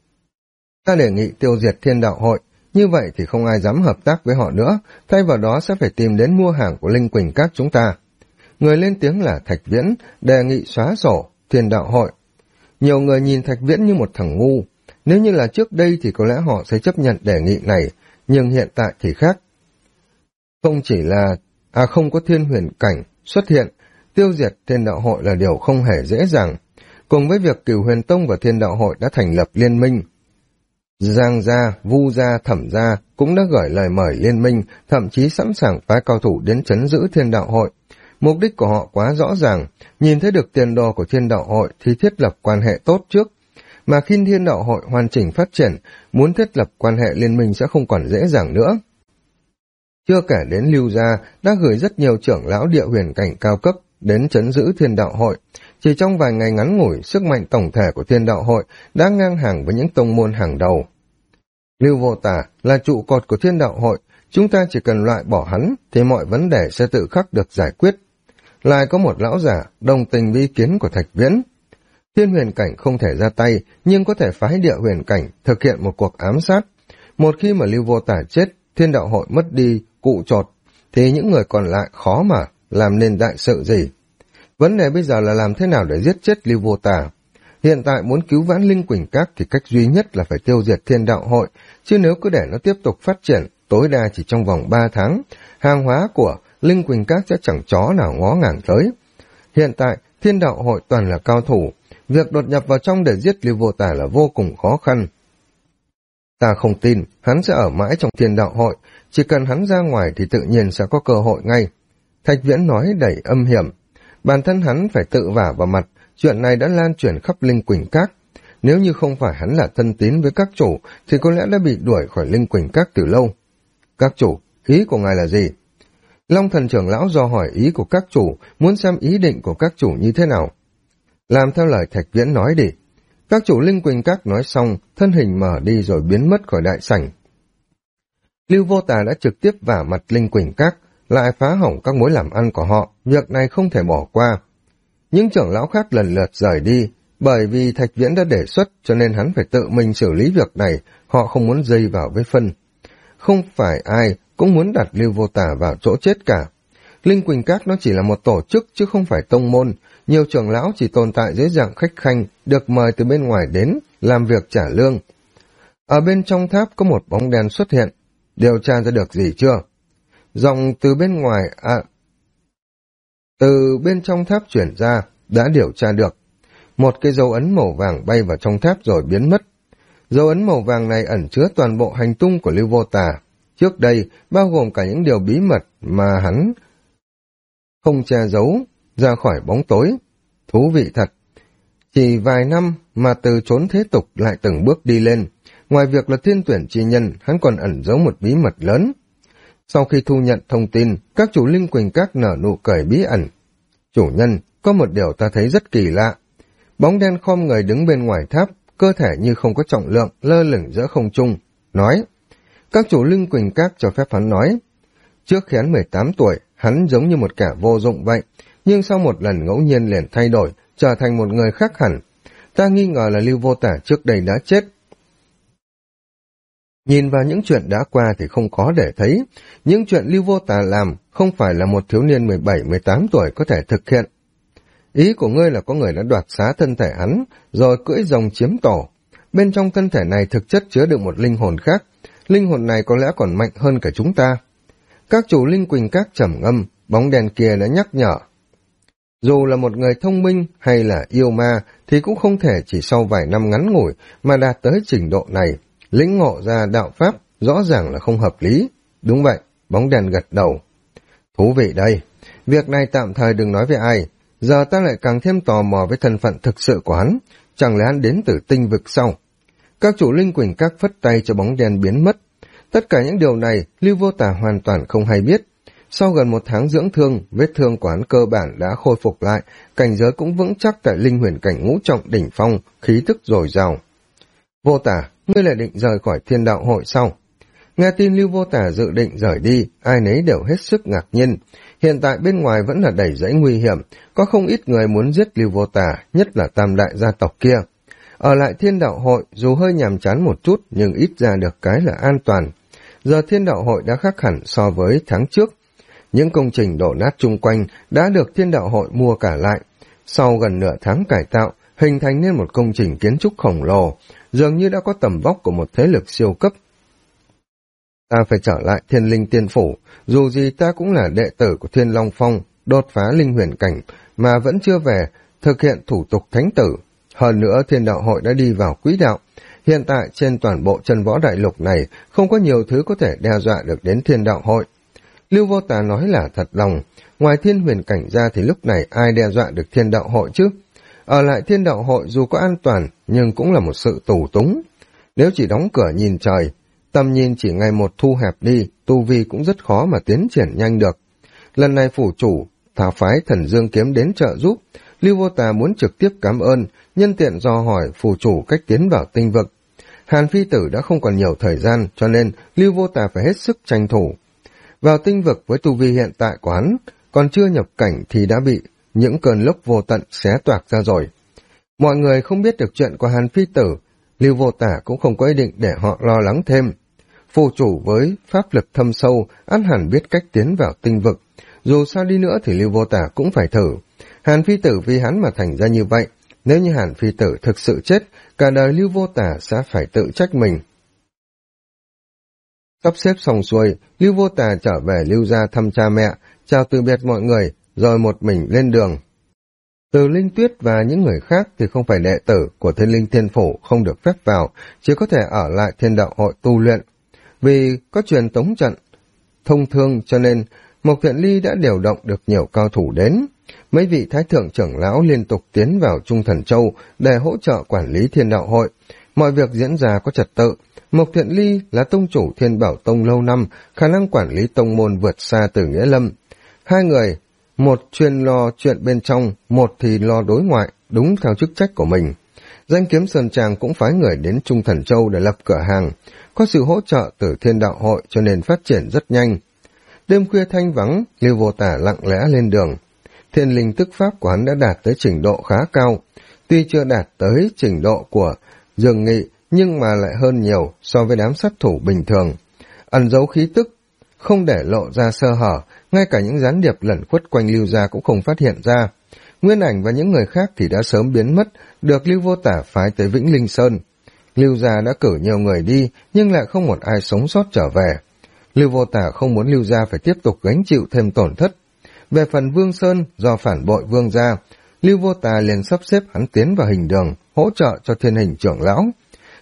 Ta đề nghị tiêu diệt Thiên đạo hội, như vậy thì không ai dám hợp tác với họ nữa, thay vào đó sẽ phải tìm đến mua hàng của Linh Quỳnh Các chúng ta. Người lên tiếng là Thạch Viễn, đề nghị xóa sổ Thiên đạo hội. Nhiều người nhìn Thạch Viễn như một thằng ngu. Nếu như là trước đây thì có lẽ họ sẽ chấp nhận đề nghị này, nhưng hiện tại thì khác. Không chỉ là không có Thiên Huyền Cảnh xuất hiện, tiêu diệt Thiên đạo hội là điều không hề dễ dàng. Cùng với việc Cửu Huyền Tông và Thiên đạo hội đã thành lập liên minh, Giang gia, Vu gia, Thẩm gia cũng đã gửi lời mời liên minh, thậm chí sẵn sàng phái cao thủ đến trấn giữ Thiên đạo hội. Mục đích của họ quá rõ ràng, nhìn thấy được tiền đồ của Thiên đạo hội thì thiết lập quan hệ tốt trước. Mà khi Thiên đạo hội hoàn chỉnh phát triển, muốn thiết lập quan hệ liên minh sẽ không còn dễ dàng nữa. Chưa kể đến Lưu gia đã gửi rất nhiều trưởng lão địa huyền cảnh cao cấp đến trấn giữ Thiên đạo hội. Chỉ trong vài ngày ngắn ngủi, sức mạnh tổng thể của Thiên đạo hội đã ngang hàng với những tông môn hàng đầu. Lưu Vô Tà là trụ cột của Thiên đạo hội, chúng ta chỉ cần loại bỏ hắn thì mọi vấn đề sẽ tự khắc được giải quyết. Lại có một lão giả đồng tình với ý kiến của Thạch Viễn. Thiên huyền cảnh không thể ra tay, nhưng có thể phái địa huyền cảnh thực hiện một cuộc ám sát. Một khi mà Lưu Vô Tà chết, Thiên đạo hội mất đi cụ chột, thì những người còn lại khó mà làm nên đại sự gì. Vấn đề bây giờ là làm thế nào để giết chết Lưu Vô Tà. Hiện tại muốn cứu vãn Linh Quỳnh Các thì cách duy nhất là phải tiêu diệt Thiên đạo hội, chứ nếu cứ để nó tiếp tục phát triển, tối đa chỉ trong vòng 3 tháng, hàng hóa của Linh Quỳnh Các sẽ chẳng chó nào ngó ngàng tới. Hiện tại, Thiên đạo hội toàn là cao thủ, việc đột nhập vào trong để giết Lưu Vô Tà là vô cùng khó khăn. Ta không tin, hắn sẽ ở mãi trong Thiên đạo hội, chỉ cần hắn ra ngoài thì tự nhiên sẽ có cơ hội ngay. Thạch Viễn nói đầy âm hiểm, bản thân hắn phải tự vả vào mặt, chuyện này đã lan truyền khắp Linh Quỳnh Các. Nếu như không phải hắn là thân tín với các chủ, thì có lẽ đã bị đuổi khỏi Linh Quỳnh Các từ lâu. Các chủ, ý của ngài là gì? Long Thần trưởng lão dò hỏi ý của các chủ, muốn xem ý định của các chủ như thế nào. Làm theo lời Thạch Viễn nói đi. Các chủ Linh Quỳnh Các nói xong, thân hình mở đi rồi biến mất khỏi đại sảnh. Lưu Vô Tà đã trực tiếp vả mặt Linh Quỳnh Các, lại phá hỏng các mối làm ăn của họ, việc này không thể bỏ qua. Những trưởng lão khác lần lượt rời đi, bởi vì Thạch Viễn đã đề xuất cho nên hắn phải tự mình xử lý việc này, họ không muốn dây vào với phân. Không phải ai cũng muốn đặt Lưu Vô Tà vào chỗ chết cả. Linh Quỳnh Các nó chỉ là một tổ chức chứ không phải tông môn, nhiều trưởng lão chỉ tồn tại dưới dạng khách khanh, được mời từ bên ngoài đến, làm việc trả lương. Ở bên trong tháp có một bóng đen xuất hiện, điều tra ra được gì chưa? Giọng từ bên ngoài, từ bên trong tháp chuyển ra, đã điều tra được. Một cái dấu ấn màu vàng bay vào trong tháp rồi biến mất. Dấu ấn màu vàng này ẩn chứa toàn bộ hành tung của Lưu Vô Tà. Trước đây, bao gồm cả những điều bí mật mà hắn không che giấu ra khỏi bóng tối. Thú vị thật. Chỉ vài năm mà từ chốn thế tục lại từng bước đi lên. Ngoài việc là thiên tuyển chi nhân, hắn còn ẩn giấu một bí mật lớn. Sau khi thu nhận thông tin, các chủ Linh Quỳnh Các nở nụ cười bí ẩn. Chủ nhân, có một điều ta thấy rất kỳ lạ. Bóng đen khom người đứng bên ngoài tháp, cơ thể như không có trọng lượng, lơ lửng giữa không trung. Nói, các chủ Linh Quỳnh Các cho phép hắn nói. Trước khi hắn 18 tuổi, hắn giống như một kẻ vô dụng vậy, nhưng sau một lần ngẫu nhiên liền thay đổi, trở thành một người khác hẳn. Ta nghi ngờ là Lưu Vô Tả trước đây đã chết. Nhìn vào những chuyện đã qua thì không khó để thấy, những chuyện Lưu Vô Tà làm không phải là một thiếu niên 17-18 tuổi có thể thực hiện. Ý của ngươi là có người đã đoạt xá thân thể hắn, rồi cưỡi rồng chiếm tổ. Bên trong thân thể này thực chất chứa đựng một linh hồn khác, linh hồn này có lẽ còn mạnh hơn cả chúng ta. Các chủ Linh Quỳnh Các trầm ngâm, bóng đèn kia đã nhắc nhở. Dù là một người thông minh hay là yêu ma thì cũng không thể chỉ sau vài năm ngắn ngủi mà đạt tới trình độ này. Lĩnh ngộ ra đạo pháp rõ ràng là không hợp lý. Đúng vậy, bóng đèn gật đầu. Thú vị đây, việc này tạm thời đừng nói với ai. Giờ ta lại càng thêm tò mò với thân phận thực sự của hắn. Chẳng lẽ hắn đến từ tinh vực sau? Các chủ Linh Quỳnh Các phất tay cho bóng đèn biến mất. Tất cả những điều này Lưu Vô Tà hoàn toàn không hay biết. Sau gần 1 tháng dưỡng thương, vết thương của hắn cơ bản đã khôi phục lại, cảnh giới cũng vững chắc tại linh huyền cảnh ngũ trọng đỉnh phong, khí thức dồi dào. Vô Tà, ngươi lại định rời khỏi Thiên Đạo Hội sau? Nghe tin Lưu Vô Tà dự định rời đi, ai nấy đều hết sức ngạc nhiên. Hiện tại bên ngoài vẫn là đầy rẫy nguy hiểm, có không ít người muốn giết Lưu Vô Tà, nhất là tam đại gia tộc kia. Ở lại Thiên Đạo Hội, dù hơi nhàm chán một chút, nhưng ít ra được cái là an toàn. Giờ Thiên Đạo Hội đã khác hẳn so với tháng trước. Những công trình đổ nát chung quanh đã được Thiên Đạo Hội mua cả lại. Sau gần nửa tháng cải tạo, hình thành nên một công trình kiến trúc khổng lồ, dường như đã có tầm vóc của một thế lực siêu cấp. Ta phải trở lại Thiên Linh Tiên Phủ, dù gì ta cũng là đệ tử của Thiên Long Phong, đột phá linh huyền cảnh, mà vẫn chưa về, thực hiện thủ tục thánh tử. Hơn nữa Thiên Đạo Hội đã đi vào quỹ đạo. Hiện tại trên toàn bộ chân võ đại lục này không có nhiều thứ có thể đe dọa được đến Thiên Đạo Hội. Lưu Vô Tà nói là thật lòng, ngoài thiên huyền cảnh ra thì lúc này ai đe dọa được Thiên Đạo Hội chứ? Ở lại Thiên Đạo Hội dù có an toàn nhưng cũng là một sự tù túng. Nếu chỉ đóng cửa nhìn trời, tầm nhìn chỉ ngày một thu hẹp đi, tu vi cũng rất khó mà tiến triển nhanh được. Lần này phủ chủ thả phái Thần Dương Kiếm đến trợ giúp, Lưu Vô Tà muốn trực tiếp cảm ơn, nhân tiện dò hỏi phủ chủ cách tiến vào tinh vực. Hàn Phi Tử đã không còn nhiều thời gian, cho nên Lưu Vô Tà phải hết sức tranh thủ. Vào tinh vực với tu vi hiện tại của hắn, còn chưa nhập cảnh thì đã bị những cơn lốc vô tận xé toạc ra rồi. Mọi người không biết được chuyện của Hàn Phi Tử, Lưu Vô Tả cũng không có ý định để họ lo lắng thêm. Phù chủ với pháp lực thâm sâu, ắt hẳn biết cách tiến vào tinh vực. Dù sao đi nữa thì Lưu Vô Tả cũng phải thử. Hàn Phi Tử vì hắn mà thành ra như vậy. Nếu như Hàn Phi Tử thực sự chết, cả đời Lưu Vô Tả sẽ phải tự trách mình. Sắp xếp xong xuôi, Lưu Vô Tà trở về Lưu gia thăm cha mẹ, chào từ biệt mọi người, rồi một mình lên đường. Từ Linh Tuyết và những người khác thì không phải đệ tử của Thiên Linh Thiên Phủ không được phép vào, chỉ có thể ở lại Thiên Đạo Hội tu luyện. Vì có truyền tống trận thông thương cho nên Mộc Thiện Ly đã điều động được nhiều cao thủ đến. Mấy vị thái thượng trưởng lão liên tục tiến vào Trung Thần Châu để hỗ trợ quản lý Thiên Đạo Hội. Mọi việc diễn ra có trật tự. Mộc Thiện Ly là tông chủ Thiên Bảo Tông lâu năm, khả năng quản lý tông môn vượt xa Từ Nghĩa Lâm. Hai người, một chuyên lo chuyện bên trong, một thì lo đối ngoại, đúng theo chức trách của mình. Danh Kiếm Sơn Trang cũng phái người đến Trung Thần Châu để lập cửa hàng. Có sự hỗ trợ từ Thiên Đạo Hội cho nên phát triển rất nhanh. Đêm khuya thanh vắng, Lưu Vô Tả lặng lẽ lên đường. Thiên linh tức pháp của hắn đã đạt tới trình độ khá cao. Tuy chưa đạt tới trình độ của Dương Nghị, nhưng mà lại hơn nhiều so với đám sát thủ bình thường. Ẩn giấu khí tức, không để lộ ra sơ hở, ngay cả những gián điệp lẩn khuất quanh Lưu gia cũng không phát hiện ra. Nguyên Ảnh và những người khác thì đã sớm biến mất, được Lưu Vô Tả phái tới Vĩnh Linh Sơn. Lưu gia đã cử nhiều người đi, nhưng lại không một ai sống sót trở về. Lưu Vô Tả không muốn Lưu gia phải tiếp tục gánh chịu thêm tổn thất. Về phần Vương Sơn, do phản bội Vương gia, Lưu Vô Tả liền sắp xếp hắn tiến vào hình đường, hỗ trợ cho Thiên Hình trưởng lão.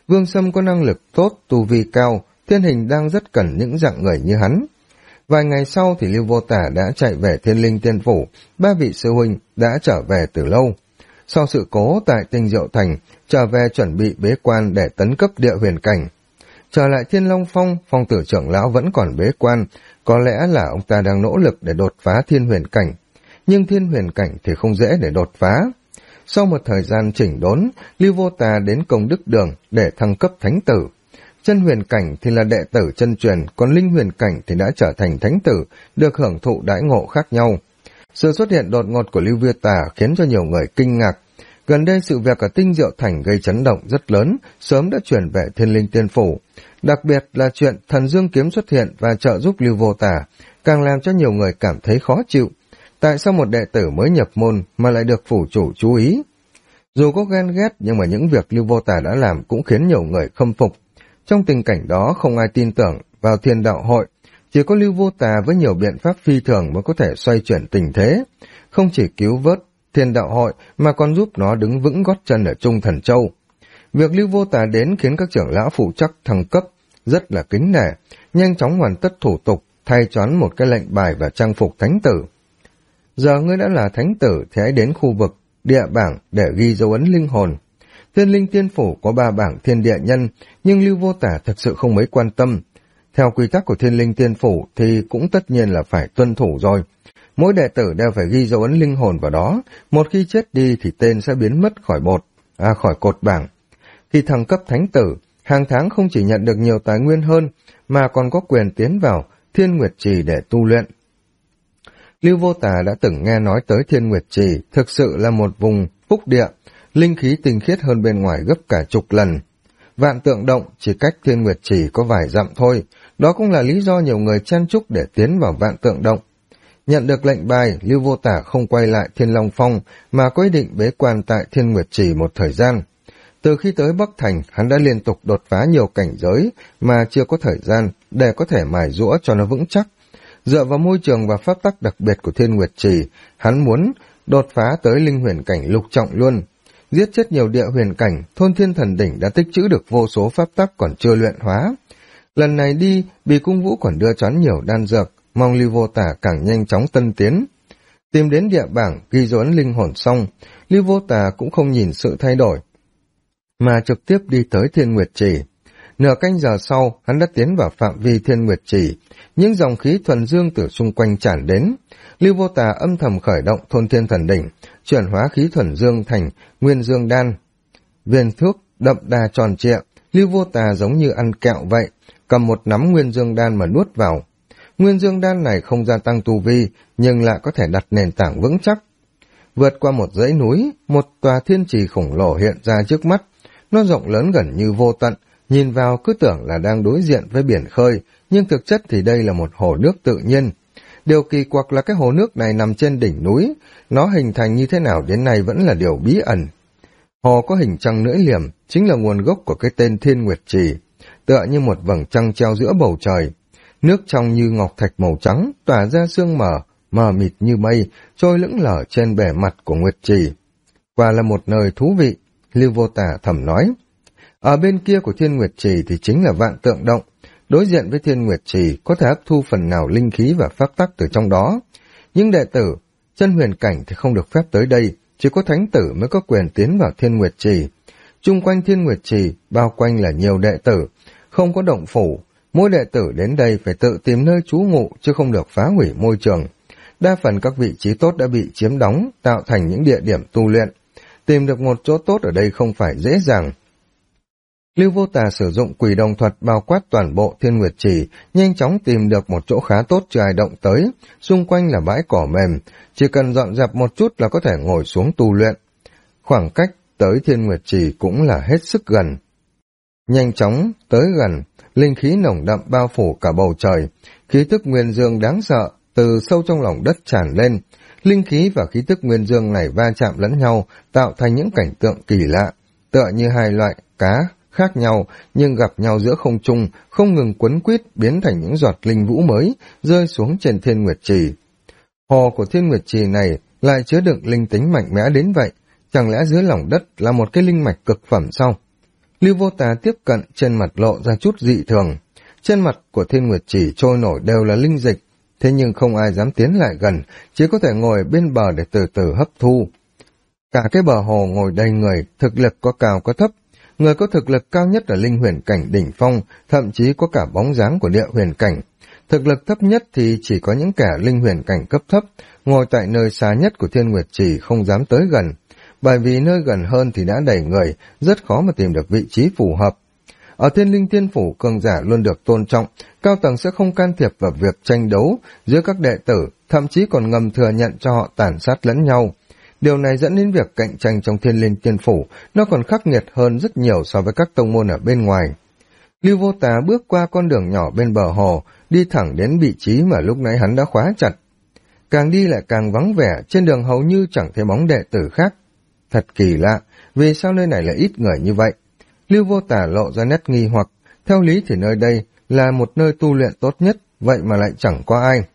Vương Sâm có năng lực tốt, tu vi cao, Thiên Hình đang rất cần những dạng người như hắn. Vài ngày sau thì Lưu Vô Tả đã chạy về Thiên Linh Tiên Phủ, ba vị sư huynh đã trở về từ lâu. Sau sự cố tại Tinh Diệu Thành, trở về chuẩn bị bế quan để tấn cấp địa huyền cảnh. Trở lại Thiên Long Phong, Phong Tử trưởng lão vẫn còn bế quan, có lẽ là ông ta đang nỗ lực để đột phá thiên huyền cảnh. Nhưng thiên huyền cảnh thì không dễ để đột phá. Sau một thời gian chỉnh đốn, Lưu Vô Tà đến Công Đức Đường để thăng cấp thánh tử. Chân huyền cảnh thì là đệ tử chân truyền, còn linh huyền cảnh thì đã trở thành thánh tử, được hưởng thụ đãi ngộ khác nhau. Sự xuất hiện đột ngột của Lưu Vô Tà khiến cho nhiều người kinh ngạc. Gần đây sự việc ở Tinh Diệu Thành gây chấn động rất lớn, sớm đã chuyển về Thiên Linh Tiên Phủ. Đặc biệt là chuyện thần dương kiếm xuất hiện và trợ giúp Lưu Vô Tà, càng làm cho nhiều người cảm thấy khó chịu. Tại sao một đệ tử mới nhập môn mà lại được phủ chủ chú ý? Dù có ghen ghét nhưng mà những việc Lưu Vô Tà đã làm cũng khiến nhiều người khâm phục. Trong tình cảnh đó không ai tin tưởng vào Thiên Đạo Hội, chỉ có Lưu Vô Tà với nhiều biện pháp phi thường mới có thể xoay chuyển tình thế. Không chỉ cứu vớt Thiên Đạo Hội mà còn giúp nó đứng vững gót chân ở Trung Thần Châu. Việc Lưu Vô Tà đến khiến các trưởng lão phụ trách thăng cấp rất là kính nể, nhanh chóng hoàn tất thủ tục, thay choán một cái lệnh bài và trang phục thánh tử. Giờ ngươi đã là thánh tử thì hãy đến khu vực địa bảng để ghi dấu ấn linh hồn. Thiên Linh Tiên Phủ có 3 bảng thiên địa nhân, nhưng Lưu Vô Tả thật sự không mấy quan tâm. Theo quy tắc của Thiên Linh Tiên Phủ thì cũng tất nhiên là phải tuân thủ rồi. Mỗi đệ tử đều phải ghi dấu ấn linh hồn vào đó, một khi chết đi thì tên sẽ biến mất khỏi cột bảng. Khi thăng cấp thánh tử, hàng tháng không chỉ nhận được nhiều tài nguyên hơn, mà còn có quyền tiến vào Thiên Nguyệt Trì để tu luyện. Lưu Vô Tà đã từng nghe nói tới Thiên Nguyệt Trì, thực sự là một vùng phúc địa, linh khí tinh khiết hơn bên ngoài gấp cả chục lần. Vạn Tượng Động chỉ cách Thiên Nguyệt Trì có vài dặm thôi, đó cũng là lý do nhiều người chen chúc để tiến vào Vạn Tượng Động. Nhận được lệnh bài, Lưu Vô Tả không quay lại Thiên Long Phong mà quyết định bế quan tại Thiên Nguyệt Trì một thời gian. Từ khi tới Bắc Thành, hắn đã liên tục đột phá nhiều cảnh giới mà chưa có thời gian để có thể mài giũa cho nó vững chắc. Dựa vào môi trường và pháp tắc đặc biệt của Thiên Nguyệt Trì, hắn muốn đột phá tới linh huyền cảnh lục trọng luôn. Giết chết nhiều địa huyền cảnh, Thôn Thiên Thần Đỉnh đã tích trữ được vô số pháp tắc còn chưa luyện hóa. Lần này đi, Bì Cung Vũ còn đưa choán nhiều đan dược, mong Lưu Vô Tả càng nhanh chóng tân tiến. Tìm đến địa bảng, ghi dấu ấn linh hồn xong, Lưu Vô Tả cũng không nhìn sự thay đổi, mà trực tiếp đi tới Thiên Nguyệt Trì. Nửa canh giờ sau, hắn đã tiến vào phạm vi Thiên Nguyệt Trì, những dòng khí thuần dương từ xung quanh tràn đến. Lưu Vô Tà âm thầm khởi động Thôn Thiên Thần Đỉnh, chuyển hóa khí thuần dương thành Nguyên Dương Đan. Viên thuốc đậm đà tròn trịa, Lưu Vô Tà giống như ăn kẹo vậy, cầm một nắm Nguyên Dương Đan mà nuốt vào. Nguyên Dương Đan này không gia tăng tu vi, nhưng lại có thể đặt nền tảng vững chắc. Vượt qua một dãy núi, một tòa thiên trì khổng lồ hiện ra trước mắt. Nó rộng lớn gần như vô tận, nhìn vào cứ tưởng là đang đối diện với biển khơi, nhưng thực chất thì đây là một hồ nước tự nhiên. Điều kỳ quặc là cái hồ nước này nằm trên đỉnh núi, nó hình thành như thế nào đến nay vẫn là điều bí ẩn. Hồ có hình trăng lưỡi liềm, chính là nguồn gốc của cái tên Thiên Nguyệt Trì, tựa như một vầng trăng treo giữa bầu trời. Nước trong như ngọc thạch màu trắng, tỏa ra sương mờ mịt như mây, trôi lững lờ trên bề mặt của Nguyệt Trì. Quả là một nơi thú vị, Lưu Vô Tả thầm nói. Ở bên kia của Thiên Nguyệt Trì thì chính là Vạn Tượng Động. Đối diện với Thiên Nguyệt Trì có thể hấp thu phần nào linh khí và pháp tắc từ trong đó. Nhưng đệ tử chân huyền cảnh thì không được phép tới đây, chỉ có thánh tử mới có quyền tiến vào Thiên Nguyệt Trì. Chung quanh Thiên Nguyệt Trì bao quanh là nhiều đệ tử, không có động phủ. Mỗi đệ tử đến đây phải tự tìm nơi trú ngụ chứ không được phá hủy môi trường. Đa phần các vị trí tốt đã bị chiếm đóng, tạo thành những địa điểm tu luyện. Tìm được một chỗ tốt ở đây không phải dễ dàng. Lưu Vô Tà sử dụng quỷ đồng thuật bao quát toàn bộ Thiên Nguyệt Trì, nhanh chóng tìm được một chỗ khá tốt chưa ai động tới, xung quanh là bãi cỏ mềm, chỉ cần dọn dẹp một chút là có thể ngồi xuống tu luyện. Khoảng cách tới Thiên Nguyệt Trì cũng là hết sức gần. Nhanh chóng tới gần, linh khí nồng đậm bao phủ cả bầu trời, khí tức nguyên dương đáng sợ từ sâu trong lòng đất tràn lên. Linh khí và khí tức nguyên dương này va chạm lẫn nhau, tạo thành những cảnh tượng kỳ lạ, tựa như hai loại cá khác nhau nhưng gặp nhau giữa không trung, không ngừng quấn quýt biến thành những giọt linh vũ mới rơi xuống trên Thiên Nguyệt Trì. Hồ của Thiên Nguyệt Trì này lại chứa đựng linh tính mạnh mẽ đến vậy, chẳng lẽ dưới lòng đất là một cái linh mạch cực phẩm sao? Lưu Vô Tà tiếp cận, trên mặt lộ ra chút dị thường. Trên mặt của Thiên Nguyệt Chỉ trôi nổi đều là linh dịch, thế nhưng không ai dám tiến lại gần, chỉ có thể ngồi bên bờ để từ từ hấp thu. Cả cái bờ hồ ngồi đầy người, thực lực có cao có thấp. Người có thực lực cao nhất là linh huyền cảnh đỉnh phong, thậm chí có cả bóng dáng của địa huyền cảnh. Thực lực thấp nhất thì chỉ có những kẻ linh huyền cảnh cấp thấp, ngồi tại nơi xa nhất của Thiên Nguyệt Chỉ không dám tới gần. Bởi vì nơi gần hơn thì đã đầy người, rất khó mà tìm được vị trí phù hợp. Ở Thiên Linh Tiên Phủ, cường giả luôn được tôn trọng, cao tầng sẽ không can thiệp vào việc tranh đấu giữa các đệ tử, thậm chí còn ngầm thừa nhận cho họ tàn sát lẫn nhau. Điều này dẫn đến việc cạnh tranh trong Thiên Linh Tiên Phủ, nó còn khắc nghiệt hơn rất nhiều so với các tông môn ở bên ngoài. Lưu Vô Tà bước qua con đường nhỏ bên bờ hồ, đi thẳng đến vị trí mà lúc nãy hắn đã khóa chặt. Càng đi lại càng vắng vẻ, trên đường hầu như chẳng thấy bóng đệ tử khác. Thật kỳ lạ, vì sao nơi này lại ít người như vậy? Lưu Vô Tà lộ ra nét nghi hoặc, theo lý thì nơi đây là một nơi tu luyện tốt nhất, vậy mà lại chẳng có ai.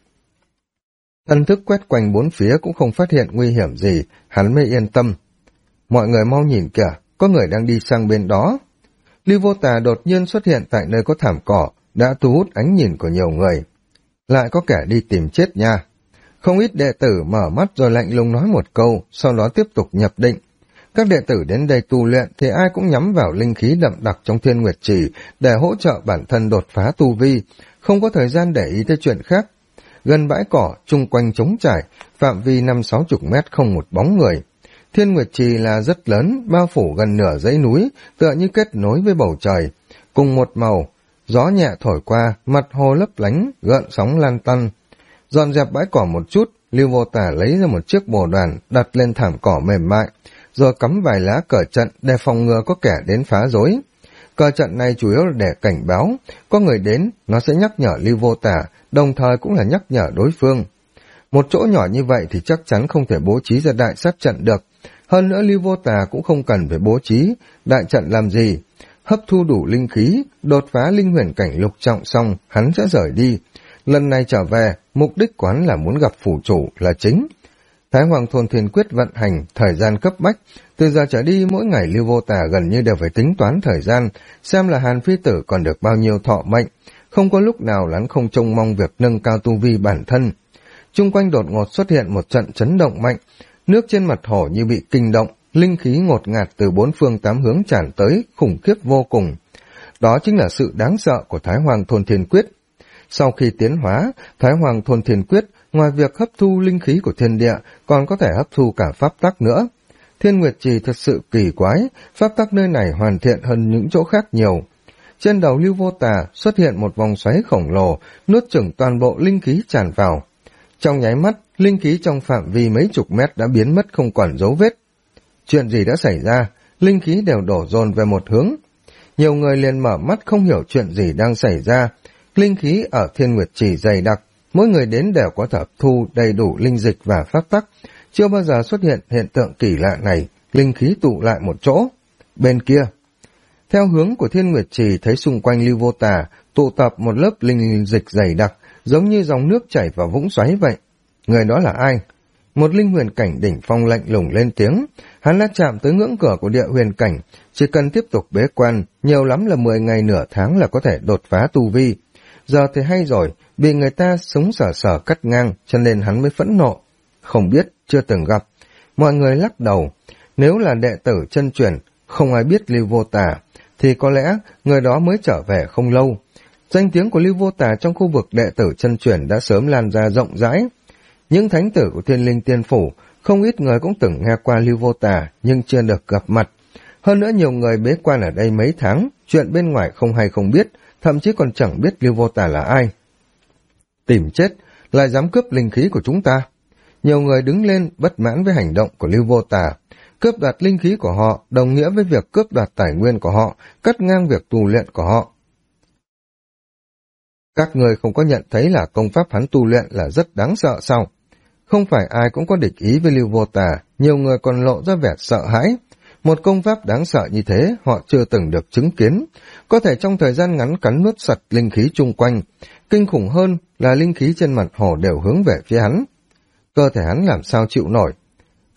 Thần thức quét quanh bốn phía cũng không phát hiện nguy hiểm gì, hắn mới yên tâm. Mọi người mau nhìn kìa, có người đang đi sang bên đó. Lưu Vô Tà đột nhiên xuất hiện tại nơi có thảm cỏ, đã thu hút ánh nhìn của nhiều người. Lại có kẻ đi tìm chết nha. Không ít đệ tử mở mắt rồi lạnh lùng nói một câu, sau đó tiếp tục nhập định. Các đệ tử đến đây tu luyện thì ai cũng nhắm vào linh khí đậm đặc trong Thiên Nguyệt Chỉ để hỗ trợ bản thân đột phá tu vi, không có thời gian để ý tới chuyện khác. Gần bãi cỏ, chung quanh trống trải, phạm vi 50-60 mét không một bóng người. Thiên Nguyệt Trì là rất lớn, bao phủ gần nửa dãy núi, tựa như kết nối với bầu trời. Cùng một màu, gió nhẹ thổi qua, mặt hồ lấp lánh, gợn sóng lan tăn. Dọn dẹp bãi cỏ một chút, Lưu Vô Tà lấy ra một chiếc bồ đoàn, đặt lên thảm cỏ mềm mại, rồi cắm vài lá cờ trận để phòng ngừa có kẻ đến phá rối. Cờ trận này chủ yếu là để cảnh báo, có người đến, nó sẽ nhắc nhở Lưu Vô Tà, đồng thời cũng là nhắc nhở đối phương. Một chỗ nhỏ như vậy thì chắc chắn không thể bố trí ra đại sát trận được. Hơn nữa Lưu Vô Tà cũng không cần phải bố trí đại trận làm gì. Hấp thu đủ linh khí, đột phá linh huyền cảnh lục trọng xong, hắn sẽ rời đi. Lần này trở về, mục đích của hắn là muốn gặp phủ chủ là chính. Thái Hoàng Thôn Thiên Quyết vận hành, thời gian cấp bách. Từ giờ trở đi, mỗi ngày Lưu Vô Tà gần như đều phải tính toán thời gian, xem là Hàn Phi Tử còn được bao nhiêu thọ mệnh. Không có lúc nào hắn không trông mong việc nâng cao tu vi bản thân. Chung quanh đột ngột xuất hiện một trận chấn động mạnh, nước trên mặt hồ như bị kinh động, linh khí ngột ngạt từ bốn phương tám hướng tràn tới, khủng khiếp vô cùng. Đó chính là sự đáng sợ của Thái Hoàng Thôn Thiên Quyết. Sau khi tiến hóa, Thái Hoàng Thôn Thiên Quyết, ngoài việc hấp thu linh khí của thiên địa, còn có thể hấp thu cả pháp tắc nữa. Thiên Nguyệt Trì thật sự kỳ quái, pháp tắc nơi này hoàn thiện hơn những chỗ khác nhiều. Trên đầu Lưu Vô Tà xuất hiện một vòng xoáy khổng lồ, nuốt chửng toàn bộ linh khí tràn vào. Trong nháy mắt, linh khí trong phạm vi mấy chục mét đã biến mất không còn dấu vết. Chuyện gì đã xảy ra? Linh khí đều đổ dồn về một hướng. Nhiều người liền mở mắt không hiểu chuyện gì đang xảy ra. Linh khí ở Thiên Nguyệt Trì dày đặc, mỗi người đến đều có thể hấp thu đầy đủ linh dịch và pháp tắc. Chưa bao giờ xuất hiện hiện tượng kỳ lạ này, linh khí tụ lại một chỗ. Bên kia, theo hướng của Thiên Nguyệt Trì thấy xung quanh Lưu Vô Tà tụ tập một lớp linh dịch dày đặc, giống như dòng nước chảy vào vũng xoáy vậy. Người đó là ai? Một linh huyền cảnh đỉnh phong lạnh lùng lên tiếng. Hắn đã chạm tới ngưỡng cửa của địa huyền cảnh, chỉ cần tiếp tục bế quan, nhiều lắm là 10 ngày nửa tháng là có thể đột phá tu vi. Giờ thì hay rồi, bị người ta sống sờ cắt ngang, cho nên hắn mới phẫn nộ. Không biết, chưa từng gặp. Mọi người lắc đầu. Nếu là đệ tử chân truyền, không ai biết Lưu Vô Tà, thì có lẽ người đó mới trở về không lâu. Danh tiếng của Lưu Vô Tà trong khu vực đệ tử chân truyền đã sớm lan ra rộng rãi. Những thánh tử của Thiên Linh Tiên Phủ, không ít người cũng từng nghe qua Lưu Vô Tà nhưng chưa được gặp mặt. Hơn nữa nhiều người bế quan ở đây mấy tháng, chuyện bên ngoài không hay không biết, thậm chí còn chẳng biết Lưu Vô Tà là ai. Tìm chết, lại dám cướp linh khí của chúng ta. Nhiều người đứng lên bất mãn với hành động của Lưu Vô Tà. Cướp đoạt linh khí của họ đồng nghĩa với việc cướp đoạt tài nguyên của họ, cắt ngang việc tu luyện của họ. Các người không có nhận thấy là công pháp hắn tu luyện là rất đáng sợ sao? Không phải ai cũng có địch ý với Lưu Vô Tà, nhiều người còn lộ ra vẻ sợ hãi. Một công pháp đáng sợ như thế họ chưa từng được chứng kiến, có thể trong thời gian ngắn cắn nuốt sạch linh khí chung quanh. Kinh khủng hơn là linh khí trên mặt hồ đều hướng về phía hắn. Cơ thể hắn làm sao chịu nổi.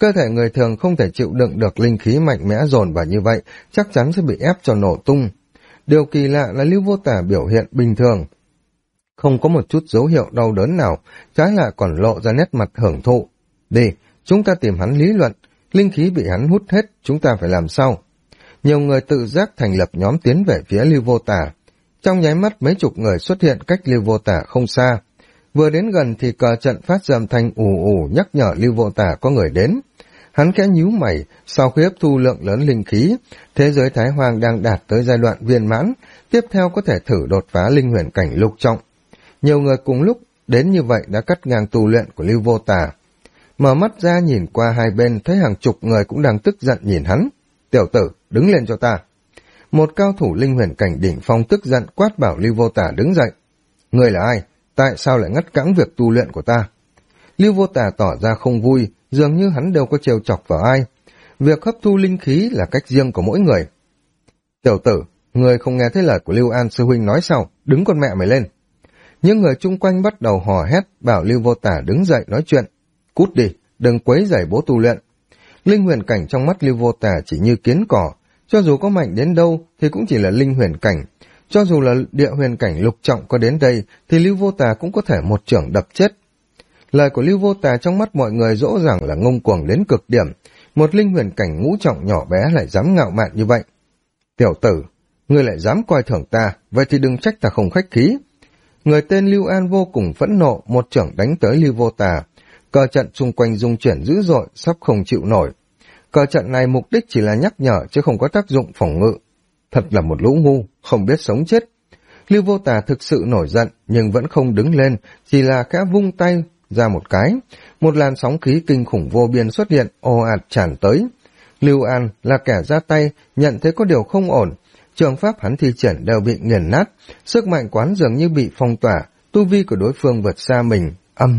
Cơ thể người thường không thể chịu đựng được linh khí mạnh mẽ dồn vào như vậy, chắc chắn sẽ bị ép cho nổ tung. Điều kỳ lạ là Lưu Vô Tả biểu hiện bình thường, không có một chút dấu hiệu đau đớn nào, trái lại còn lộ ra nét mặt hưởng thụ. Đi, chúng ta tìm hắn lý luận, linh khí bị hắn hút hết, chúng ta phải làm sao? Nhiều người tự giác thành lập nhóm tiến về phía Lưu Vô Tả. Trong nháy mắt mấy chục người xuất hiện cách Lưu Vô Tả không xa. Vừa đến gần thì cờ trận phát ra âm thanh ù ù nhắc nhở Lưu Vô Tả có người đến. Hắn khẽ nhíu mày, sau khi hấp thu lượng lớn linh khí, thế giới Thái Hoang đang đạt tới giai đoạn viên mãn, tiếp theo có thể thử đột phá linh huyền cảnh lục trọng. Nhiều người cùng lúc đến như vậy đã cắt ngang tu luyện của Lưu Vô Tả. Mở mắt ra nhìn qua hai bên, thấy hàng chục người cũng đang tức giận nhìn hắn. Tiểu tử, đứng lên cho ta. Một cao thủ linh huyền cảnh đỉnh phong tức giận quát bảo Lưu Vô Tả đứng dậy. Người là ai? Tại sao lại ngắt quãng việc tu luyện của ta? Lưu Vô Tả tỏ ra không vui, dường như hắn đều có trêu chọc vào ai. Việc hấp thu linh khí là cách riêng của mỗi người. Tiểu tử, người không nghe thấy lời của Lưu An sư huynh nói sao? Đứng con mẹ mày lên. Những người chung quanh bắt đầu hò hét bảo Lưu Vô Tả đứng dậy nói chuyện. Cút đi, đừng quấy rầy bố tu luyện. Linh huyền cảnh trong mắt Lưu Vô Tả chỉ như kiến cỏ, cho dù có mạnh đến đâu thì cũng chỉ là linh huyền cảnh. Cho dù là địa huyền cảnh lục trọng có đến đây thì Lưu Vô Tả cũng có thể một chưởng đập chết. Lời của Lưu Vô Tả trong mắt mọi người rõ ràng là ngông cuồng đến cực điểm. Một linh huyền cảnh ngũ trọng nhỏ bé lại dám ngạo mạn như vậy. Tiểu tử, ngươi lại dám coi thường ta, vậy thì đừng trách ta không khách khí. Người tên Lưu An vô cùng phẫn nộ, một chưởng đánh tới Lưu Vô Tả. Cờ trận xung quanh rung chuyển dữ dội, sắp không chịu nổi. Cờ trận này mục đích chỉ là nhắc nhở chứ không có tác dụng phòng ngự. Thật là một lũ ngu, không biết sống chết. Lưu Vô Tả thực sự nổi giận, nhưng vẫn không đứng lên, chỉ là khẽ vung tay ra một cái. Một làn sóng khí kinh khủng vô biên xuất hiện, ồ ạt tràn tới. Lưu An là kẻ ra tay, nhận thấy có điều không ổn. Trường pháp hắn thi triển đều bị nghiền nát, sức mạnh quán dường như bị phong tỏa, tu vi của đối phương vượt xa mình.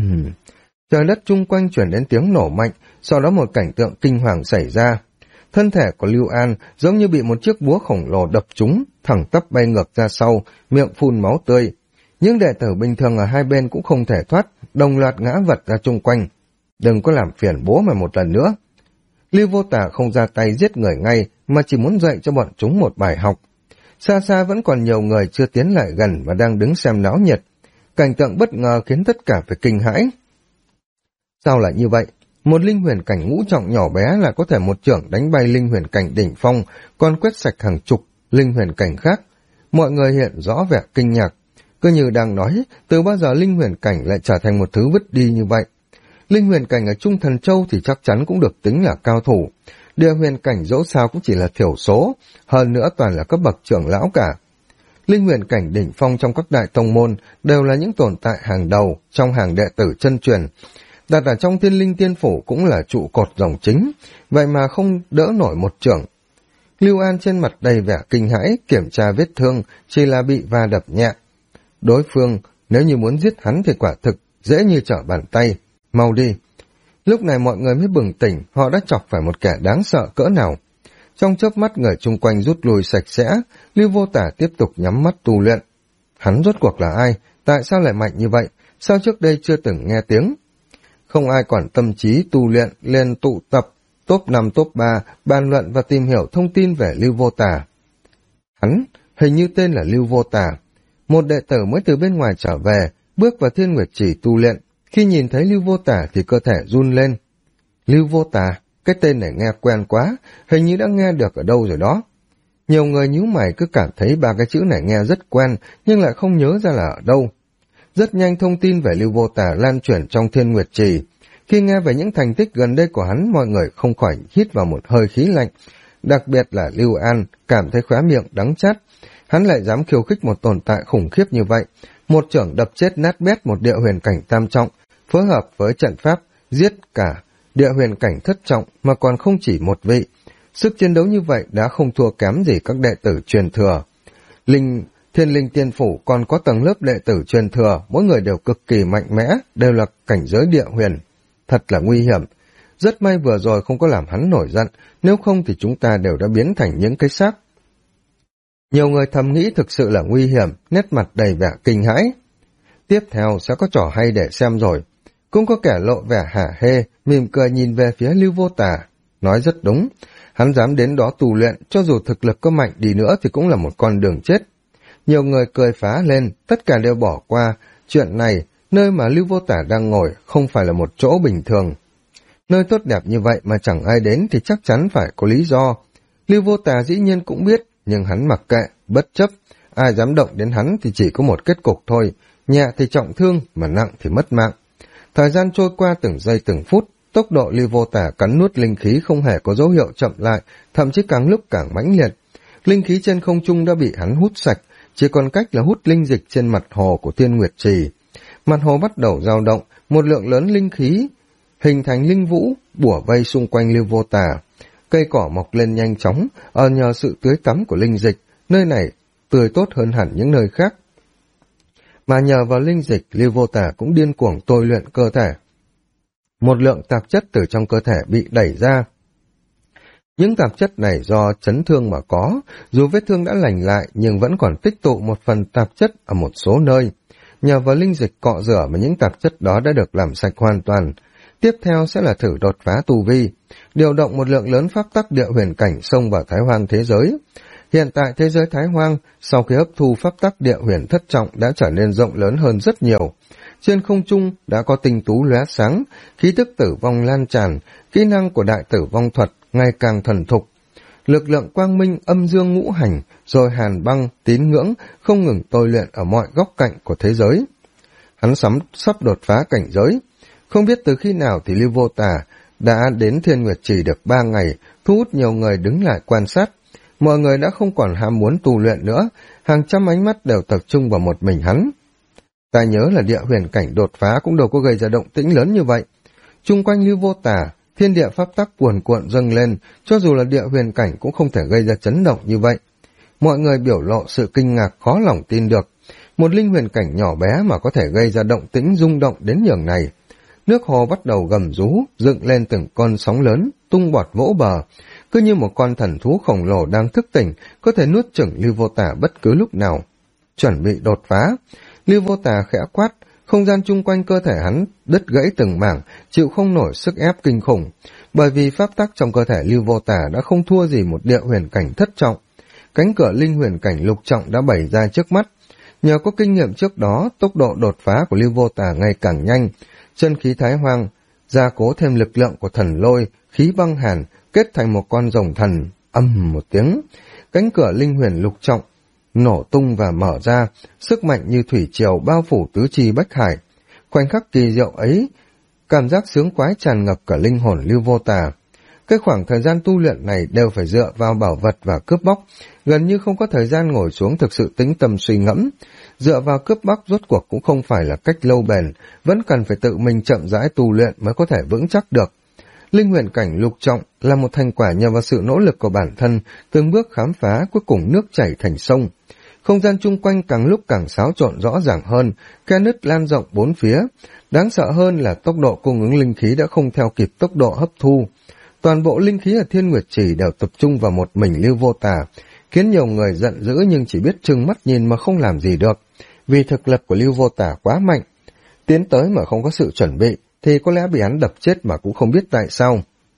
Trời đất chung quanh chuyển đến tiếng nổ mạnh, sau đó một cảnh tượng kinh hoàng xảy ra. Thân thể của Lưu An giống như bị một chiếc búa khổng lồ đập trúng, thẳng tắp bay ngược ra sau, miệng phun máu tươi. Những đệ tử bình thường ở hai bên cũng không thể thoát, đồng loạt ngã vật ra chung quanh. Đừng có làm phiền bố mày một lần nữa. Lưu Vô Tả không ra tay giết người ngay, mà chỉ muốn dạy cho bọn chúng một bài học. Xa xa vẫn còn nhiều người chưa tiến lại gần và đang đứng xem náo nhiệt. Cảnh tượng bất ngờ khiến tất cả phải kinh hãi. Sao lại như vậy? Một linh huyền cảnh ngũ trọng nhỏ bé là có thể một chưởng đánh bay linh huyền cảnh đỉnh phong, còn quét sạch hàng chục linh huyền cảnh khác. Mọi người hiện rõ vẻ kinh ngạc, cứ như đang nói từ bao giờ linh huyền cảnh lại trở thành một thứ vứt đi như vậy. Linh huyền cảnh ở Trung Thần Châu thì chắc chắn cũng được tính là cao thủ. Địa huyền cảnh dẫu sao cũng chỉ là thiểu số, hơn nữa toàn là cấp bậc trưởng lão cả. Linh huyền cảnh đỉnh phong trong các đại tông môn đều là những tồn tại hàng đầu trong hàng đệ tử chân truyền. Đặt ở trong Thiên Linh Tiên Phủ cũng là trụ cột dòng chính, vậy mà không đỡ nổi một chưởng. Lưu An trên mặt đầy vẻ kinh hãi, kiểm tra vết thương, chỉ là bị va đập nhẹ. Đối phương, nếu như muốn giết hắn thì quả thực, dễ như trở bàn tay. Mau đi. Lúc này mọi người mới bừng tỉnh, họ đã chọc phải một kẻ đáng sợ cỡ nào. Trong chớp mắt người chung quanh rút lui sạch sẽ, Lưu Vô Tả tiếp tục nhắm mắt tu luyện. Hắn rốt cuộc là ai? Tại sao lại mạnh như vậy? Sao trước đây chưa từng nghe tiếng? Không ai còn tâm trí tu luyện, liền tụ tập, top 5 top 3, bàn luận và tìm hiểu thông tin về Lưu Vô Tả. Hắn, hình như tên là Lưu Vô Tả. Một đệ tử mới từ bên ngoài trở về, bước vào Thiên Nguyệt Chỉ tu luyện. Khi nhìn thấy Lưu Vô Tả thì cơ thể run lên. Lưu Vô Tả, cái tên này nghe quen quá, hình như đã nghe được ở đâu rồi đó. Nhiều người nhíu mày cứ cảm thấy ba cái chữ này nghe rất quen, nhưng lại không nhớ ra là ở đâu. Rất nhanh thông tin về Lưu Vô Tả lan truyền trong Thiên Nguyệt Trì. Khi nghe về những thành tích gần đây của hắn, mọi người không khỏi hít vào một hơi khí lạnh. Đặc biệt là Lưu An cảm thấy khóe miệng đắng chát. Hắn lại dám khiêu khích một tồn tại khủng khiếp như vậy. Một chưởng đập chết nát bét một địa huyền cảnh tam trọng, phối hợp với trận pháp giết cả địa huyền cảnh thất trọng mà còn không chỉ một vị. Sức chiến đấu như vậy đã không thua kém gì các đệ tử truyền thừa. Thiên Linh Tiên Phủ còn có tầng lớp đệ tử truyền thừa, mỗi người đều cực kỳ mạnh mẽ, đều là cảnh giới địa huyền. Thật là nguy hiểm. Rất may vừa rồi không có làm hắn nổi giận, nếu không thì chúng ta đều đã biến thành những cái xác. Nhiều người thầm nghĩ thực sự là nguy hiểm, nét mặt đầy vẻ kinh hãi. Tiếp theo sẽ có trò hay để xem rồi. Cũng có kẻ lộ vẻ hả hê, mỉm cười nhìn về phía Lưu Vô Tà. Nói rất đúng, hắn dám đến đó tu luyện, cho dù thực lực có mạnh đi nữa thì cũng là một con đường chết. Nhiều người cười phá lên, tất cả đều bỏ qua. Chuyện này, nơi mà Lưu Vô Tà đang ngồi không phải là một chỗ bình thường. Nơi tốt đẹp như vậy mà chẳng ai đến thì chắc chắn phải có lý do. Lưu Vô Tà dĩ nhiên cũng biết, nhưng hắn mặc kệ, bất chấp. Ai dám động đến hắn thì chỉ có một kết cục thôi, nhẹ thì trọng thương, mà nặng thì mất mạng. Thời gian trôi qua từng giây từng phút, tốc độ Lưu Vô Tà cắn nuốt linh khí không hề có dấu hiệu chậm lại, thậm chí càng lúc càng mãnh liệt. Linh khí trên không trung đã bị hắn hút sạch, chỉ còn cách là hút linh dịch trên mặt hồ của Thiên Nguyệt Trì. Mặt hồ bắt đầu dao động, một lượng lớn linh khí hình thành linh vũ bủa vây xung quanh Lưu Vô Tà. Cây cỏ mọc lên nhanh chóng, nhờ sự tưới tắm của linh dịch, nơi này tươi tốt hơn hẳn những nơi khác. Mà nhờ vào linh dịch, Lưu Vô Tà cũng điên cuồng tôi luyện cơ thể. Một lượng tạp chất từ trong cơ thể bị đẩy ra. Những tạp chất này do chấn thương mà có, dù vết thương đã lành lại nhưng vẫn còn tích tụ một phần tạp chất ở một số nơi. Nhờ vào linh dịch cọ rửa mà những tạp chất đó đã được làm sạch hoàn toàn. Tiếp theo sẽ là thử đột phá tu vi, điều động một lượng lớn pháp tắc địa huyền cảnh xông vào Thái Hoang thế giới. Hiện tại thế giới Thái Hoang, sau khi hấp thu pháp tắc địa huyền thất trọng đã trở nên rộng lớn hơn rất nhiều. Trên không trung đã có tinh tú lóe sáng, khí tức tử vong lan tràn, kỹ năng của đại tử vong thuật ngày càng thuần thục. Lực lượng quang minh âm dương ngũ hành, rồi hàn băng, tín ngưỡng, không ngừng tôi luyện ở mọi góc cạnh của thế giới. Hắn sắp đột phá cảnh giới. Không biết từ khi nào thì Lưu Vô Tà đã đến Thiên Nguyệt Trì được 3 ngày, thu hút nhiều người đứng lại quan sát. Mọi người đã không còn ham muốn tu luyện nữa, hàng trăm ánh mắt đều tập trung vào một mình hắn. Ta nhớ là địa huyền cảnh đột phá cũng đâu có gây ra động tĩnh lớn như vậy. Chung quanh Lưu Vô Tà, thiên địa pháp tắc cuồn cuộn dâng lên, cho dù là địa huyền cảnh cũng không thể gây ra chấn động như vậy. Mọi người biểu lộ sự kinh ngạc khó lòng tin được. Một linh huyền cảnh nhỏ bé mà có thể gây ra động tĩnh rung động đến nhường này. Nước hồ bắt đầu gầm rú, dựng lên từng con sóng lớn, tung bọt vỗ bờ. Cứ như một con thần thú khổng lồ đang thức tỉnh, có thể nuốt chửng Lưu Vô Tà bất cứ lúc nào. Chuẩn bị đột phá, Lưu Vô Tà khẽ quát, không gian chung quanh cơ thể hắn đứt gãy từng mảng, chịu không nổi sức ép kinh khủng. Bởi vì pháp tắc trong cơ thể Lưu Vô Tà đã không thua gì một địa huyền cảnh thất trọng. Cánh cửa linh huyền cảnh lục trọng đã bày ra trước mắt. Nhờ có kinh nghiệm trước đó, tốc độ đột phá của Lưu Vô Tà ngày càng nhanh. Chân khí Thái Hoang gia cố thêm lực lượng của thần lôi, khí băng hàn, kết thành một con rồng thần, âm một tiếng. Cánh cửa linh huyền lục trọng nổ tung và mở ra, sức mạnh như thủy triều bao phủ tứ chi bách hải. Khoảnh khắc kỳ diệu ấy, cảm giác sướng quái tràn ngập cả linh hồn Lưu Vô Tà. Cái khoảng thời gian tu luyện này đều phải dựa vào bảo vật và cướp bóc, gần như không có thời gian ngồi xuống thực sự tĩnh tâm suy ngẫm. Dựa vào cướp bóc rốt cuộc cũng không phải là cách lâu bền, vẫn cần phải tự mình chậm rãi tu luyện mới có thể vững chắc được. Linh huyền cảnh lục trọng là một thành quả nhờ vào sự nỗ lực của bản thân, từng bước khám phá, cuối cùng nước chảy thành sông. Không gian chung quanh càng lúc càng xáo trộn rõ ràng hơn, khe nứt lan rộng bốn phía. Đáng sợ hơn là tốc độ cung ứng linh khí đã không theo kịp tốc độ hấp thu. Toàn bộ linh khí ở Thiên Nguyệt Trì đều tập trung vào một mình Lưu Vô Tà, khiến nhiều người giận dữ nhưng chỉ biết trừng mắt nhìn mà không làm gì được. Vì thực lực của Lưu Vô Tà quá mạnh, tiến tới mà không có sự chuẩn bị, thì có lẽ bị hắn đập chết mà cũng không biết tại sao.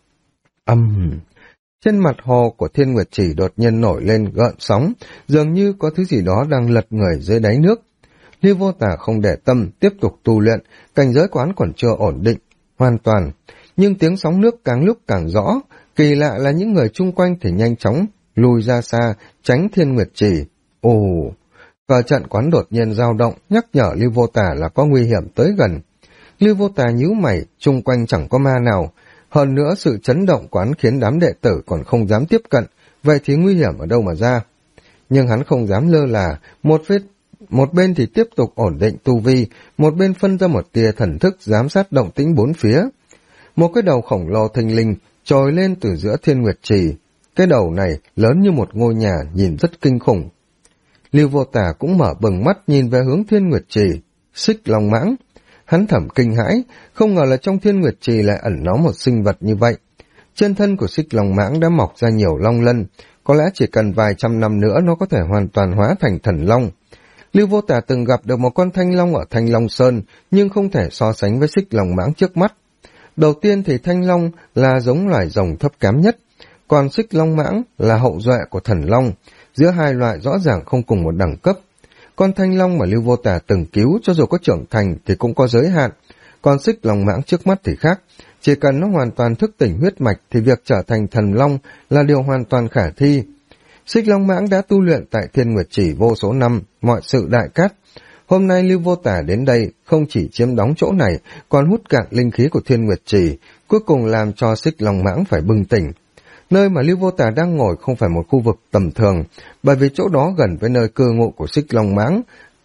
Trên mặt hồ của Thiên Nguyệt Trì đột nhiên nổi lên gợn sóng, dường như có thứ gì đó đang lật người dưới đáy nước. Lưu Vô Tà không để tâm, tiếp tục tu luyện, cảnh giới quán còn chưa ổn định, hoàn toàn. Nhưng tiếng sóng nước càng lúc càng rõ, kỳ lạ là những người chung quanh thì nhanh chóng lùi ra xa, tránh Thiên Nguyệt Trì. Cờ trận quán đột nhiên dao động, nhắc nhở Lưu Vô Tà là có nguy hiểm tới gần. Lưu Vô Tà nhíu mày, chung quanh chẳng có ma nào. Hơn nữa sự chấn động quán khiến đám đệ tử còn không dám tiếp cận, vậy thì nguy hiểm ở đâu mà ra. Nhưng hắn không dám lơ là, một bên thì tiếp tục ổn định tu vi, một bên phân ra một tia thần thức giám sát động tĩnh bốn phía. Một cái đầu khổng lồ thình lình trồi lên từ giữa Thiên Nguyệt Trì. Cái đầu này lớn như một ngôi nhà, nhìn rất kinh khủng. Lưu Vô Tà cũng mở bừng mắt nhìn về hướng Thiên Nguyệt Trì. Xích Long Mãng. Hắn thầm kinh hãi, không ngờ là trong Thiên Nguyệt Trì lại ẩn náu một sinh vật như vậy. Trên thân của Xích Long Mãng đã mọc ra nhiều long lân, có lẽ chỉ cần vài trăm năm nữa nó có thể hoàn toàn hóa thành thần long. Lưu Vô Tà từng gặp được một con thanh long ở Thanh Long Sơn, nhưng không thể so sánh với xích long mãng trước mắt. Đầu tiên thì thanh long là giống loài rồng thấp kém nhất, còn xích long mãng là hậu duệ của thần long, giữa hai loại rõ ràng không cùng một đẳng cấp. Con thanh long mà Lưu Vô Tà từng cứu cho dù có trưởng thành thì cũng có giới hạn, còn xích long mãng trước mắt thì khác, chỉ cần nó hoàn toàn thức tỉnh huyết mạch thì việc trở thành thần long là điều hoàn toàn khả thi. Xích long mãng đã tu luyện tại Thiên Nguyệt Chỉ vô số năm, mọi sự đại cát. Hôm nay Lưu Vô Tà đến đây không chỉ chiếm đóng chỗ này, còn hút cạn linh khí của Thiên Nguyệt Chỉ, cuối cùng làm cho xích long mãng phải bừng tỉnh. Nơi mà Lưu Vô Tà đang ngồi không phải một khu vực tầm thường, bởi vì chỗ đó gần với nơi cư ngụ của xích long mãng.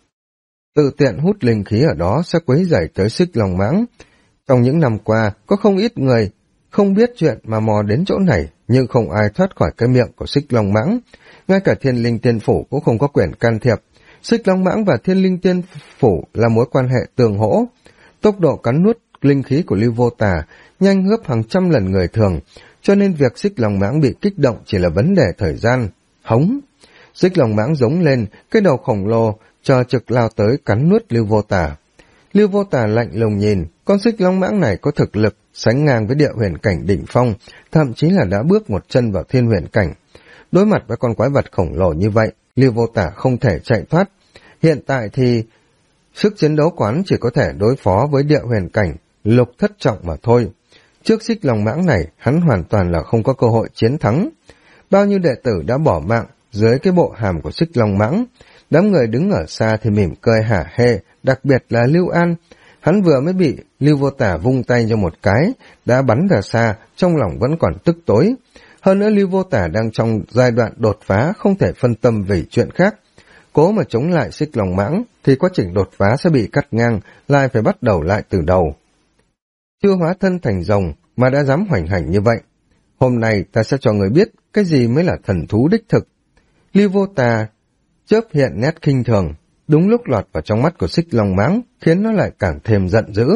Tự tiện hút linh khí ở đó sẽ quấy rầy tới xích long mãng. Trong những năm qua, có không ít người không biết chuyện mà mò đến chỗ này, nhưng không ai thoát khỏi cái miệng của xích long mãng. Ngay cả Thiên Linh Tiên Phủ cũng không có quyền can thiệp. Xích long mãng và Thiên Linh Tiên Phủ là mối quan hệ tường hỗ. Tốc độ cắn nuốt linh khí của Lưu Vô Tà nhanh gấp hàng trăm lần người thường, cho nên việc xích long mãng bị kích động chỉ là vấn đề thời gian. Hống! Xích long mãng giống lên, cái đầu khổng lồ chờ trực lao tới cắn nuốt Lưu Vô Tà. Lưu Vô Tà lạnh lùng nhìn, con xích long mãng này có thực lực sánh ngang với địa huyền cảnh đỉnh phong, thậm chí là đã bước một chân vào thiên huyền cảnh. Đối mặt với con quái vật khổng lồ như vậy, Lưu Vô Tà không thể chạy thoát. Hiện tại thì sức chiến đấu quán chỉ có thể đối phó với địa huyền cảnh lục thất trọng mà thôi. Trước xích long mãng này, hắn hoàn toàn là không có cơ hội chiến thắng. Bao nhiêu đệ tử đã bỏ mạng dưới cái bộ hàm của xích long mãng. Đám người đứng ở xa thì mỉm cười hả hê, đặc biệt là Lưu An. Hắn vừa mới bị Lưu Vô Tà vung tay cho một cái, đã bắn ra xa, trong lòng vẫn còn tức tối. Hơn nữa Lưu Vô Tà đang trong giai đoạn đột phá, không thể phân tâm vì chuyện khác. Cố mà chống lại xích long mãng, thì quá trình đột phá sẽ bị cắt ngang, lại phải bắt đầu lại từ đầu. Chưa hóa thân thành rồng mà đã dám hoành hành như vậy. Hôm nay ta sẽ cho người biết cái gì mới là thần thú đích thực. Lưu Vô Tà chớp hiện nét khinh thường, đúng lúc lọt vào trong mắt của xích long mãng, khiến nó lại càng thêm giận dữ.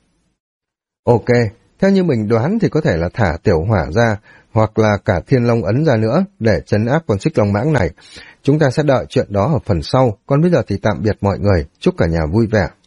Ok, theo như mình đoán thì có thể là thả tiểu hỏa ra, hoặc là cả thiên long ấn ra nữa, để trấn áp con xích long mãng này. Chúng ta sẽ đợi chuyện đó ở phần sau, còn bây giờ thì tạm biệt mọi người, chúc cả nhà vui vẻ.